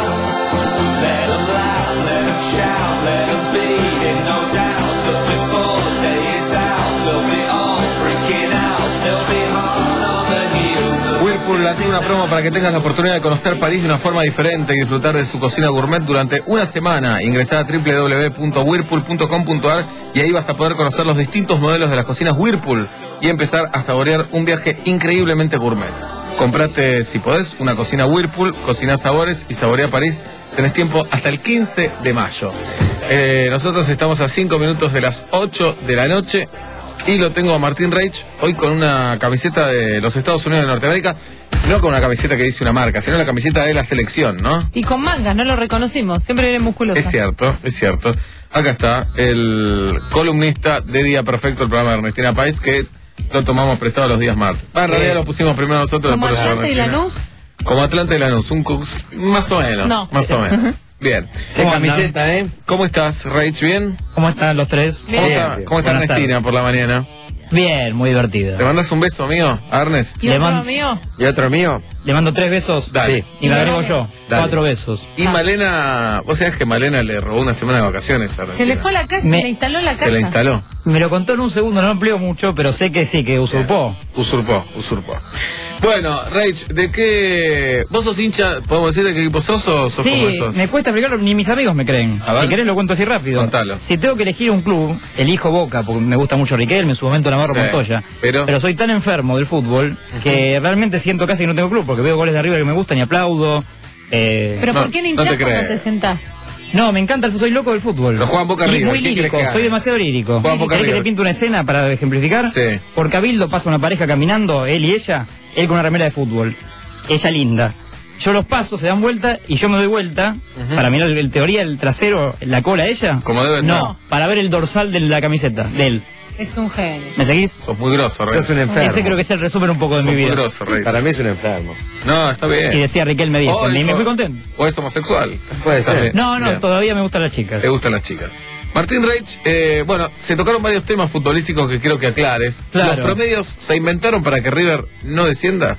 Speaker 8: Let them laugh, let them shout, let them be in no doubt. But before the day is out, they'll be all freaking out. They'll be hard on the heels of the
Speaker 2: Whirlpool la tiene una promo para que tengas la oportunidad de conocer París de una forma diferente y disfrutar de su cocina gourmet durante una semana. Ingresá a doble u doble u doble u punto whirlpool punto com punto a r y ahí vas a poder conocer los distintos modelos de las cocinas Whirlpool y empezar a saborear un viaje increíblemente gourmet. Comprate, si podés, una cocina Whirlpool, cocina sabores y saborea París. Tenés tiempo hasta el quince de mayo. Eh, nosotros estamos a cinco minutos de las ocho de la noche y lo tengo a Martín Reich hoy con una camiseta de los Estados Unidos de Norteamérica. No con una camiseta que dice una marca, sino la camiseta de la selección, ¿no?
Speaker 4: Y con mangas, no lo reconocimos. Siempre viene musculosa.
Speaker 2: Es cierto, es cierto. Acá está el columnista de Día Perfecto, el programa de Ernestina Páez, que lo tomamos prestado los días martes. Ah, en realidad lo pusimos primero nosotros.
Speaker 4: ¿Como
Speaker 2: después
Speaker 4: Atlanta y Lanús?
Speaker 2: Como Atlanta y Lanús, un co- más o menos.
Speaker 4: No.
Speaker 2: Más o menos. Bien.
Speaker 12: Qué camiseta, ¿eh?
Speaker 2: ¿Cómo estás, Reich? ¿Bien?
Speaker 11: ¿Cómo están los tres?
Speaker 2: ¿Cómo está, ¿cómo está
Speaker 11: Buenas
Speaker 2: Ernestina
Speaker 11: tardes.
Speaker 2: por la mañana?
Speaker 11: Bien, muy divertida.
Speaker 2: ¿Le mandas un beso mío a Ernest?
Speaker 4: ¿Y
Speaker 11: Le
Speaker 4: otro
Speaker 11: man-
Speaker 4: mío?
Speaker 12: ¿Y otro mío?
Speaker 11: Le mando tres besos.
Speaker 2: Dale.
Speaker 12: Sí.
Speaker 11: Y le agrego yo.
Speaker 2: Dale.
Speaker 11: Cuatro besos.
Speaker 2: Y Malena, vos sabés que Malena le robó una semana de vacaciones a Ernestina.
Speaker 4: Se le fue a la casa,
Speaker 11: Me-
Speaker 4: se le instaló en la casa.
Speaker 2: Se la instaló.
Speaker 11: Me lo contó en un segundo, no amplió mucho, pero sé que sí, que usurpó.
Speaker 2: Usurpó, usurpó. Bueno, Reich, ¿de qué? ¿Vos sos hincha? ¿Podemos decir de qué equipo sos o sos como
Speaker 11: Sí,
Speaker 2: esos?
Speaker 11: me cuesta explicarlo, ni mis amigos me creen.
Speaker 2: A ver.
Speaker 11: Si querés lo cuento así rápido.
Speaker 2: Contalo.
Speaker 11: Si tengo que elegir un club, elijo Boca, porque me gusta mucho Riquelme, en su momento Navarro
Speaker 2: Sí,
Speaker 11: Montoya.
Speaker 2: pero-
Speaker 11: soy tan enfermo del fútbol que realmente siento casi que no tengo club, porque veo goles de arriba que me gustan y aplaudo. Eh,
Speaker 4: ¿Pero
Speaker 2: No,
Speaker 4: por qué no
Speaker 2: no te
Speaker 4: hinchás cuando
Speaker 2: creo.
Speaker 4: te sentás?
Speaker 11: No, me encanta el fútbol, soy loco del fútbol.
Speaker 2: Lo juegan Boca
Speaker 11: Y
Speaker 2: River,
Speaker 11: muy
Speaker 2: ¿qué querés
Speaker 11: lírico,
Speaker 2: que haga?
Speaker 11: soy demasiado lírico.
Speaker 2: Juegan Boca
Speaker 11: ¿Querés que
Speaker 2: River.
Speaker 11: te pinte una escena para ejemplificar?
Speaker 2: Sí.
Speaker 11: Por Cabildo pasa una pareja caminando, él y ella, él con una remera de fútbol. Ella linda. Yo los paso, se dan vuelta y yo me doy vuelta para mirar el, el teoría el trasero, la cola a ella.
Speaker 2: Como debe ser.
Speaker 11: No, para ver el dorsal de la camiseta, de él.
Speaker 4: Es un genio.
Speaker 11: ¿Me seguís?
Speaker 2: Sos muy grosso, Reich.
Speaker 12: Sos un enfermo.
Speaker 11: Ese creo que es el resumen un poco de
Speaker 2: Sos
Speaker 11: mi
Speaker 2: muy
Speaker 11: vida.
Speaker 2: grosso, Reich.
Speaker 12: Para mí es un enfermo.
Speaker 2: No, está bien.
Speaker 11: Y decía Riquelme Díaz,
Speaker 2: O
Speaker 11: y
Speaker 2: es-
Speaker 11: me fui contento.
Speaker 2: O es homosexual.
Speaker 12: Puede
Speaker 2: Está
Speaker 12: ser.
Speaker 2: bien.
Speaker 11: No, no,
Speaker 2: Bien.
Speaker 11: todavía me gustan las chicas.
Speaker 2: Te gustan las chicas. Martín Reich, eh, bueno, se tocaron varios temas futbolísticos que quiero que aclares.
Speaker 11: Claro.
Speaker 2: ¿Los promedios se inventaron para que River no descienda?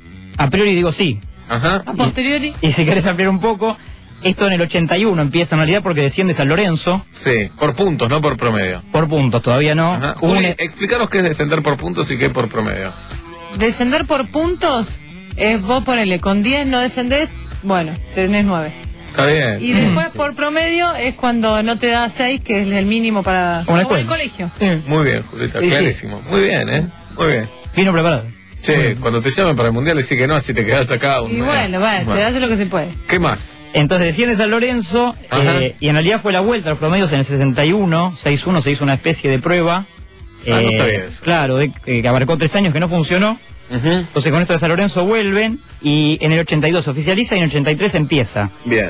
Speaker 11: A priori digo sí.
Speaker 2: Ajá.
Speaker 4: A posteriori.
Speaker 11: Y si querés ampliar un poco, esto en el ochenta y uno empieza en realidad porque desciende San Lorenzo.
Speaker 2: Sí, por puntos, no por promedio.
Speaker 11: Por puntos, todavía no.
Speaker 2: Ajá.
Speaker 11: Un-
Speaker 2: Juli, explícanos qué es descender por puntos y qué por promedio.
Speaker 4: Descender por puntos es vos ponele, con diez no descendés, bueno, tenés nueve.
Speaker 2: Está bien.
Speaker 4: Y después por promedio es cuando no te da seis, que es el mínimo para
Speaker 11: Una
Speaker 4: como en el
Speaker 11: escuela.
Speaker 4: colegio.
Speaker 2: Muy bien, Julita,
Speaker 12: Sí, sí.
Speaker 2: clarísimo. Muy bien, ¿eh? Muy bien.
Speaker 11: Vino preparado.
Speaker 2: Che, cuando te llamen para el mundial, decís que no, así te quedás acá un
Speaker 4: Y
Speaker 2: mes.
Speaker 4: bueno, bueno, se hace lo que se puede.
Speaker 2: ¿Qué más?
Speaker 11: Entonces desciende San Lorenzo
Speaker 2: Ajá.
Speaker 11: eh, y en realidad fue la vuelta a los promedios en el sesenta y uno, sesenta y uno se hizo una especie de prueba.
Speaker 2: Ah, no sabía eso.
Speaker 11: Claro, de- eh, que abarcó tres años que no funcionó.
Speaker 2: Ujú.
Speaker 11: Entonces con esto de San Lorenzo vuelven y en el ochenta y dos se oficializa y en el ochenta y tres empieza.
Speaker 2: Bien.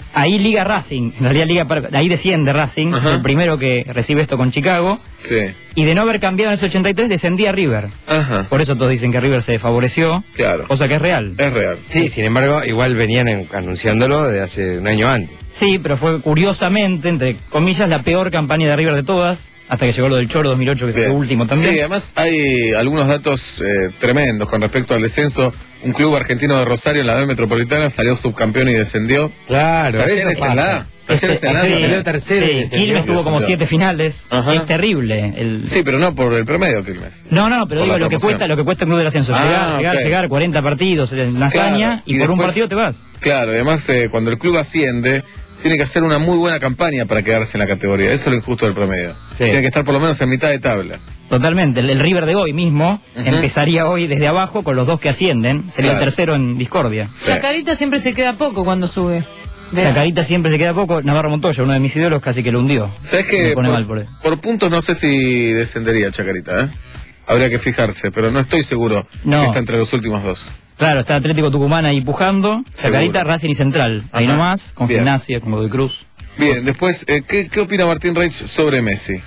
Speaker 11: Ahí Liga Racing, en realidad Liga para- ahí desciende Racing,
Speaker 2: Ajá.
Speaker 11: es el primero que recibe esto con Chicago,
Speaker 2: Sí.
Speaker 11: y de no haber cambiado en ese ochenta y tres descendía River.
Speaker 2: Ajá.
Speaker 11: Por eso todos dicen que River se favoreció,
Speaker 2: Claro.
Speaker 11: cosa que es real.
Speaker 2: Es real.
Speaker 12: Sí, sin embargo, igual venían en- anunciándolo de hace un año antes.
Speaker 11: Sí, pero fue curiosamente, entre comillas, la peor campaña de River de todas, hasta que llegó lo del Choro dos mil ocho, que fue
Speaker 2: Bien.
Speaker 11: último también.
Speaker 2: Sí, además hay algunos datos eh, tremendos con respecto al descenso. Un club argentino de Rosario en la B Metropolitana salió subcampeón y descendió.
Speaker 12: Claro,
Speaker 2: Talleres
Speaker 12: eso
Speaker 2: en
Speaker 12: pasa.
Speaker 2: la A. Talleres
Speaker 11: Este,
Speaker 2: en la A.
Speaker 11: sí,
Speaker 12: salió tercero y
Speaker 11: sí,
Speaker 12: descendió.
Speaker 11: Quilmes tuvo como
Speaker 2: Descendió.
Speaker 11: siete finales,
Speaker 2: Ajá.
Speaker 11: es terrible. El...
Speaker 2: Sí, pero no por el promedio, Quilmes.
Speaker 11: No, no, pero
Speaker 2: Por
Speaker 11: digo
Speaker 2: la
Speaker 11: lo que
Speaker 2: promoción.
Speaker 11: cuesta, lo que cuesta el club del ascenso,
Speaker 2: Ah,
Speaker 11: llegar, llegar,
Speaker 2: ok.
Speaker 11: llegar, cuarenta partidos en una
Speaker 2: Claro,
Speaker 11: hazaña y,
Speaker 2: y
Speaker 11: por un
Speaker 2: después-
Speaker 11: partido te vas.
Speaker 2: Claro, y además eh, cuando el club asciende, tiene que hacer una muy buena campaña para quedarse en la categoría. Eso es lo injusto del promedio.
Speaker 12: Sí.
Speaker 2: Tiene que estar por lo menos en mitad de tabla.
Speaker 11: Totalmente, el, el River de hoy mismo
Speaker 2: Ujú.
Speaker 11: empezaría hoy desde abajo con los dos que ascienden, sería
Speaker 2: Claro.
Speaker 11: el tercero en discordia.
Speaker 2: Sí.
Speaker 4: Chacarita siempre se queda poco cuando sube. De-
Speaker 11: Chacarita siempre se queda poco, Navarro Montoya, uno de mis ídolos, casi que lo hundió.
Speaker 2: ¿Sabes
Speaker 11: Me
Speaker 2: qué?
Speaker 11: pone
Speaker 2: Por,
Speaker 11: mal por eso.
Speaker 2: por puntos no sé si descendería Chacarita, ¿eh? Habría que fijarse, pero no estoy seguro
Speaker 11: No.
Speaker 2: que está entre los últimos dos.
Speaker 11: Claro, está Atlético Tucumán ahí pujando, Chacarita,
Speaker 2: Seguro.
Speaker 11: Racing y Central, ahí
Speaker 2: Ajá.
Speaker 11: nomás, con
Speaker 2: Bien.
Speaker 11: Gimnasia, con Godoy Cruz.
Speaker 2: Bien, después, eh, ¿qué, ¿qué opina Martín Reich sobre Messi?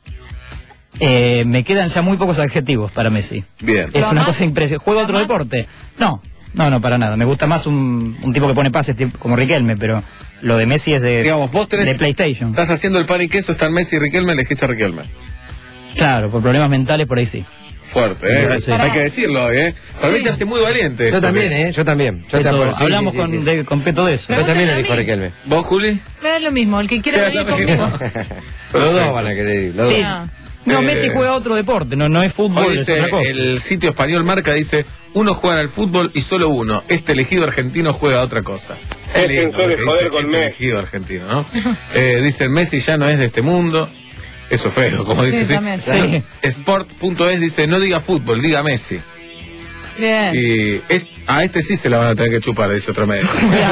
Speaker 11: Eh, me quedan ya muy pocos adjetivos para Messi.
Speaker 2: Bien.
Speaker 11: Es
Speaker 4: ¿Lo
Speaker 11: una
Speaker 4: amás?
Speaker 11: cosa impresionante. ¿Juega otro
Speaker 4: ¿Lo amás?
Speaker 11: deporte? No, no, no, para nada. Me gusta más un, un tipo que pone pases tipo- como Riquelme, pero lo de Messi es de,
Speaker 2: Digamos, vos tenés-
Speaker 11: de PlayStation.
Speaker 2: Estás haciendo el pan y queso, están Messi y Riquelme, elegís a Riquelme.
Speaker 11: Claro, por problemas mentales por ahí sí.
Speaker 2: Fuerte, ¿eh?
Speaker 11: Sí.
Speaker 2: Hay que decirlo hoy, ¿eh? Para mí te hace muy valiente.
Speaker 12: Yo
Speaker 2: esto,
Speaker 12: también,
Speaker 2: que-
Speaker 12: ¿eh? Yo también. Yo te
Speaker 11: Esto-
Speaker 12: apoyo. Sí,
Speaker 11: hablamos
Speaker 12: sí, sí,
Speaker 11: con,
Speaker 12: sí.
Speaker 11: de, con Peto de eso.
Speaker 12: Yo también
Speaker 4: Pregúntame a
Speaker 12: elijo a
Speaker 4: mí.
Speaker 12: Riquelme.
Speaker 2: ¿Vos, Juli?
Speaker 4: Me da lo mismo, el que quiera
Speaker 2: Sí,
Speaker 4: venir
Speaker 2: acá me
Speaker 4: conmigo.
Speaker 12: Los dos van a querer ir. Los
Speaker 11: Sí.
Speaker 12: dos.
Speaker 4: Ah.
Speaker 11: No,
Speaker 2: Eh,
Speaker 11: Messi juega otro deporte, no, no es fútbol,
Speaker 2: Hoy
Speaker 11: es
Speaker 2: dice,
Speaker 11: otra cosa.
Speaker 2: el sitio español Marca dice, uno juega al fútbol y solo uno. Este elegido argentino juega a otra cosa. Qué
Speaker 5: Es
Speaker 2: lindo
Speaker 5: pensó
Speaker 2: lo
Speaker 5: de
Speaker 2: que
Speaker 5: joder
Speaker 2: dice
Speaker 5: con
Speaker 2: este
Speaker 5: Messi.
Speaker 2: elegido argentino, ¿no? eh, dice, Messi ya no es de este mundo. Eso es feo, como
Speaker 4: Sí,
Speaker 2: dice. Sí,
Speaker 4: también.
Speaker 11: Sí.
Speaker 2: Sport punto es dice, no diga fútbol, diga Messi.
Speaker 4: Bien.
Speaker 2: Y es- a este sí se la van a tener que chupar, dice otro medio.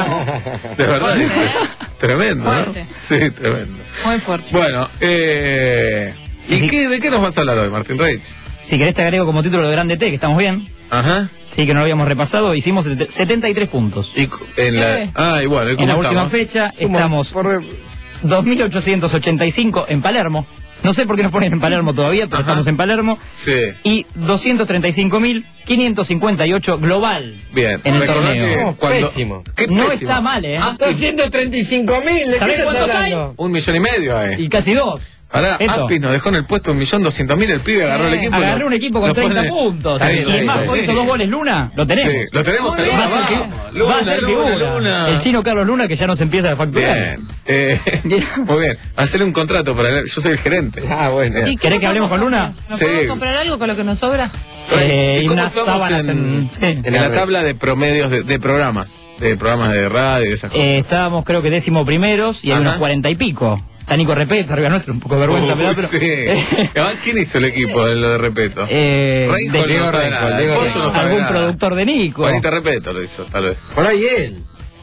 Speaker 2: De verdad, dice. Tremendo, ¿no?
Speaker 4: Fuerte.
Speaker 2: Sí, tremendo.
Speaker 4: Muy fuerte.
Speaker 2: Bueno, eh, ¿y
Speaker 11: Sí.
Speaker 2: qué, de qué nos vas a hablar hoy, Martín Reich?
Speaker 11: Si querés te agrego como título de Grande T, que estamos bien.
Speaker 2: Ajá.
Speaker 11: Sí, que no lo habíamos repasado, hicimos set- setenta y tres puntos.
Speaker 2: Y cu- en la,
Speaker 4: Eh.
Speaker 2: ah, y bueno, ¿y
Speaker 11: En
Speaker 2: cómo
Speaker 11: la última
Speaker 2: estamos?
Speaker 11: fecha
Speaker 12: Sumo,
Speaker 11: estamos
Speaker 12: por-
Speaker 11: dos mil ochocientos ochenta y cinco en Palermo. No sé por qué nos ponen en Palermo todavía, pero
Speaker 2: Ajá.
Speaker 11: estamos en Palermo.
Speaker 2: Sí.
Speaker 11: Y doscientos treinta y cinco mil quinientos cincuenta y ocho global
Speaker 2: Bien.
Speaker 11: en el
Speaker 2: Recordá
Speaker 11: torneo.
Speaker 2: que
Speaker 12: No,
Speaker 2: cuando-
Speaker 12: pésimo.
Speaker 2: ¿Qué
Speaker 11: No
Speaker 2: pésimo?
Speaker 11: está mal, ¿eh?
Speaker 2: Ah,
Speaker 12: doscientos treinta y cinco mil, ¿de
Speaker 11: ¿Sabés
Speaker 12: qué estás
Speaker 11: cuántos hay?
Speaker 12: hablando?
Speaker 2: un millón y medio, eh.
Speaker 11: Y casi dos.
Speaker 2: Pará,
Speaker 11: Esto.
Speaker 2: Apis nos dejó en el puesto un millón doscientos mil, el pibe agarró el
Speaker 4: Eh.
Speaker 2: equipo. y
Speaker 11: Agarré
Speaker 2: lo-
Speaker 11: un equipo con
Speaker 2: lo
Speaker 11: treinta
Speaker 2: pone-
Speaker 11: puntos.
Speaker 2: Está bien,
Speaker 11: y
Speaker 2: está
Speaker 11: es
Speaker 2: bien,
Speaker 11: más,
Speaker 2: está
Speaker 11: hoy
Speaker 2: bien.
Speaker 11: hizo dos goles Luna. Lo tenemos.
Speaker 2: Sí, lo tenemos
Speaker 4: Muy
Speaker 2: ahí.
Speaker 4: bien.
Speaker 11: Va a ser,
Speaker 2: Vamos.
Speaker 11: fi-
Speaker 2: Luna,
Speaker 11: va a ser
Speaker 2: Luna,
Speaker 11: figura.
Speaker 2: Luna.
Speaker 11: El chino Carlos Luna que ya nos empieza a facturar.
Speaker 2: Bien. Eh, muy bien. Hacerle un contrato para él. Yo soy el gerente.
Speaker 12: Ah, bueno.
Speaker 2: Bien.
Speaker 4: ¿Y
Speaker 11: ¿Querés
Speaker 4: cómo
Speaker 11: que hablemos con
Speaker 4: podemos-
Speaker 11: Luna?
Speaker 4: ¿Nos
Speaker 2: Sí.
Speaker 4: podemos comprar algo con lo que nos sobra?
Speaker 11: Eh,
Speaker 2: ¿Y
Speaker 11: y
Speaker 2: cómo
Speaker 11: unas
Speaker 2: estamos
Speaker 11: sábanas
Speaker 2: en,
Speaker 11: en... sí.
Speaker 2: en la tabla de promedios de, de programas? De programas de radio y esas cosas.
Speaker 11: Eh, estábamos creo que décimo primeros y hay
Speaker 2: Ajá.
Speaker 11: unos cuarenta y pico. Está Nico Repeta, arriba nuestro, un poco de vergüenza,
Speaker 2: Uy,
Speaker 11: me da, pero...
Speaker 2: sí. Además, ¿quién hizo el equipo de lo de Repeto?
Speaker 11: Eh,
Speaker 2: Reinhold
Speaker 11: de-
Speaker 2: no sabe
Speaker 12: Reinhold,
Speaker 2: nada.
Speaker 12: Diego
Speaker 2: Pozo
Speaker 12: Reinhold.
Speaker 2: no sabe
Speaker 11: algún
Speaker 2: nada.
Speaker 11: productor de Nico.
Speaker 2: Juanita Repeto lo hizo, tal vez.
Speaker 12: Por ahí él.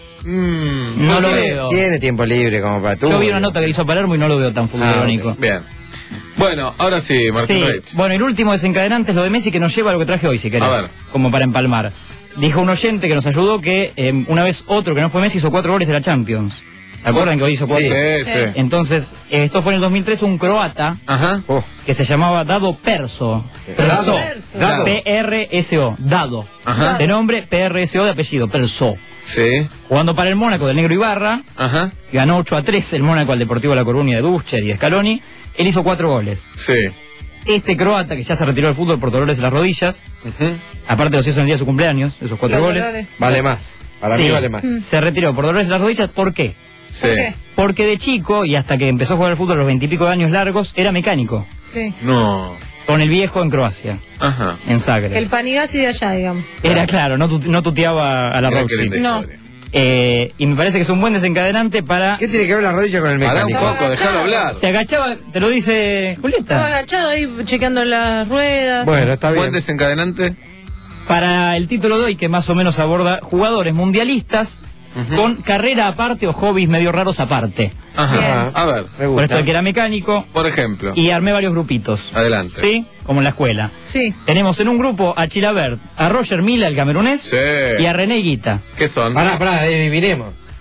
Speaker 2: Mm,
Speaker 11: No lo
Speaker 12: tiene,
Speaker 11: veo.
Speaker 12: tiene tiempo libre como para tú.
Speaker 11: Yo vi una nota que le hizo Palermo y no lo veo tan
Speaker 12: Ah,
Speaker 11: futbolero,
Speaker 12: ok.
Speaker 11: Nico.
Speaker 2: Bien. Bueno, ahora sí, Martín
Speaker 11: Sí,
Speaker 2: Reich.
Speaker 11: bueno, el último desencadenante es lo de Messi que nos lleva a lo que traje hoy, si querés.
Speaker 2: A ver.
Speaker 11: Como para empalmar. Dijo un oyente que nos ayudó que eh, una vez otro que no fue Messi hizo cuatro goles de la Champions. ¿Se acuerdan que hoy hizo cuatro?
Speaker 2: Sí, sí.
Speaker 11: Entonces, eh, esto fue en el dos mil tres, un croata
Speaker 2: Ajá.
Speaker 12: Oh,
Speaker 11: que se llamaba Dado Perso.
Speaker 12: Dado.
Speaker 2: Dado.
Speaker 11: P R S O. Dado.
Speaker 2: Ajá.
Speaker 11: De nombre, P R S O de apellido, Perso.
Speaker 2: Sí.
Speaker 11: Jugando para el Mónaco del Negro Ibarra,
Speaker 2: Ajá.
Speaker 11: ganó ocho a tres el Mónaco al Deportivo La Coruña de Duscher y de Scaloni. Él hizo cuatro goles.
Speaker 2: Sí.
Speaker 11: Este croata, que ya se retiró del fútbol por dolores en las rodillas,
Speaker 2: Ujú.
Speaker 11: aparte los hizo en el día de su cumpleaños, esos cuatro
Speaker 4: Los
Speaker 11: goles.
Speaker 4: dolores.
Speaker 12: vale más. Para
Speaker 11: Sí,
Speaker 12: mí vale más.
Speaker 11: se retiró por dolores en las rodillas. ¿Por qué?
Speaker 2: Sí.
Speaker 4: ¿Por qué?
Speaker 11: Porque de chico, y hasta que empezó a jugar al fútbol a los veintipico de años largos, era mecánico.
Speaker 4: Sí.
Speaker 2: No.
Speaker 11: Con el viejo en Croacia,
Speaker 2: Ajá.
Speaker 11: en Zagreb.
Speaker 4: El Panigasi de allá, digamos.
Speaker 11: Era claro, no, tu- no tuteaba a la
Speaker 2: Mirá qué
Speaker 11: Roxy.
Speaker 2: linda
Speaker 4: No.
Speaker 2: historia.
Speaker 11: Eh, y me parece que es un buen desencadenante para...
Speaker 12: ¿Qué tiene que ver la rodilla con el
Speaker 2: Pará un
Speaker 12: mecánico?
Speaker 2: poco, dejalo hablar.
Speaker 11: Se agachaba, te lo dice
Speaker 4: Estaba
Speaker 11: Julieta.
Speaker 4: agachado ahí chequeando las ruedas.
Speaker 12: Bueno, está
Speaker 2: Buen
Speaker 12: bien.
Speaker 2: desencadenante.
Speaker 11: Para el título de hoy, que más o menos aborda jugadores mundialistas con carrera aparte o hobbies medio raros aparte.
Speaker 2: Ajá.
Speaker 4: Bien.
Speaker 2: A ver,
Speaker 12: Me
Speaker 11: Por
Speaker 12: gusta.
Speaker 11: esto el que era mecánico,
Speaker 2: por ejemplo.
Speaker 11: y armé varios grupitos.
Speaker 2: Adelante.
Speaker 11: ¿Sí? Como en la escuela.
Speaker 4: Sí.
Speaker 11: Tenemos en un grupo a Chilabert, a Roger Mila, el camerunés,
Speaker 2: Sí.
Speaker 11: y a René Guita.
Speaker 2: ¿Qué son?
Speaker 12: Pará, pará, adivinemos.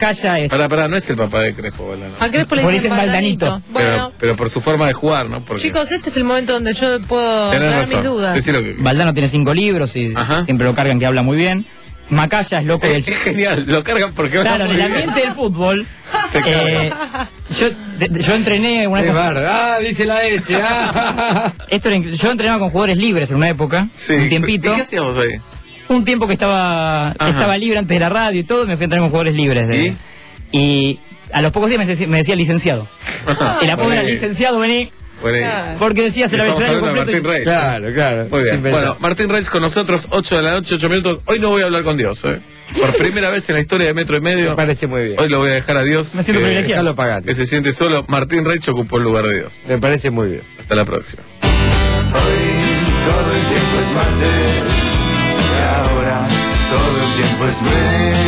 Speaker 11: Macaya es...
Speaker 2: Pará, pará, no es el papá de Crespo, Valdano.
Speaker 4: A Crespo le
Speaker 11: Por
Speaker 4: dicen
Speaker 11: dicen
Speaker 4: Valdanito.
Speaker 11: Valdanito.
Speaker 4: Bueno,
Speaker 2: Pero, pero por su forma de jugar, ¿no? Porque
Speaker 4: chicos, este es el momento donde yo puedo
Speaker 2: tenés
Speaker 4: aclarar
Speaker 2: razón.
Speaker 4: mis dudas.
Speaker 2: Decí lo que...
Speaker 11: Valdano tiene cinco libros y
Speaker 2: Ajá.
Speaker 11: siempre lo cargan que habla muy bien. Macaya es loco del...
Speaker 2: Es genial, lo cargan porque va
Speaker 11: Claro, en
Speaker 2: muy
Speaker 11: el
Speaker 2: bien.
Speaker 11: ambiente del fútbol,
Speaker 2: Se
Speaker 11: eh, yo, de- yo entrené una
Speaker 12: Es
Speaker 11: época...
Speaker 12: verdad, dice la S. ah.
Speaker 11: Esto era inc- yo entrenaba con jugadores libres en una época,
Speaker 2: Sí.
Speaker 11: un tiempito.
Speaker 2: ¿Y qué hacías vos ahí?
Speaker 11: Un tiempo que estaba
Speaker 2: Ajá.
Speaker 11: estaba libre antes de la radio y todo, me fui a entrenar con jugadores libres. De, ¿Y? a los pocos días me decía, me decía licenciado. El apodo era
Speaker 2: Buenísimo.
Speaker 11: licenciado, vení.
Speaker 2: Buenísimo.
Speaker 11: Porque decías el
Speaker 2: Estamos
Speaker 11: abecedario
Speaker 2: hablando de
Speaker 11: completo.
Speaker 2: Martín
Speaker 11: y-
Speaker 2: Reich.
Speaker 12: Claro, claro.
Speaker 2: Muy bien.
Speaker 12: sin pensar.
Speaker 2: Bueno, Martín Reich con nosotros, ocho de la noche, ocho minutos. Hoy no voy a hablar con Dios, ¿eh? Por primera vez en la historia de Metro y Medio.
Speaker 12: Me parece muy bien.
Speaker 2: Hoy lo voy a dejar a Dios.
Speaker 11: Me siento
Speaker 2: que-
Speaker 11: privilegiado.
Speaker 12: Déjalo pagando.
Speaker 2: Que se siente solo. Martín Reich ocupó el lugar de Dios.
Speaker 12: Me parece muy bien.
Speaker 2: Hasta la próxima.
Speaker 8: Todo el tiempo es martes y ahora todo el tiempo es metro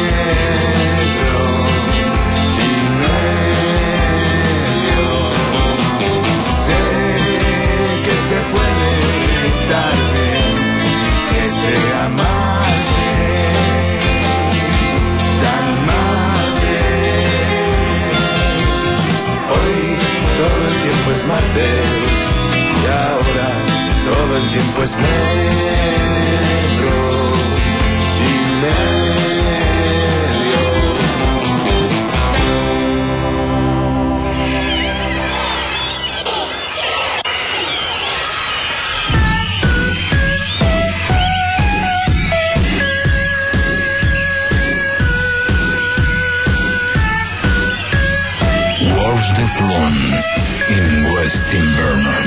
Speaker 8: y medio. Sé que se puede estar bien, que sea martes, tan martes. Hoy todo el tiempo es martes y ahora todo el tiempo es metro y medio.
Speaker 18: Wars de Flon in West Timberman.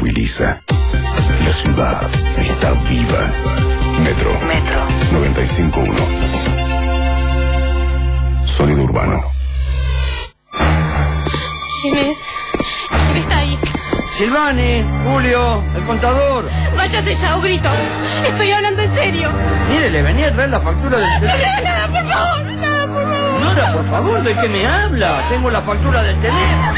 Speaker 7: moviliza. La ciudad está viva. Metro. Metro. noventa y cinco punto uno. Sonido urbano.
Speaker 1: ¿Quién es? ¿Quién está ahí?
Speaker 11: Silvani, Julio, el contador.
Speaker 1: Váyase ya o grito. Estoy hablando en serio.
Speaker 11: Mire, le venía a traer la factura del teléfono.
Speaker 1: Nada, por favor, nada, por favor.
Speaker 11: Nora, por favor, ¿de qué me habla? Tengo la factura del teléfono.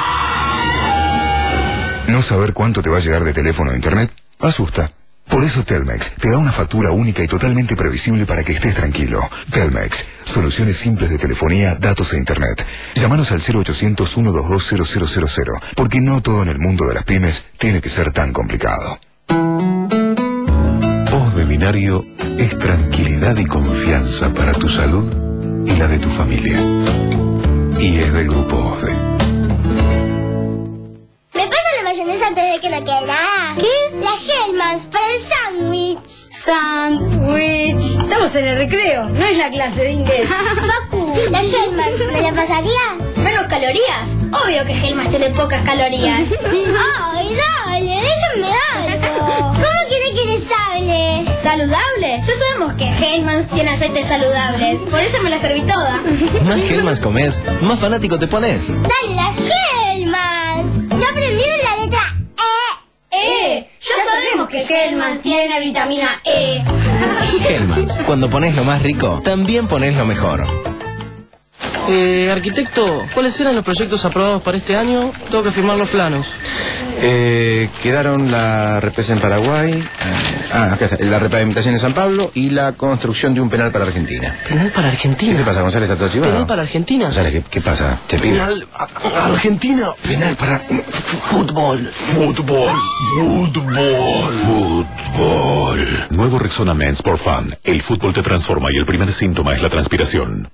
Speaker 24: ¿No saber cuánto te va a llegar de teléfono o internet? Asusta. Por eso Telmex te da una factura única y totalmente previsible para que estés tranquilo. Telmex, soluciones simples de telefonía, datos e internet. Llámanos al cero ochocientos, ciento veintidós, cero cero cero cero, porque no todo en el mundo de las pymes tiene que ser tan complicado.
Speaker 21: Voz de Binario es tranquilidad y confianza para tu salud y la de tu familia. Y es del grupo OSDE.
Speaker 3: ¿Me pasa la mayonesa antes de que no quede nada? ¿Qué? Las Hellmann's para el sándwich.
Speaker 1: Sándwich. Estamos en el recreo, no es la clase de inglés.
Speaker 3: Papu, ¿las Hellmann's me la pasarías?
Speaker 1: ¿Menos calorías? Obvio que Hellmann's tiene pocas calorías.
Speaker 3: Ay, dale, déjenme algo. ¿Cómo quiere que les hable?
Speaker 1: ¿Saludable? Ya sabemos que Hellmann's tiene aceites saludables. Por eso me la serví toda.
Speaker 22: Más Hellmann's comes, más fanático te pones.
Speaker 3: Dale, las Hellmann's. ¿No aprendieron la letra E?
Speaker 1: ¡Eh! Ya sabemos que Hellmann's tiene vitamina E.
Speaker 22: Hellmann's, cuando pones lo más rico, también pones lo mejor.
Speaker 14: Eh, arquitecto, ¿cuáles eran los proyectos aprobados para este año? Tengo que firmar los planos.
Speaker 23: Eh, quedaron la represa en Paraguay, eh, ah, acá está, la repavimentación en San Pablo y la construcción de un penal para Argentina.
Speaker 14: ¿Penal para Argentina?
Speaker 23: ¿Qué te pasa, González? ¿Está todo chivado?
Speaker 14: ¿Penal para Argentina?
Speaker 23: González, ¿qué, qué pasa? Che, pibe.
Speaker 18: Penal a- Argentina. Penal para fútbol. Fútbol. Fútbol. Fútbol.
Speaker 21: Nuevo Rexona Men's for Fun. El fútbol te transforma y el primer síntoma es la transpiración.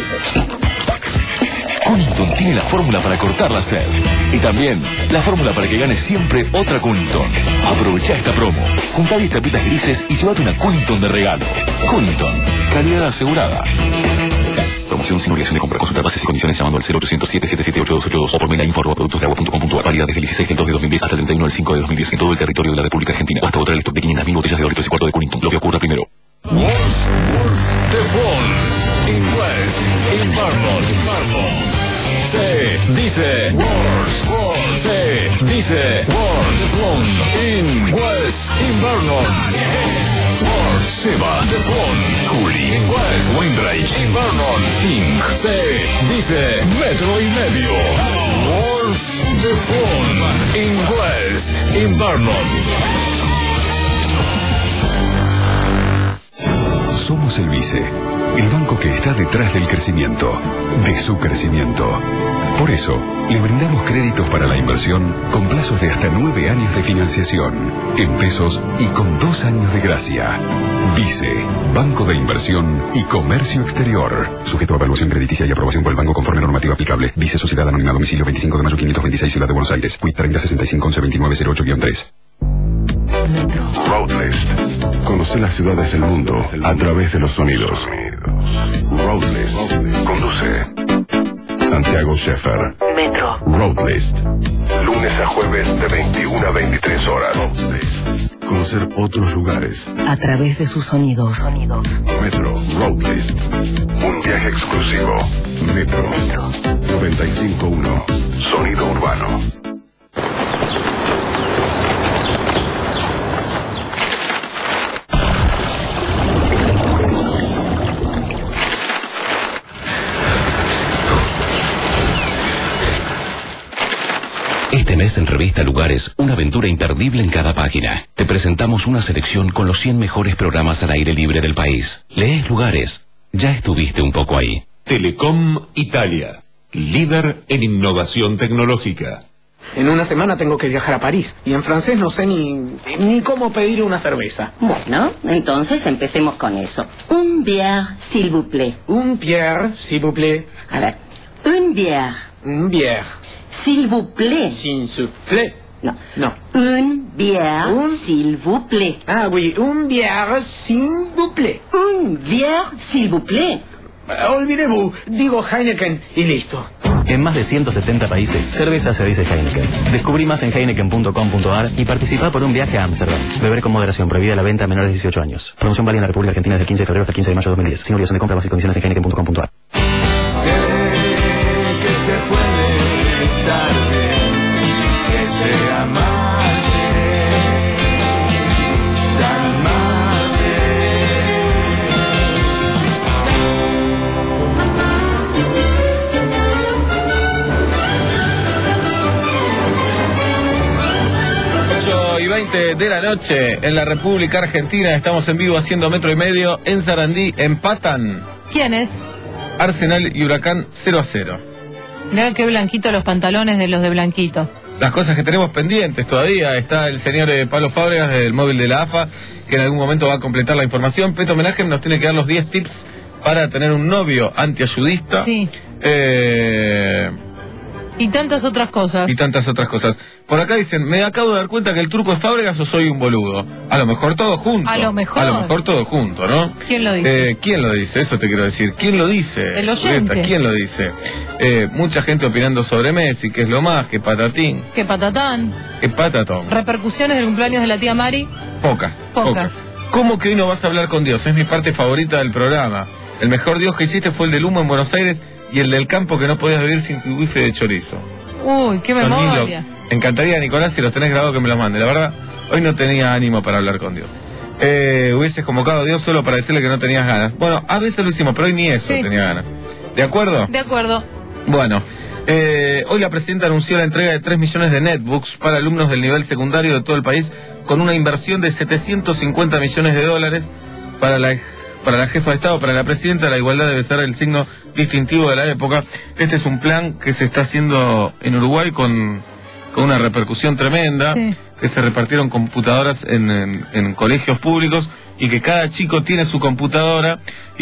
Speaker 25: Cunnington tiene la fórmula para cortar la sed. Y también la fórmula para que ganes siempre otra Cunnington. Aprovecha esta promo. Junta diez tapitas grises y llévate una Cunnington de regalo. Cunnington. Calidad asegurada. Promoción sin obligación de compra. Consulta bases y condiciones llamando al cero ochocientos, siete siete siete, ocho dos ocho dos o por mail a info arroba productos de agua punto com punto a r. Válida desde el dieciséis del dos de dos mil diez hasta el treinta y uno del cinco de dos mil diez en todo el territorio de la República Argentina. Basta votar el stock de quinientas mil botellas de dos litros y cuarto de Cunnington. Lo que ocurra primero.
Speaker 18: Wars, Wars, The Fall. In West, in Vermont, Vermont. Se dice Wars, Wars. Se dice Wars, The Fall. In West, in Vermont. Wars, Seba, The Fall. Juli, in West, Windbridge, in Vermont. Inc. Se dice Metro y Medio. Wars, The Fall. In West, in Vermont.
Speaker 7: Somos el Vice, el banco que está detrás del crecimiento, de su crecimiento. Por eso, le brindamos créditos para la inversión con plazos de hasta nueve años de financiación, en pesos y con dos años de gracia. Vice, Banco de Inversión y Comercio Exterior. Sujeto a evaluación crediticia y aprobación por el banco conforme a normativa aplicable. Vice Sociedad Anónima Domicilio veinticinco de mayo quinientos veintiséis, Ciudad de Buenos Aires. Quit treinta sesenta y cinco once veintinueve cero ocho guion tres.
Speaker 24: Roadlist. Conoce las ciudades del mundo a través de los sonidos. Roadlist. Conduce Santiago Sheffer.
Speaker 13: Metro.
Speaker 24: Roadlist. Lunes a jueves de veintiuna a veintitrés horas. Conocer otros lugares.
Speaker 13: A través de sus sonidos.
Speaker 24: Metro. Roadlist. Un viaje exclusivo. Metro. noventa y cinco punto uno. Sonido urbano.
Speaker 25: Este mes en Revista Lugares, una aventura imperdible en cada página. Te presentamos una selección con los cien mejores programas al aire libre del país. Lees Lugares. Ya estuviste un poco ahí.
Speaker 21: Telecom Italia, líder en innovación tecnológica.
Speaker 26: En una semana tengo que viajar a París y en francés no sé ni, ni cómo pedir una cerveza.
Speaker 13: Bueno, entonces empecemos con eso. Un bière, s'il vous plaît.
Speaker 26: Un bière, s'il vous plaît.
Speaker 13: A ver, un bière.
Speaker 26: Un bière.
Speaker 13: S'il vous plaît.
Speaker 26: S'il soufflé.
Speaker 13: No.
Speaker 26: No.
Speaker 13: Un bière, un... s'il vous plaît.
Speaker 26: Ah oui, un bière, s'il vous plaît.
Speaker 13: Un bière, s'il vous plaît.
Speaker 26: Uh, olvidez-vous, digo Heineken y listo.
Speaker 22: En más de ciento setenta países, cerveza se dice Heineken. Descubrí más en heineken punto com punto ar y participá por un viaje a Ámsterdam. Beber con moderación, prohibida la venta a menores de dieciocho años. Promoción válida en la República Argentina desde el quince de febrero hasta el quince de mayo de dos mil diez. Sin obligación de compra, bases y condiciones en heineken punto com punto ar.
Speaker 8: Sé que se puede estar bien y que se amarte tan
Speaker 2: ocho y veinte de la noche en la República Argentina. Estamos en vivo haciendo metro y medio. En Sarandí empatan
Speaker 4: ¿Quién es?
Speaker 2: Arsenal y Huracán cero a cero.
Speaker 4: Mirá qué blanquito los pantalones de los de blanquito.
Speaker 2: Las cosas que tenemos pendientes todavía. Está el señor eh, Pablo Fábregas del móvil de la A F A, que en algún momento va a completar la información. Peto Homenaje nos tiene que dar los diez tips para tener un novio antiayudista.
Speaker 4: Sí.
Speaker 2: Eh...
Speaker 4: Y tantas otras cosas.
Speaker 2: Y tantas otras cosas. Por acá dicen, me acabo de dar cuenta que el turco es Fábregas o soy un boludo. A lo mejor todo junto.
Speaker 4: A lo mejor.
Speaker 2: A lo mejor todo junto, ¿no?
Speaker 4: ¿Quién lo dice?
Speaker 2: Eh, ¿Quién lo dice? Eso te quiero decir. ¿Quién lo dice?
Speaker 4: El oyente.
Speaker 2: Julieta? ¿Quién lo dice? Eh, mucha gente opinando sobre Messi, que es lo más, que patatín,
Speaker 4: ¿Qué patatán?
Speaker 2: que patatón.
Speaker 4: Repercusiones del cumpleaños de la tía Mari.
Speaker 2: Pocas,
Speaker 4: Pocas.
Speaker 2: pocas. ¿Cómo que hoy no vas a hablar con Dios? Es mi parte favorita del programa. El mejor Dios que hiciste fue el del humo en Buenos Aires y el del campo que no podías vivir sin tu bife de chorizo.
Speaker 4: Uy, qué
Speaker 2: Son
Speaker 4: memoria.
Speaker 2: mil lo- Me encantaría, Nicolás, si los tenés grabados que me los mande. La verdad, hoy no tenía ánimo para hablar con Dios. Eh, hubieses convocado a Dios solo para decirle que no tenías ganas. Bueno, a veces lo hicimos, pero hoy ni eso
Speaker 4: Sí.
Speaker 2: tenía ganas. ¿De acuerdo?
Speaker 4: De acuerdo.
Speaker 2: Bueno, eh, hoy la presidenta anunció la entrega de tres millones de netbooks para alumnos del nivel secundario de todo el país, con una inversión de setecientos cincuenta millones de dólares para la, para la jefa de Estado, para la presidenta. La igualdad debe ser el signo distintivo de la época. Este es un plan que se está haciendo en Uruguay con, con una repercusión tremenda,
Speaker 4: Sí.
Speaker 2: que se repartieron computadoras en, en, en colegios públicos y que cada chico tiene su computadora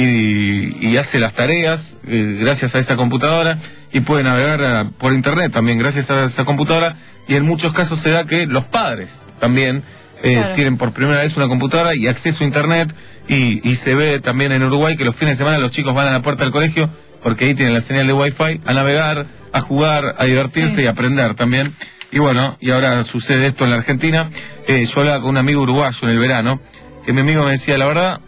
Speaker 2: y, y hace las tareas eh, gracias a esa computadora y puede navegar a- por internet también gracias a esa computadora, y en muchos casos se da que los padres también eh,
Speaker 4: Claro.
Speaker 2: tienen por primera vez una computadora y acceso a internet, y, y se ve también en Uruguay que los fines de semana los chicos van a la puerta del colegio porque ahí tienen la señal de wifi, a navegar, a jugar, a divertirse
Speaker 4: Sí.
Speaker 2: y a aprender también. Y bueno, y ahora sucede esto en la Argentina. Eh, yo hablaba con un amigo uruguayo en el verano, que mi amigo me decía, la verdad,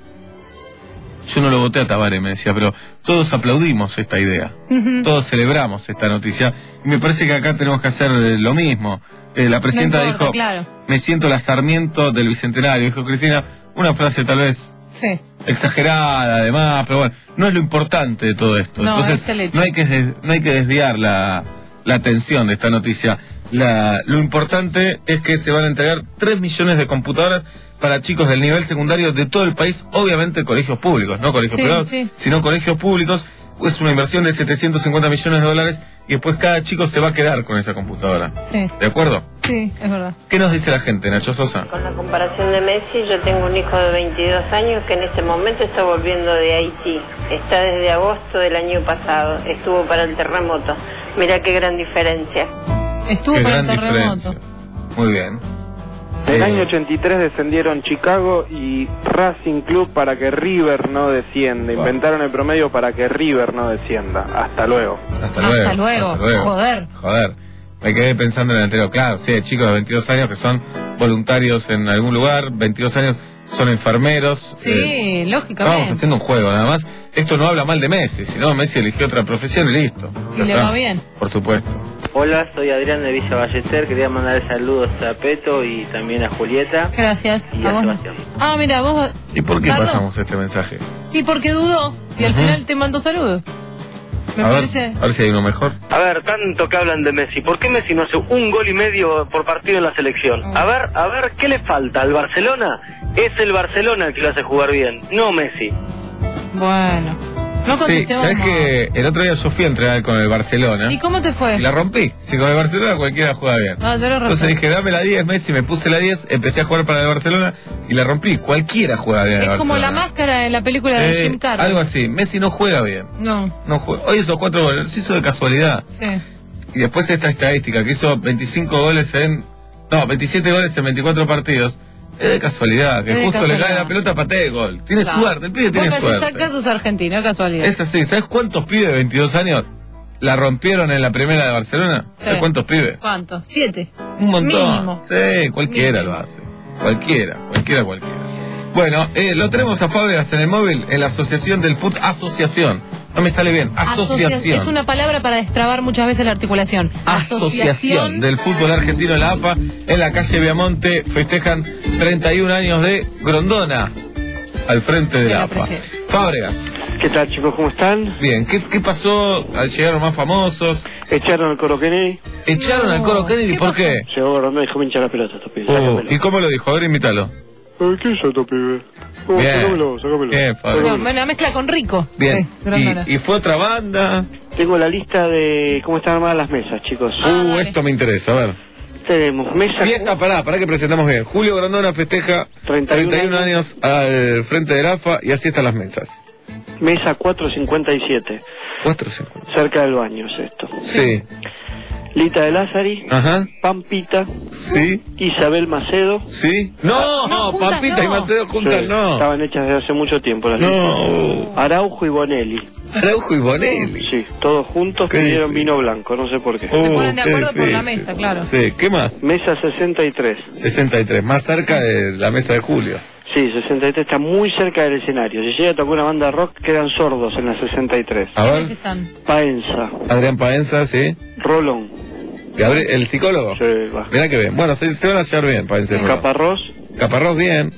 Speaker 2: yo no lo voté a Tabaré, me decía, pero todos aplaudimos esta idea,
Speaker 4: Ujú.
Speaker 2: todos celebramos esta noticia, y me parece que acá tenemos que hacer eh, lo mismo. Eh, la presidenta
Speaker 4: No importa,
Speaker 2: dijo,
Speaker 4: claro.
Speaker 2: me siento la Sarmiento del Bicentenario, dijo Cristina, una frase tal vez
Speaker 4: Sí.
Speaker 2: exagerada además, pero bueno, no es lo importante de todo esto.
Speaker 4: No,
Speaker 2: Entonces,
Speaker 4: es el hecho.
Speaker 2: no hay que des- no hay que desviar la, la atención de esta noticia. La, lo importante es que se van a entregar tres millones de computadoras para chicos del nivel secundario de todo el país, obviamente colegios públicos, no colegios
Speaker 4: Sí,
Speaker 2: privados,
Speaker 4: sí.
Speaker 2: sino colegios públicos. Es una inversión de setecientos cincuenta millones de dólares y después cada chico se va a quedar con esa computadora.
Speaker 4: Sí.
Speaker 2: ¿De acuerdo?
Speaker 4: Sí, es verdad.
Speaker 2: ¿Qué nos dice la gente, Nacho Sosa?
Speaker 9: Con la comparación de Messi, yo tengo un hijo de veintidós años que en este momento está volviendo de Haití. Está desde agosto del año pasado. Estuvo para el terremoto. Mira qué gran diferencia.
Speaker 4: Estuvo
Speaker 2: Qué
Speaker 4: para el
Speaker 2: gran
Speaker 4: terremoto.
Speaker 2: diferencia. Muy bien.
Speaker 10: En el
Speaker 2: Eh,
Speaker 10: año ochenta y tres descendieron Chicago y Racing Club para que River no descienda. Inventaron el promedio para que River no descienda. Hasta luego.
Speaker 2: Hasta
Speaker 4: Hasta
Speaker 2: luego.
Speaker 4: luego. Joder.
Speaker 2: Joder. Me quedé pensando en el anterior. Claro, sí, hay chicos de veintidós años que son voluntarios en algún lugar, veintidós años son enfermeros.
Speaker 4: Sí,
Speaker 2: eh,
Speaker 4: lógicamente.
Speaker 2: Vamos haciendo un juego, nada más. Esto no habla mal de Messi, sino Messi eligió otra profesión y listo.
Speaker 4: Y
Speaker 2: Ya
Speaker 4: le
Speaker 2: está.
Speaker 4: va bien.
Speaker 2: Por supuesto.
Speaker 15: Hola, soy Adrián de Villa Ballester. Quería mandar saludos a Peto y también a Julieta.
Speaker 4: Gracias.
Speaker 15: Y
Speaker 4: A
Speaker 15: a
Speaker 4: vos.
Speaker 15: Sebastián.
Speaker 4: Ah, mira, vos.
Speaker 2: ¿Y por qué
Speaker 4: Carlos.
Speaker 2: pasamos este mensaje?
Speaker 4: Y porque dudó. Y al
Speaker 2: Ujú.
Speaker 4: final te mandó saludos. Me
Speaker 2: a, ver,
Speaker 4: parece.
Speaker 2: a ver si hay uno mejor.
Speaker 15: A ver, tanto que hablan de Messi. ¿Por qué Messi no hace un gol y medio por partido en la selección? A ver, a ver, ¿qué le falta al Barcelona? Es el Barcelona el que lo hace jugar bien, no Messi.
Speaker 4: Bueno. No
Speaker 2: Sí,
Speaker 4: contestemos
Speaker 2: ¿sabes
Speaker 4: más.
Speaker 2: que el otro día yo fui a entrenar con el Barcelona?
Speaker 4: ¿Y cómo te fue?
Speaker 2: Y la rompí. Si con el Barcelona cualquiera juega bien.
Speaker 4: Ah, te lo rompí.
Speaker 2: Entonces dije, dame la diez, Messi, me puse la diez, empecé a jugar para el Barcelona y la rompí. Cualquiera juega bien al
Speaker 4: Es como
Speaker 2: Barcelona.
Speaker 4: la máscara en la película de
Speaker 2: Eh,
Speaker 4: Jim Carrey.
Speaker 2: algo así. Messi no juega bien.
Speaker 4: No,
Speaker 2: No juega. Hoy esos cuatro goles los hizo de casualidad.
Speaker 4: sí.
Speaker 2: Y después esta estadística que hizo veinticinco goles en... No, veintisiete goles en veinticuatro partidos. Es de casualidad. Que
Speaker 4: Es de
Speaker 2: justo le
Speaker 4: casualidad.
Speaker 2: cae la pelota, patee gol. Tiene
Speaker 4: Claro.
Speaker 2: suerte. El pibe tiene
Speaker 4: Vos casi
Speaker 2: suerte.
Speaker 4: sacás tus argentinos, casualidad.
Speaker 2: Es así. ¿Sabes cuántos pibes de veintidós años la rompieron en la primera de Barcelona?
Speaker 4: Sí.
Speaker 2: ¿Sabes cuántos pibes?
Speaker 4: ¿Cuánto? Siete.
Speaker 2: Un montón.
Speaker 4: Mínimo.
Speaker 2: Sí, cualquiera
Speaker 4: Mínimo.
Speaker 2: lo hace. Cualquiera, cualquiera, cualquiera. Bueno, eh, lo tenemos a Fábregas en el móvil en la Asociación del Fútbol. Asociación. No me sale bien. Asociación.
Speaker 4: Es una palabra para destrabar muchas veces la articulación.
Speaker 2: Asociación del Fútbol Argentino, la A F A, en la calle Viamonte, festejan treinta y un años de Grondona al frente de
Speaker 4: De
Speaker 2: la
Speaker 4: la
Speaker 2: A F A.
Speaker 4: presidencia.
Speaker 2: Fábregas.
Speaker 10: ¿Qué tal, chicos? ¿Cómo están?
Speaker 2: Bien, ¿qué, qué pasó? ¿Llegaron más famosos?
Speaker 10: Echaron al Coro Kennedy.
Speaker 2: ¿Echaron al Coro Kennedy? ¿Por qué?
Speaker 10: Llegó Grondona y dijo, me hincha la pelota, estos pibes,
Speaker 2: Oh,
Speaker 10: sácamelo.
Speaker 2: ¿y cómo lo dijo? A ver, invítalo.
Speaker 10: Eh, ¿Qué es esto, pibe? Oh,
Speaker 2: Bien.
Speaker 10: Sácamelo, sácamelo.
Speaker 2: Bien, Fábregas.
Speaker 4: No, una mezcla con Rico.
Speaker 2: Bien.
Speaker 4: Es, Grondona.
Speaker 2: ¿Y, y fue otra banda?
Speaker 10: Tengo la lista de cómo están armadas las mesas, chicos.
Speaker 2: Uh, esto me interesa, a ver.
Speaker 10: Tenemos mesa...
Speaker 2: Fiesta, pará, pará que presentamos bien. Julio Grondona festeja treinta y uno años al frente del A F A y así están las mesas.
Speaker 10: Mesa cuatrocientos cincuenta y siete.
Speaker 2: cuatrocientos cincuenta.
Speaker 10: Cerca del baño es esto.
Speaker 2: Sí.
Speaker 10: Lita de Lázari.
Speaker 2: Ajá.
Speaker 10: Pampita.
Speaker 2: Sí.
Speaker 10: Isabel Macedo.
Speaker 2: Sí. No, no,
Speaker 10: juntas
Speaker 2: Pampita
Speaker 10: no.
Speaker 2: y Macedo juntas
Speaker 10: Sí,
Speaker 2: no.
Speaker 10: Estaban hechas desde hace mucho tiempo las
Speaker 2: No.
Speaker 10: listas. Araujo y Bonelli.
Speaker 2: Araujo y Bonelli.
Speaker 10: Sí, todos juntos
Speaker 2: Qué
Speaker 10: pidieron
Speaker 2: difícil.
Speaker 10: vino blanco, no sé por qué.
Speaker 2: Se
Speaker 4: ponen de acuerdo por la mesa, claro.
Speaker 2: Sí, ¿qué más?
Speaker 10: Mesa sesenta y tres.
Speaker 2: sesenta y tres, más cerca de la mesa de Julio.
Speaker 10: Sí, sesenta y tres está muy cerca del escenario. Si llega a tocar una banda de rock, quedan sordos en la sesenta y tres.
Speaker 2: A ver.
Speaker 4: ¿Quiénes están?
Speaker 10: Paenza.
Speaker 2: Adrián Paenza, sí.
Speaker 10: Rolón.
Speaker 2: Gabriel, ¿el psicólogo?
Speaker 10: Sí, va.
Speaker 2: Mirá que bien. Bueno, se, se van a llevar bien, Paenza. y Rolón.
Speaker 10: Caparrós.
Speaker 2: Caparrós, bien.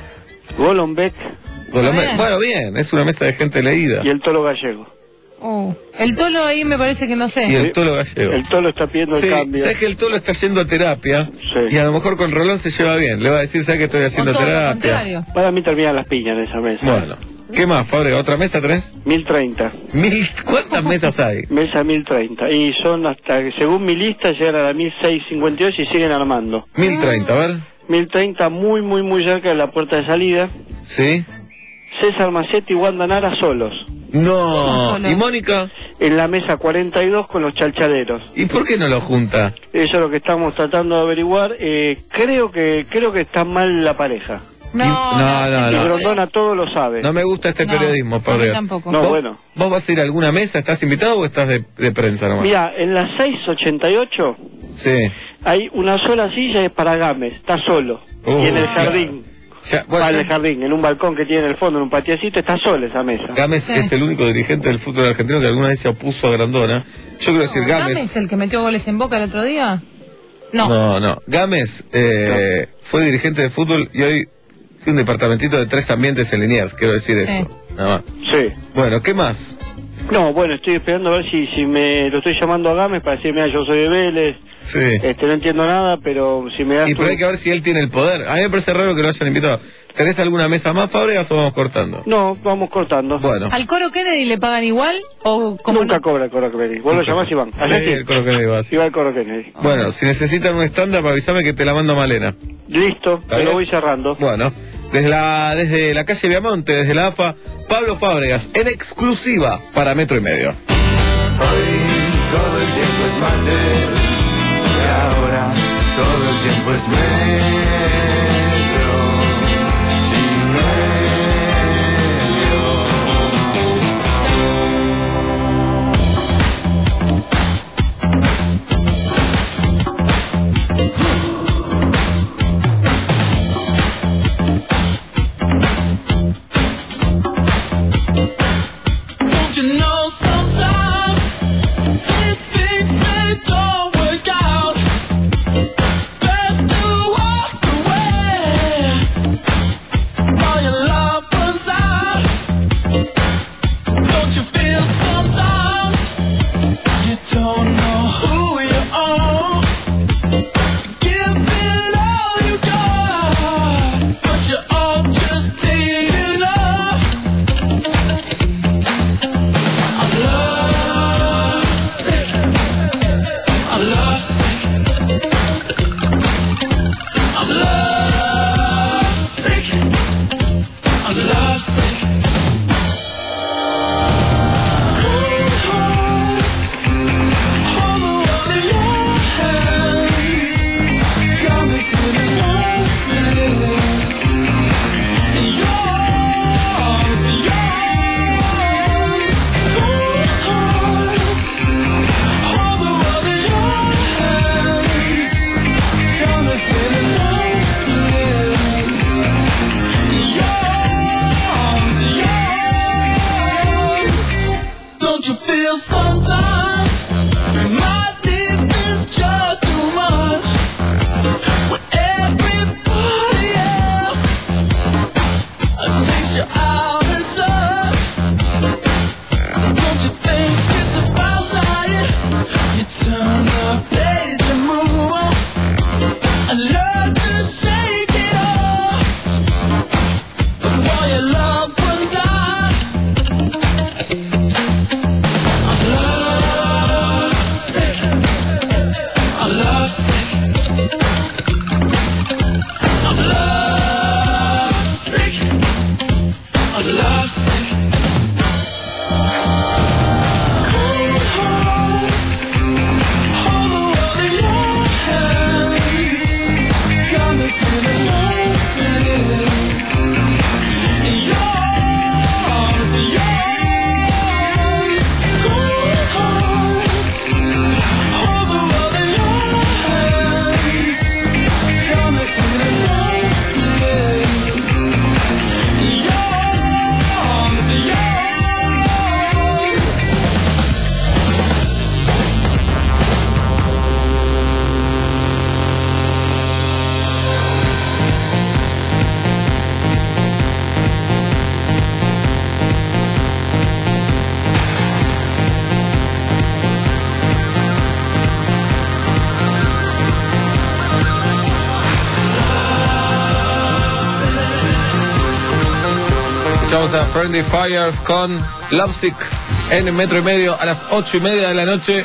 Speaker 10: Golombek.
Speaker 2: Colomé-
Speaker 4: bien.
Speaker 2: Bueno, bien, es una mesa de gente leída.
Speaker 10: Y el Tolo Gallego.
Speaker 4: Oh, el tolo ahí me parece que no sé.
Speaker 2: Y el Tolo Gallego.
Speaker 10: El Tolo está pidiendo
Speaker 2: Sí,
Speaker 10: el cambio.
Speaker 2: sabes que el Tolo está yendo a terapia
Speaker 10: Sí.
Speaker 2: y a lo mejor con Rolón se lleva bien. Le va a decir, ¿sabes que estoy haciendo
Speaker 4: todo lo
Speaker 2: terapia?
Speaker 4: contrario.
Speaker 10: Para mí terminan las piñas en esa mesa.
Speaker 2: Bueno, ¿qué más, Fábrega? ¿Otra mesa tenés?
Speaker 10: mil treinta.
Speaker 2: Mil, ¿cuántas mesas hay?
Speaker 10: Mesa mil treinta. Y son hasta, según mi lista, llegan a la mil seiscientos cincuenta y dos y siguen armando.
Speaker 2: Mil treinta, a ver.
Speaker 10: mil treinta muy, muy, muy cerca de la puerta de salida.
Speaker 2: Sí.
Speaker 10: César Macetti y Wanda Nara solos.
Speaker 2: No.
Speaker 4: solos?
Speaker 2: ¿Y Mónica?
Speaker 10: En la mesa cuarenta y dos con los chalchaleros.
Speaker 2: ¿Y por qué no lo junta?
Speaker 10: Eso es lo que estamos tratando de averiguar. Eh, creo que creo que está mal la pareja.
Speaker 4: No,
Speaker 2: no, no,
Speaker 10: Y
Speaker 2: no.
Speaker 10: Grondona todo lo sabe.
Speaker 2: No me gusta este
Speaker 4: No,
Speaker 2: periodismo,
Speaker 4: a mí
Speaker 2: Fábrega.
Speaker 4: tampoco.
Speaker 10: No,
Speaker 2: ¿Vos,
Speaker 10: bueno.
Speaker 2: ¿Vos vas a ir a alguna mesa? ¿Estás invitado o estás de, de prensa nomás?
Speaker 10: Mira, en la seiscientos ochenta y ocho
Speaker 2: Sí.
Speaker 10: hay una sola silla y es para Gámez. Está solo.
Speaker 2: Uh,
Speaker 10: y en el
Speaker 2: claro.
Speaker 10: jardín.
Speaker 2: Ya, bueno,
Speaker 10: Ah, en
Speaker 2: ya-
Speaker 10: el jardín, en un balcón que tiene en el fondo, en un patiecito, está sola esa mesa.
Speaker 2: Gámez
Speaker 4: Sí.
Speaker 2: es el único dirigente del fútbol argentino que alguna vez se opuso a Grondona. Yo quiero decir,
Speaker 4: ¿Gámez
Speaker 2: Gámez...
Speaker 4: el que metió goles en Boca el otro día? No.
Speaker 2: No, no. Gámez eh, fue dirigente de fútbol y hoy tiene un departamentito de tres ambientes en Liniers, quiero decir
Speaker 4: Sí.
Speaker 2: eso. Nada más.
Speaker 10: Sí.
Speaker 2: Bueno, ¿qué más?
Speaker 10: No, bueno, estoy esperando a ver si, si me lo estoy llamando a Gámez para decir, mira, yo soy de Vélez,
Speaker 2: Sí.
Speaker 10: este, no entiendo nada, pero si me das
Speaker 2: Y
Speaker 10: tu-
Speaker 2: pero hay que ver si él tiene el poder. A mí me parece raro que lo hayan invitado. ¿Tenés alguna mesa más, Fábregas, o vamos cortando?
Speaker 10: No, vamos cortando.
Speaker 2: Bueno.
Speaker 4: ¿Al Coro Kennedy le pagan igual o como
Speaker 10: Nunca
Speaker 4: no?
Speaker 10: cobra el Coro Kennedy. Vos lo llamás y van.
Speaker 2: Sí, el Coro Kennedy va así.
Speaker 10: Y va el Coro Kennedy.
Speaker 2: Bueno, si necesitan un stand-up, avísame que te la mando a Malena.
Speaker 10: Listo, te
Speaker 2: bien?
Speaker 10: lo voy cerrando.
Speaker 2: Bueno, desde la, desde la calle Viamonte, desde la A F A, Pablo Fábregas, en exclusiva para Metro y Medio.
Speaker 21: Hoy todo el tiempo es martes y ahora todo el tiempo es metro y
Speaker 8: Don't you know sometimes these things they don't work out? Best to walk away.
Speaker 2: Escuchamos a Friendly Fires con Lovesick en el metro y medio a las ocho y media de la noche.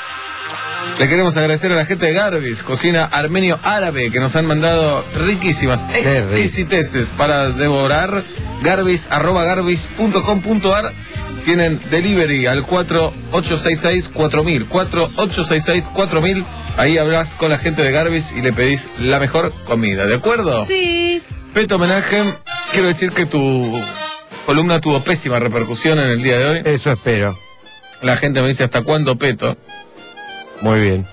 Speaker 2: Le queremos agradecer a la gente de Garbis, cocina armenio árabe, que nos han mandado riquísimas exquisiteces para devorar. Garbis, arroba garbis punto com punto ar. Tienen delivery al cuatro ocho seis seis cuatro mil, cuatro ocho seis seis cuatro mil. Ahí hablas con la gente de Garbis y le pedís la mejor comida, ¿de acuerdo?
Speaker 4: Sí.
Speaker 2: Peto Homenaje, quiero decir que tu columna tuvo pésima repercusión en el día de hoy.
Speaker 12: Eso espero.
Speaker 2: La gente me dice, ¿hasta cuándo Peto?
Speaker 12: Muy bien.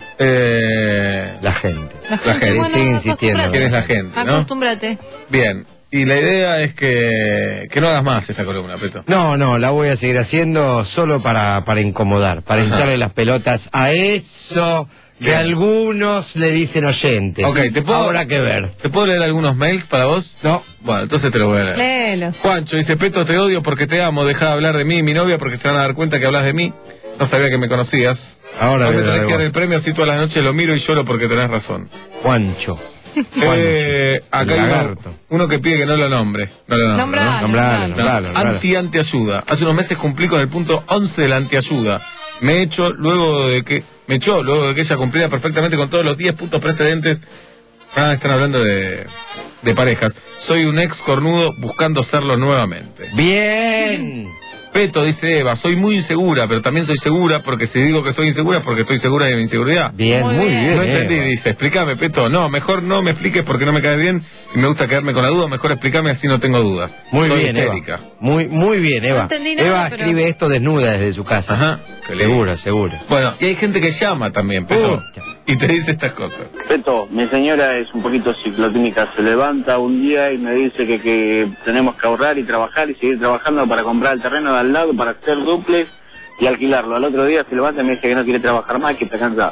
Speaker 2: Eh,
Speaker 12: la gente.
Speaker 4: La gente,
Speaker 12: La gente
Speaker 4: bueno,
Speaker 12: sigue insistiendo.
Speaker 2: ¿Quién es la gente, no?
Speaker 4: Acostúmbrate.
Speaker 2: Bien. Y la idea es que, que no hagas más esta columna, Peto.
Speaker 12: No, no, la voy a seguir haciendo solo para, para incomodar, para hincharle las pelotas a eso que
Speaker 2: Bien.
Speaker 12: algunos le dicen oyentes.
Speaker 2: Ok, ¿te puedo,
Speaker 12: Habrá que ver.
Speaker 2: ¿Te puedo leer algunos mails para vos?
Speaker 12: No.
Speaker 2: Bueno, entonces te lo voy a leer.
Speaker 4: Léelo.
Speaker 2: Juancho dice, Peto, te odio porque te amo, deja de hablar de mí y mi novia porque se van a dar cuenta que hablas de mí. No sabía que me conocías.
Speaker 12: Ahora
Speaker 2: Hoy me
Speaker 12: veo
Speaker 2: tenés
Speaker 12: de
Speaker 2: que dar
Speaker 12: vos.
Speaker 2: el premio, así todas las noches lo miro y lloro porque tenés razón.
Speaker 12: Juancho.
Speaker 2: Eh, acá hay uno,
Speaker 12: Lagarto.
Speaker 2: uno que pide que no lo nombre. No lo nombre,
Speaker 4: Nombralo,
Speaker 2: ¿no?
Speaker 12: Nombralo,
Speaker 2: No.
Speaker 12: nombralo, nombralo.
Speaker 2: Anti-antiayuda. Hace unos meses cumplí con el punto once de la antiayuda. Me he hecho luego de que me echó luego de que ella cumpliera perfectamente con todos los diez puntos precedentes. Ah, están hablando de, de parejas. Soy un ex cornudo buscando serlo nuevamente.
Speaker 12: Bien.
Speaker 2: Peto, dice Eva, soy muy insegura, pero también soy segura porque si digo que soy insegura es porque estoy segura de mi inseguridad.
Speaker 12: Bien,
Speaker 4: Muy
Speaker 12: muy
Speaker 4: bien.
Speaker 12: bien.
Speaker 2: No entendí,
Speaker 12: Eva.
Speaker 2: dice, explícame, Peto. No, mejor no me expliques porque no me cae bien y me gusta quedarme con la duda. Mejor explícame así no tengo dudas.
Speaker 12: Muy
Speaker 2: Soy
Speaker 12: bien,
Speaker 2: histérica.
Speaker 12: Eva. Muy, muy bien, Eva.
Speaker 4: No entendí nada,
Speaker 12: Eva
Speaker 4: pero-
Speaker 12: escribe esto desnuda desde su casa.
Speaker 2: Ajá. qué lindo.
Speaker 12: Seguro, seguro.
Speaker 2: Bueno, y hay gente que llama también, Peto, y te dice estas cosas.
Speaker 5: Peto, mi señora es un poquito ciclotímica, se levanta un día y me dice que, que tenemos que ahorrar y trabajar y seguir trabajando para comprar el terreno de al lado, para hacer duplex y alquilarlo. Al otro día se levanta y me dice que no quiere trabajar más, que está cansado.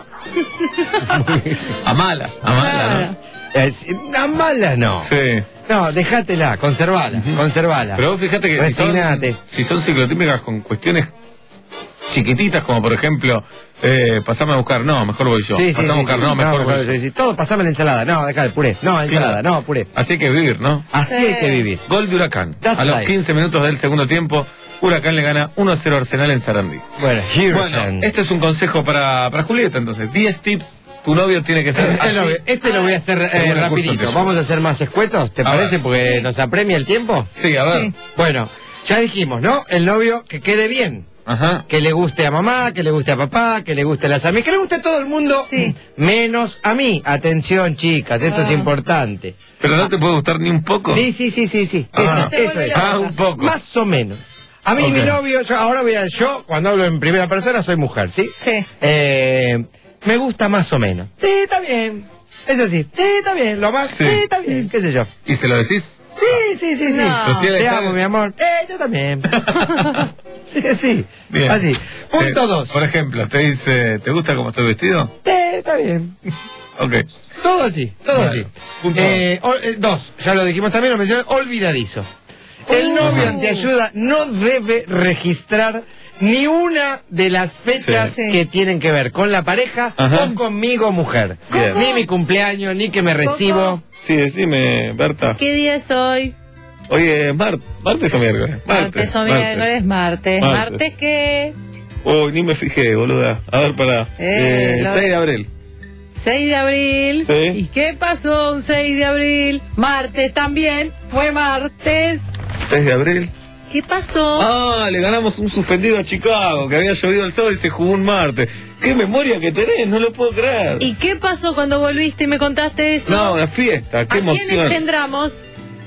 Speaker 2: A mala, a mala, ¿no?
Speaker 12: Es, a mala no.
Speaker 2: Sí.
Speaker 12: No, déjatela, conservala, conservala.
Speaker 2: Pero vos fíjate que si son,
Speaker 12: Resignate.
Speaker 2: si son ciclotímicas con cuestiones chiquititas, como por ejemplo, eh, pasame a buscar, no, mejor voy yo.
Speaker 12: Sí, sí,
Speaker 2: pasame
Speaker 12: sí,
Speaker 2: a buscar,
Speaker 12: sí.
Speaker 2: no, mejor voy yo.
Speaker 12: sí, sí. Todo, pasame la ensalada. No, deja el puré. No, ensalada,
Speaker 2: Claro.
Speaker 12: no, puré.
Speaker 2: Así hay que vivir, ¿no?
Speaker 12: Así hay que vivir.
Speaker 2: Gol de Huracán.
Speaker 12: That's
Speaker 2: a los
Speaker 12: right.
Speaker 2: quince minutos del segundo tiempo, Huracán le gana uno a cero a Arsenal en Sarandí.
Speaker 12: Bueno,
Speaker 2: Bueno,
Speaker 12: Huracán.
Speaker 2: este es un consejo para, para Julieta, entonces. diez tips, tu novio tiene que ser
Speaker 12: Este
Speaker 2: así.
Speaker 12: lo, este lo voy a hacer eh,
Speaker 2: Según el curso
Speaker 12: rapidito.
Speaker 2: que yo.
Speaker 12: Vamos a hacer más escuetos, ¿te
Speaker 2: A
Speaker 12: parece?
Speaker 2: ver.
Speaker 12: Porque nos apremia el tiempo.
Speaker 2: Sí, a ver.
Speaker 4: Sí.
Speaker 12: Bueno, ya dijimos, ¿no? El novio que quede bien.
Speaker 2: Ajá.
Speaker 12: Que le guste a mamá, que le guste a papá, que le guste a las amigas, que le guste a todo el mundo,
Speaker 4: Sí.
Speaker 12: menos a mí. Atención, chicas, esto es
Speaker 4: Ah.
Speaker 12: importante.
Speaker 2: Pero no te puede gustar ni un poco.
Speaker 12: Sí, sí, sí, sí, sí.
Speaker 2: Ah.
Speaker 12: Eso,
Speaker 4: Te
Speaker 12: eso
Speaker 4: vuelve
Speaker 12: es.
Speaker 4: loca.
Speaker 2: Ah, un poco.
Speaker 12: Más o menos. A mí,
Speaker 2: Ok.
Speaker 12: mi novio, yo, ahora voy a, yo, cuando hablo en primera persona, soy mujer, ¿sí?
Speaker 4: Sí.
Speaker 12: Eh, me gusta más o menos. Sí, está bien. Es así. Sí, está bien. Lo más, sí,
Speaker 2: Sí.
Speaker 12: está bien. ¿Qué sé yo?
Speaker 2: ¿Y se lo decís?
Speaker 12: Sí, sí, sí, sí.
Speaker 4: No.
Speaker 2: Pero si él
Speaker 12: Te
Speaker 2: está-
Speaker 12: amo, mi amor. Eh, yo también. sí, sí.
Speaker 2: Bien.
Speaker 12: Así. Punto
Speaker 2: Eh,
Speaker 12: dos.
Speaker 2: Por ejemplo, te dice, ¿te gusta cómo estoy vestido?
Speaker 12: Sí, está bien.
Speaker 2: Ok.
Speaker 12: Todo así, todo
Speaker 2: Bueno,
Speaker 12: así.
Speaker 2: punto
Speaker 12: Eh, ol- eh, dos, ya lo dijimos también, lo mencioné, olvidadizo. El novio antiayuda no debe registrar ni una de las fechas
Speaker 4: Sí.
Speaker 12: que tienen que ver con la pareja
Speaker 2: Ajá.
Speaker 12: o conmigo, mujer.
Speaker 2: Bien.
Speaker 12: Ni mi cumpleaños, ni que me recibo.
Speaker 2: Sí, decime, Berta.
Speaker 4: ¿Qué día es hoy?
Speaker 2: Oye, Mar ¿martes o miércoles?
Speaker 4: Martes o miércoles, martes.
Speaker 2: Martes.
Speaker 4: ¿Martes qué?
Speaker 2: Oh, ni me fijé, boluda. A ver, pará.
Speaker 4: Eh,
Speaker 2: Eh,
Speaker 4: lo-
Speaker 2: seis de abril.
Speaker 4: seis de abril.
Speaker 2: Sí.
Speaker 4: ¿Y qué pasó un seis de abril? Martes también. Fue martes.
Speaker 2: seis de abril.
Speaker 4: ¿Qué pasó?
Speaker 2: Ah, le ganamos un suspendido a Chicago, que había llovido el sábado y se jugó un martes. ¡Qué memoria que tenés! No lo puedo creer.
Speaker 4: ¿Y qué pasó cuando volviste y me contaste eso?
Speaker 2: No, una fiesta, qué
Speaker 4: ¿A quién
Speaker 2: emoción.
Speaker 4: engendramos?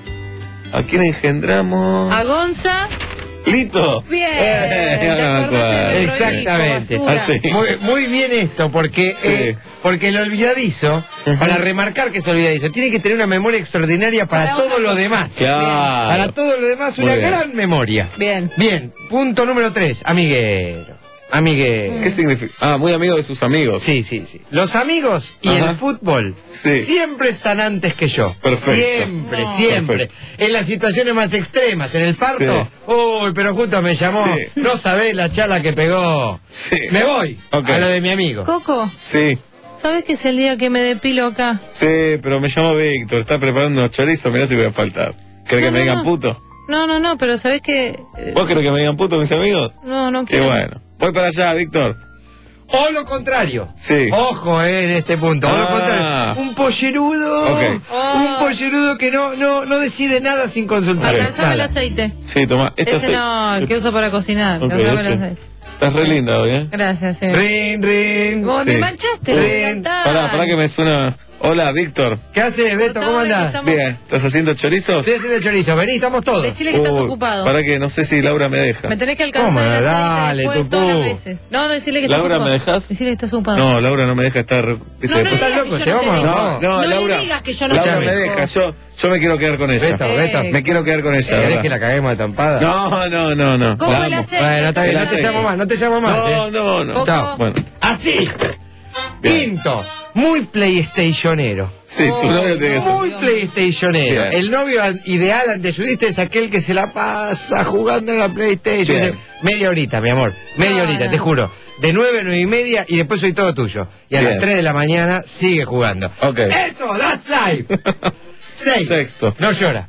Speaker 2: ¿A quién engendramos?
Speaker 4: ¿A Gonza?
Speaker 2: ¿Lito?
Speaker 4: Bien.
Speaker 2: Eh,
Speaker 4: ¿Te
Speaker 2: no me
Speaker 4: acordaste
Speaker 2: acuerdo.
Speaker 4: del
Speaker 12: Exactamente.
Speaker 4: Rodrigo, basura?
Speaker 2: Así.
Speaker 12: Muy, muy bien esto, porque
Speaker 2: Sí.
Speaker 12: eh, porque el olvidadizo, para remarcar que es olvidadizo, tiene que tener una memoria extraordinaria para,
Speaker 4: Para
Speaker 12: todo
Speaker 4: otra
Speaker 12: lo
Speaker 4: cosa.
Speaker 12: demás.
Speaker 2: Claro.
Speaker 12: Para todo lo demás,
Speaker 2: Muy
Speaker 12: una
Speaker 2: bien.
Speaker 12: gran memoria.
Speaker 4: Bien.
Speaker 12: Bien, punto número tres, amiguero. Amiguero.
Speaker 2: ¿Qué significa? Ah, muy amigo de sus amigos.
Speaker 12: Sí, sí, sí. Los amigos y
Speaker 2: Ajá.
Speaker 12: el fútbol
Speaker 2: Sí.
Speaker 12: siempre están antes que yo.
Speaker 2: Perfecto.
Speaker 12: Siempre,
Speaker 4: No.
Speaker 12: siempre.
Speaker 2: Perfecto.
Speaker 12: En las situaciones más extremas, en el parto,
Speaker 2: Sí.
Speaker 12: uy, pero justo me llamó,
Speaker 2: Sí.
Speaker 12: no sabés la charla que pegó.
Speaker 2: Sí.
Speaker 12: Me voy
Speaker 2: Ok.
Speaker 12: a lo de mi amigo.
Speaker 4: Coco,
Speaker 2: Sí,
Speaker 4: ¿sabes que es el día que me depilo acá?
Speaker 2: sí, pero me llamó Víctor, está preparando unos chorizos, mirá si voy a faltar. ¿Querés
Speaker 4: No,
Speaker 2: que me
Speaker 4: no,
Speaker 2: digan
Speaker 4: no.
Speaker 2: puto?
Speaker 4: No, no, no, pero ¿sabes que eh,
Speaker 2: ¿Vos querés que me digan puto mis amigos?
Speaker 4: No, no
Speaker 2: Qué
Speaker 4: quiero.
Speaker 2: bueno. Voy para allá, Víctor.
Speaker 12: O lo contrario.
Speaker 2: Sí.
Speaker 12: Ojo eh, en este punto. O lo
Speaker 2: Ah.
Speaker 12: contrario. Un pollerudo.
Speaker 2: Ok.
Speaker 12: Un pollerudo que no, no, no decide nada sin consultar.
Speaker 4: Alcanzame el
Speaker 12: Nada.
Speaker 4: aceite.
Speaker 2: Sí, toma. Esta
Speaker 4: Ese
Speaker 2: soy-
Speaker 4: no, el que uso para cocinar.
Speaker 2: Ok,
Speaker 4: Alcanzame el
Speaker 2: este.
Speaker 4: aceite.
Speaker 2: Estás re linda hoy, ¿eh?
Speaker 4: Gracias, sí.
Speaker 12: Rin, rin.
Speaker 4: Vos
Speaker 2: Sí.
Speaker 4: me manchaste,
Speaker 12: Rin.
Speaker 4: ya está.
Speaker 2: Pará, pará que me suena... Hola, Víctor.
Speaker 12: ¿Qué haces, Beto? ¿Cómo
Speaker 4: No,
Speaker 12: andás?
Speaker 4: estamos-
Speaker 2: Bien, ¿estás haciendo chorizos?
Speaker 12: Estoy haciendo chorizo. Vení, estamos todos.
Speaker 4: Decile que estás
Speaker 2: Uy,
Speaker 4: ocupado.
Speaker 2: Pará que no sé si Laura me deja.
Speaker 4: Me tenés que alcanzar
Speaker 12: ¿Cómo?
Speaker 4: el aceite
Speaker 12: Dale,
Speaker 4: después
Speaker 12: tu
Speaker 4: todas las
Speaker 12: pu.
Speaker 4: veces. No, decile que estás
Speaker 2: Laura,
Speaker 4: ocupado.
Speaker 2: ¿me dejás?
Speaker 4: Decile que estás ocupado.
Speaker 2: No, Laura no me deja estar... ¿viste?
Speaker 4: No, no le
Speaker 2: Después-
Speaker 4: digas
Speaker 12: ¿Estás loco?
Speaker 4: que yo
Speaker 12: Te
Speaker 4: no te
Speaker 12: vamos a-
Speaker 4: dejo.
Speaker 2: No, no,
Speaker 4: No le
Speaker 2: Laura.
Speaker 4: digas que yo no
Speaker 2: Laura
Speaker 4: te
Speaker 2: me
Speaker 4: dejo.
Speaker 2: deja, yo, yo me quiero quedar con ella.
Speaker 12: Beto, Beto.
Speaker 2: Me quiero quedar con ella.
Speaker 12: ¿Querés
Speaker 2: ¿verdad?
Speaker 12: que la caguemos de tampada?
Speaker 2: No, no, no, no.
Speaker 4: ¿Cómo
Speaker 2: La
Speaker 4: el
Speaker 2: amo.
Speaker 4: aceite?
Speaker 12: Bueno, está bien, no te
Speaker 2: El
Speaker 12: llamo
Speaker 2: aceite.
Speaker 12: más, no te llamo más.
Speaker 2: No,
Speaker 12: eh.
Speaker 2: no, no.
Speaker 4: Coco.
Speaker 12: Chao.
Speaker 2: Bueno,
Speaker 12: Así.
Speaker 2: Bien.
Speaker 12: Quinto, muy playstationero.
Speaker 2: sí,
Speaker 4: Oh,
Speaker 2: tu novio tiene que ser.
Speaker 12: Muy playstationero.
Speaker 2: Bien.
Speaker 12: El novio an- ideal anteyudista es aquel que se la pasa jugando en la PlayStation.
Speaker 2: Bien.
Speaker 12: Dice, media horita, mi amor. Media
Speaker 4: No,
Speaker 12: horita,
Speaker 4: no.
Speaker 12: te juro. De nueve a nueve y media y después soy todo tuyo. Y a
Speaker 2: Bien.
Speaker 12: las tres de la mañana sigue jugando.
Speaker 2: Ok.
Speaker 12: Eso, that's life. Seis.
Speaker 2: Sexto.
Speaker 12: No llora.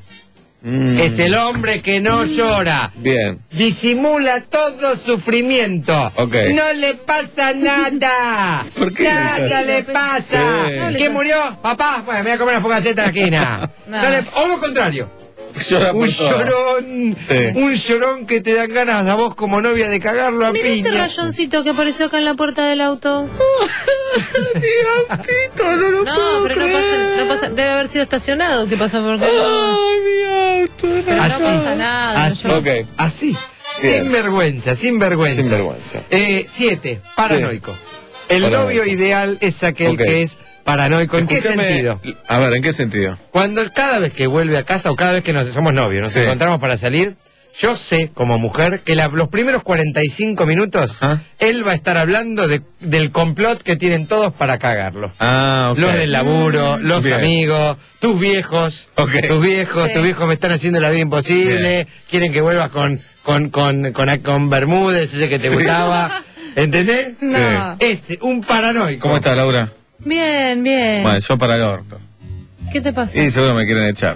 Speaker 2: Mm,
Speaker 12: Es el hombre que no llora.
Speaker 2: Bien.
Speaker 12: Disimula todo sufrimiento.
Speaker 2: Ok.
Speaker 12: No le pasa nada.
Speaker 2: ¿Por qué?
Speaker 12: Nada le pasa.
Speaker 2: Sí.
Speaker 4: No le
Speaker 12: ¿Quién
Speaker 4: pasa.
Speaker 12: murió? Papá. Bueno, me voy a comer una fogaceta en la esquina.
Speaker 4: No.
Speaker 12: No le- o lo contrario.
Speaker 2: Llora por
Speaker 12: Un
Speaker 2: todo.
Speaker 12: llorón.
Speaker 2: Sí.
Speaker 12: Un llorón que te dan ganas a vos como novia de cagarlo a
Speaker 4: Mira este
Speaker 12: piña.
Speaker 4: rayoncito que apareció acá en la puerta del auto.
Speaker 2: Tito, no lo
Speaker 4: No,
Speaker 2: puedo
Speaker 4: pero no
Speaker 2: creer.
Speaker 4: pasa, no pasa. Debe haber sido estacionado. ¿Qué pasó? Porque no.
Speaker 2: Ay, mi auto.
Speaker 4: Pero
Speaker 12: Así.
Speaker 4: no pasa nada.
Speaker 12: Así.
Speaker 4: no
Speaker 2: Ok.
Speaker 12: Así.
Speaker 2: Bien.
Speaker 12: Sin vergüenza, sin vergüenza.
Speaker 2: Sin vergüenza.
Speaker 12: Eh, siete, paranoico. El
Speaker 2: Paranoico.
Speaker 12: novio ideal es aquel
Speaker 2: Ok.
Speaker 12: que es paranoico. ¿En qué
Speaker 2: Escúchame-
Speaker 12: sentido?
Speaker 2: A ver, ¿en qué sentido?
Speaker 12: Cuando cada vez que vuelve a casa o cada vez que nos somos novios, nos
Speaker 2: Sí.
Speaker 12: encontramos para salir, yo sé como mujer que la- los primeros cuarenta y cinco minutos
Speaker 2: Ajá.
Speaker 12: él va a estar hablando de- del complot que tienen todos para cagarlo.
Speaker 2: Ah, ok.
Speaker 12: Los del laburo, los
Speaker 2: Bien.
Speaker 12: amigos, tus viejos,
Speaker 2: Ok.
Speaker 12: tus viejos,
Speaker 4: Sí.
Speaker 12: tus viejos me están haciendo la vida imposible, quieren que vuelvas con con con con, con Bermúdez, ese que te
Speaker 2: Sí.
Speaker 12: gustaba, ¿entendés?
Speaker 4: No.
Speaker 12: Ese, un paranoico.
Speaker 2: ¿Cómo estás, Laura?
Speaker 4: Bien, bien.
Speaker 2: Bueno, yo para el orto.
Speaker 4: ¿Qué te pasa?
Speaker 2: Y seguro me quieren echar.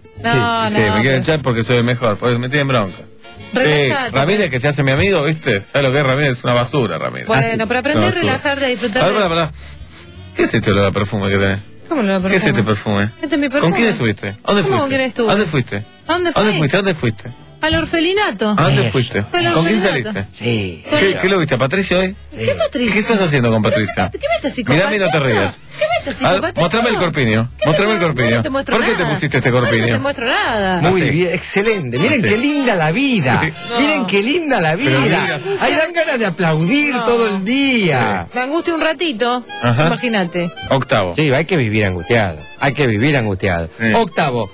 Speaker 4: No,
Speaker 2: sí,
Speaker 4: no.
Speaker 2: me quieren
Speaker 4: pero-
Speaker 2: echar porque soy el mejor, porque me tienen bronca. Sí,
Speaker 4: Relájate.
Speaker 2: Ramírez, que se hace mi amigo, ¿viste? ¿Sabes lo que es Ramírez? Es una basura, Ramírez.
Speaker 4: Bueno, pero aprendí
Speaker 2: Una
Speaker 4: a
Speaker 2: basura.
Speaker 4: relajarte, a disfrutar.
Speaker 2: A ver,
Speaker 4: de-
Speaker 2: pará, pará. ¿Qué es este olor a perfume que tenés?
Speaker 4: ¿Cómo lo
Speaker 2: ¿Qué es este perfume?
Speaker 4: Este es mi perfume.
Speaker 2: ¿Con quién estuviste? ¿A ¿Dónde
Speaker 4: ¿Cómo
Speaker 2: fuiste?
Speaker 4: con quién estuve?
Speaker 2: ¿A ¿Dónde fuiste?
Speaker 4: ¿A dónde
Speaker 2: ¿A ¿Dónde
Speaker 4: fui?
Speaker 2: fuiste? ¿A ¿Dónde fuiste?
Speaker 4: Al orfelinato.
Speaker 2: ¿A dónde fuiste?
Speaker 4: Fue al
Speaker 2: ¿Con quién
Speaker 4: orfelinato.
Speaker 2: saliste?
Speaker 12: Sí.
Speaker 2: ¿Qué, ¿Qué lo viste a Patricia hoy?
Speaker 4: ¿Qué Patricia?
Speaker 2: ¿Qué estás haciendo con Patricia?
Speaker 4: ¿Qué me estás psicopatía?
Speaker 2: Mirá, a mí no te rías.
Speaker 4: ¿Qué me estás
Speaker 2: A ver,
Speaker 4: psicopatía?
Speaker 2: mostrame el corpiño.
Speaker 4: ¿Qué te
Speaker 2: Mostrame el
Speaker 4: muestro?
Speaker 2: corpiño.
Speaker 4: No te muestro
Speaker 2: ¿Por qué te
Speaker 4: nada.
Speaker 2: pusiste este
Speaker 4: No, no te
Speaker 2: corpiño?
Speaker 4: muestro nada.
Speaker 12: Muy
Speaker 2: Así.
Speaker 12: bien, excelente. Miren
Speaker 2: Así.
Speaker 12: qué linda la vida.
Speaker 2: Sí.
Speaker 4: No.
Speaker 12: Miren qué linda la
Speaker 2: Pero
Speaker 12: vida.
Speaker 2: mira.
Speaker 12: Ahí dan ganas de aplaudir
Speaker 4: No.
Speaker 12: todo el día.
Speaker 4: Me angustia un ratito.
Speaker 2: Ajá.
Speaker 4: Imagínate.
Speaker 2: Octavo.
Speaker 12: Sí, hay que vivir angustiado. Hay que vivir angustiado.
Speaker 2: Sí.
Speaker 12: Octavo.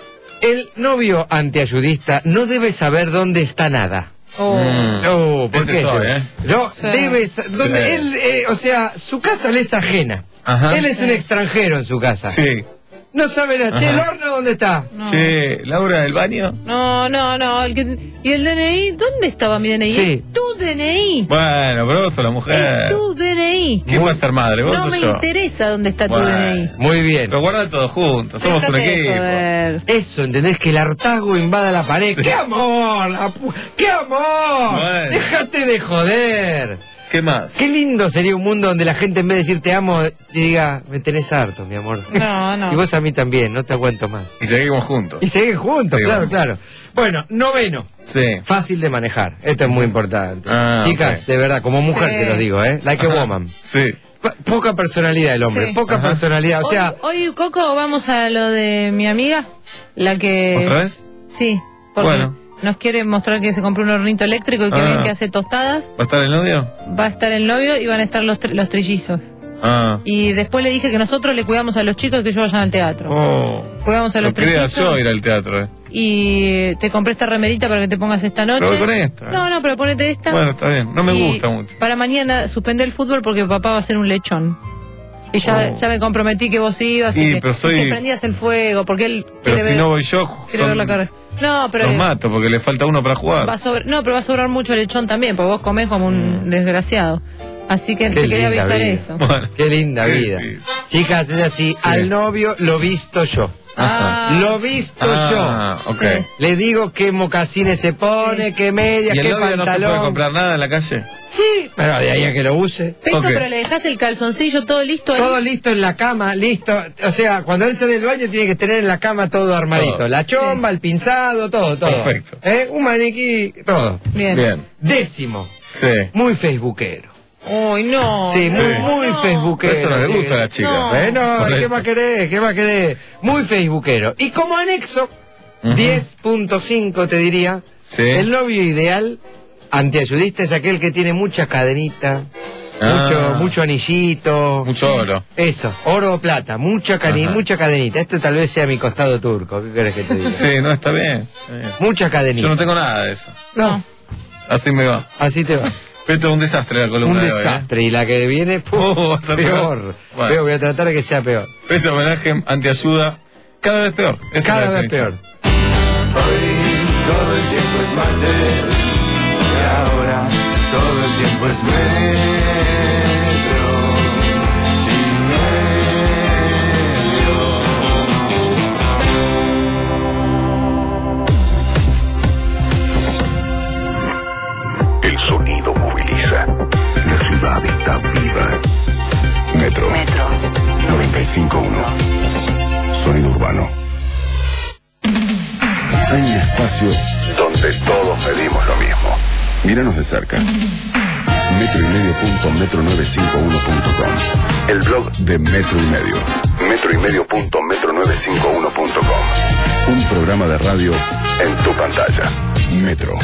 Speaker 12: El novio antiayudista no debe saber dónde está nada.
Speaker 4: Oh.
Speaker 2: Mm.
Speaker 12: No, ¿por
Speaker 2: Ese
Speaker 12: qué?
Speaker 2: soy, ¿eh?
Speaker 12: No,
Speaker 4: Sí.
Speaker 12: debe sa- donde
Speaker 2: Sí.
Speaker 12: él, eh, o sea, su casa le es ajena.
Speaker 2: Ajá.
Speaker 12: Él es un extranjero en su casa.
Speaker 2: Sí.
Speaker 12: No sabe nada. Che,
Speaker 2: Ajá.
Speaker 12: ¿el horno dónde está?
Speaker 4: No.
Speaker 2: Che, Laura del baño.
Speaker 4: No, no, no. el que- ¿Y el D N I? ¿Dónde estaba mi D N I?
Speaker 12: Sí.
Speaker 4: Es tu D N I.
Speaker 2: Bueno, pero vos sos la
Speaker 4: Es
Speaker 2: mujer.
Speaker 4: tu D N I.
Speaker 2: ¿Quién va a ser madre? ¿Vos
Speaker 4: No
Speaker 2: o
Speaker 4: me
Speaker 2: yo?
Speaker 4: interesa dónde está tu
Speaker 2: Bueno.
Speaker 4: D N I.
Speaker 12: Muy bien.
Speaker 2: Pero guarda todo juntos, somos un
Speaker 4: Déjate de
Speaker 2: equipo.
Speaker 4: joder.
Speaker 12: Eso, ¿entendés? Que el hartazgo invada la pared. ¡Qué amor! la pu- ¡Qué amor!
Speaker 2: Bueno.
Speaker 12: ¡Déjate de joder!
Speaker 2: ¿Qué más?
Speaker 12: Qué lindo sería un mundo donde la gente en vez de decir te amo, te diga, me tenés harto, mi amor.
Speaker 4: No, no.
Speaker 12: Y vos a mí también, no te aguanto más.
Speaker 2: Y seguimos juntos.
Speaker 12: Y seguir juntos,
Speaker 2: Sí,
Speaker 12: claro,
Speaker 2: bueno.
Speaker 12: claro. Bueno, noveno.
Speaker 2: Sí.
Speaker 12: Fácil de manejar. Esto es muy importante.
Speaker 2: Ah,
Speaker 12: Chicas,
Speaker 2: ok.
Speaker 12: de verdad, como mujer
Speaker 4: Sí.
Speaker 12: te lo digo, ¿eh? Like a
Speaker 2: Ajá.
Speaker 12: woman.
Speaker 2: Sí.
Speaker 12: Po- Poca personalidad el hombre,
Speaker 4: Sí.
Speaker 12: poca
Speaker 2: Ajá.
Speaker 12: personalidad. O sea,
Speaker 4: Hoy, hoy, Coco, vamos a lo de mi amiga, la que...
Speaker 2: ¿Otra vez?
Speaker 4: Sí, porque
Speaker 2: Bueno.
Speaker 4: nos quiere mostrar que se compró un hornito eléctrico y que
Speaker 2: Ah.
Speaker 4: ven que hace tostadas.
Speaker 2: ¿Va a estar el novio?
Speaker 4: Va a estar el novio y van a estar los, tre- los trillizos.
Speaker 2: Ah.
Speaker 4: Y después le dije que nosotros le cuidamos a los chicos y que ellos vayan al teatro.
Speaker 2: Oh.
Speaker 4: Cuidamos a los
Speaker 2: Lo quería
Speaker 4: trillizos.
Speaker 2: yo ir al teatro, eh.
Speaker 4: Y te compré esta remerita para que te pongas esta noche.
Speaker 2: Pero voy con esta.
Speaker 4: No, no, pero ponete esta.
Speaker 2: Bueno, está bien. No me
Speaker 4: Y
Speaker 2: gusta mucho.
Speaker 4: Para mañana suspender el fútbol porque papá va a hacer un lechón. Y ya,
Speaker 2: Oh.
Speaker 4: ya me comprometí que vos ibas
Speaker 2: Sí,
Speaker 4: y, que,
Speaker 2: pero soy-
Speaker 4: y que prendías el fuego porque él
Speaker 2: Pero
Speaker 4: quiere
Speaker 2: si
Speaker 4: ver,
Speaker 2: no voy yo,
Speaker 4: quiere ver la
Speaker 2: son...
Speaker 4: carrera. No, pero
Speaker 2: los mato porque le falta uno para jugar.
Speaker 4: va a sobrar, no, pero va a sobrar mucho lechón también porque vos comés como un desgraciado. Así que
Speaker 12: qué
Speaker 4: te quería
Speaker 12: linda
Speaker 4: avisar
Speaker 12: vida.
Speaker 4: eso.
Speaker 2: Bueno.
Speaker 12: Qué linda
Speaker 2: Qué
Speaker 12: vida.
Speaker 2: difícil.
Speaker 12: Chicas, es así, al novio lo visto yo.
Speaker 4: Ah.
Speaker 12: Lo visto
Speaker 2: Ah,
Speaker 12: yo.
Speaker 2: ok.
Speaker 4: Sí.
Speaker 12: Le digo qué mocasines se pone, qué medias,
Speaker 2: ¿Y el
Speaker 12: qué
Speaker 2: novio no se puede
Speaker 12: pantalón.
Speaker 2: comprar nada en la calle?
Speaker 12: Sí, pero de ahí a que lo use.
Speaker 4: Peto,
Speaker 2: Ok.
Speaker 4: pero le dejás el calzoncillo todo listo ahí.
Speaker 12: Todo listo en la cama, listo. O sea, cuando él sale del baño tiene que tener en la cama todo armadito.
Speaker 2: Todo.
Speaker 12: La chomba, el pinzado, todo, todo.
Speaker 2: Perfecto.
Speaker 12: ¿Eh? Un maniquí, todo.
Speaker 4: Bien.
Speaker 2: Bien.
Speaker 12: Décimo.
Speaker 2: Sí.
Speaker 12: Muy facebookero.
Speaker 4: Uy, no.
Speaker 12: Sí,
Speaker 2: Sí.
Speaker 12: muy, muy
Speaker 4: No.
Speaker 12: facebookero.
Speaker 2: Eso no le gusta a la chica.
Speaker 4: No.
Speaker 12: Bueno,
Speaker 2: Por
Speaker 12: ¿qué
Speaker 2: eso.
Speaker 12: va a querer? ¿Qué va a querer? Muy facebookero. Y como anexo,
Speaker 2: Ujú.
Speaker 12: diez punto cinco te diría,
Speaker 2: Sí.
Speaker 12: el novio ideal antiayudista es aquel que tiene mucha cadenita,
Speaker 2: Ah.
Speaker 12: mucho, mucho anillito.
Speaker 2: Mucho oro.
Speaker 12: Eso, oro o plata, mucha, cani,
Speaker 2: Ajá.
Speaker 12: mucha cadenita. Este tal vez sea mi costado turco, ¿qué querés que te diga?
Speaker 2: Sí, no, está bien. Está bien.
Speaker 12: Mucha cadenita.
Speaker 2: Yo no tengo nada de eso.
Speaker 12: No,
Speaker 2: Así me va.
Speaker 12: así te va.
Speaker 2: Esto es un desastre la columna
Speaker 12: Un
Speaker 2: de hoy, ¿eh?
Speaker 12: desastre. Y la que viene, ¡pum!
Speaker 2: Oh, va a ser
Speaker 12: peor.
Speaker 2: peor. Bueno.
Speaker 12: Peor, voy a tratar de que sea peor.
Speaker 2: Este homenaje antiayuda cada vez peor. Esa es
Speaker 12: Cada
Speaker 2: la
Speaker 12: vez
Speaker 2: definición.
Speaker 12: peor.
Speaker 8: Todo el tiempo es martes y ahora todo el tiempo es metro
Speaker 21: El sonido moviliza. La ciudad está viva. Metro.
Speaker 13: Metro.
Speaker 21: noventa y cinco punto uno. Sonido urbano. Hay un espacio donde todos pedimos lo mismo. Míranos de cerca. metro y medio punto metro novecientos cincuenta y uno punto com. El blog de Metro y Medio. metro y medio punto metro novecientos cincuenta y uno punto com. Un programa de radio en tu pantalla. Metro.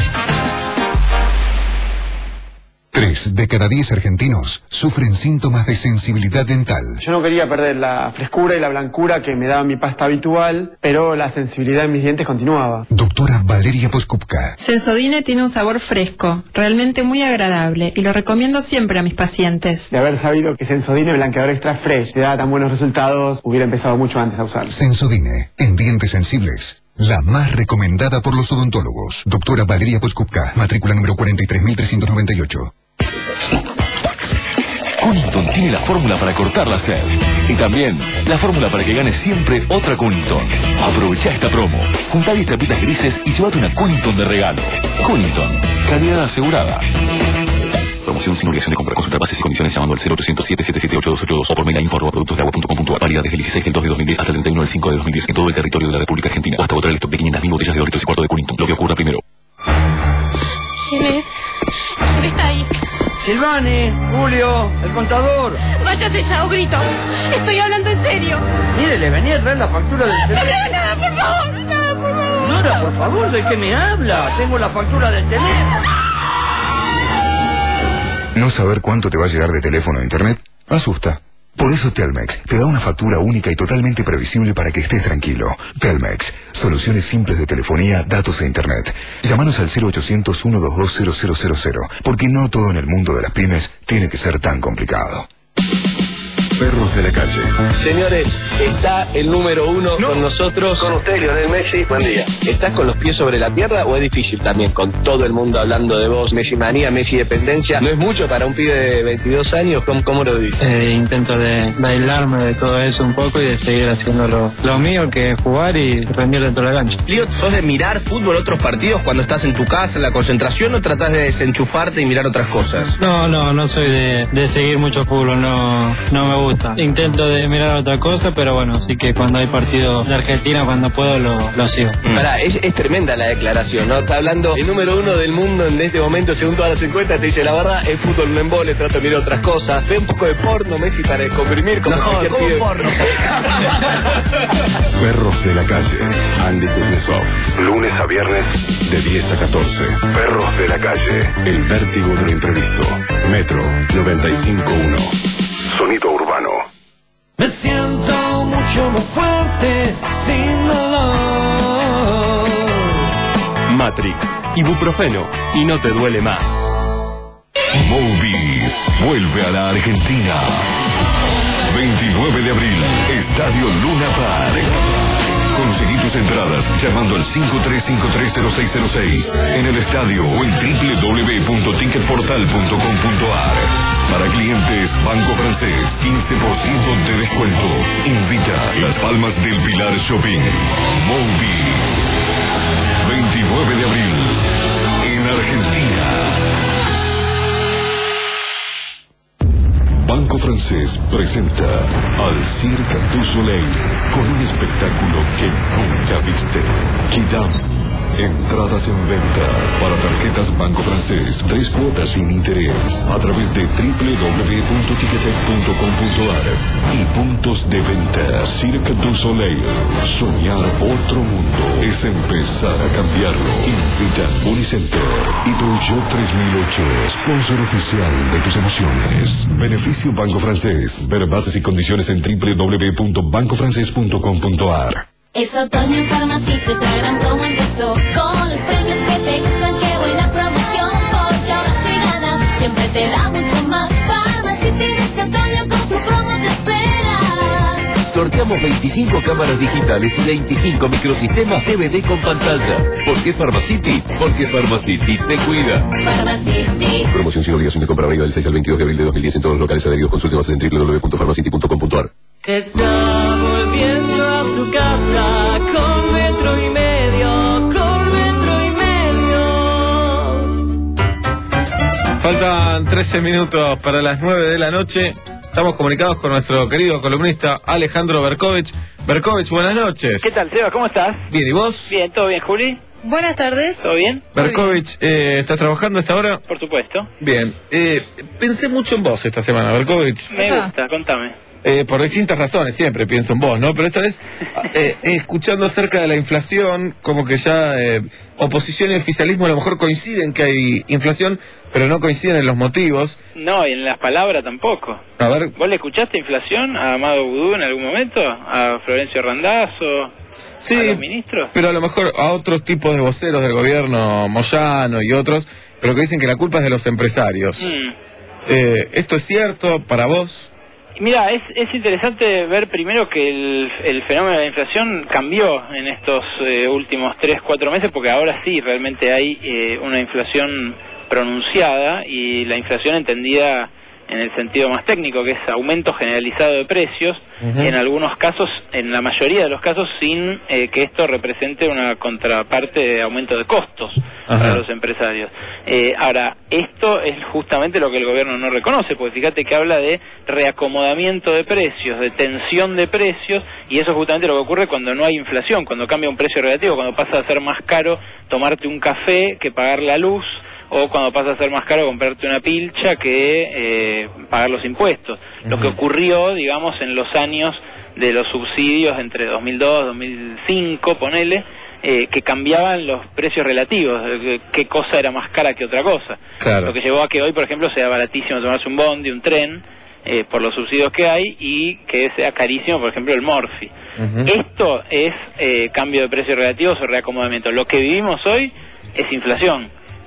Speaker 21: Tres de cada diez argentinos sufren síntomas de sensibilidad dental.
Speaker 10: Yo no quería perder la frescura y la blancura que me daba mi pasta habitual, pero la sensibilidad en mis dientes continuaba.
Speaker 21: Doctora Valeria Poskupka.
Speaker 6: Sensodine tiene un sabor fresco, realmente muy agradable y lo recomiendo siempre a mis pacientes.
Speaker 10: De haber sabido que Sensodine blanqueador extra fresh te daba tan buenos resultados, hubiera empezado mucho antes a usarlo.
Speaker 21: Sensodine, en dientes sensibles. La más recomendada por los odontólogos. Doctora Valeria Poskupka, matrícula número cuarenta y tres mil trescientos noventa y ocho.
Speaker 25: Cunnington tiene la fórmula para cortar la sed. Y también la fórmula para que ganes siempre otra Cunnington. Aprovecha esta promo. Juntá diez tapitas grises y llévate una Cunnington de regalo. Cunnington, calidad asegurada. Promoción sin obligación de compra. Consulta bases y condiciones llamando al cero ochocientos siete siete siete ocho dos ocho dos o por mail a info arroba productos de agua punto com punto a r. Válida desde el dieciséis del dos de dos mil diez hasta el treinta y uno del cinco de dos mil diez en todo el territorio de la República Argentina. O hasta agotar el stock de quinientas mil botellas de Doritos y cuarto de Cunnington. Lo que ocurra primero.
Speaker 1: ¿Quién es? ¿Quién está ahí?
Speaker 11: Silvani, Julio, el contador.
Speaker 1: Váyase ya o grito. Estoy hablando en serio.
Speaker 11: Mire, le venía a traer la factura del
Speaker 1: No me
Speaker 11: teléfono.
Speaker 1: haga nada, por favor. Nada, por favor.
Speaker 11: Nora, por favor, ¿de qué me habla? Tengo la factura del teléfono.
Speaker 21: ¿No saber cuánto te va a llegar de teléfono a internet? Asusta. Por eso Telmex te da una factura única y totalmente previsible para que estés tranquilo. Telmex, soluciones simples de telefonía, datos e internet. Llámanos al cero ochocientos, uno dos dos, cero cero cero cero, porque no todo en el mundo de las pymes tiene que ser tan complicado. Perros de la calle.
Speaker 3: Señores, está el número uno no. con nosotros.
Speaker 15: Con usted, Lionel Messi, buen día.
Speaker 3: ¿Estás con los pies sobre la tierra o es difícil también con todo el mundo hablando de vos? Messi manía, Messi dependencia. ¿No es mucho para un pibe de veintidós años? ¿Cómo, cómo lo dices?
Speaker 14: Eh, intento de bailarme de todo eso un poco y de seguir haciendo lo, lo mío, que es jugar y rendir dentro de la cancha.
Speaker 16: Lío, ¿sos de mirar fútbol, otros partidos cuando estás en tu casa, en la concentración, o tratás de desenchufarte y mirar otras cosas?
Speaker 14: No, no, no soy de, de seguir mucho fútbol, no, no me gusta. Intento de mirar otra cosa, pero bueno, sí que cuando hay partidos de Argentina, cuando puedo, lo, lo sigo.
Speaker 3: Mm. Pará, es, es tremenda la declaración, ¿no? Está hablando el número uno del mundo en este momento, según todas las encuestas, te dice la verdad, el fútbol me embole, trato de mirar otras cosas. Ve un poco de porno, Messi, para comprimir como
Speaker 16: no,
Speaker 3: cualquier
Speaker 16: ¿cómo
Speaker 3: pibe.
Speaker 16: porno?
Speaker 21: Perros de la calle. Andy Kuznetsov. Lunes a viernes de diez a catorce. Perros de la calle. El vértigo de lo imprevisto. Metro noventa y cinco punto uno. Sonido urbano.
Speaker 8: Me siento mucho más fuerte sin dolor.
Speaker 18: Matrix, ibuprofeno y no te duele más.
Speaker 25: Moby vuelve a la Argentina. veintinueve de abril, Estadio Luna Park. Conseguí tus entradas llamando al cinco tres cinco tres cero seis cero seis en el estadio o en doble u doble u doble u punto ticket portal punto com punto a r. Para clientes Banco Francés, quince por ciento de descuento. Invita Las Palmas del Pilar Shopping. Moby. veintinueve de abril en Argentina. Banco Francés presenta al Cirque du Soleil con un espectáculo que nunca viste. Kidam. Entradas en venta para tarjetas Banco Francés. Tres cuotas sin interés a través de doble u doble u doble u punto ticketek punto com punto a r y puntos de venta. Cirque du Soleil. Soñar otro mundo es empezar a cambiarlo. Invita Unicenter y Peugeot tres mil ocho, sponsor oficial de tus emociones. Beneficio Banco Francés. Ver bases y condiciones en doble u doble u doble u punto banco francés punto com punto a r.
Speaker 17: Es otoño en Farmacity, la gran promo empezó. Con los premios que te gustan, qué buena promoción. Porque ahora sí ganas, siempre te da mucho más. Farmacity este otoño con su promo te espera.
Speaker 25: Sorteamos veinticinco cámaras digitales y veinticinco microsistemas D V D con pantalla. ¿Por qué Farmacity? Porque Farmacity te cuida.
Speaker 17: Farmacity.
Speaker 25: Promoción sin obligación de compra válida del seis al veintidós de abril de dos mil diez en todos los locales adheridos. Consulte más en doble u doble u doble u punto farmacity punto com punto a r.
Speaker 8: Está volviendo a su casa con metro y medio, con metro y medio.
Speaker 2: Faltan trece minutos para las nueve de la noche. Estamos comunicados con nuestro querido columnista Alejandro Berkovich. Berkovich, buenas noches.
Speaker 19: ¿Qué tal, Seba? ¿Cómo estás?
Speaker 2: Bien, ¿y vos?
Speaker 19: Bien, ¿todo bien, Juli?
Speaker 4: Buenas tardes.
Speaker 19: ¿Todo bien?
Speaker 2: Berkovich, eh, ¿estás trabajando a esta hora?
Speaker 19: Por supuesto.
Speaker 2: Bien. Eh, pensé mucho en vos esta semana, Berkovich.
Speaker 19: Me gusta, contame.
Speaker 2: Eh, por distintas razones, siempre pienso en vos, ¿no? Pero esta vez, eh, escuchando acerca de la inflación, como que ya eh, oposición y oficialismo a lo mejor coinciden que hay inflación, pero no coinciden en los motivos.
Speaker 19: No, y en las palabras tampoco.
Speaker 2: A ver.
Speaker 19: ¿Vos le escuchaste inflación a Amado Vudú en algún momento? ¿A Florencio Randazzo?
Speaker 2: Sí,
Speaker 19: ¿a los ministros?
Speaker 2: Pero a lo mejor a otros tipos de voceros del gobierno, Moyano y otros, pero que dicen que la culpa es de los empresarios.
Speaker 19: Mm.
Speaker 2: Eh, ¿Esto es cierto para vos?
Speaker 19: Mira, es, es interesante ver primero que el, el fenómeno de la inflación cambió en estos eh, últimos tres, cuatro meses, porque ahora sí realmente hay eh, una inflación pronunciada, y la inflación entendida en el sentido más técnico, que es aumento generalizado de precios, uh-huh. En algunos casos, en la mayoría de los casos, sin eh, que esto represente una contraparte de aumento de costos uh-huh. para los empresarios. Eh, ahora, esto es justamente lo que el gobierno no reconoce, porque fíjate que habla de reacomodamiento de precios, de tensión de precios, y eso es justamente lo que ocurre cuando no hay inflación, cuando cambia un precio relativo, cuando pasa a ser más caro tomarte un café que pagar la luz, o cuando pasa a ser más caro comprarte una pilcha que eh, pagar los impuestos. Uh-huh. Lo que ocurrió, digamos, en los años de los subsidios entre dos mil dos, dos mil cinco, ponele, eh, que cambiaban los precios relativos, eh, qué cosa era más cara que otra cosa.
Speaker 2: Claro.
Speaker 19: Lo que llevó a que hoy, por ejemplo, sea baratísimo tomarse un bondi, un tren, eh, por los subsidios que hay, y que sea carísimo, por ejemplo, el Morphy. Uh-huh. Esto es eh, cambio de precios relativos o reacomodamiento. Lo que vivimos hoy es inflación.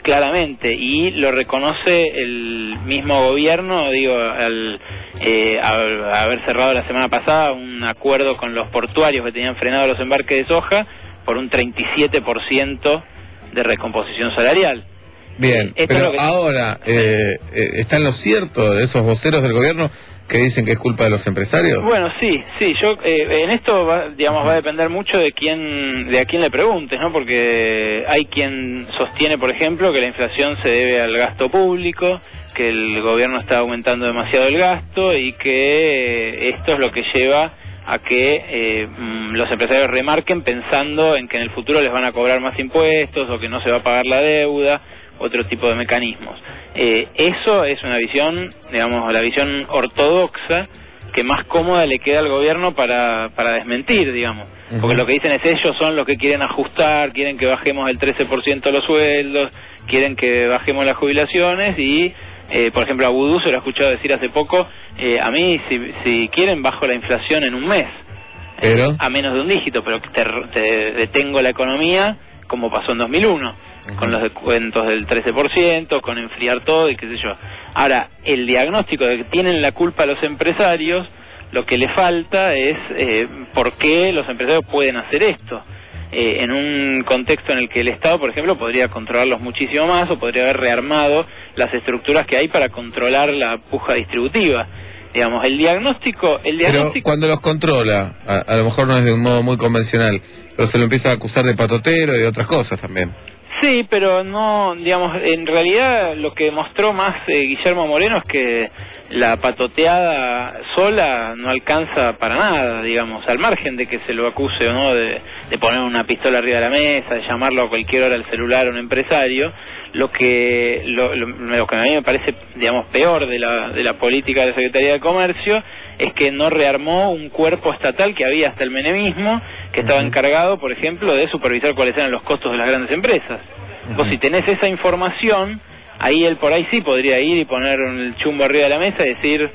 Speaker 19: claramente, y lo reconoce el mismo gobierno, digo, al, eh, al haber cerrado la semana pasada un acuerdo con los portuarios que tenían frenados los embarques de soja por un treinta y siete por ciento de recomposición salarial.
Speaker 2: Bien,
Speaker 19: Esto
Speaker 2: pero
Speaker 19: es lo que-
Speaker 2: ahora, eh, eh, ¿está en lo cierto de esos voceros del gobierno que dicen que es culpa de los empresarios?
Speaker 19: Bueno, sí, sí, yo eh, en esto va, digamos va a depender mucho de quién de a quién le preguntes, ¿no? Porque hay quien sostiene, por ejemplo, que la inflación se debe al gasto público, que el gobierno está aumentando demasiado el gasto y que eh, esto es lo que lleva a que eh, mm, los empresarios remarquen pensando en que en el futuro les van a cobrar más impuestos o que no se va a pagar la deuda, otro tipo de mecanismos. Eh, eso es una visión, digamos, la visión ortodoxa que más cómoda le queda al gobierno para, para desmentir, digamos. Porque lo que dicen es ellos son los que quieren ajustar, quieren que bajemos el trece por ciento los sueldos, quieren que bajemos las jubilaciones y, eh, por ejemplo, a Vudú se lo he escuchado decir hace poco, eh, a mí si, si quieren bajo la inflación en un mes,
Speaker 2: pero
Speaker 19: eh, a menos de un dígito, pero te, te detengo la economía como pasó en dos mil uno, con los descuentos del trece por ciento, con enfriar todo y qué sé yo. Ahora, el diagnóstico de que tienen la culpa los empresarios, lo que le falta es eh, por qué los empresarios pueden hacer esto. Eh, en un contexto en el que el Estado, por ejemplo, podría controlarlos muchísimo más o podría haber rearmado las estructuras que hay para controlar la puja distributiva. Digamos, el diagnóstico... el diagnóstico
Speaker 2: Pero cuando los controla, a, a lo mejor no es de un modo muy convencional, pero se lo empieza a acusar de patotero y de otras cosas también.
Speaker 19: Sí, pero no, digamos, en realidad lo que mostró más eh, Guillermo Moreno es que la patoteada sola no alcanza para nada, digamos, al margen de que se lo acuse o no de, de poner una pistola arriba de la mesa, de llamarlo a cualquier hora al celular a un empresario. Lo que lo, lo, lo que a mí me parece, digamos, peor de la, de la política de la Secretaría de Comercio es que no rearmó un cuerpo estatal que había hasta el menemismo, que estaba encargado, por ejemplo, de supervisar cuáles eran los costos de las grandes empresas. Vos si tenés esa información, ahí él por ahí sí podría ir y poner el chumbo arriba de la mesa y decir,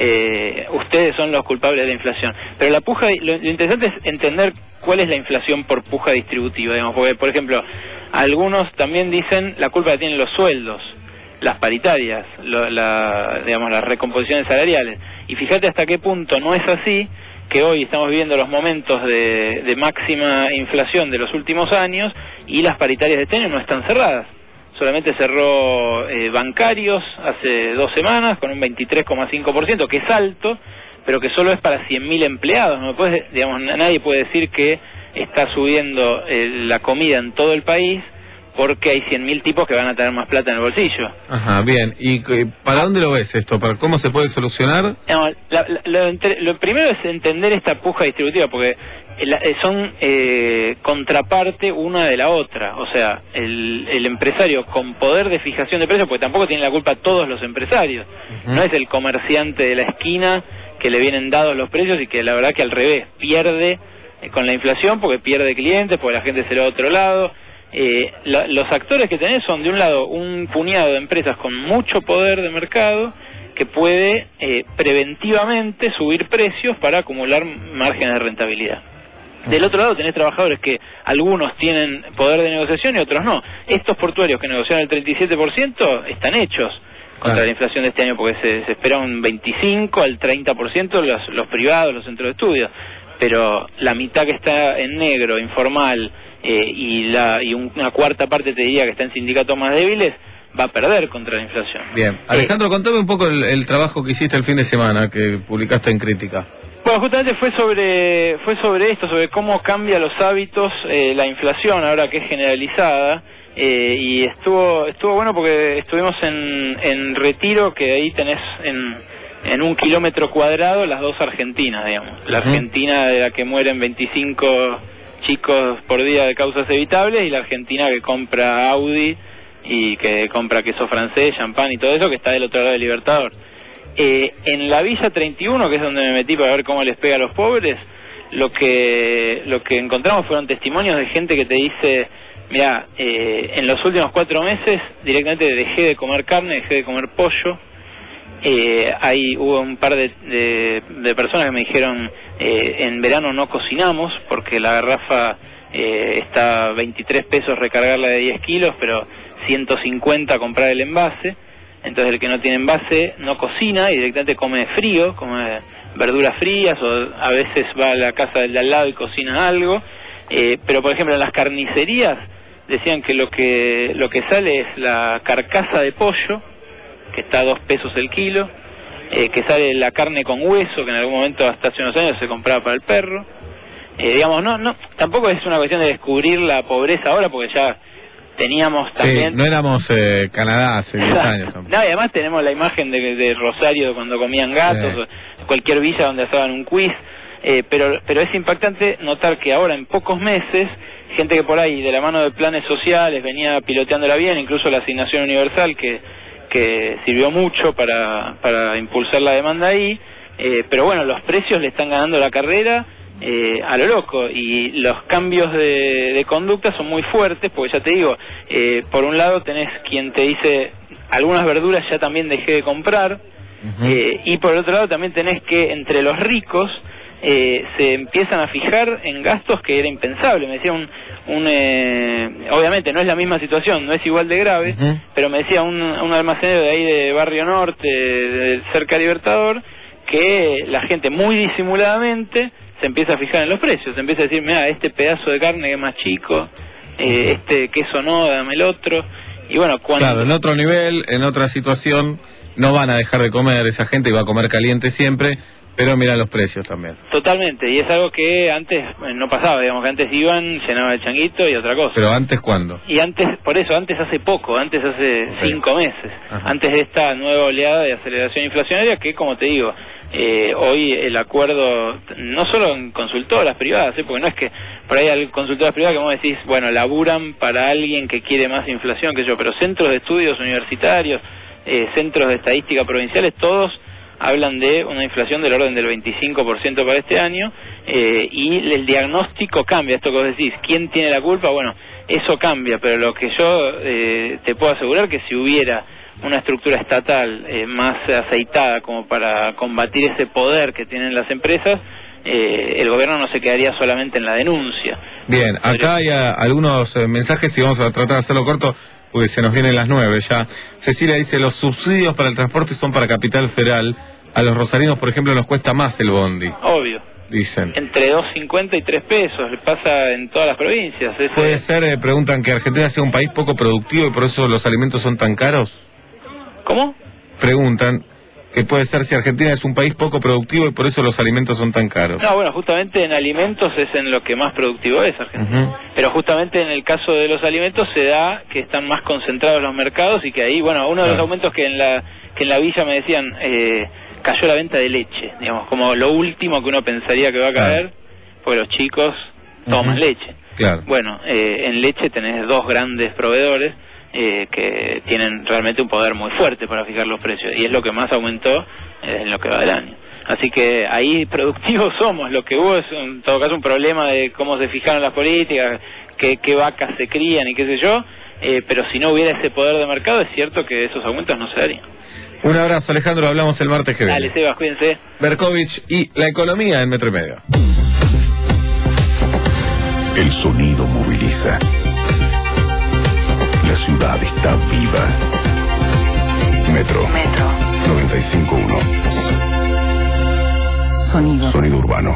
Speaker 19: eh, ustedes son los culpables de la inflación. Pero la puja, lo, lo interesante es entender cuál es la inflación por puja distributiva, digamos, porque, por ejemplo, algunos también dicen la culpa la tienen los sueldos, las paritarias, lo, la, digamos, las recomposiciones salariales. Y fíjate hasta qué punto no es así, que hoy estamos viviendo los momentos de, de máxima inflación de los últimos años y las paritarias de este año no están cerradas. Solamente cerró eh, bancarios hace dos semanas con un veintitrés coma cinco por ciento, que es alto, pero que solo es para cien mil empleados. No puede, digamos, nadie puede decir que está subiendo eh, la comida en todo el país porque hay cien mil tipos que van a tener más plata en el bolsillo.
Speaker 2: Ajá, bien. ¿Y eh, para dónde lo ves esto? ¿Para cómo se puede solucionar?
Speaker 19: No, la, la, lo, entre, lo primero es entender esta puja distributiva, porque la, eh, son eh, contraparte una de la otra. O sea, el, el empresario con poder de fijación de precios, porque tampoco tienen la culpa todos los empresarios. Uh-huh. No es el comerciante de la esquina que le vienen dados los precios y que la verdad que al revés, pierde eh, con la inflación porque pierde clientes, porque la gente se lo va a otro lado. Eh, la, los actores que tenés son, de un lado, un puñado de empresas con mucho poder de mercado que puede eh, preventivamente subir precios para acumular márgenes de rentabilidad. Del otro lado tenés trabajadores que algunos tienen poder de negociación y otros no. Estos portuarios que negociaron el treinta y siete por ciento están hechos contra la inflación de este año porque se, se espera un veinticinco al treinta por ciento los, los privados, los centros de estudio. Pero la mitad que está en negro, informal, eh, y, la, y una cuarta parte te diría que está en sindicatos más débiles, va a perder contra la inflación.
Speaker 2: Bien. Alejandro, eh, contame un poco el, el trabajo que hiciste el fin de semana, que publicaste en Crítica.
Speaker 19: Bueno, justamente fue sobre fue sobre esto, sobre cómo cambia los hábitos eh, la inflación ahora que es generalizada. Eh, y estuvo estuvo bueno porque estuvimos en, en Retiro, que ahí tenés en... en un kilómetro cuadrado las dos Argentinas, digamos. La Argentina de la que mueren veinticinco chicos por día de causas evitables y la Argentina que compra Audi y que compra queso francés, champán y todo eso, que está del otro lado del Libertador. Eh, en la Villa treinta y uno, que es donde me metí para ver cómo les pega a los pobres, lo que lo que encontramos fueron testimonios de gente que te dice, mira, eh, en los últimos cuatro meses directamente dejé de comer carne, dejé de comer pollo. Eh, ahí hubo un par de, de, de personas que me dijeron, eh, en verano no cocinamos porque la garrafa eh, está veintitrés pesos recargarla de diez kilos, pero ciento cincuenta a comprar el envase. Entonces el que no tiene envase no cocina y directamente come frío, come verduras frías, o a veces va a la casa del de al lado y cocina algo. Eh, pero por ejemplo en las carnicerías decían que lo que lo que sale es la carcasa de pollo, que está a dos pesos el kilo, eh, que sale la carne con hueso, que en algún momento hasta hace unos años se compraba para el perro. Eh, digamos, no, no, tampoco es una cuestión de descubrir la pobreza ahora, porque ya teníamos también...
Speaker 2: Sí, no éramos eh, Canadá hace diez años.
Speaker 19: No, y además tenemos la imagen de, de Rosario cuando comían gatos, sí. o cualquier villa donde hacían un quiz, eh, pero, pero es impactante notar que ahora en pocos meses, gente que por ahí de la mano de planes sociales venía piloteándola bien, incluso la asignación universal que, que sirvió mucho para, para impulsar la demanda ahí, eh, pero bueno, los precios le están ganando la carrera, Eh, a lo loco, y los cambios de, de conducta son muy fuertes, porque ya te digo, eh, por un lado tenés quien te dice algunas verduras ya también dejé de comprar, uh-huh. eh, y por el otro lado también tenés que entre los ricos eh, se empiezan a fijar en gastos que era impensable. Me decía un, un eh, obviamente no es la misma situación, no es igual de grave, uh-huh. pero me decía un, un almacenero de ahí de Barrio Norte, de, de cerca de Libertador, que la gente muy disimuladamente se empieza a fijar en los precios, se empieza a decir, mira, este pedazo de carne que es más chico, eh, este queso no, dame el otro, y bueno, cuando...
Speaker 2: Claro, en otro nivel, en otra situación, no van a dejar de comer, esa gente va a comer caliente siempre, pero mira los precios también.
Speaker 19: Totalmente, y es algo que antes eh, no pasaba, digamos que antes iban, llenaban el changuito y otra cosa.
Speaker 2: Pero antes, ¿cuándo?
Speaker 19: Y antes, por eso, antes hace poco, antes hace cinco meses, Ajá. antes de esta nueva oleada de aceleración inflacionaria que, como te digo, eh, hoy el acuerdo, no solo en consultoras privadas, ¿eh? porque no es que por ahí hay consultoras privadas que vos decís, bueno, laburan para alguien que quiere más inflación que yo, pero centros de estudios universitarios, eh, centros de estadística provinciales, todos hablan de una inflación del orden del veinticinco por ciento para este año, eh, y el diagnóstico cambia, esto que vos decís, ¿quién tiene la culpa? Bueno, eso cambia, pero lo que yo eh, te puedo asegurar que si hubiera una estructura estatal eh, más aceitada como para combatir ese poder que tienen las empresas, eh, el gobierno no se quedaría solamente en la denuncia.
Speaker 2: Bien, acá hay a, algunos eh, mensajes y vamos a tratar de hacerlo corto porque se nos vienen las nueve ya. Cecilia dice, los subsidios para el transporte son para Capital Federal, a los rosarinos por ejemplo nos cuesta más el bondi.
Speaker 19: Obvio.
Speaker 2: Dicen.
Speaker 19: Entre dos cincuenta y tres pesos, le pasa en todas las provincias. Ese...
Speaker 2: ¿Puede ser, eh, preguntan, que Argentina sea un país poco productivo y por eso los alimentos son tan caros?
Speaker 19: ¿Cómo?
Speaker 2: Preguntan que puede ser si Argentina es un país poco productivo y por eso los alimentos son tan caros.
Speaker 19: No, bueno, justamente en alimentos es en lo que más productivo es Argentina. Uh-huh. Pero justamente en el caso de los alimentos se da que están más concentrados los mercados y que ahí, bueno, uno de los aumentos que en la que en la villa me decían, eh, cayó la venta de leche, digamos, como lo último que uno pensaría que va a caer, porque los chicos toman uh-huh. leche.
Speaker 2: Claro.
Speaker 19: Bueno, eh, en leche tenés dos grandes proveedores, Eh, que tienen realmente un poder muy fuerte para fijar los precios, y es lo que más aumentó eh, en lo que va del año. Así que ahí productivos somos. Lo que hubo es en todo caso un problema de cómo se fijaron las políticas, qué, qué vacas se crían y qué sé yo, eh, pero si no hubiera ese poder de mercado es cierto que esos aumentos no se darían.
Speaker 2: Un abrazo, Alejandro, hablamos el martes que viene.
Speaker 19: Dale, Sebas, cuídense.
Speaker 2: Berkovich y la economía en Metro y Medio.
Speaker 21: El sonido moviliza. La ciudad está viva. Metro. Metro. noventa y cinco punto uno.
Speaker 13: Sonido.
Speaker 21: Sonido urbano.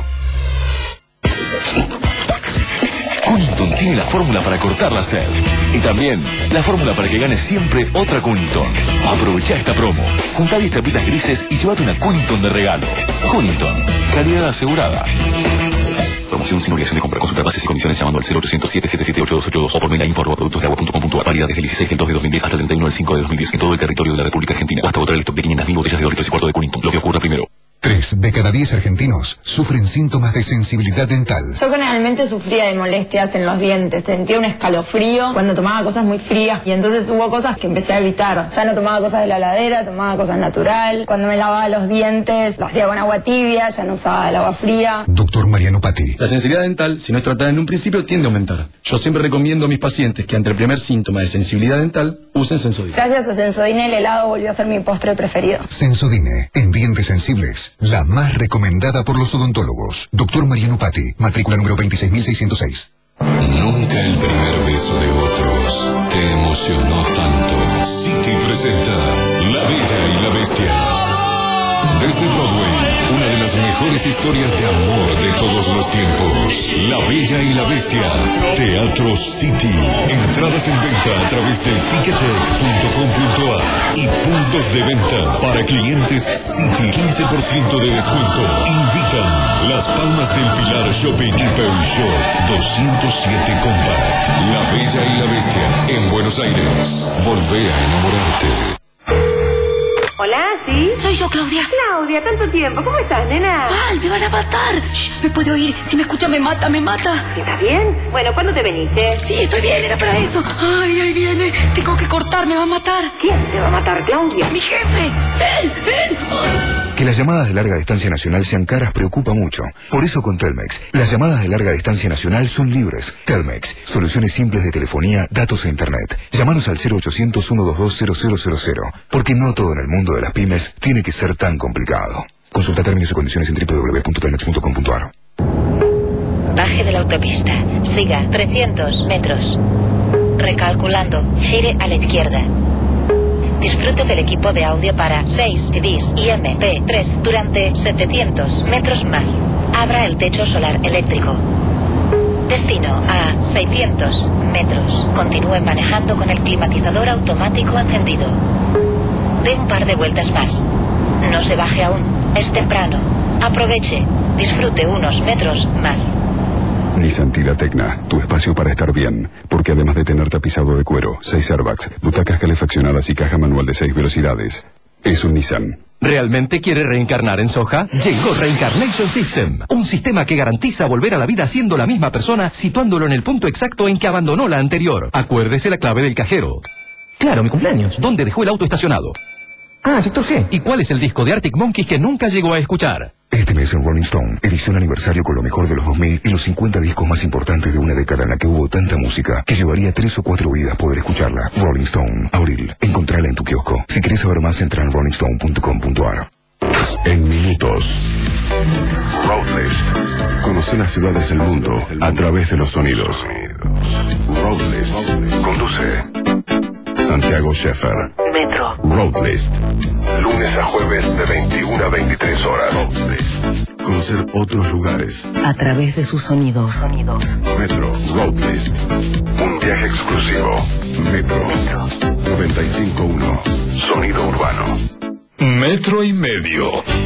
Speaker 25: Cunnington tiene la fórmula para cortar la sed. Y también la fórmula para que ganes siempre otra Cunnington. Aprovecha esta promo. Junta diez tapitas grises y llévate una Cunnington de regalo. Cunnington. Calidad asegurada. Promoción sin obligación de compra. Consulta bases y condiciones llamando al cero ochocientos siete siete siete ocho dos ocho dos o por mail a info arroba productos de agua punto com punto a r. Válida desde el dieciséis del dos de dos mil diez hasta el treinta y uno del cinco de dos mil diez en todo el territorio de la República Argentina. Basta votar el stock de quinientas mil botellas de dos litros y cuarto de Cunnington. Lo que ocurra primero.
Speaker 7: Tres de cada diez argentinos sufren síntomas de sensibilidad dental.
Speaker 20: Yo generalmente sufría de molestias en los dientes, sentía un escalofrío cuando tomaba cosas muy frías y entonces hubo cosas que empecé a evitar. Ya no tomaba cosas de la heladera, tomaba cosas natural. Cuando me lavaba los dientes lo hacía con agua tibia, ya no usaba el agua fría.
Speaker 7: Doctor Mariano Patti.
Speaker 22: La sensibilidad dental, si no es tratada en un principio, tiende a aumentar. Yo siempre recomiendo a mis pacientes que ante el primer síntoma de sensibilidad dental usen Sensodine.
Speaker 20: Gracias a Sensodine el helado volvió a ser mi postre preferido.
Speaker 7: Sensodine, en dientes sensibles, la más recomendada por los odontólogos. Doctor Mariano Patti, matrícula número veintiséis mil seiscientos seis.
Speaker 21: Nunca el primer beso de otros te
Speaker 18: emocionó tanto. City presenta La Bella y la Bestia. Desde Broadway, una de las mejores historias de amor de todos los tiempos. La Bella y la Bestia. Teatro City. Entradas en venta a través de ticketek punto com punto a y puntos de venta para clientes City. quince por ciento de descuento. Invitan Las Palmas del Pilar Shopping y Peugeot doscientos siete Combat. La Bella y la Bestia en Buenos Aires. Volvé a enamorarte.
Speaker 5: Hola, ¿sí?
Speaker 9: Soy yo, Claudia.
Speaker 5: Claudia, tanto tiempo. ¿Cómo estás, nena?
Speaker 9: ¡Ay, me van a matar! Shh, me puede oír. Si me escucha, me mata, me mata.
Speaker 5: ¿Estás bien? Bueno, ¿cuándo te veniste?
Speaker 9: Sí, estoy bien, era para eso. Ay, ahí viene. Tengo que cortar, me va a matar.
Speaker 5: ¿Quién te va a matar, Claudia?
Speaker 9: Mi jefe. Él, él. Ay.
Speaker 7: Que las llamadas de larga distancia nacional sean caras preocupa mucho. Por eso con Telmex, las llamadas de larga distancia nacional son libres. Telmex, soluciones simples de telefonía, datos e internet. Llámanos al cero ochocientos, ciento veintidós, cero cero cero cero. Porque no todo en el mundo de las pymes tiene que ser tan complicado. Consulta términos y condiciones en doble u doble u doble u punto telmex punto com punto a r.
Speaker 12: Baje de la autopista. Siga trescientos metros. Recalculando. Gire a la izquierda. Disfrute del equipo de audio para seis C Ds y eme pe tres durante setecientos metros más. Abra el techo solar eléctrico. Destino a seiscientos metros. Continúe manejando con el climatizador automático encendido. Dé un par de vueltas más. No se baje aún. Es temprano. Aproveche. Disfrute unos metros más.
Speaker 21: Nissan Tira Tecna, tu espacio para estar bien. Porque además de tener tapizado de cuero, seis airbags, butacas calefaccionadas y caja manual de seis velocidades, es un Nissan.
Speaker 23: ¿Realmente quiere reencarnar en soja? Llegó Reincarnation System, un sistema que garantiza volver a la vida siendo la misma persona, situándolo en el punto exacto en que abandonó la anterior. Acuérdese la clave del cajero. Claro, mi cumpleaños. ¿Dónde dejó el auto estacionado? Ah, sector G. ¿Y cuál es el disco de Arctic Monkeys que nunca llegó a escuchar?
Speaker 7: Este mes en Rolling Stone, edición aniversario con lo mejor de los dos mil y los cincuenta discos más importantes de una década en la que hubo tanta música que llevaría tres o cuatro vidas poder escucharla. Rolling Stone, abril. Encontrala en tu kiosco. Si querés saber más, entra en rolling stone punto com punto a r.
Speaker 21: En minutos. Roadlist. Conoce las ciudades del mundo a través de los sonidos. Roadlist. Conduce Santiago Scheffer.
Speaker 12: Metro.
Speaker 21: Roadlist. Lunes a jueves de veintiuna a veintitrés horas. Roadlist. Conocer otros lugares
Speaker 12: A través de sus sonidos. Sonidos.
Speaker 21: Metro. Roadlist. Un viaje exclusivo. Metro. noventa y cinco punto uno. Sonido urbano.
Speaker 18: Metro y medio.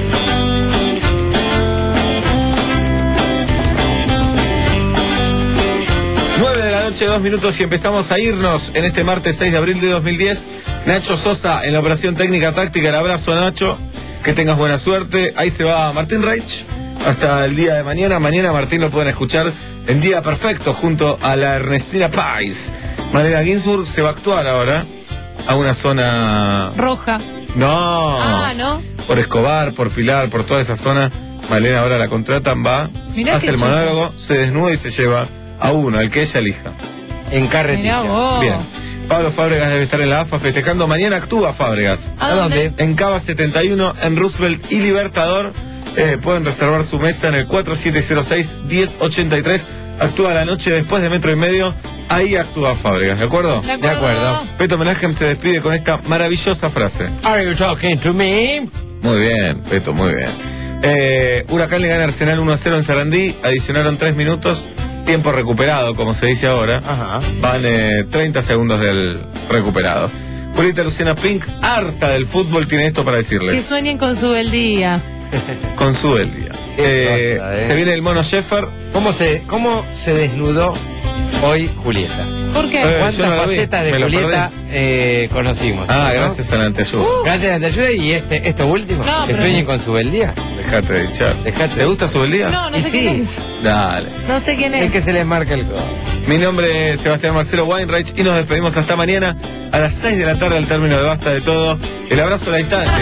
Speaker 2: nueve de la noche, dos minutos y empezamos a irnos en este martes seis de abril de dos mil diez. Nacho Sosa en la operación técnica táctica. El abrazo, Nacho. Que tengas buena suerte. Ahí se va Martín Reich hasta el día de mañana. Mañana Martín lo pueden escuchar en Día Perfecto junto a la Ernestina Pais. Malena Ginsburg se va a actuar ahora a una zona...
Speaker 4: Roja.
Speaker 2: No.
Speaker 4: Ah, ¿no?
Speaker 2: Por Escobar, por Pilar, por toda esa zona. Malena ahora la contratan, va,
Speaker 4: Mirá
Speaker 2: hace
Speaker 4: qué
Speaker 2: el
Speaker 4: chulo.
Speaker 2: monólogo, se desnuda y se lleva a uno, al que ella elija.
Speaker 16: En
Speaker 4: Mirá vos.
Speaker 2: Bien. Pablo Fábregas debe estar en la A F A festejando. Mañana actúa Fábregas.
Speaker 4: ¿A dónde?
Speaker 2: En Cava setenta y uno, en Roosevelt y Libertador. Eh, pueden reservar su mesa en el cuatro siete cero seis, uno cero ocho tres. Actúa la noche después de Metro y Medio. Ahí actúa Fábregas, ¿de acuerdo?
Speaker 4: De acuerdo. De acuerdo.
Speaker 2: Peto Menagem se despide con esta maravillosa frase.
Speaker 16: Are you talking to me?
Speaker 2: Muy bien, Peto, muy bien. Eh, Huracán le gana a Arsenal uno a cero en Sarandí. Adicionaron tres minutos. Tiempo recuperado, como se dice ahora.
Speaker 16: Ajá.
Speaker 2: Van eh, treinta segundos del recuperado. Julieta Luciana Pink, harta del fútbol, tiene esto para
Speaker 4: Que
Speaker 2: decirles.
Speaker 4: sueñen con su beldía.
Speaker 2: Con su el día. Eh,
Speaker 16: cosa, eh.
Speaker 2: Se viene el mono Sheffer.
Speaker 16: ¿Cómo se, cómo se desnudó hoy Julieta?
Speaker 4: ¿Por qué?
Speaker 2: Eh, yo
Speaker 16: ¿Cuántas
Speaker 2: no lo vi,
Speaker 16: facetas de
Speaker 2: me lo
Speaker 16: Julieta eh, conocimos?
Speaker 2: Ah,
Speaker 16: ¿no?
Speaker 2: gracias a la anteayuda.
Speaker 4: Uh.
Speaker 16: Gracias a la ayuda y este, esto último,
Speaker 4: No,
Speaker 16: que
Speaker 4: pero-
Speaker 16: sueñen con su beldía.
Speaker 2: Dejate de echar.
Speaker 16: Dejate.
Speaker 2: ¿Te gusta su el día?
Speaker 4: No, no
Speaker 16: Y
Speaker 4: sé
Speaker 16: sí.
Speaker 4: quién es.
Speaker 2: Dale.
Speaker 4: No sé quién
Speaker 16: Es
Speaker 4: es.
Speaker 16: que se les marca el codo.
Speaker 2: Mi nombre es Sebastián Marcelo Weinreich y nos despedimos hasta mañana a las seis de la tarde al término de Basta de Todo. El abrazo a la distancia.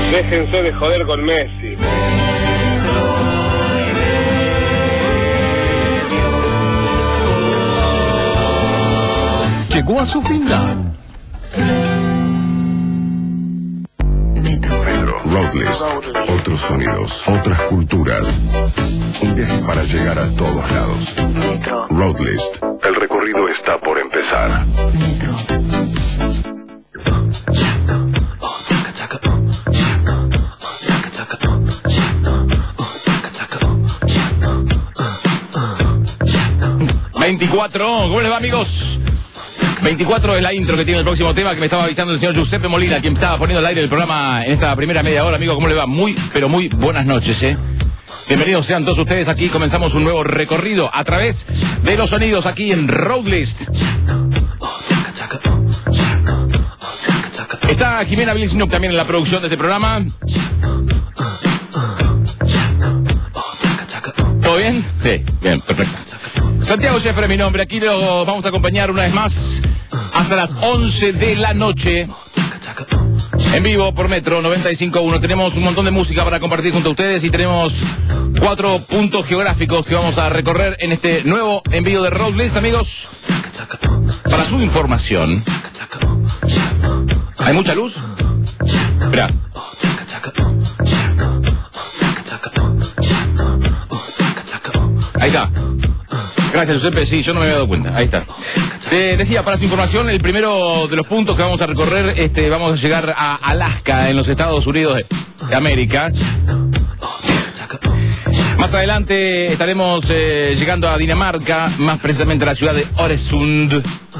Speaker 1: Déjense de joder con Messi.
Speaker 18: Llegó a su final.
Speaker 21: Roadlist, otros sonidos, otras culturas. Un viaje para llegar a todos lados. Roadlist, el recorrido está por empezar.
Speaker 6: veinticuatro, ¿cómo les va, amigos? veinticuatro es la intro que tiene el próximo tema que me estaba avisando el señor Giuseppe Molina, quien estaba poniendo al aire el programa en esta primera media hora. Amigo, ¿cómo le va? Muy, pero muy buenas noches, ¿eh? Bienvenidos sean todos ustedes aquí. Comenzamos un nuevo recorrido a través de los sonidos aquí en Roadlist. Está Jimena Vilsnuk también en la producción de este programa. ¿Todo bien? Sí, bien, perfecto. Santiago Sheffer es mi nombre, aquí lo vamos a acompañar una vez más hasta las once de la noche en vivo por Metro noventa y cinco punto uno. Tenemos un montón de música para compartir junto a ustedes y tenemos cuatro puntos geográficos que vamos a recorrer en este nuevo envío de Roadlist, amigos. Para su información, ¿hay mucha luz? Espera. Ahí está. Gracias, Giuseppe. Sí, yo no me había dado cuenta. Ahí está. Eh, decía, para su información, el primero de los puntos que vamos a recorrer, este, vamos a llegar a Alaska, en los Estados Unidos de, de América. Más adelante estaremos eh, llegando a Dinamarca, más precisamente a la ciudad de Öresund.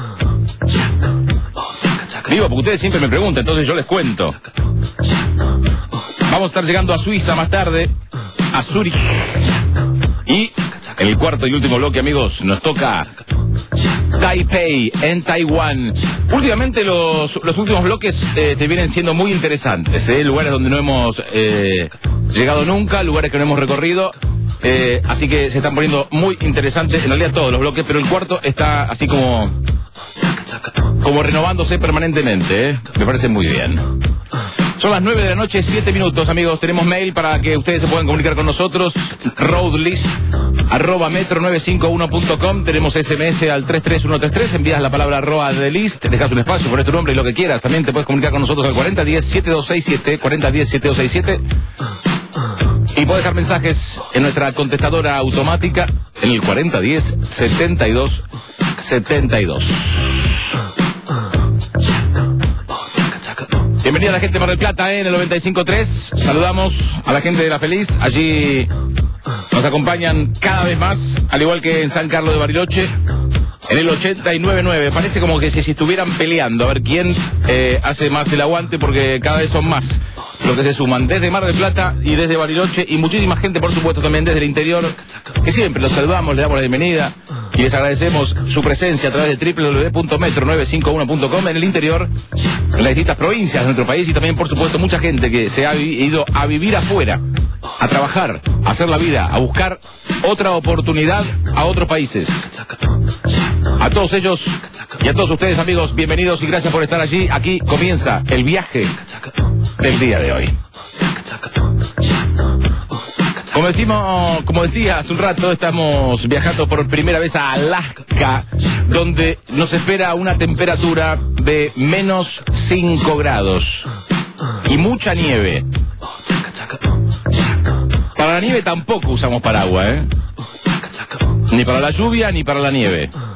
Speaker 6: Digo, porque ustedes siempre me preguntan, entonces yo les cuento. Vamos a estar llegando a Suiza más tarde, a Zurich. Y en el cuarto y último bloque, amigos, nos toca Taipei, en Taiwán. Últimamente los, los últimos bloques eh, te vienen siendo muy interesantes, ¿eh? Lugares donde no hemos eh, llegado nunca, lugares que no hemos recorrido. Eh, así que se están poniendo muy interesantes, en realidad todos los bloques, pero el cuarto está así como, como renovándose permanentemente, ¿eh? Me parece muy bien. Son las nueve de la noche, siete minutos, amigos. Tenemos mail para que ustedes se puedan comunicar con nosotros. Roadlist, arroba metro novecientos cincuenta y uno punto com. Tenemos S M S al tres tres uno tres tres. Envías la palabra arroba de list. Dejas un espacio, pones tu nombre y lo que quieras. También te puedes comunicar con nosotros al cuarenta diez setenta y dos sesenta y siete. cuarenta diez setenta y dos sesenta y siete. Y puedes dejar mensajes en nuestra contestadora automática en el cuarenta diez setenta y dos setenta y dos. Bienvenida a la gente de Mar del Plata, ¿eh? En el noventa y cinco punto tres. Saludamos a la gente de La Feliz. Allí nos acompañan cada vez más, al igual que en San Carlos de Bariloche, en el ochenta y nueve punto nueve. Parece como que si, si estuvieran peleando a ver quién eh, hace más el aguante, porque cada vez son más los que se suman desde Mar del Plata y desde Bariloche, y muchísima gente, por supuesto, también desde el interior, que siempre los saludamos, les damos la bienvenida y les agradecemos su presencia a través de doble u doble u doble u punto metro novecientos cincuenta y uno punto com en el interior, en las distintas provincias de nuestro país, y también, por supuesto, mucha gente que se ha ido a vivir afuera, a trabajar, a hacer la vida, a buscar otra oportunidad a otros países. A todos ellos y a todos ustedes, amigos, bienvenidos y gracias por estar allí. Aquí comienza el viaje del día de hoy. Como decimos, como decía hace un rato, estamos viajando por primera vez a Alaska, donde nos espera una temperatura de menos cinco grados y mucha nieve. Para la nieve tampoco usamos paraguas, ¿eh? Ni para la lluvia ni para la nieve.